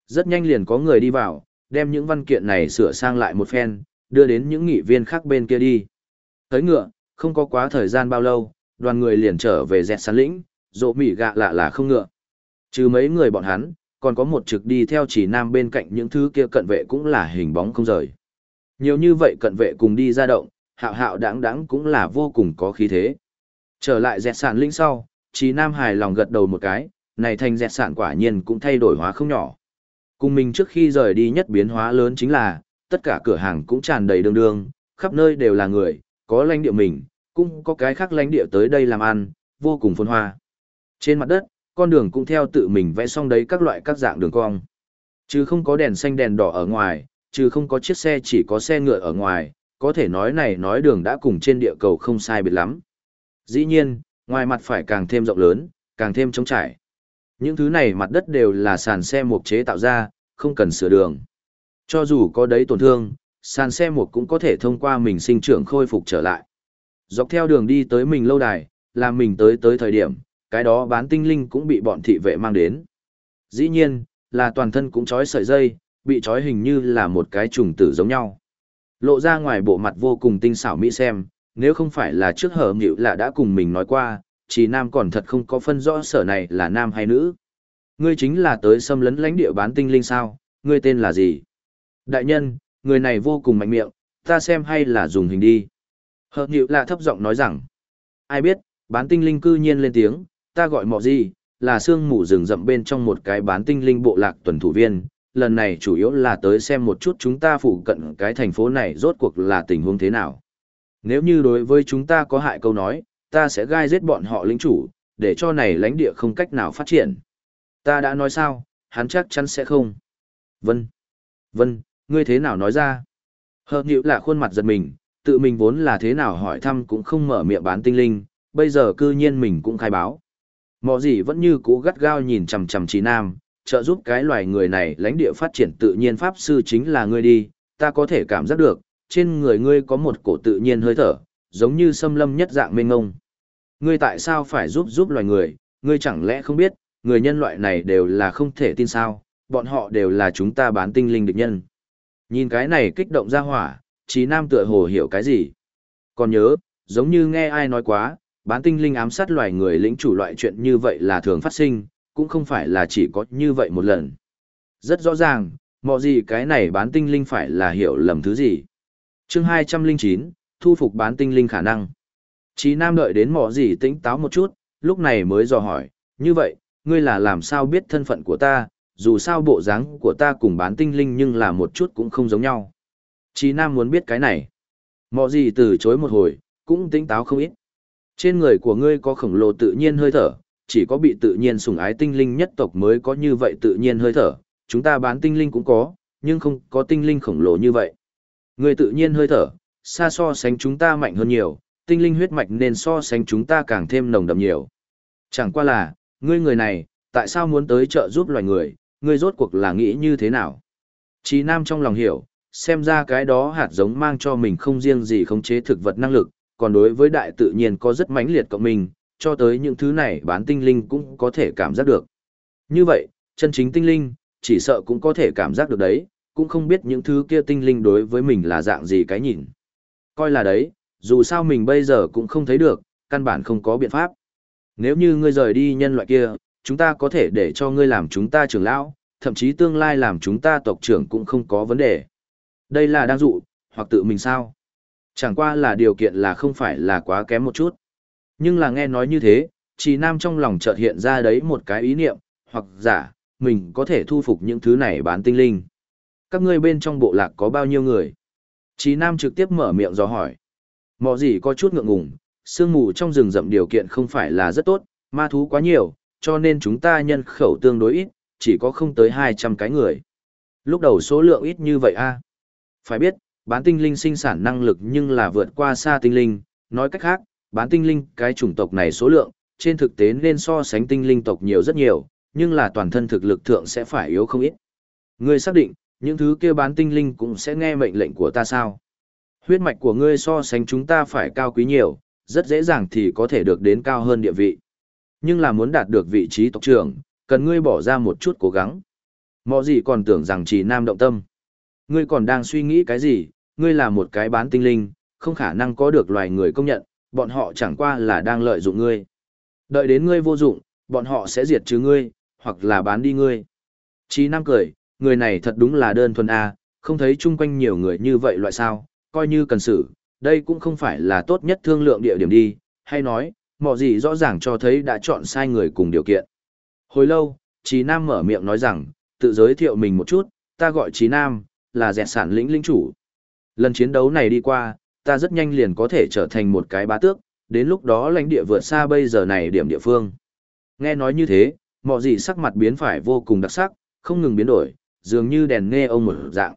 Rất nhanh liền có người đi vào, đem những văn kiện này sửa sang lại một phen, đưa đến những nghị viên khác bên kia đi. Tới ngựa, không có quá thời gian bao lâu, đoàn người liền trở về dẹt sán lĩnh, rộ mỉ gạ lạ là không ngựa. Trừ mấy người bọn hắn, còn có một trực đi theo chỉ nam bên cạnh những thứ kia cận vệ cũng là hình bóng không rời. Nhiều như vậy cận vệ cùng đi ra động, hạo hạo đáng đáng cũng là vô cùng có khí thế. Trở lại dẹt sán lĩnh sau, chỉ nam hài lòng gật đầu một cái, này thành dẹt sán quả nhiên cũng thay đổi hóa không nhỏ. Cùng mình trước khi rời đi nhất biến hóa lớn chính là, tất cả cửa hàng cũng tràn đầy đường đường, khắp nơi đều là người, có lãnh địa mình, cũng có cái khác lãnh địa tới đây làm ăn, vô cùng phồn hoa. Trên mặt đất, con đường cũng theo tự mình vẽ xong đấy các loại các dạng đường cong. Chứ không có đèn xanh đèn đỏ ở ngoài, chứ không có chiếc xe chỉ có xe ngựa ở ngoài, có thể nói này nói đường đã cùng trên địa cầu không sai biệt lắm. Dĩ nhiên, ngoài mặt phải càng thêm rộng lớn, càng thêm trống trải. Những thứ này mặt đất đều là sàn xe mộc chế tạo ra, không cần sửa đường. Cho dù có đấy tổn thương, sàn xe mộc cũng có thể thông qua mình sinh trưởng khôi phục trở lại. Dọc theo đường đi tới mình lâu đài, làm mình tới thời điểm, cái đó bán tinh linh cũng bị bọn thị vệ mang đến. Dĩ nhiên, là toàn thân cũng trói sợi dây, bị trói hình như là một cái trùng tử giống nhau. Lộ ra ngoài bộ mặt vô cùng tinh xảo mỹ xem, nếu không phải là trước hở nghịu là đã cùng mình nói qua, chỉ nam còn thật không có phân rõ sở này là nam hay nữ. Ngươi chính là tới xâm lấn lãnh địa bán tinh linh sao, ngươi tên là gì? Đại nhân, người này vô cùng mạnh miệng, ta xem hay là dùng hình đi. Hở nghịu là thấp giọng nói rằng, ai biết, bán tinh linh cư nhiên lên tiếng, ta gọi mọ gì, là sương mù rừng rậm bên trong một cái bán tinh linh bộ lạc tuần thủ viên, lần này chủ yếu là tới xem một chút chúng ta phụ cận cái thành phố này rốt cuộc là tình huống thế nào. Nếu như đối với chúng ta có hại câu nói, ta sẽ gai giết bọn họ lính chủ, để cho này lãnh địa không cách nào phát triển. Ta đã nói sao, hắn chắc chắn sẽ không. Vân, ngươi thế nào nói ra? Hợp nhịu là khuôn mặt giật mình, tự mình vốn là thế nào hỏi thăm cũng không mở miệng bán tinh linh, bây giờ cư nhiên mình cũng khai báo. Mọ gì vẫn như cũ gắt gao nhìn chằm chằm Trí Nam, trợ giúp cái loài người này lãnh địa phát triển tự nhiên pháp sư chính là ngươi đi, ta có thể cảm giác được, trên người ngươi có một cổ tự nhiên hơi thở, giống như xâm lâm nhất dạng mênh ngông. Ngươi tại sao phải giúp loài người, ngươi chẳng lẽ không biết, người nhân loại này đều là không thể tin sao, bọn họ đều là chúng ta bán tinh linh địch nhân. Nhìn cái này kích động ra hỏa, Trí Nam tựa hồ hiểu cái gì. Còn nhớ, giống như nghe ai nói quá, bán tinh linh ám sát loài người lĩnh chủ loại chuyện như vậy là thường phát sinh, cũng không phải là chỉ có như vậy một lần. Rất rõ ràng, mọi gì cái này bán tinh linh phải là hiểu lầm thứ gì. Chương 209, thu phục bán tinh linh khả năng. Chí Nam đợi đến mọi gì tĩnh táo một chút, lúc này mới dò hỏi, như vậy, ngươi là làm sao biết thân phận của ta, dù sao bộ dáng của ta cùng bán tinh linh nhưng là một chút cũng không giống nhau. Chí Nam muốn biết cái này. Mọi gì từ chối một hồi, cũng tĩnh táo không ít. Trên người của ngươi có khổng lồ tự nhiên hơi thở, chỉ có bị tự nhiên sủng ái tinh linh nhất tộc mới có như vậy tự nhiên hơi thở, chúng ta bán tinh linh cũng có, nhưng không có tinh linh khổng lồ như vậy. Ngươi tự nhiên hơi thở, xa so sánh chúng ta mạnh hơn nhiều, tinh linh huyết mạch nên so sánh chúng ta càng thêm nồng đậm nhiều. Chẳng qua là, ngươi người này, tại sao muốn tới trợ giúp loài người, ngươi rốt cuộc là nghĩ như thế nào? Chí Nam trong lòng hiểu, xem ra cái đó hạt giống mang cho mình không riêng gì khống chế thực vật năng lực, còn đối với đại tự nhiên có rất mãnh liệt cộng mình, cho tới những thứ này bán tinh linh cũng có thể cảm giác được. Như vậy, chân chính tinh linh, chỉ sợ cũng có thể cảm giác được đấy, cũng không biết những thứ kia tinh linh đối với mình là dạng gì cái nhìn. Coi là đấy, dù sao mình bây giờ cũng không thấy được, căn bản không có biện pháp. Nếu như ngươi rời đi nhân loại kia, chúng ta có thể để cho ngươi làm chúng ta trưởng lão, thậm chí tương lai làm chúng ta tộc trưởng cũng không có vấn đề. Đây là đang dụ, hoặc tự mình sao? Chẳng qua là điều kiện là không phải là quá kém một chút. Nhưng là nghe nói như thế, Trì Nam trong lòng chợt hiện ra đấy một cái ý niệm, hoặc giả, mình có thể thu phục những thứ này bán tinh linh. Các ngươi bên trong bộ lạc có bao nhiêu người? Trì Nam trực tiếp mở miệng dò hỏi. Mọ gì có chút ngượng ngùng, sương mù trong rừng rậm điều kiện không phải là rất tốt, ma thú quá nhiều, cho nên chúng ta nhân khẩu tương đối ít, chỉ có không tới 200 cái người. Lúc đầu số lượng ít như vậy a. Phải biết, bán tinh linh sinh sản năng lực nhưng là vượt qua xa tinh linh, nói cách khác, bán tinh linh cái chủng tộc này số lượng, trên thực tế nên so sánh tinh linh tộc nhiều rất nhiều, nhưng là toàn thân thực lực thượng sẽ phải yếu không ít. Ngươi xác định, những thứ kia bán tinh linh cũng sẽ nghe mệnh lệnh của ta sao? Huyết mạch của ngươi so sánh chúng ta phải cao quý nhiều, rất dễ dàng thì có thể được đến cao hơn địa vị. Nhưng là muốn đạt được vị trí tộc trưởng, cần ngươi bỏ ra một chút cố gắng. Mọ gì còn tưởng rằng Trì Nam động tâm. Ngươi còn đang suy nghĩ cái gì, ngươi là một cái bán tinh linh, không khả năng có được loài người công nhận, bọn họ chẳng qua là đang lợi dụng ngươi. Đợi đến ngươi vô dụng, bọn họ sẽ diệt trừ ngươi, hoặc là bán đi ngươi. Trì Nam cười, người này thật đúng là đơn thuần a, không thấy chung quanh nhiều người như vậy loại sao, coi như cần xử, đây cũng không phải là tốt nhất thương lượng địa điểm đi, hay nói, mọ gì rõ ràng cho thấy đã chọn sai người cùng điều kiện. Hồi lâu, Trì Nam mở miệng nói rằng, tự giới thiệu mình một chút, ta gọi Trì Nam, là dẹt sản lĩnh lĩnh chủ. Lần chiến đấu này đi qua, ta rất nhanh liền có thể trở thành một cái bá tước, đến lúc đó lãnh địa vượt xa bây giờ này điểm địa phương. Nghe nói như thế, mọ gì sắc mặt biến phải vô cùng đặc sắc, không ngừng biến đổi, dường như đèn nghe ông một dạng.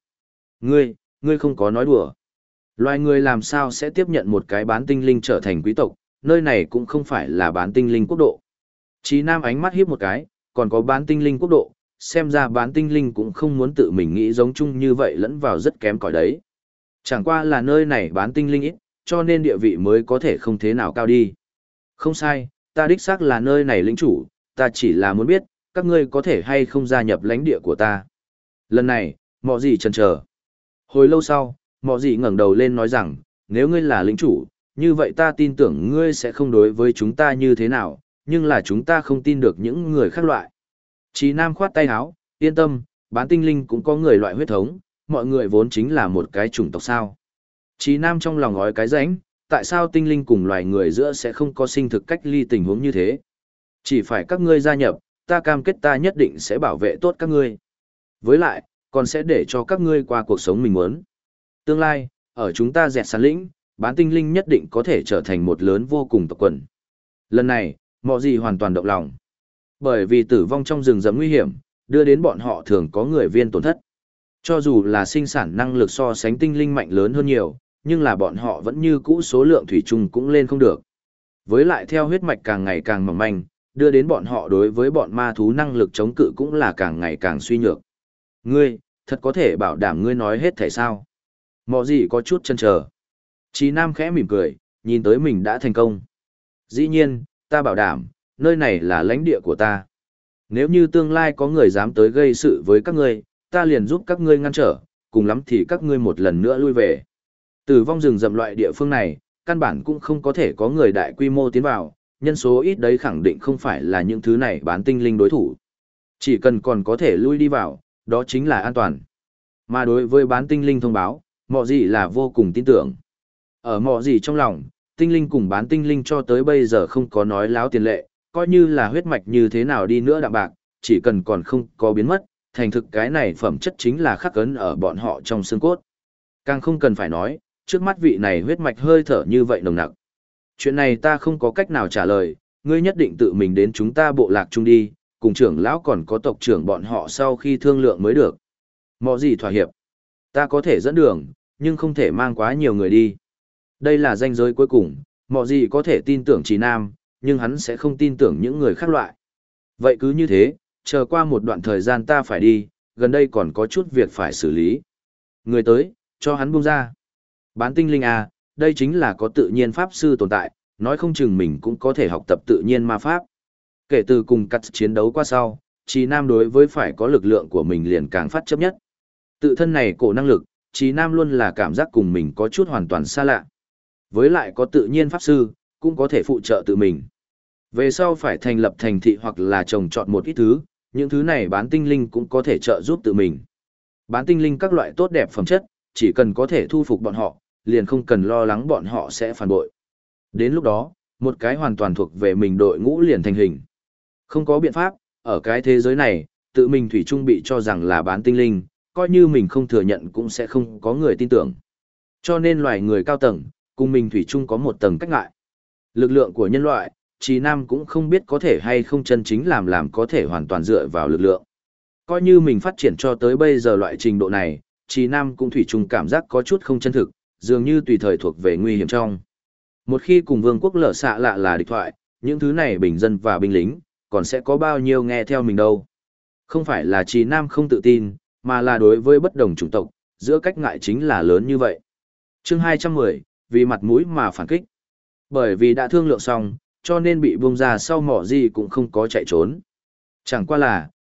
Ngươi không có nói đùa. Loài người làm sao sẽ tiếp nhận một cái bán tinh linh trở thành quý tộc, nơi này cũng không phải là bán tinh linh quốc độ. Chí Nam ánh mắt hiếp một cái, còn có bán tinh linh quốc độ, xem ra bán tinh linh cũng không muốn tự mình nghĩ giống chung như vậy lẫn vào rất kém cỏi đấy. Chẳng qua là nơi này bán tinh linh ít, cho nên địa vị mới có thể không thế nào cao đi. Không sai, ta đích xác là nơi này lĩnh chủ, ta chỉ là muốn biết, các ngươi có thể hay không gia nhập lãnh địa của ta. Lần này, mọ gì chần chờ. Hồi lâu sau, mọ gì ngẩng đầu lên nói rằng, nếu ngươi là lĩnh chủ, như vậy ta tin tưởng ngươi sẽ không đối với chúng ta như thế nào, nhưng là chúng ta không tin được những người khác loại. Chí Nam khoát tay áo, yên tâm, bán tinh linh cũng có người loại huyết thống, mọi người vốn chính là một cái chủng tộc sao. Chí Nam trong lòng ngói cái rãnh, tại sao tinh linh cùng loài người giữa sẽ không có sinh thực cách ly tình huống như thế? Chỉ phải các ngươi gia nhập, ta cam kết ta nhất định sẽ bảo vệ tốt các ngươi. Với lại, còn sẽ để cho các ngươi qua cuộc sống mình muốn. Tương lai, ở chúng ta dẹt sàn lĩnh, bán tinh linh nhất định có thể trở thành một lớn vô cùng tộc quần. Lần này, mọ gì hoàn toàn động lòng. Bởi vì tử vong trong rừng rậm nguy hiểm, đưa đến bọn họ thường có người viên tổn thất. Cho dù là sinh sản năng lực so sánh tinh linh mạnh lớn hơn nhiều, nhưng là bọn họ vẫn như cũ số lượng thủy chung cũng lên không được. Với lại theo huyết mạch càng ngày càng mỏng manh, đưa đến bọn họ đối với bọn ma thú năng lực chống cự cũng là càng ngày càng suy nhược. Ngươi, thật có thể bảo đảm ngươi nói hết thể sao? Mọ gì có chút chần chờ. Chí Nam khẽ mỉm cười, nhìn tới mình đã thành công. Dĩ nhiên, ta bảo đảm, nơi này là lãnh địa của ta. Nếu như tương lai có người dám tới gây sự với các ngươi, ta liền giúp các ngươi ngăn trở, cùng lắm thì các ngươi một lần nữa lui về. Tử vong rừng rậm loại địa phương này, căn bản cũng không có thể có người đại quy mô tiến vào, nhân số ít đấy khẳng định không phải là những thứ này bán tinh linh đối thủ. Chỉ cần còn có thể lui đi vào, đó chính là an toàn. Mà đối với bán tinh linh thông báo, mọ gì là vô cùng tin tưởng. Ở mọ gì trong lòng, tinh linh cùng bán tinh linh cho tới bây giờ không có nói láo tiền lệ, coi như là huyết mạch như thế nào đi nữa đạm bạc, chỉ cần còn không có biến mất, thành thực cái này phẩm chất chính là khắc ấn ở bọn họ trong xương cốt. Càng không cần phải nói, trước mắt vị này huyết mạch hơi thở như vậy nồng nặc. Chuyện này ta không có cách nào trả lời, ngươi nhất định tự mình đến chúng ta bộ lạc chung đi, cùng trưởng lão còn có tộc trưởng bọn họ sau khi thương lượng mới được. Mọ gì thỏa hiệp. Ta có thể dẫn đường, nhưng không thể mang quá nhiều người đi. Đây là ranh giới cuối cùng, mọ gì có thể tin tưởng Chí Nam, nhưng hắn sẽ không tin tưởng những người khác loại. Vậy cứ như thế, chờ qua một đoạn thời gian ta phải đi, gần đây còn có chút việc phải xử lý. Người tới, cho hắn buông ra. Bán tinh linh à, đây chính là có tự nhiên pháp sư tồn tại, nói không chừng mình cũng có thể học tập tự nhiên ma pháp. Kể từ cùng cắt chiến đấu qua sau, Chí Nam đối với phải có lực lượng của mình liền càng phát chấp nhất. Tự thân này cổ năng lực, Chí Nam luôn là cảm giác cùng mình có chút hoàn toàn xa lạ. Với lại có tự nhiên pháp sư, cũng có thể phụ trợ tự mình. Về sau phải thành lập thành thị hoặc là trồng trọt một ít thứ, những thứ này bán tinh linh cũng có thể trợ giúp tự mình. Bán tinh linh các loại tốt đẹp phẩm chất, chỉ cần có thể thu phục bọn họ, liền không cần lo lắng bọn họ sẽ phản bội. Đến lúc đó, một cái hoàn toàn thuộc về mình đội ngũ liền thành hình. Không có biện pháp, ở cái thế giới này, tự mình thủy chung bị cho rằng là bán tinh linh, coi như mình không thừa nhận cũng sẽ không có người tin tưởng. Cho nên loài người cao tầng, cùng mình thủy chung có một tầng cách ngại. Lực lượng của nhân loại, Chí Nam cũng không biết có thể hay không chân chính làm có thể hoàn toàn dựa vào lực lượng. Coi như mình phát triển cho tới bây giờ loại trình độ này, Chí Nam cũng thủy chung cảm giác có chút không chân thực, dường như tùy thời thuộc về nguy hiểm trong. Một khi cùng vương quốc lở xạ lạ là địch thoại, những thứ này bình dân và binh lính, còn sẽ có bao nhiêu nghe theo mình đâu. Không phải là Chí Nam không tự tin, mà là đối với bất đồng chủng tộc, giữa cách ngại chính là lớn như vậy. Chương 210, vì mặt mũi mà phản kích. Bởi vì đã thương lượng xong, cho nên bị buông ra sau mỏ gì cũng không có chạy trốn. Chẳng qua là,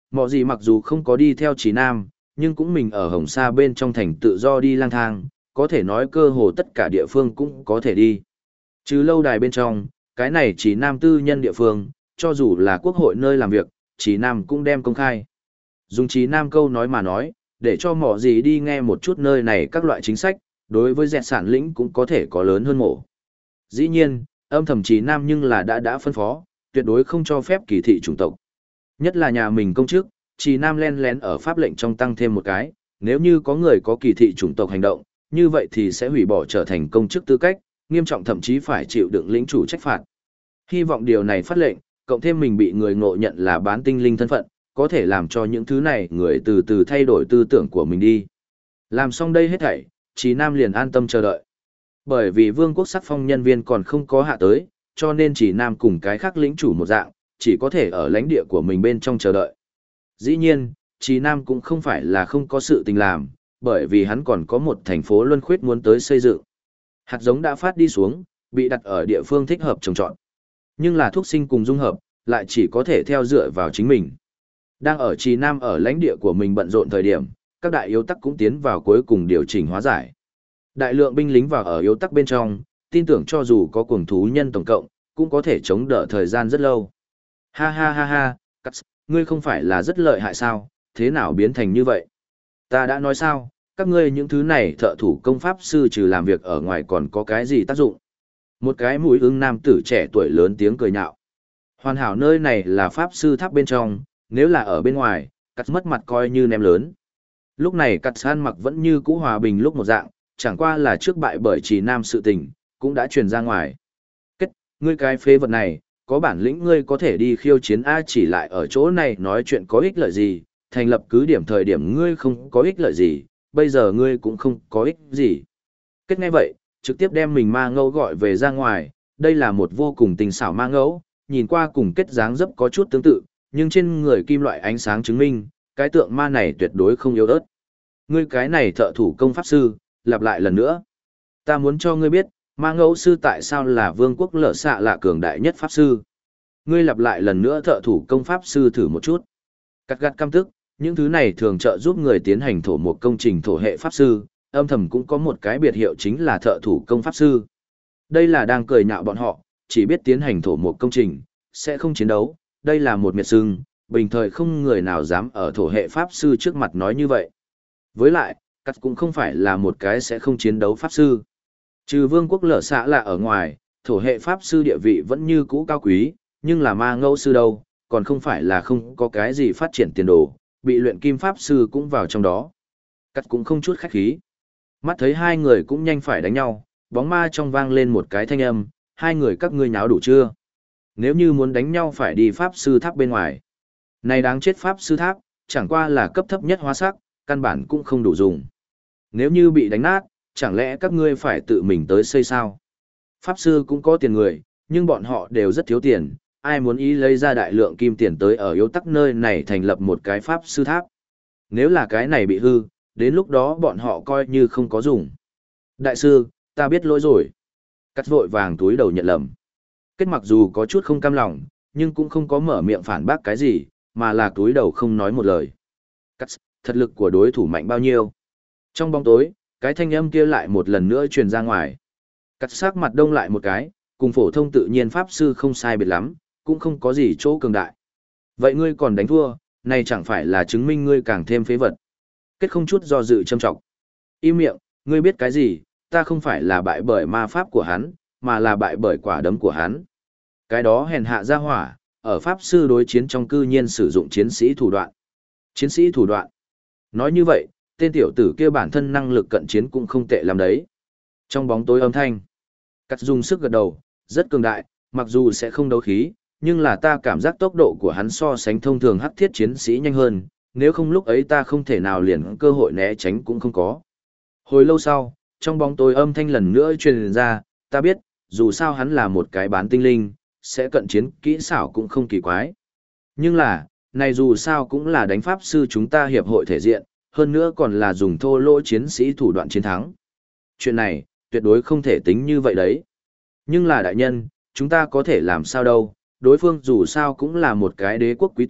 Mọ gì mặc dù không có đi theo Trí Nam, nhưng cũng mình ở Hồng Sa bên trong thành tự do đi lang thang, có thể nói cơ hồ tất cả địa phương cũng có thể đi. Chứ lâu đài bên trong, cái này Trí Nam tư nhân địa phương, cho dù là quốc hội nơi làm việc, Trí Nam cũng đem công khai. Dùng Trí Nam câu nói mà nói, để cho mọ gì đi nghe một chút nơi này các loại chính sách, đối với dẹt sản lĩnh cũng có thể có lớn hơn mổ. Dĩ nhiên, âm thầm Trí Nam nhưng là đã phân phó, tuyệt đối không cho phép kỳ thị chủng tộc. Nhất là nhà mình công chức, Trí Nam len lén ở pháp lệnh trong tăng thêm một cái, nếu như có người có kỳ thị chủng tộc hành động, như vậy thì sẽ hủy bỏ trở thành công chức tư cách, nghiêm trọng thậm chí phải chịu đựng lĩnh chủ trách phạt. Hy vọng điều này phát lệnh, cộng thêm mình bị người ngộ nhận là bán tinh linh thân phận, có thể làm cho những thứ này người từ từ thay đổi tư tưởng của mình đi. Làm xong đây hết thảy, Trí Nam liền an tâm chờ đợi. Bởi vì vương quốc sắc phong nhân viên còn không có hạ tới, cho nên Trí Nam cùng cái khác lĩnh chủ một dạng, chỉ có thể ở lãnh địa của mình bên trong chờ đợi. Dĩ nhiên, Trí Nam cũng không phải là không có sự tình làm, bởi vì hắn còn có một thành phố luân khuyết muốn tới xây dựng. Hạt giống đã phát đi xuống, bị đặt ở địa phương thích hợp trồng trọt. Nhưng là thuốc sinh cùng dung hợp, lại chỉ có thể theo dựa vào chính mình. Đang ở Trí Nam ở lãnh địa của mình bận rộn thời điểm, các đại yếu tắc cũng tiến vào cuối cùng điều chỉnh hóa giải. Đại lượng binh lính vào ở yếu tắc bên trong, tin tưởng cho dù có cuồng thú nhân tổng cộng, cũng có thể chống đỡ thời gian rất lâu. Ha ha ha ha, Cats, ngươi không phải là rất lợi hại sao, thế nào biến thành như vậy? Ta đã nói sao, các ngươi những thứ này thợ thủ công pháp sư trừ làm việc ở ngoài còn có cái gì tác dụng? Một cái mũi ưng nam tử trẻ tuổi lớn tiếng cười nhạo. Hoàn hảo nơi này là pháp sư tháp bên trong, nếu là ở bên ngoài, Cats mất mặt coi như ném lớn. Lúc này Cats ăn mặc vẫn như cũ hòa bình lúc một dạng, chẳng qua là trước bại bởi Trí Nam sự tình, cũng đã truyền ra ngoài. Kết, ngươi cái phế vật này, có bản lĩnh ngươi có thể đi khiêu chiến A, chỉ lại ở chỗ này nói chuyện có ích lợi gì, thành lập cứ điểm thời điểm ngươi không có ích lợi gì, bây giờ ngươi cũng không có ích gì. Kết nghe vậy, trực tiếp đem mình ma ngẫu gọi về ra ngoài, đây là một vô cùng tình xảo ma ngẫu, nhìn qua cùng Kết dáng dấp có chút tương tự, nhưng trên người kim loại ánh sáng chứng minh, cái tượng ma này tuyệt đối không yếu ớt. Ngươi cái này thợ thủ công pháp sư, lặp lại lần nữa. Ta muốn cho ngươi biết, ma ngẫu sư tại sao là vương quốc lở xạ là cường đại nhất pháp sư. Ngươi lặp lại lần nữa thợ thủ công pháp sư thử một chút. Cắt gắt căm tức, những thứ này thường trợ giúp người tiến hành thổ một công trình thổ hệ pháp sư, âm thầm cũng có một cái biệt hiệu chính là thợ thủ công pháp sư. Đây là đang cười nhạo bọn họ, chỉ biết tiến hành thổ một công trình, sẽ không chiến đấu, đây là một miệt sưng, bình thời không người nào dám ở thổ hệ pháp sư trước mặt nói như vậy. Với lại, Cắt cũng không phải là một cái sẽ không chiến đấu pháp sư. Trừ vương quốc lở xạ là ở ngoài, thổ hệ pháp sư địa vị vẫn như cũ cao quý, nhưng là ma ngẫu sư đâu, còn không phải là không có cái gì phát triển tiền đồ, bị luyện kim pháp sư cũng vào trong đó. Cắt cũng không chút khách khí. Mắt thấy hai người cũng nhanh phải đánh nhau, bóng ma trong vang lên một cái thanh âm, hai người các ngươi nháo đủ chưa? Nếu như muốn đánh nhau phải đi pháp sư tháp bên ngoài. Này đáng chết pháp sư tháp, chẳng qua là cấp thấp nhất hóa sắc, căn bản cũng không đủ dùng. Nếu như bị đánh nát, chẳng lẽ các ngươi phải tự mình tới xây sao? Pháp sư cũng có tiền người, nhưng bọn họ đều rất thiếu tiền, ai muốn ý lấy ra đại lượng kim tiền tới ở yếu tắc nơi này thành lập một cái pháp sư tháp. Nếu là cái này bị hư, đến lúc đó bọn họ coi như không có dùng. Đại sư, ta biết lỗi rồi. Cắt vội vàng túi đầu nhận lầm. Kết mặc dù có chút không cam lòng, nhưng cũng không có mở miệng phản bác cái gì, mà là túi đầu không nói một lời. Cắt, thật lực của đối thủ mạnh bao nhiêu? Trong bóng tối, cái thanh âm kia lại một lần nữa truyền ra ngoài. Cắt sắc mặt đông lại một cái, cùng phổ thông tự nhiên pháp sư không sai biệt lắm, cũng không có gì chỗ cường đại. Vậy ngươi còn đánh thua, này chẳng phải là chứng minh ngươi càng thêm phế vật. Kết không chút do dự châm trọng. Im miệng, ngươi biết cái gì, ta không phải là bại bởi ma pháp của hắn, mà là bại bởi quả đấm của hắn. Cái đó hèn hạ ra hỏa, ở pháp sư đối chiến trong cư nhiên sử dụng chiến sĩ thủ đoạn. Chiến sĩ thủ đoạn. Nói như vậy, tên tiểu tử kia bản thân năng lực cận chiến cũng không tệ lắm đấy. Trong bóng tối âm thanh, Cắt dùng sức gật đầu, rất cường đại, mặc dù sẽ không đấu khí, nhưng là ta cảm giác tốc độ của hắn so sánh thông thường hắc thiết chiến sĩ nhanh hơn, nếu không lúc ấy ta không thể nào liền cơ hội né tránh cũng không có. Hồi lâu sau, trong bóng tối âm thanh lần nữa truyền ra, ta biết, dù sao hắn là một cái bán tinh linh, sẽ cận chiến kỹ xảo cũng không kỳ quái. Nhưng là, này dù sao cũng là đánh pháp sư chúng ta hiệp hội thể diện, hơn nữa còn là dùng thô lỗ chiến sĩ thủ đoạn chiến thắng. Chuyện này, tuyệt đối không thể tính như vậy đấy. Nhưng là đại nhân, chúng ta có thể làm sao đâu, đối phương dù sao cũng là một cái đế quốc quý tộc,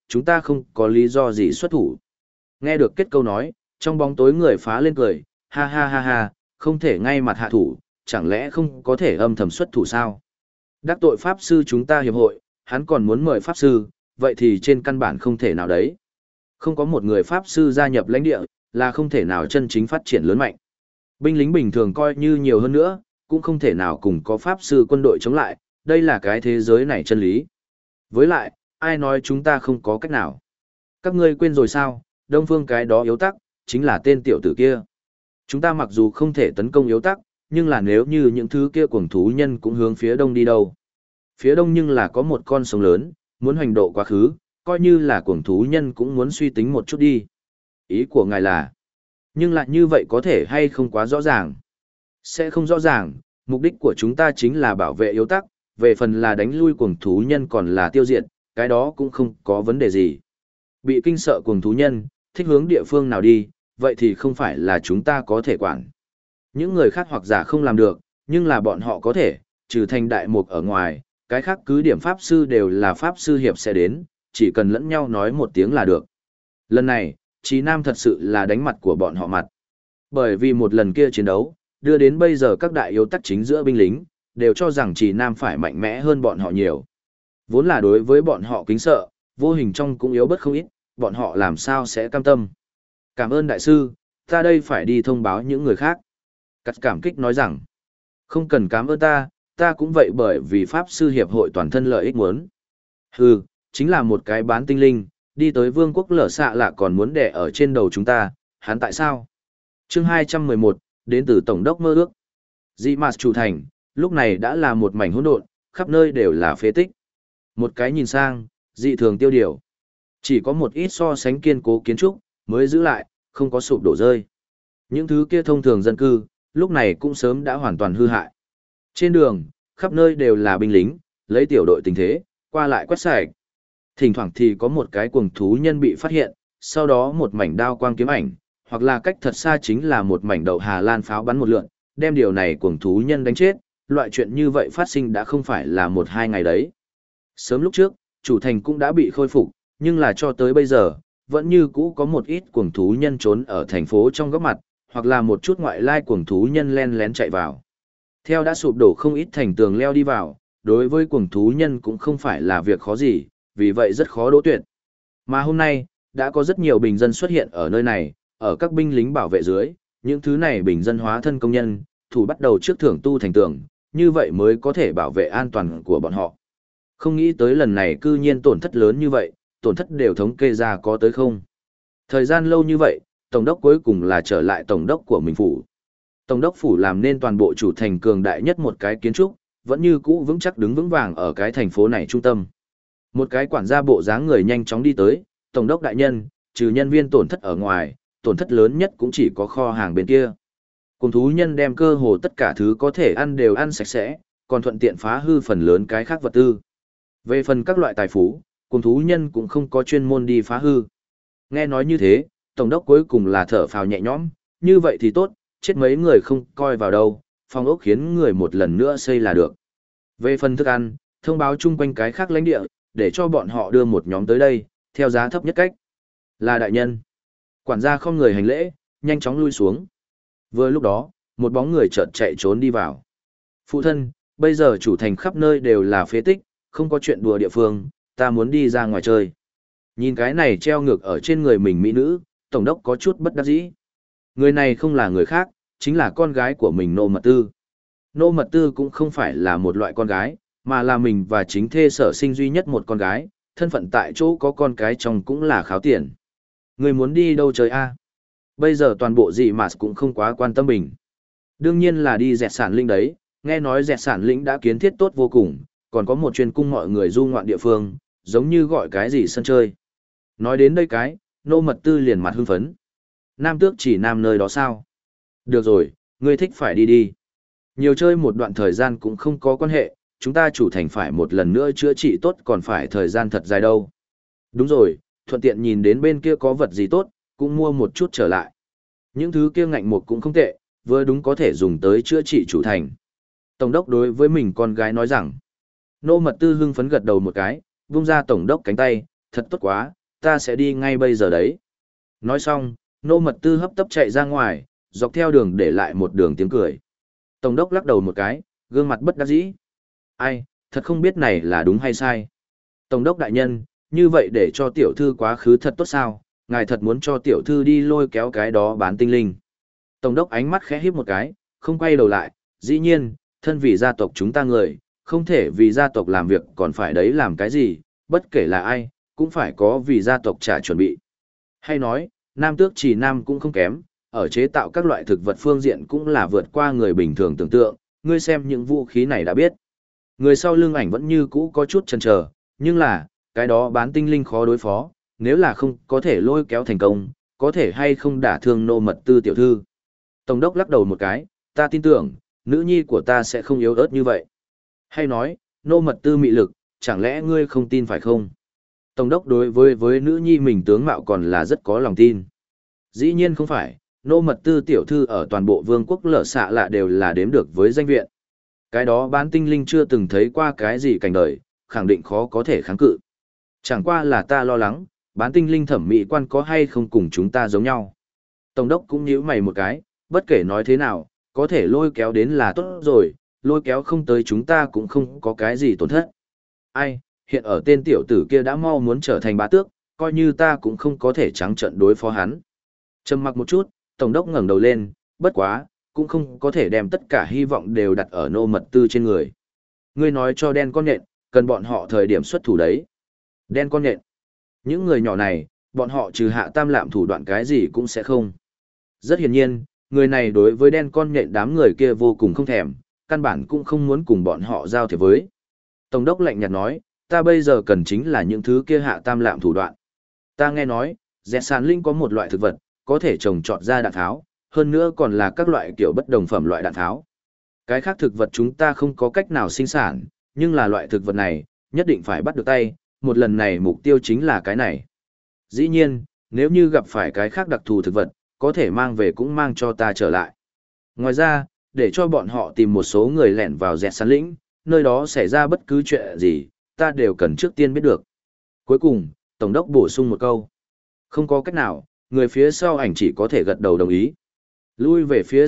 chúng ta không có lý do gì xuất thủ. Nghe được kết câu nói, trong bóng tối người phá lên cười, ha ha ha ha, không thể ngay mặt hạ thủ, chẳng lẽ không có thể âm thầm xuất thủ sao? Đắc tội Pháp sư chúng ta hiệp hội, hắn còn muốn mời Pháp sư, vậy thì trên căn bản không thể nào đấy. Không có một người Pháp sư gia nhập lãnh địa, là không thể nào chân chính phát triển lớn mạnh. Binh lính bình thường coi như nhiều hơn nữa, cũng không thể nào cùng có Pháp sư quân đội chống lại, đây là cái thế giới này chân lý. Với lại, ai nói chúng ta không có cách nào? Các ngươi quên rồi sao, Đông Phương cái đó yếu tắc, chính là tên tiểu tử kia. Chúng ta mặc dù không thể tấn công yếu tắc, nhưng là nếu như những thứ kia cuồng thú nhân cũng hướng phía đông đi đâu. Phía đông nhưng là có một con sông lớn, muốn hoành độ quá khứ, coi như là cuồng thú nhân cũng muốn suy tính một chút đi. Ý của ngài là, nhưng lại như vậy có thể hay không quá rõ ràng? Sẽ không rõ ràng, mục đích của chúng ta chính là bảo vệ yếu tắc, về phần là đánh lui cuồng thú nhân còn là tiêu diệt, cái đó cũng không có vấn đề gì. Bị kinh sợ cuồng thú nhân, thích hướng địa phương nào đi, vậy thì không phải là chúng ta có thể quản. Những người khác hoặc giả không làm được, nhưng là bọn họ có thể, trừ thành đại mục ở ngoài, cái khác cứ điểm pháp sư đều là pháp sư hiệp sẽ đến, chỉ cần lẫn nhau nói một tiếng là được. Lần này, Chí Nam thật sự là đánh mặt của bọn họ mặt. Bởi vì một lần kia chiến đấu, đưa đến bây giờ các đại yếu tắc chính giữa binh lính, đều cho rằng Chí Nam phải mạnh mẽ hơn bọn họ nhiều. Vốn là đối với bọn họ kính sợ, vô hình trong cũng yếu bất không ít, bọn họ làm sao sẽ cam tâm. Cảm ơn đại sư, ta đây phải đi thông báo những người khác. Cắt cảm kích nói rằng, không cần cảm ơn ta cũng vậy bởi vì Pháp sư hiệp hội toàn thân lợi ích muốn. Hừ, chính là một cái bán tinh linh, đi tới vương quốc lở xạ lạ còn muốn đẻ ở trên đầu chúng ta, hắn tại sao? Chương 211, đến từ Tổng đốc mơ ước. Dị mạt chủ thành, lúc này đã là một mảnh hỗn độn, khắp nơi đều là phế tích. Một cái nhìn sang, dị thường tiêu điều. Chỉ có một ít so sánh kiên cố kiến trúc, mới giữ lại, không có sụp đổ rơi. Những thứ kia thông thường dân cư, lúc này cũng sớm đã hoàn toàn hư hại. Trên đường, khắp nơi đều là binh lính, lấy tiểu đội tình thế, qua lại quét sạch. Thỉnh thoảng thì có một cái cuồng thú nhân bị phát hiện, sau đó một mảnh đao quang kiếm ảnh, hoặc là cách thật xa chính là một mảnh đậu Hà Lan pháo bắn một lượn, đem điều này cuồng thú nhân đánh chết. Loại chuyện như vậy phát sinh đã không phải là một hai ngày đấy. Sớm lúc trước, chủ thành cũng đã bị khôi phục, nhưng là cho tới bây giờ, vẫn như cũ có một ít cuồng thú nhân trốn ở thành phố trong góc mặt, hoặc là một chút ngoại lai cuồng thú nhân len lén chạy vào. Theo đã sụp đổ không ít thành tường leo đi vào, đối với cuồng thú nhân cũng không phải là việc khó gì, vì vậy rất khó đỗ tuyệt. Mà hôm nay, đã có rất nhiều bình dân xuất hiện ở nơi này, ở các binh lính bảo vệ dưới, những thứ này bình dân hóa thân công nhân, thủ bắt đầu trước thưởng tu thành tường, như vậy mới có thể bảo vệ an toàn của bọn họ. Không nghĩ tới lần này cư nhiên tổn thất lớn như vậy, tổn thất đều thống kê ra có tới không. Thời gian lâu như vậy, Tổng đốc cuối cùng là trở lại Tổng đốc của mình phủ. Tổng đốc phủ làm nên toàn bộ chủ thành cường đại nhất một cái kiến trúc, vẫn như cũ vững chắc đứng vững vàng ở cái thành phố này trung tâm. Một cái quản gia bộ dáng người nhanh chóng đi tới, Tổng đốc đại nhân, trừ nhân viên tổn thất ở ngoài, tổn thất lớn nhất cũng chỉ có kho hàng bên kia. Cùng thú nhân đem cơ hồ tất cả thứ có thể ăn đều ăn sạch sẽ, còn thuận tiện phá hư phần lớn cái khác vật tư. Về phần các loại tài phú, cùng thú nhân cũng không có chuyên môn đi phá hư. Nghe nói như thế, Tổng đốc cuối cùng là thở phào nhẹ nhõm, như vậy thì tốt, chết mấy người không coi vào đâu, phòng ốc khiến người một lần nữa xây là được. Về phần thức ăn, thông báo chung quanh cái khác lãnh địa, để cho bọn họ đưa một nhóm tới đây, theo giá thấp nhất cách. Là đại nhân. Quản gia không người hành lễ, nhanh chóng lui xuống. Vừa lúc đó, một bóng người chợt chạy trốn đi vào. Phụ thân, bây giờ chủ thành khắp nơi đều là phế tích, không có chuyện đùa địa phương, ta muốn đi ra ngoài chơi. Nhìn cái này treo ngược ở trên người mình mỹ nữ, Tổng đốc có chút bất đắc dĩ. Người này không là người khác, chính là con gái của mình Nô Mật Tư. Nô Mật Tư cũng không phải là một loại con gái, mà là mình và chính thê sở sinh duy nhất một con gái, thân phận tại chỗ có con cái chồng cũng là kháo tiền. Người muốn đi đâu chơi a? Bây giờ toàn bộ dị mà cũng không quá quan tâm mình. Đương nhiên là đi dẹt sản linh đấy, nghe nói dẹt sản lĩnh đã kiến thiết tốt vô cùng, còn có một chuyên cung mọi người du ngoạn địa phương, giống như gọi cái gì sân chơi. Nói đến đây cái, Nô Mật Tư liền mặt hưng phấn. Nam tước chỉ nam nơi đó sao? Được rồi, ngươi thích phải đi đi. Nhiều chơi một đoạn thời gian cũng không có quan hệ, chúng ta chủ thành phải một lần nữa chữa trị tốt còn phải thời gian thật dài đâu. Đúng rồi, thuận tiện nhìn đến bên kia có vật gì tốt, cũng mua một chút trở lại. Những thứ kia ngạnh một cũng không tệ, vừa đúng có thể dùng tới chữa trị chủ thành. Tổng đốc đối với mình con gái nói rằng, Nô Mật Tư hưng phấn gật đầu một cái, vung ra tổng đốc cánh tay, thật tốt quá, ta sẽ đi ngay bây giờ đấy. Nói xong, Nô Mật Tư hấp tấp chạy ra ngoài, dọc theo đường để lại một đường tiếng cười. Tổng đốc lắc đầu một cái, gương mặt bất đắc dĩ. Ai, thật không biết này là đúng hay sai. Tổng đốc đại nhân, như vậy để cho tiểu thư quá khứ thật tốt sao, ngài thật muốn cho tiểu thư đi lôi kéo cái đó bán tinh linh. Tổng đốc ánh mắt khẽ híp một cái, không quay đầu lại, dĩ nhiên, thân vì gia tộc chúng ta người, không thể vì gia tộc làm việc còn phải đấy làm cái gì, bất kể là ai, cũng phải có vì gia tộc trả chuẩn bị. Hay nói, Nam Tước Chỉ Nam cũng không kém, ở chế tạo các loại thực vật phương diện cũng là vượt qua người bình thường tưởng tượng, ngươi xem những vũ khí này đã biết. Người sau lưng ảnh vẫn như cũ có chút chần chờ, nhưng là, cái đó bán tinh linh khó đối phó, nếu là không có thể lôi kéo thành công, có thể hay không đả thương Nô Mật Tư tiểu thư. Tổng đốc lắc đầu một cái, ta tin tưởng, nữ nhi của ta sẽ không yếu ớt như vậy. Hay nói, Nô Mật Tư mị lực, chẳng lẽ ngươi không tin phải không? Tổng đốc đối với nữ nhi mình tướng mạo còn là rất có lòng tin. Dĩ nhiên không phải, Nô Mật Tư tiểu thư ở toàn bộ vương quốc lở xạ lạ đều là đếm được với danh viện. Cái đó bán tinh linh chưa từng thấy qua cái gì cảnh đời, khẳng định khó có thể kháng cự. Chẳng qua là ta lo lắng, bán tinh linh thẩm mỹ quan có hay không cùng chúng ta giống nhau. Tổng đốc cũng nhíu mày một cái, bất kể nói thế nào, có thể lôi kéo đến là tốt rồi, lôi kéo không tới chúng ta cũng không có cái gì tổn thất. Ai, hiện ở tên tiểu tử kia đã mau muốn trở thành bá tước, coi như ta cũng không có thể trắng trợn đối phó hắn. Trầm mặc một chút, tổng đốc ngẩng đầu lên, bất quá, cũng không có thể đem tất cả hy vọng đều đặt ở Nô Mật Tư trên người. Ngươi nói cho đen con nhện, cần bọn họ thời điểm xuất thủ đấy. Đen con nhện. Những người nhỏ này, bọn họ trừ hạ tam lạm thủ đoạn cái gì cũng sẽ không. Rất hiển nhiên, người này đối với đen con nhện đám người kia vô cùng không thèm, căn bản cũng không muốn cùng bọn họ giao thiệp với. Tổng đốc lạnh nhạt nói, ta bây giờ cần chính là những thứ kia hạ tam lạm thủ đoạn. Ta nghe nói, dẹt sàn linh có một loại thực vật, có thể trồng trọt ra đạn tháo, hơn nữa còn là các loại kiểu bất đồng phẩm loại đạn tháo. Cái khác thực vật chúng ta không có cách nào sinh sản, nhưng là loại thực vật này, nhất định phải bắt được tay, một lần này mục tiêu chính là cái này. Dĩ nhiên, nếu như gặp phải cái khác đặc thù thực vật, có thể mang về cũng mang cho ta trở lại. Ngoài ra, để cho bọn họ tìm một số người lẻn vào dẹt sán lĩnh, nơi đó xảy ra bất cứ chuyện gì, ta đều cần trước tiên biết được. Cuối cùng, Tổng đốc bổ sung một câu. Không có cách nào, người phía sau ảnh chỉ có thể gật đầu đồng ý. Lui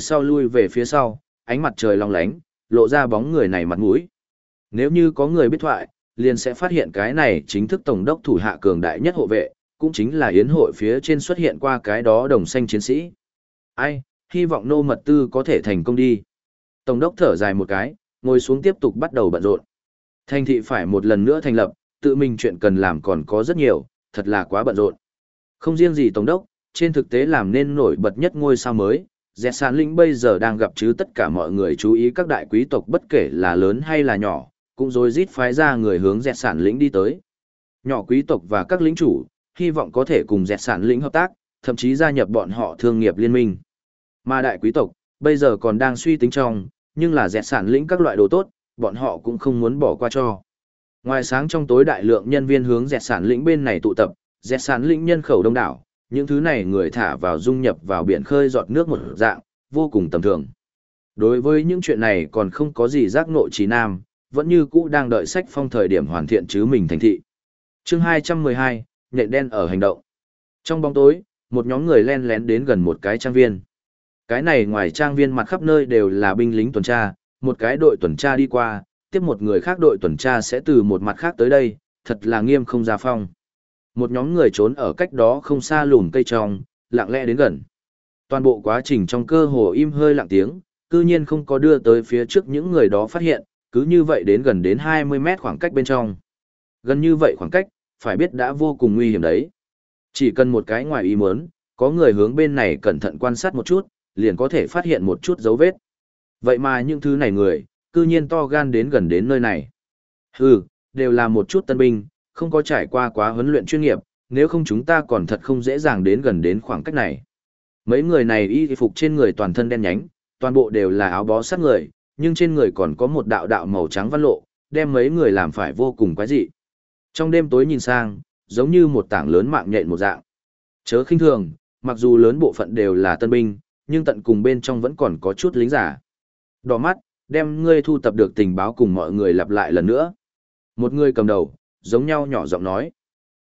về phía sau, ánh mặt trời long lánh, lộ ra bóng người này mặt mũi. Nếu như có người biết thoại, liền sẽ phát hiện cái này chính thức tổng đốc thủ hạ cường đại nhất hộ vệ, cũng chính là yến hội phía trên xuất hiện qua cái đó đồng xanh chiến sĩ. Ai, hy vọng Nô Mật Tư có thể thành công đi. Tổng đốc thở dài một cái, ngồi xuống tiếp tục bắt đầu bận rộn. Thành thị phải một lần nữa thành lập, tự mình chuyện cần làm còn có rất nhiều, thật là quá bận rộn. Không riêng gì tổng đốc, trên thực tế làm nên nổi bật nhất ngôi sao mới, Dẹt Sàn Linh bây giờ đang gặp chứ tất cả mọi người chú ý các đại quý tộc bất kể là lớn hay là nhỏ, cũng rối rít phái ra người hướng Dẹt Sản lĩnh đi tới. Nhỏ quý tộc và các lĩnh chủ, hy vọng có thể cùng Dẹt Sản lĩnh hợp tác, thậm chí gia nhập bọn họ thương nghiệp liên minh. Mà đại quý tộc, bây giờ còn đang suy tính trong, nhưng là Dẹt Sản lĩnh các loại đồ tốt, bọn họ cũng không muốn bỏ qua cho. Ngoài sáng trong tối đại lượng nhân viên hướng Dẹt Sản lĩnh bên này tụ tập, Dẹt Sản lĩnh nhân khẩu đông đảo, những thứ này người thả vào dung nhập vào biển khơi giọt nước một dạng, vô cùng tầm thường. Đối với những chuyện này còn không có gì giác ngộ trí nam, vẫn như cũ đang đợi sách phong thời điểm hoàn thiện chứ mình thành thị. Chương 212, nhện đen ở hành động. Trong bóng tối, một nhóm người len lén đến gần một cái trang viên. Cái này ngoài trang viên mặt khắp nơi đều là binh lính tuần tra, một cái đội tuần tra đi qua, tiếp một người khác đội tuần tra sẽ từ một mặt khác tới đây, thật là nghiêm không ra phong. Một nhóm người trốn ở cách đó không xa lùm cây trong, lặng lẽ đến gần. Toàn bộ quá trình trong cơ hồ im hơi lặng tiếng, cư nhiên không có đưa tới phía trước những người đó phát hiện, cứ như vậy đến gần đến 20 mét khoảng cách bên trong. Gần như vậy khoảng cách, phải biết đã vô cùng nguy hiểm đấy. Chỉ cần một cái ngoài ý muốn, có người hướng bên này cẩn thận quan sát một chút, liền có thể phát hiện một chút dấu vết. Vậy mà những thứ này người, cư nhiên to gan đến gần đến nơi này. Hừ, đều là một chút tân binh, không có trải qua quá huấn luyện chuyên nghiệp, nếu không chúng ta còn thật không dễ dàng đến gần đến khoảng cách này. Mấy người này y phục trên người toàn thân đen nhánh, toàn bộ đều là áo bó sát người, nhưng trên người còn có một đạo đạo màu trắng văn lộ, đem mấy người làm phải vô cùng quái dị. Trong đêm tối nhìn sang, giống như một tảng lớn mạng nhện một dạng. Chớ khinh thường, mặc dù lớn bộ phận đều là tân binh, nhưng tận cùng bên trong vẫn còn có chút lính giả. Đỏ mắt, đem ngươi thu tập được tình báo cùng mọi người lặp lại lần nữa. Một người cầm đầu, giống nhau nhỏ giọng nói.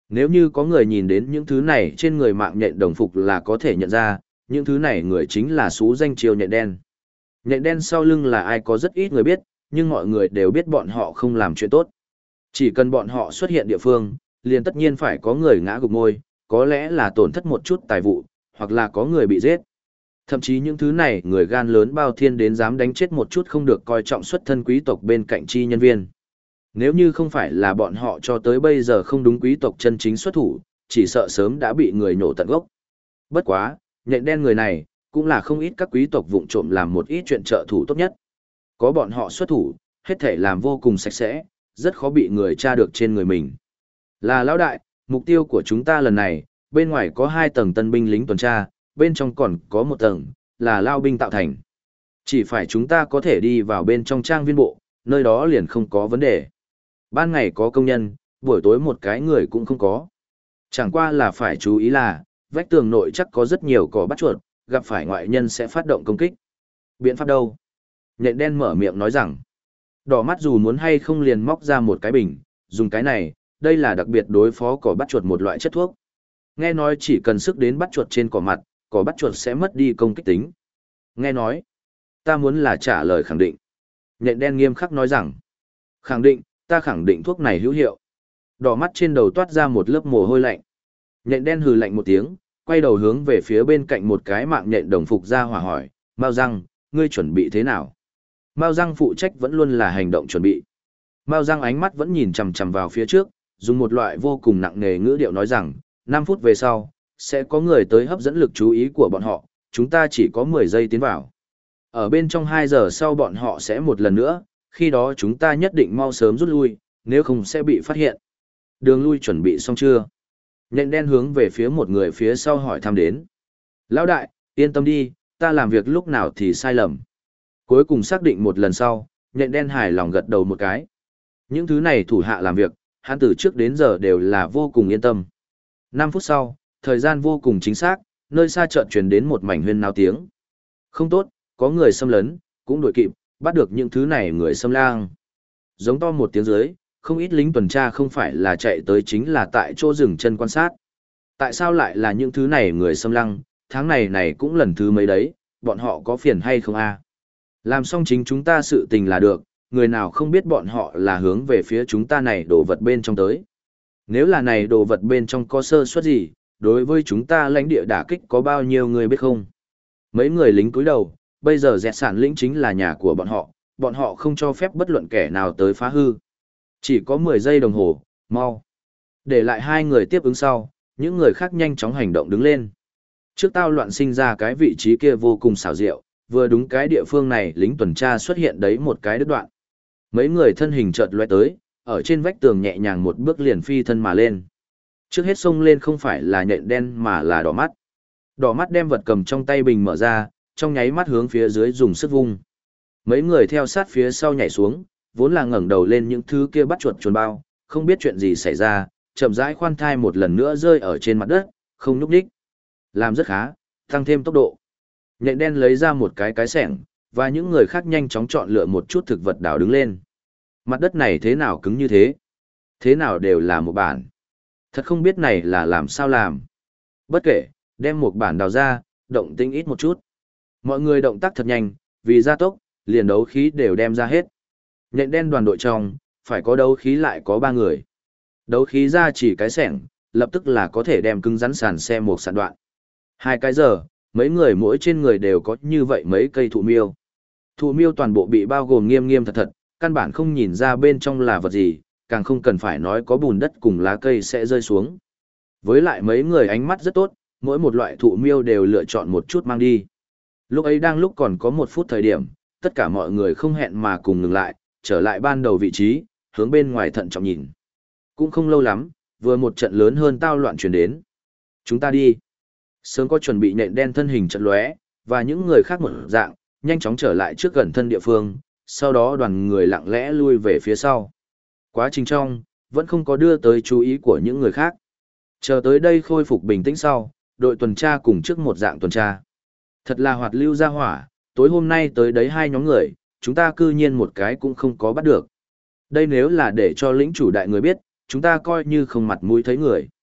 Nếu như có người nhìn đến những thứ này trên người mạng nhện đồng phục là có thể nhận ra, những thứ này người chính là xú danh chiêu nhện đen. Nhện đen sau lưng là ai có rất ít người biết, nhưng mọi người đều biết bọn họ không làm chuyện tốt. Chỉ cần bọn họ xuất hiện địa phương, liền tất nhiên phải có người ngã gục ngôi, có lẽ là tổn thất một chút tài vụ, hoặc là có người bị giết. Thậm chí những thứ này người gan lớn bao thiên đến dám đánh chết một chút không được coi trọng xuất thân quý tộc bên cạnh chi nhân viên. Nếu như không phải là bọn họ cho tới bây giờ không đúng quý tộc chân chính xuất thủ, chỉ sợ sớm đã bị người nổ tận gốc. Bất quá, nhện đen người này, cũng là không ít các quý tộc vụng trộm làm một ít chuyện trợ thủ tốt nhất. Có bọn họ xuất thủ, hết thể làm vô cùng sạch sẽ, rất khó bị người tra được trên người mình. Là lão đại, mục tiêu của chúng ta lần này, bên ngoài có 2 tầng tân binh lính tuần tra, bên trong còn có 1 tầng, là lao binh tạo thành. Chỉ phải chúng ta có thể đi vào bên trong trang viên bộ, nơi đó liền không có vấn đề. Ban ngày có công nhân, buổi tối một cái người cũng không có. Chẳng qua là phải chú ý là, vách tường nội chắc có rất nhiều cỏ bắt chuột, gặp phải ngoại nhân sẽ phát động công kích. Biện pháp đâu? Nhện đen mở miệng nói rằng, đỏ mắt dù muốn hay không liền móc ra một cái bình, dùng cái này, đây là đặc biệt đối phó cỏ bắt chuột một loại chất thuốc. Nghe nói chỉ cần sức đến bắt chuột trên cỏ mặt, cỏ bắt chuột sẽ mất đi công kích tính. Nghe nói, ta muốn là trả lời khẳng định. Nhện đen nghiêm khắc nói rằng, khẳng định, ta khẳng định thuốc này hữu hiệu. Đỏ mắt trên đầu toát ra một lớp mồ hôi lạnh. Nhện đen hừ lạnh một tiếng, quay đầu hướng về phía bên cạnh một cái mạng nhện đồng phục ra hỏa hỏi, Mao Răng, ngươi chuẩn bị thế nào? Mao Răng phụ trách vẫn luôn là hành động chuẩn bị. Mao Răng ánh mắt vẫn nhìn chằm chằm vào phía trước, dùng một loại vô cùng nặng nề ngữ điệu nói rằng, 5 phút về sau, sẽ có người tới hấp dẫn lực chú ý của bọn họ, chúng ta chỉ có 10 giây tiến vào. Ở bên trong 2 giờ sau bọn họ sẽ một lần nữa, khi đó chúng ta nhất định mau sớm rút lui, nếu không sẽ bị phát hiện. Đường lui chuẩn bị xong chưa? Nhện đen hướng về phía một người phía sau hỏi thăm đến. Lão đại, yên tâm đi, ta làm việc lúc nào thì sai lầm. Cuối cùng xác định một lần sau, nhện đen hài lòng gật đầu một cái. Những thứ này thủ hạ làm việc, hắn từ trước đến giờ đều là vô cùng yên tâm. 5 phút sau, thời gian vô cùng chính xác, nơi xa chợt truyền đến một mảnh huyên náo tiếng. Không tốt, có người xâm lấn, cũng đuổi kịp, bắt được những thứ này người xâm lang. Giống to một tiếng dưới, không ít lính tuần tra không phải là chạy tới chính là tại chỗ dừng chân quan sát. Tại sao lại là những thứ này người xâm lăng, tháng này cũng lần thứ mấy đấy, bọn họ có phiền hay không a? Làm xong chính chúng ta sự tình là được, người nào không biết bọn họ là hướng về phía chúng ta này đồ vật bên trong tới. Nếu là này đồ vật bên trong có sơ suất gì, đối với chúng ta lãnh địa đả kích có bao nhiêu người biết không? Mấy người lính cúi đầu, bây giờ dẹt sản lĩnh chính là nhà của bọn họ không cho phép bất luận kẻ nào tới phá hư. Chỉ có 10 giây đồng hồ, mau. Để lại 2 người tiếp ứng sau, những người khác nhanh chóng hành động đứng lên. Trước tao loạn sinh ra cái vị trí kia vô cùng xảo diệu, vừa đúng cái địa phương này lính tuần tra xuất hiện đấy một cái đứt đoạn. Mấy người thân hình chợt lóe tới, ở trên vách tường nhẹ nhàng một bước liền phi thân mà lên. Trước hết xông lên không phải là nhện đen mà là đỏ mắt. Đỏ mắt đem vật cầm trong tay bình mở ra, trong nháy mắt hướng phía dưới dùng sức vung. Mấy người theo sát phía sau nhảy xuống, vốn là ngẩng đầu lên những thứ kia bắt chuột chuồn bao, không biết chuyện gì xảy ra, chậm rãi khoan thai một lần nữa rơi ở trên mặt đất, không nhúc nhích. Làm rất khá, tăng thêm tốc độ. Nhện đen lấy ra một cái xẻng, và những người khác nhanh chóng chọn lựa một chút thực vật đào đứng lên. Mặt đất này thế nào cứng như thế? Thế nào đều là một bản. Thật không biết này là làm sao làm. Bất kể, đem một bản đào ra, động tĩnh ít một chút. Mọi người động tác thật nhanh, vì gia tốc, liền đấu khí đều đem ra hết. Nhện đen đoàn đội trong, phải có đấu khí lại có 3 người. Đấu khí ra chỉ cái xẻng, lập tức là có thể đem cứng rắn sàn xe một sàn đoạn. 2 cái giờ, mấy người mỗi trên người đều có như vậy mấy cây thụ miêu. Thụ miêu toàn bộ bị bao gồm nghiêm nghiêm thật thật, căn bản không nhìn ra bên trong là vật gì, càng không cần phải nói có bùn đất cùng lá cây sẽ rơi xuống. Với lại mấy người ánh mắt rất tốt, mỗi một loại thụ miêu đều lựa chọn một chút mang đi. Lúc ấy đang lúc còn có 1 phút thời điểm, tất cả mọi người không hẹn mà cùng ngừng lại, trở lại ban đầu vị trí, hướng bên ngoài thận trọng nhìn. Cũng không lâu lắm, vừa một trận lớn hơn tao loạn chuyển đến. Chúng ta đi. Sớm có chuẩn bị nhện đen thân hình trận lóe, và những người khác một dạng, nhanh chóng trở lại trước gần thân địa phương, sau đó đoàn người lặng lẽ lui về phía sau. Quá trình trong, vẫn không có đưa tới chú ý của những người khác. Chờ tới đây khôi phục bình tĩnh sau, đội tuần tra cùng trước một dạng tuần tra. Thật là hoạt lưu ra hỏa, tối hôm nay tới đấy 2 nhóm người, chúng ta cư nhiên một cái cũng không có bắt được. Đây nếu là để cho lĩnh chủ đại người biết, chúng ta coi như không mặt mũi thấy người.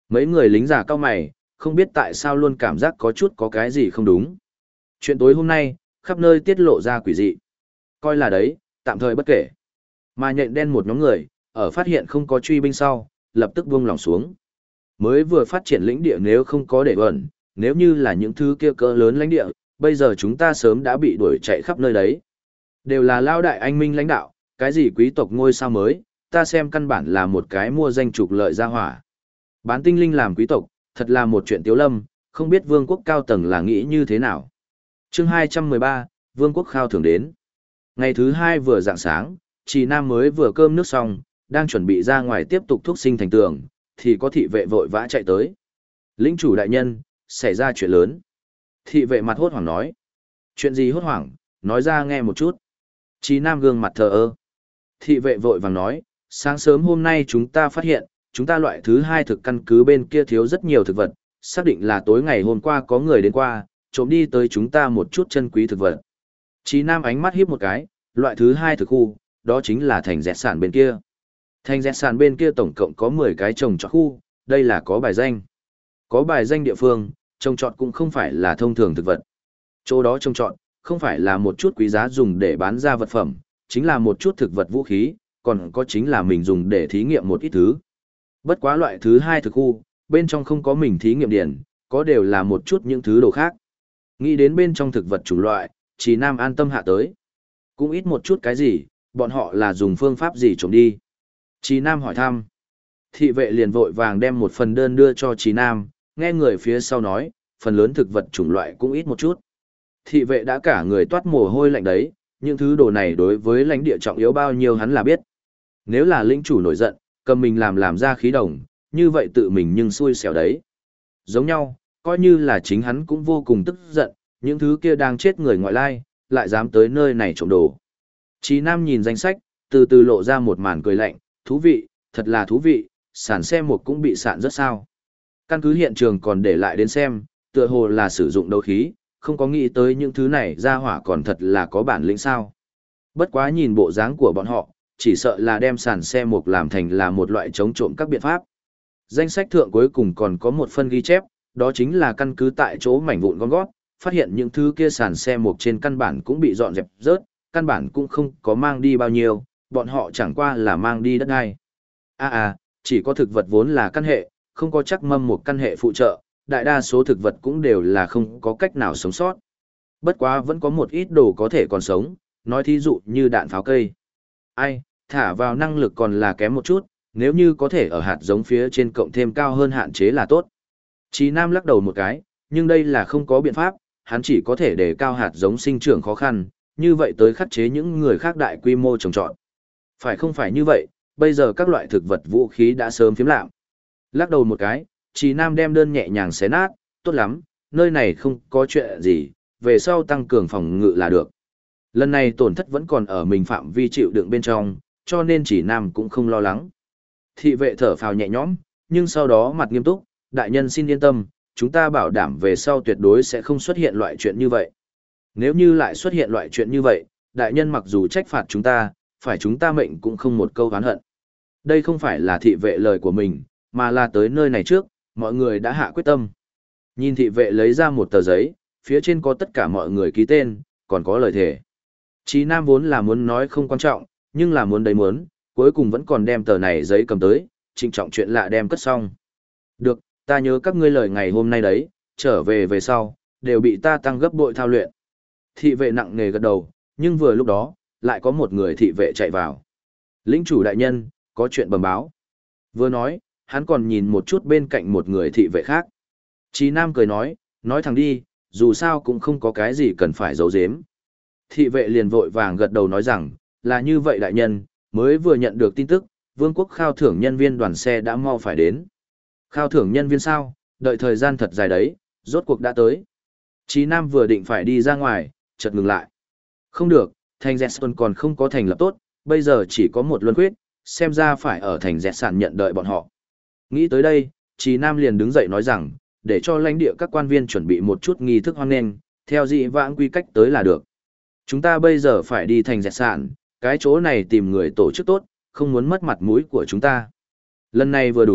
Mấy người lính già cao mày, không biết tại sao luôn cảm giác có chút có cái gì không đúng. Chuyện tối hôm nay, khắp nơi tiết lộ ra quỷ dị. Coi là đấy, tạm thời bất kể. Mà nhện đen một nhóm người, ở phát hiện không có truy binh sau, lập tức buông lỏng xuống. Mới vừa phát triển lĩnh địa nếu không có để ẩn, nếu như là những thứ kia cỡ lớn lãnh địa, bây giờ chúng ta sớm đã bị đuổi chạy khắp nơi đấy. Đều là lao đại anh minh lãnh đạo, cái gì quý tộc ngôi sao mới, ta xem căn bản là một cái mua danh trục lợi ra hỏa. Bán tinh linh làm quý tộc, thật là một chuyện tiếu lâm, không biết vương quốc cao tầng là nghĩ như thế nào. Chương 213, Vương quốc khao thưởng đến. Ngày thứ 2 vừa rạng sáng, Trì Nam mới vừa cơm nước xong, đang chuẩn bị ra ngoài tiếp tục thúc sinh thành tường, thì có thị vệ vội vã chạy tới. Lĩnh chủ đại nhân, xảy ra chuyện lớn. Thị vệ mặt hốt hoảng nói. Chuyện gì hốt hoảng, nói ra nghe một chút. Trì Nam gương mặt thờ ơ. Thị vệ vội vàng nói, sáng sớm hôm nay chúng ta phát hiện, chúng ta loại thứ 2 thực căn cứ bên kia thiếu rất nhiều thực vật, xác định là tối ngày hôm qua có người đến qua, trộm đi tới chúng ta một chút chân quý thực vật. Chí Nam ánh mắt híp một cái, loại thứ 2 thực khu, đó chính là thành dẹt sản bên kia. Thành dẹt sản bên kia tổng cộng có 10 cái trồng trọt khu, đây là có bài danh. Có bài danh địa phương, trồng trọt cũng không phải là thông thường thực vật. Chỗ đó trồng trọt, không phải là một chút quý giá dùng để bán ra vật phẩm, chính là một chút thực vật vũ khí, còn có chính là mình dùng để thí nghiệm một ít thứ. Bất quá loại thứ 2 thực khu, bên trong không có mình thí nghiệm điển, có đều là một chút những thứ đồ khác. Nghĩ đến bên trong thực vật chủng loại, Chí Nam an tâm hạ tới. Cũng ít một chút cái gì, bọn họ là dùng phương pháp gì trộm đi. Chí Nam hỏi thăm. Thị vệ liền vội vàng đem một phần đơn đưa cho Chí Nam, nghe người phía sau nói, phần lớn thực vật chủng loại cũng ít một chút. Thị vệ đã cả người toát mồ hôi lạnh đấy, những thứ đồ này đối với lãnh địa trọng yếu bao nhiêu hắn là biết. Nếu là lĩnh chủ nổi giận, cầm mình làm ra khí đồng, như vậy tự mình nhưng xui xẻo đấy. Giống nhau, coi như là chính hắn cũng vô cùng tức giận, những thứ kia đang chết người ngoại lai, lại dám tới nơi này trộm đồ. Chí Nam nhìn danh sách, từ từ lộ ra một màn cười lạnh, thú vị, thật là thú vị, sản xe một cũng bị sạn rất sao. Căn cứ hiện trường còn để lại đến xem, tựa hồ là sử dụng đấu khí, không có nghĩ tới những thứ này ra hỏa còn thật là có bản lĩnh sao. Bất quá nhìn bộ dáng của bọn họ, chỉ sợ là đem sản xe mục làm thành là một loại chống trộm các biện pháp. Danh sách thượng cuối cùng còn có một phân ghi chép, đó chính là căn cứ tại chỗ mảnh vụn gom gót, phát hiện những thứ kia sản xe mục trên căn bản cũng bị dọn dẹp rớt, căn bản cũng không có mang đi bao nhiêu, bọn họ chẳng qua là mang đi đất đai. Chỉ có thực vật vốn là căn hệ, không có chắc mâm một căn hệ phụ trợ, đại đa số thực vật cũng đều là không có cách nào sống sót. Bất quá vẫn có một ít đồ có thể còn sống, nói thí dụ như đạn pháo cây. Thả vào năng lực còn là kém một chút, nếu như có thể ở hạt giống phía trên cộng thêm cao hơn hạn chế là tốt. Chí Nam lắc đầu một cái, nhưng đây là không có biện pháp, hắn chỉ có thể để cao hạt giống sinh trưởng khó khăn, như vậy tới khắc chế những người khác đại quy mô trồng trọt. Phải không phải như vậy, bây giờ các loại thực vật vũ khí đã sớm phiếm lạm. Lắc đầu một cái, Chí Nam đem đơn nhẹ nhàng xé nát, tốt lắm, nơi này không có chuyện gì, về sau tăng cường phòng ngự là được. Lần này tổn thất vẫn còn ở mình phạm vi chịu đựng bên trong, cho nên Chí Nam cũng không lo lắng. Thị vệ thở phào nhẹ nhõm, nhưng sau đó mặt nghiêm túc, đại nhân xin yên tâm, chúng ta bảo đảm về sau tuyệt đối sẽ không xuất hiện loại chuyện như vậy. Nếu như lại xuất hiện loại chuyện như vậy, đại nhân mặc dù trách phạt chúng ta, phải chúng ta mệnh cũng không một câu oán hận. Đây không phải là thị vệ lời của mình, mà là tới nơi này trước, mọi người đã hạ quyết tâm. Nhìn thị vệ lấy ra một tờ giấy, phía trên có tất cả mọi người ký tên, còn có lời thề. Chí Nam vốn là muốn nói không quan trọng, nhưng là muốn đấy muốn, cuối cùng vẫn còn đem tờ này giấy cầm tới, trịnh trọng chuyện lạ đem cất xong. Được, ta nhớ các ngươi lời ngày hôm nay đấy, trở về sau, đều bị ta tăng gấp bội thao luyện. Thị vệ nặng nề gật đầu, nhưng vừa lúc đó, lại có một người thị vệ chạy vào. Lĩnh chủ đại nhân, có chuyện bẩm báo. Vừa nói, hắn còn nhìn một chút bên cạnh một người thị vệ khác. Chí Nam cười nói thẳng đi, dù sao cũng không có cái gì cần phải giấu giếm. Thị vệ liền vội vàng gật đầu nói rằng, là như vậy đại nhân, mới vừa nhận được tin tức, vương quốc khao thưởng nhân viên đoàn xe đã mau phải đến. Khao thưởng nhân viên sao, đợi thời gian thật dài đấy, rốt cuộc đã tới. Chí Nam vừa định phải đi ra ngoài, chợt ngừng lại. Không được, thành Jetson còn không có thành lập tốt, bây giờ chỉ có một luân quyết, xem ra phải ở thành Jetson nhận đợi bọn họ. Nghĩ tới đây, Chí Nam liền đứng dậy nói rằng, để cho lãnh địa các quan viên chuẩn bị một chút nghi thức hoan nghênh, theo dị vãng quy cách tới là được. Chúng ta bây giờ phải đi thành Jetson, cái chỗ này tìm người tổ chức tốt, không muốn mất mặt mũi của chúng ta. Lần này vừa đúng,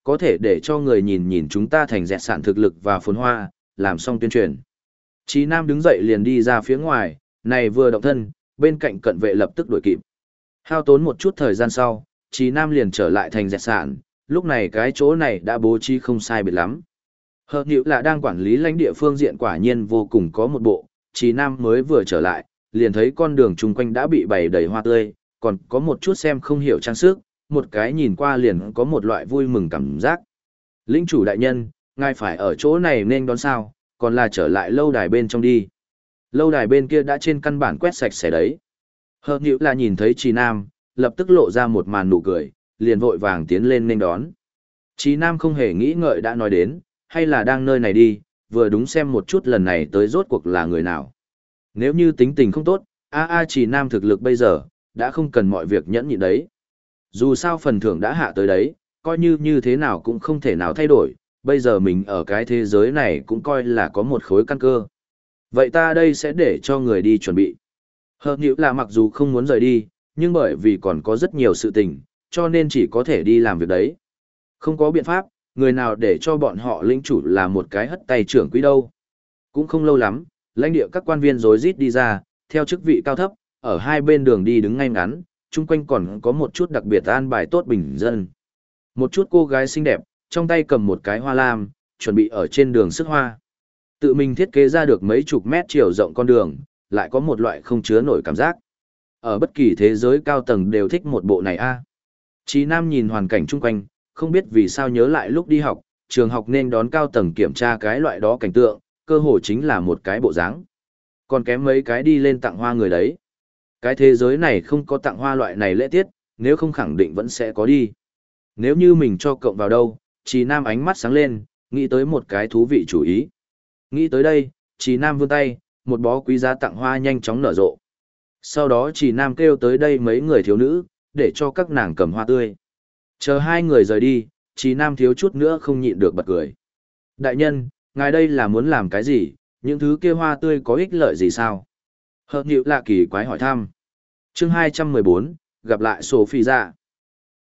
có thể để cho người nhìn nhìn chúng ta thành dẹt sản thực lực và phồn hoa, làm xong tuyên truyền. Chí Nam đứng dậy liền đi ra phía ngoài, này vừa động thân, bên cạnh cận vệ lập tức đuổi kịp. Hao tốn một chút thời gian sau, Chí Nam liền trở lại thành dẹt sản, lúc này cái chỗ này đã bố trí không sai biệt lắm. Hợp Nhiễu là đang quản lý lãnh địa phương diện quả nhiên vô cùng có một bộ, Chí Nam mới vừa trở lại, liền thấy con đường chung quanh đã bị bày đầy hoa tươi, còn có một chút xem không hiểu trang sức, một cái nhìn qua liền có một loại vui mừng cảm giác. Lĩnh chủ đại nhân, ngài phải ở chỗ này nên đón sao, còn là trở lại lâu đài bên trong đi. Lâu đài bên kia đã trên căn bản quét sạch sẽ đấy. Hợp Nhiễu là nhìn thấy Chí Nam, lập tức lộ ra một màn nụ cười, liền vội vàng tiến lên nên đón. Chí Nam không hề nghĩ ngợi đã nói đến, hay là đang nơi này đi, vừa đúng xem một chút lần này tới rốt cuộc là người nào. Nếu như tính tình không tốt, Chí Nam thực lực bây giờ, đã không cần mọi việc nhẫn nhịn đấy. Dù sao phần thưởng đã hạ tới đấy, coi như như thế nào cũng không thể nào thay đổi, bây giờ mình ở cái thế giới này cũng coi là có một khối căn cơ. Vậy ta đây sẽ để cho người đi chuẩn bị. Hợp Nhiễu là mặc dù không muốn rời đi, nhưng bởi vì còn có rất nhiều sự tình, cho nên chỉ có thể đi làm việc đấy. Không có biện pháp, người nào để cho bọn họ lĩnh chủ là một cái hất tay trưởng quỹ đâu. Cũng không lâu lắm, lãnh địa các quan viên rối rít đi ra, theo chức vị cao thấp, ở hai bên đường đi đứng ngay ngắn, chung quanh còn có một chút đặc biệt an bài tốt bình dân. Một chút cô gái xinh đẹp, trong tay cầm một cái hoa lam, chuẩn bị ở trên đường sức hoa. Tự mình thiết kế ra được mấy chục mét chiều rộng con đường, lại có một loại không chứa nổi cảm giác. Ở bất kỳ thế giới cao tầng đều thích một bộ này a. Chí Nam nhìn hoàn cảnh chung quanh, không biết vì sao nhớ lại lúc đi học, trường học nên đón cao tầng kiểm tra cái loại đó cảnh tượng, cơ hồ chính là một cái bộ dáng. Còn kém mấy cái đi lên tặng hoa người đấy. Cái thế giới này không có tặng hoa loại này lễ tiết, nếu không khẳng định vẫn sẽ có đi. Nếu như mình cho cộng vào đâu, Chí Nam ánh mắt sáng lên, nghĩ tới một cái thú vị chủ ý. Nghĩ tới đây, Chí Nam vươn tay, một bó quý giá tặng hoa nhanh chóng nở rộ. Sau đó Chí Nam kêu tới đây mấy người thiếu nữ, để cho các nàng cầm hoa tươi. Chờ hai người rời đi, Chí Nam thiếu chút nữa không nhịn được bật cười. Đại nhân, ngài đây là muốn làm cái gì, những thứ kia hoa tươi có ích lợi gì sao? Hợp Nhiễu lạ kỳ quái hỏi thăm. Chương 214, gặp lại Sophie dạ.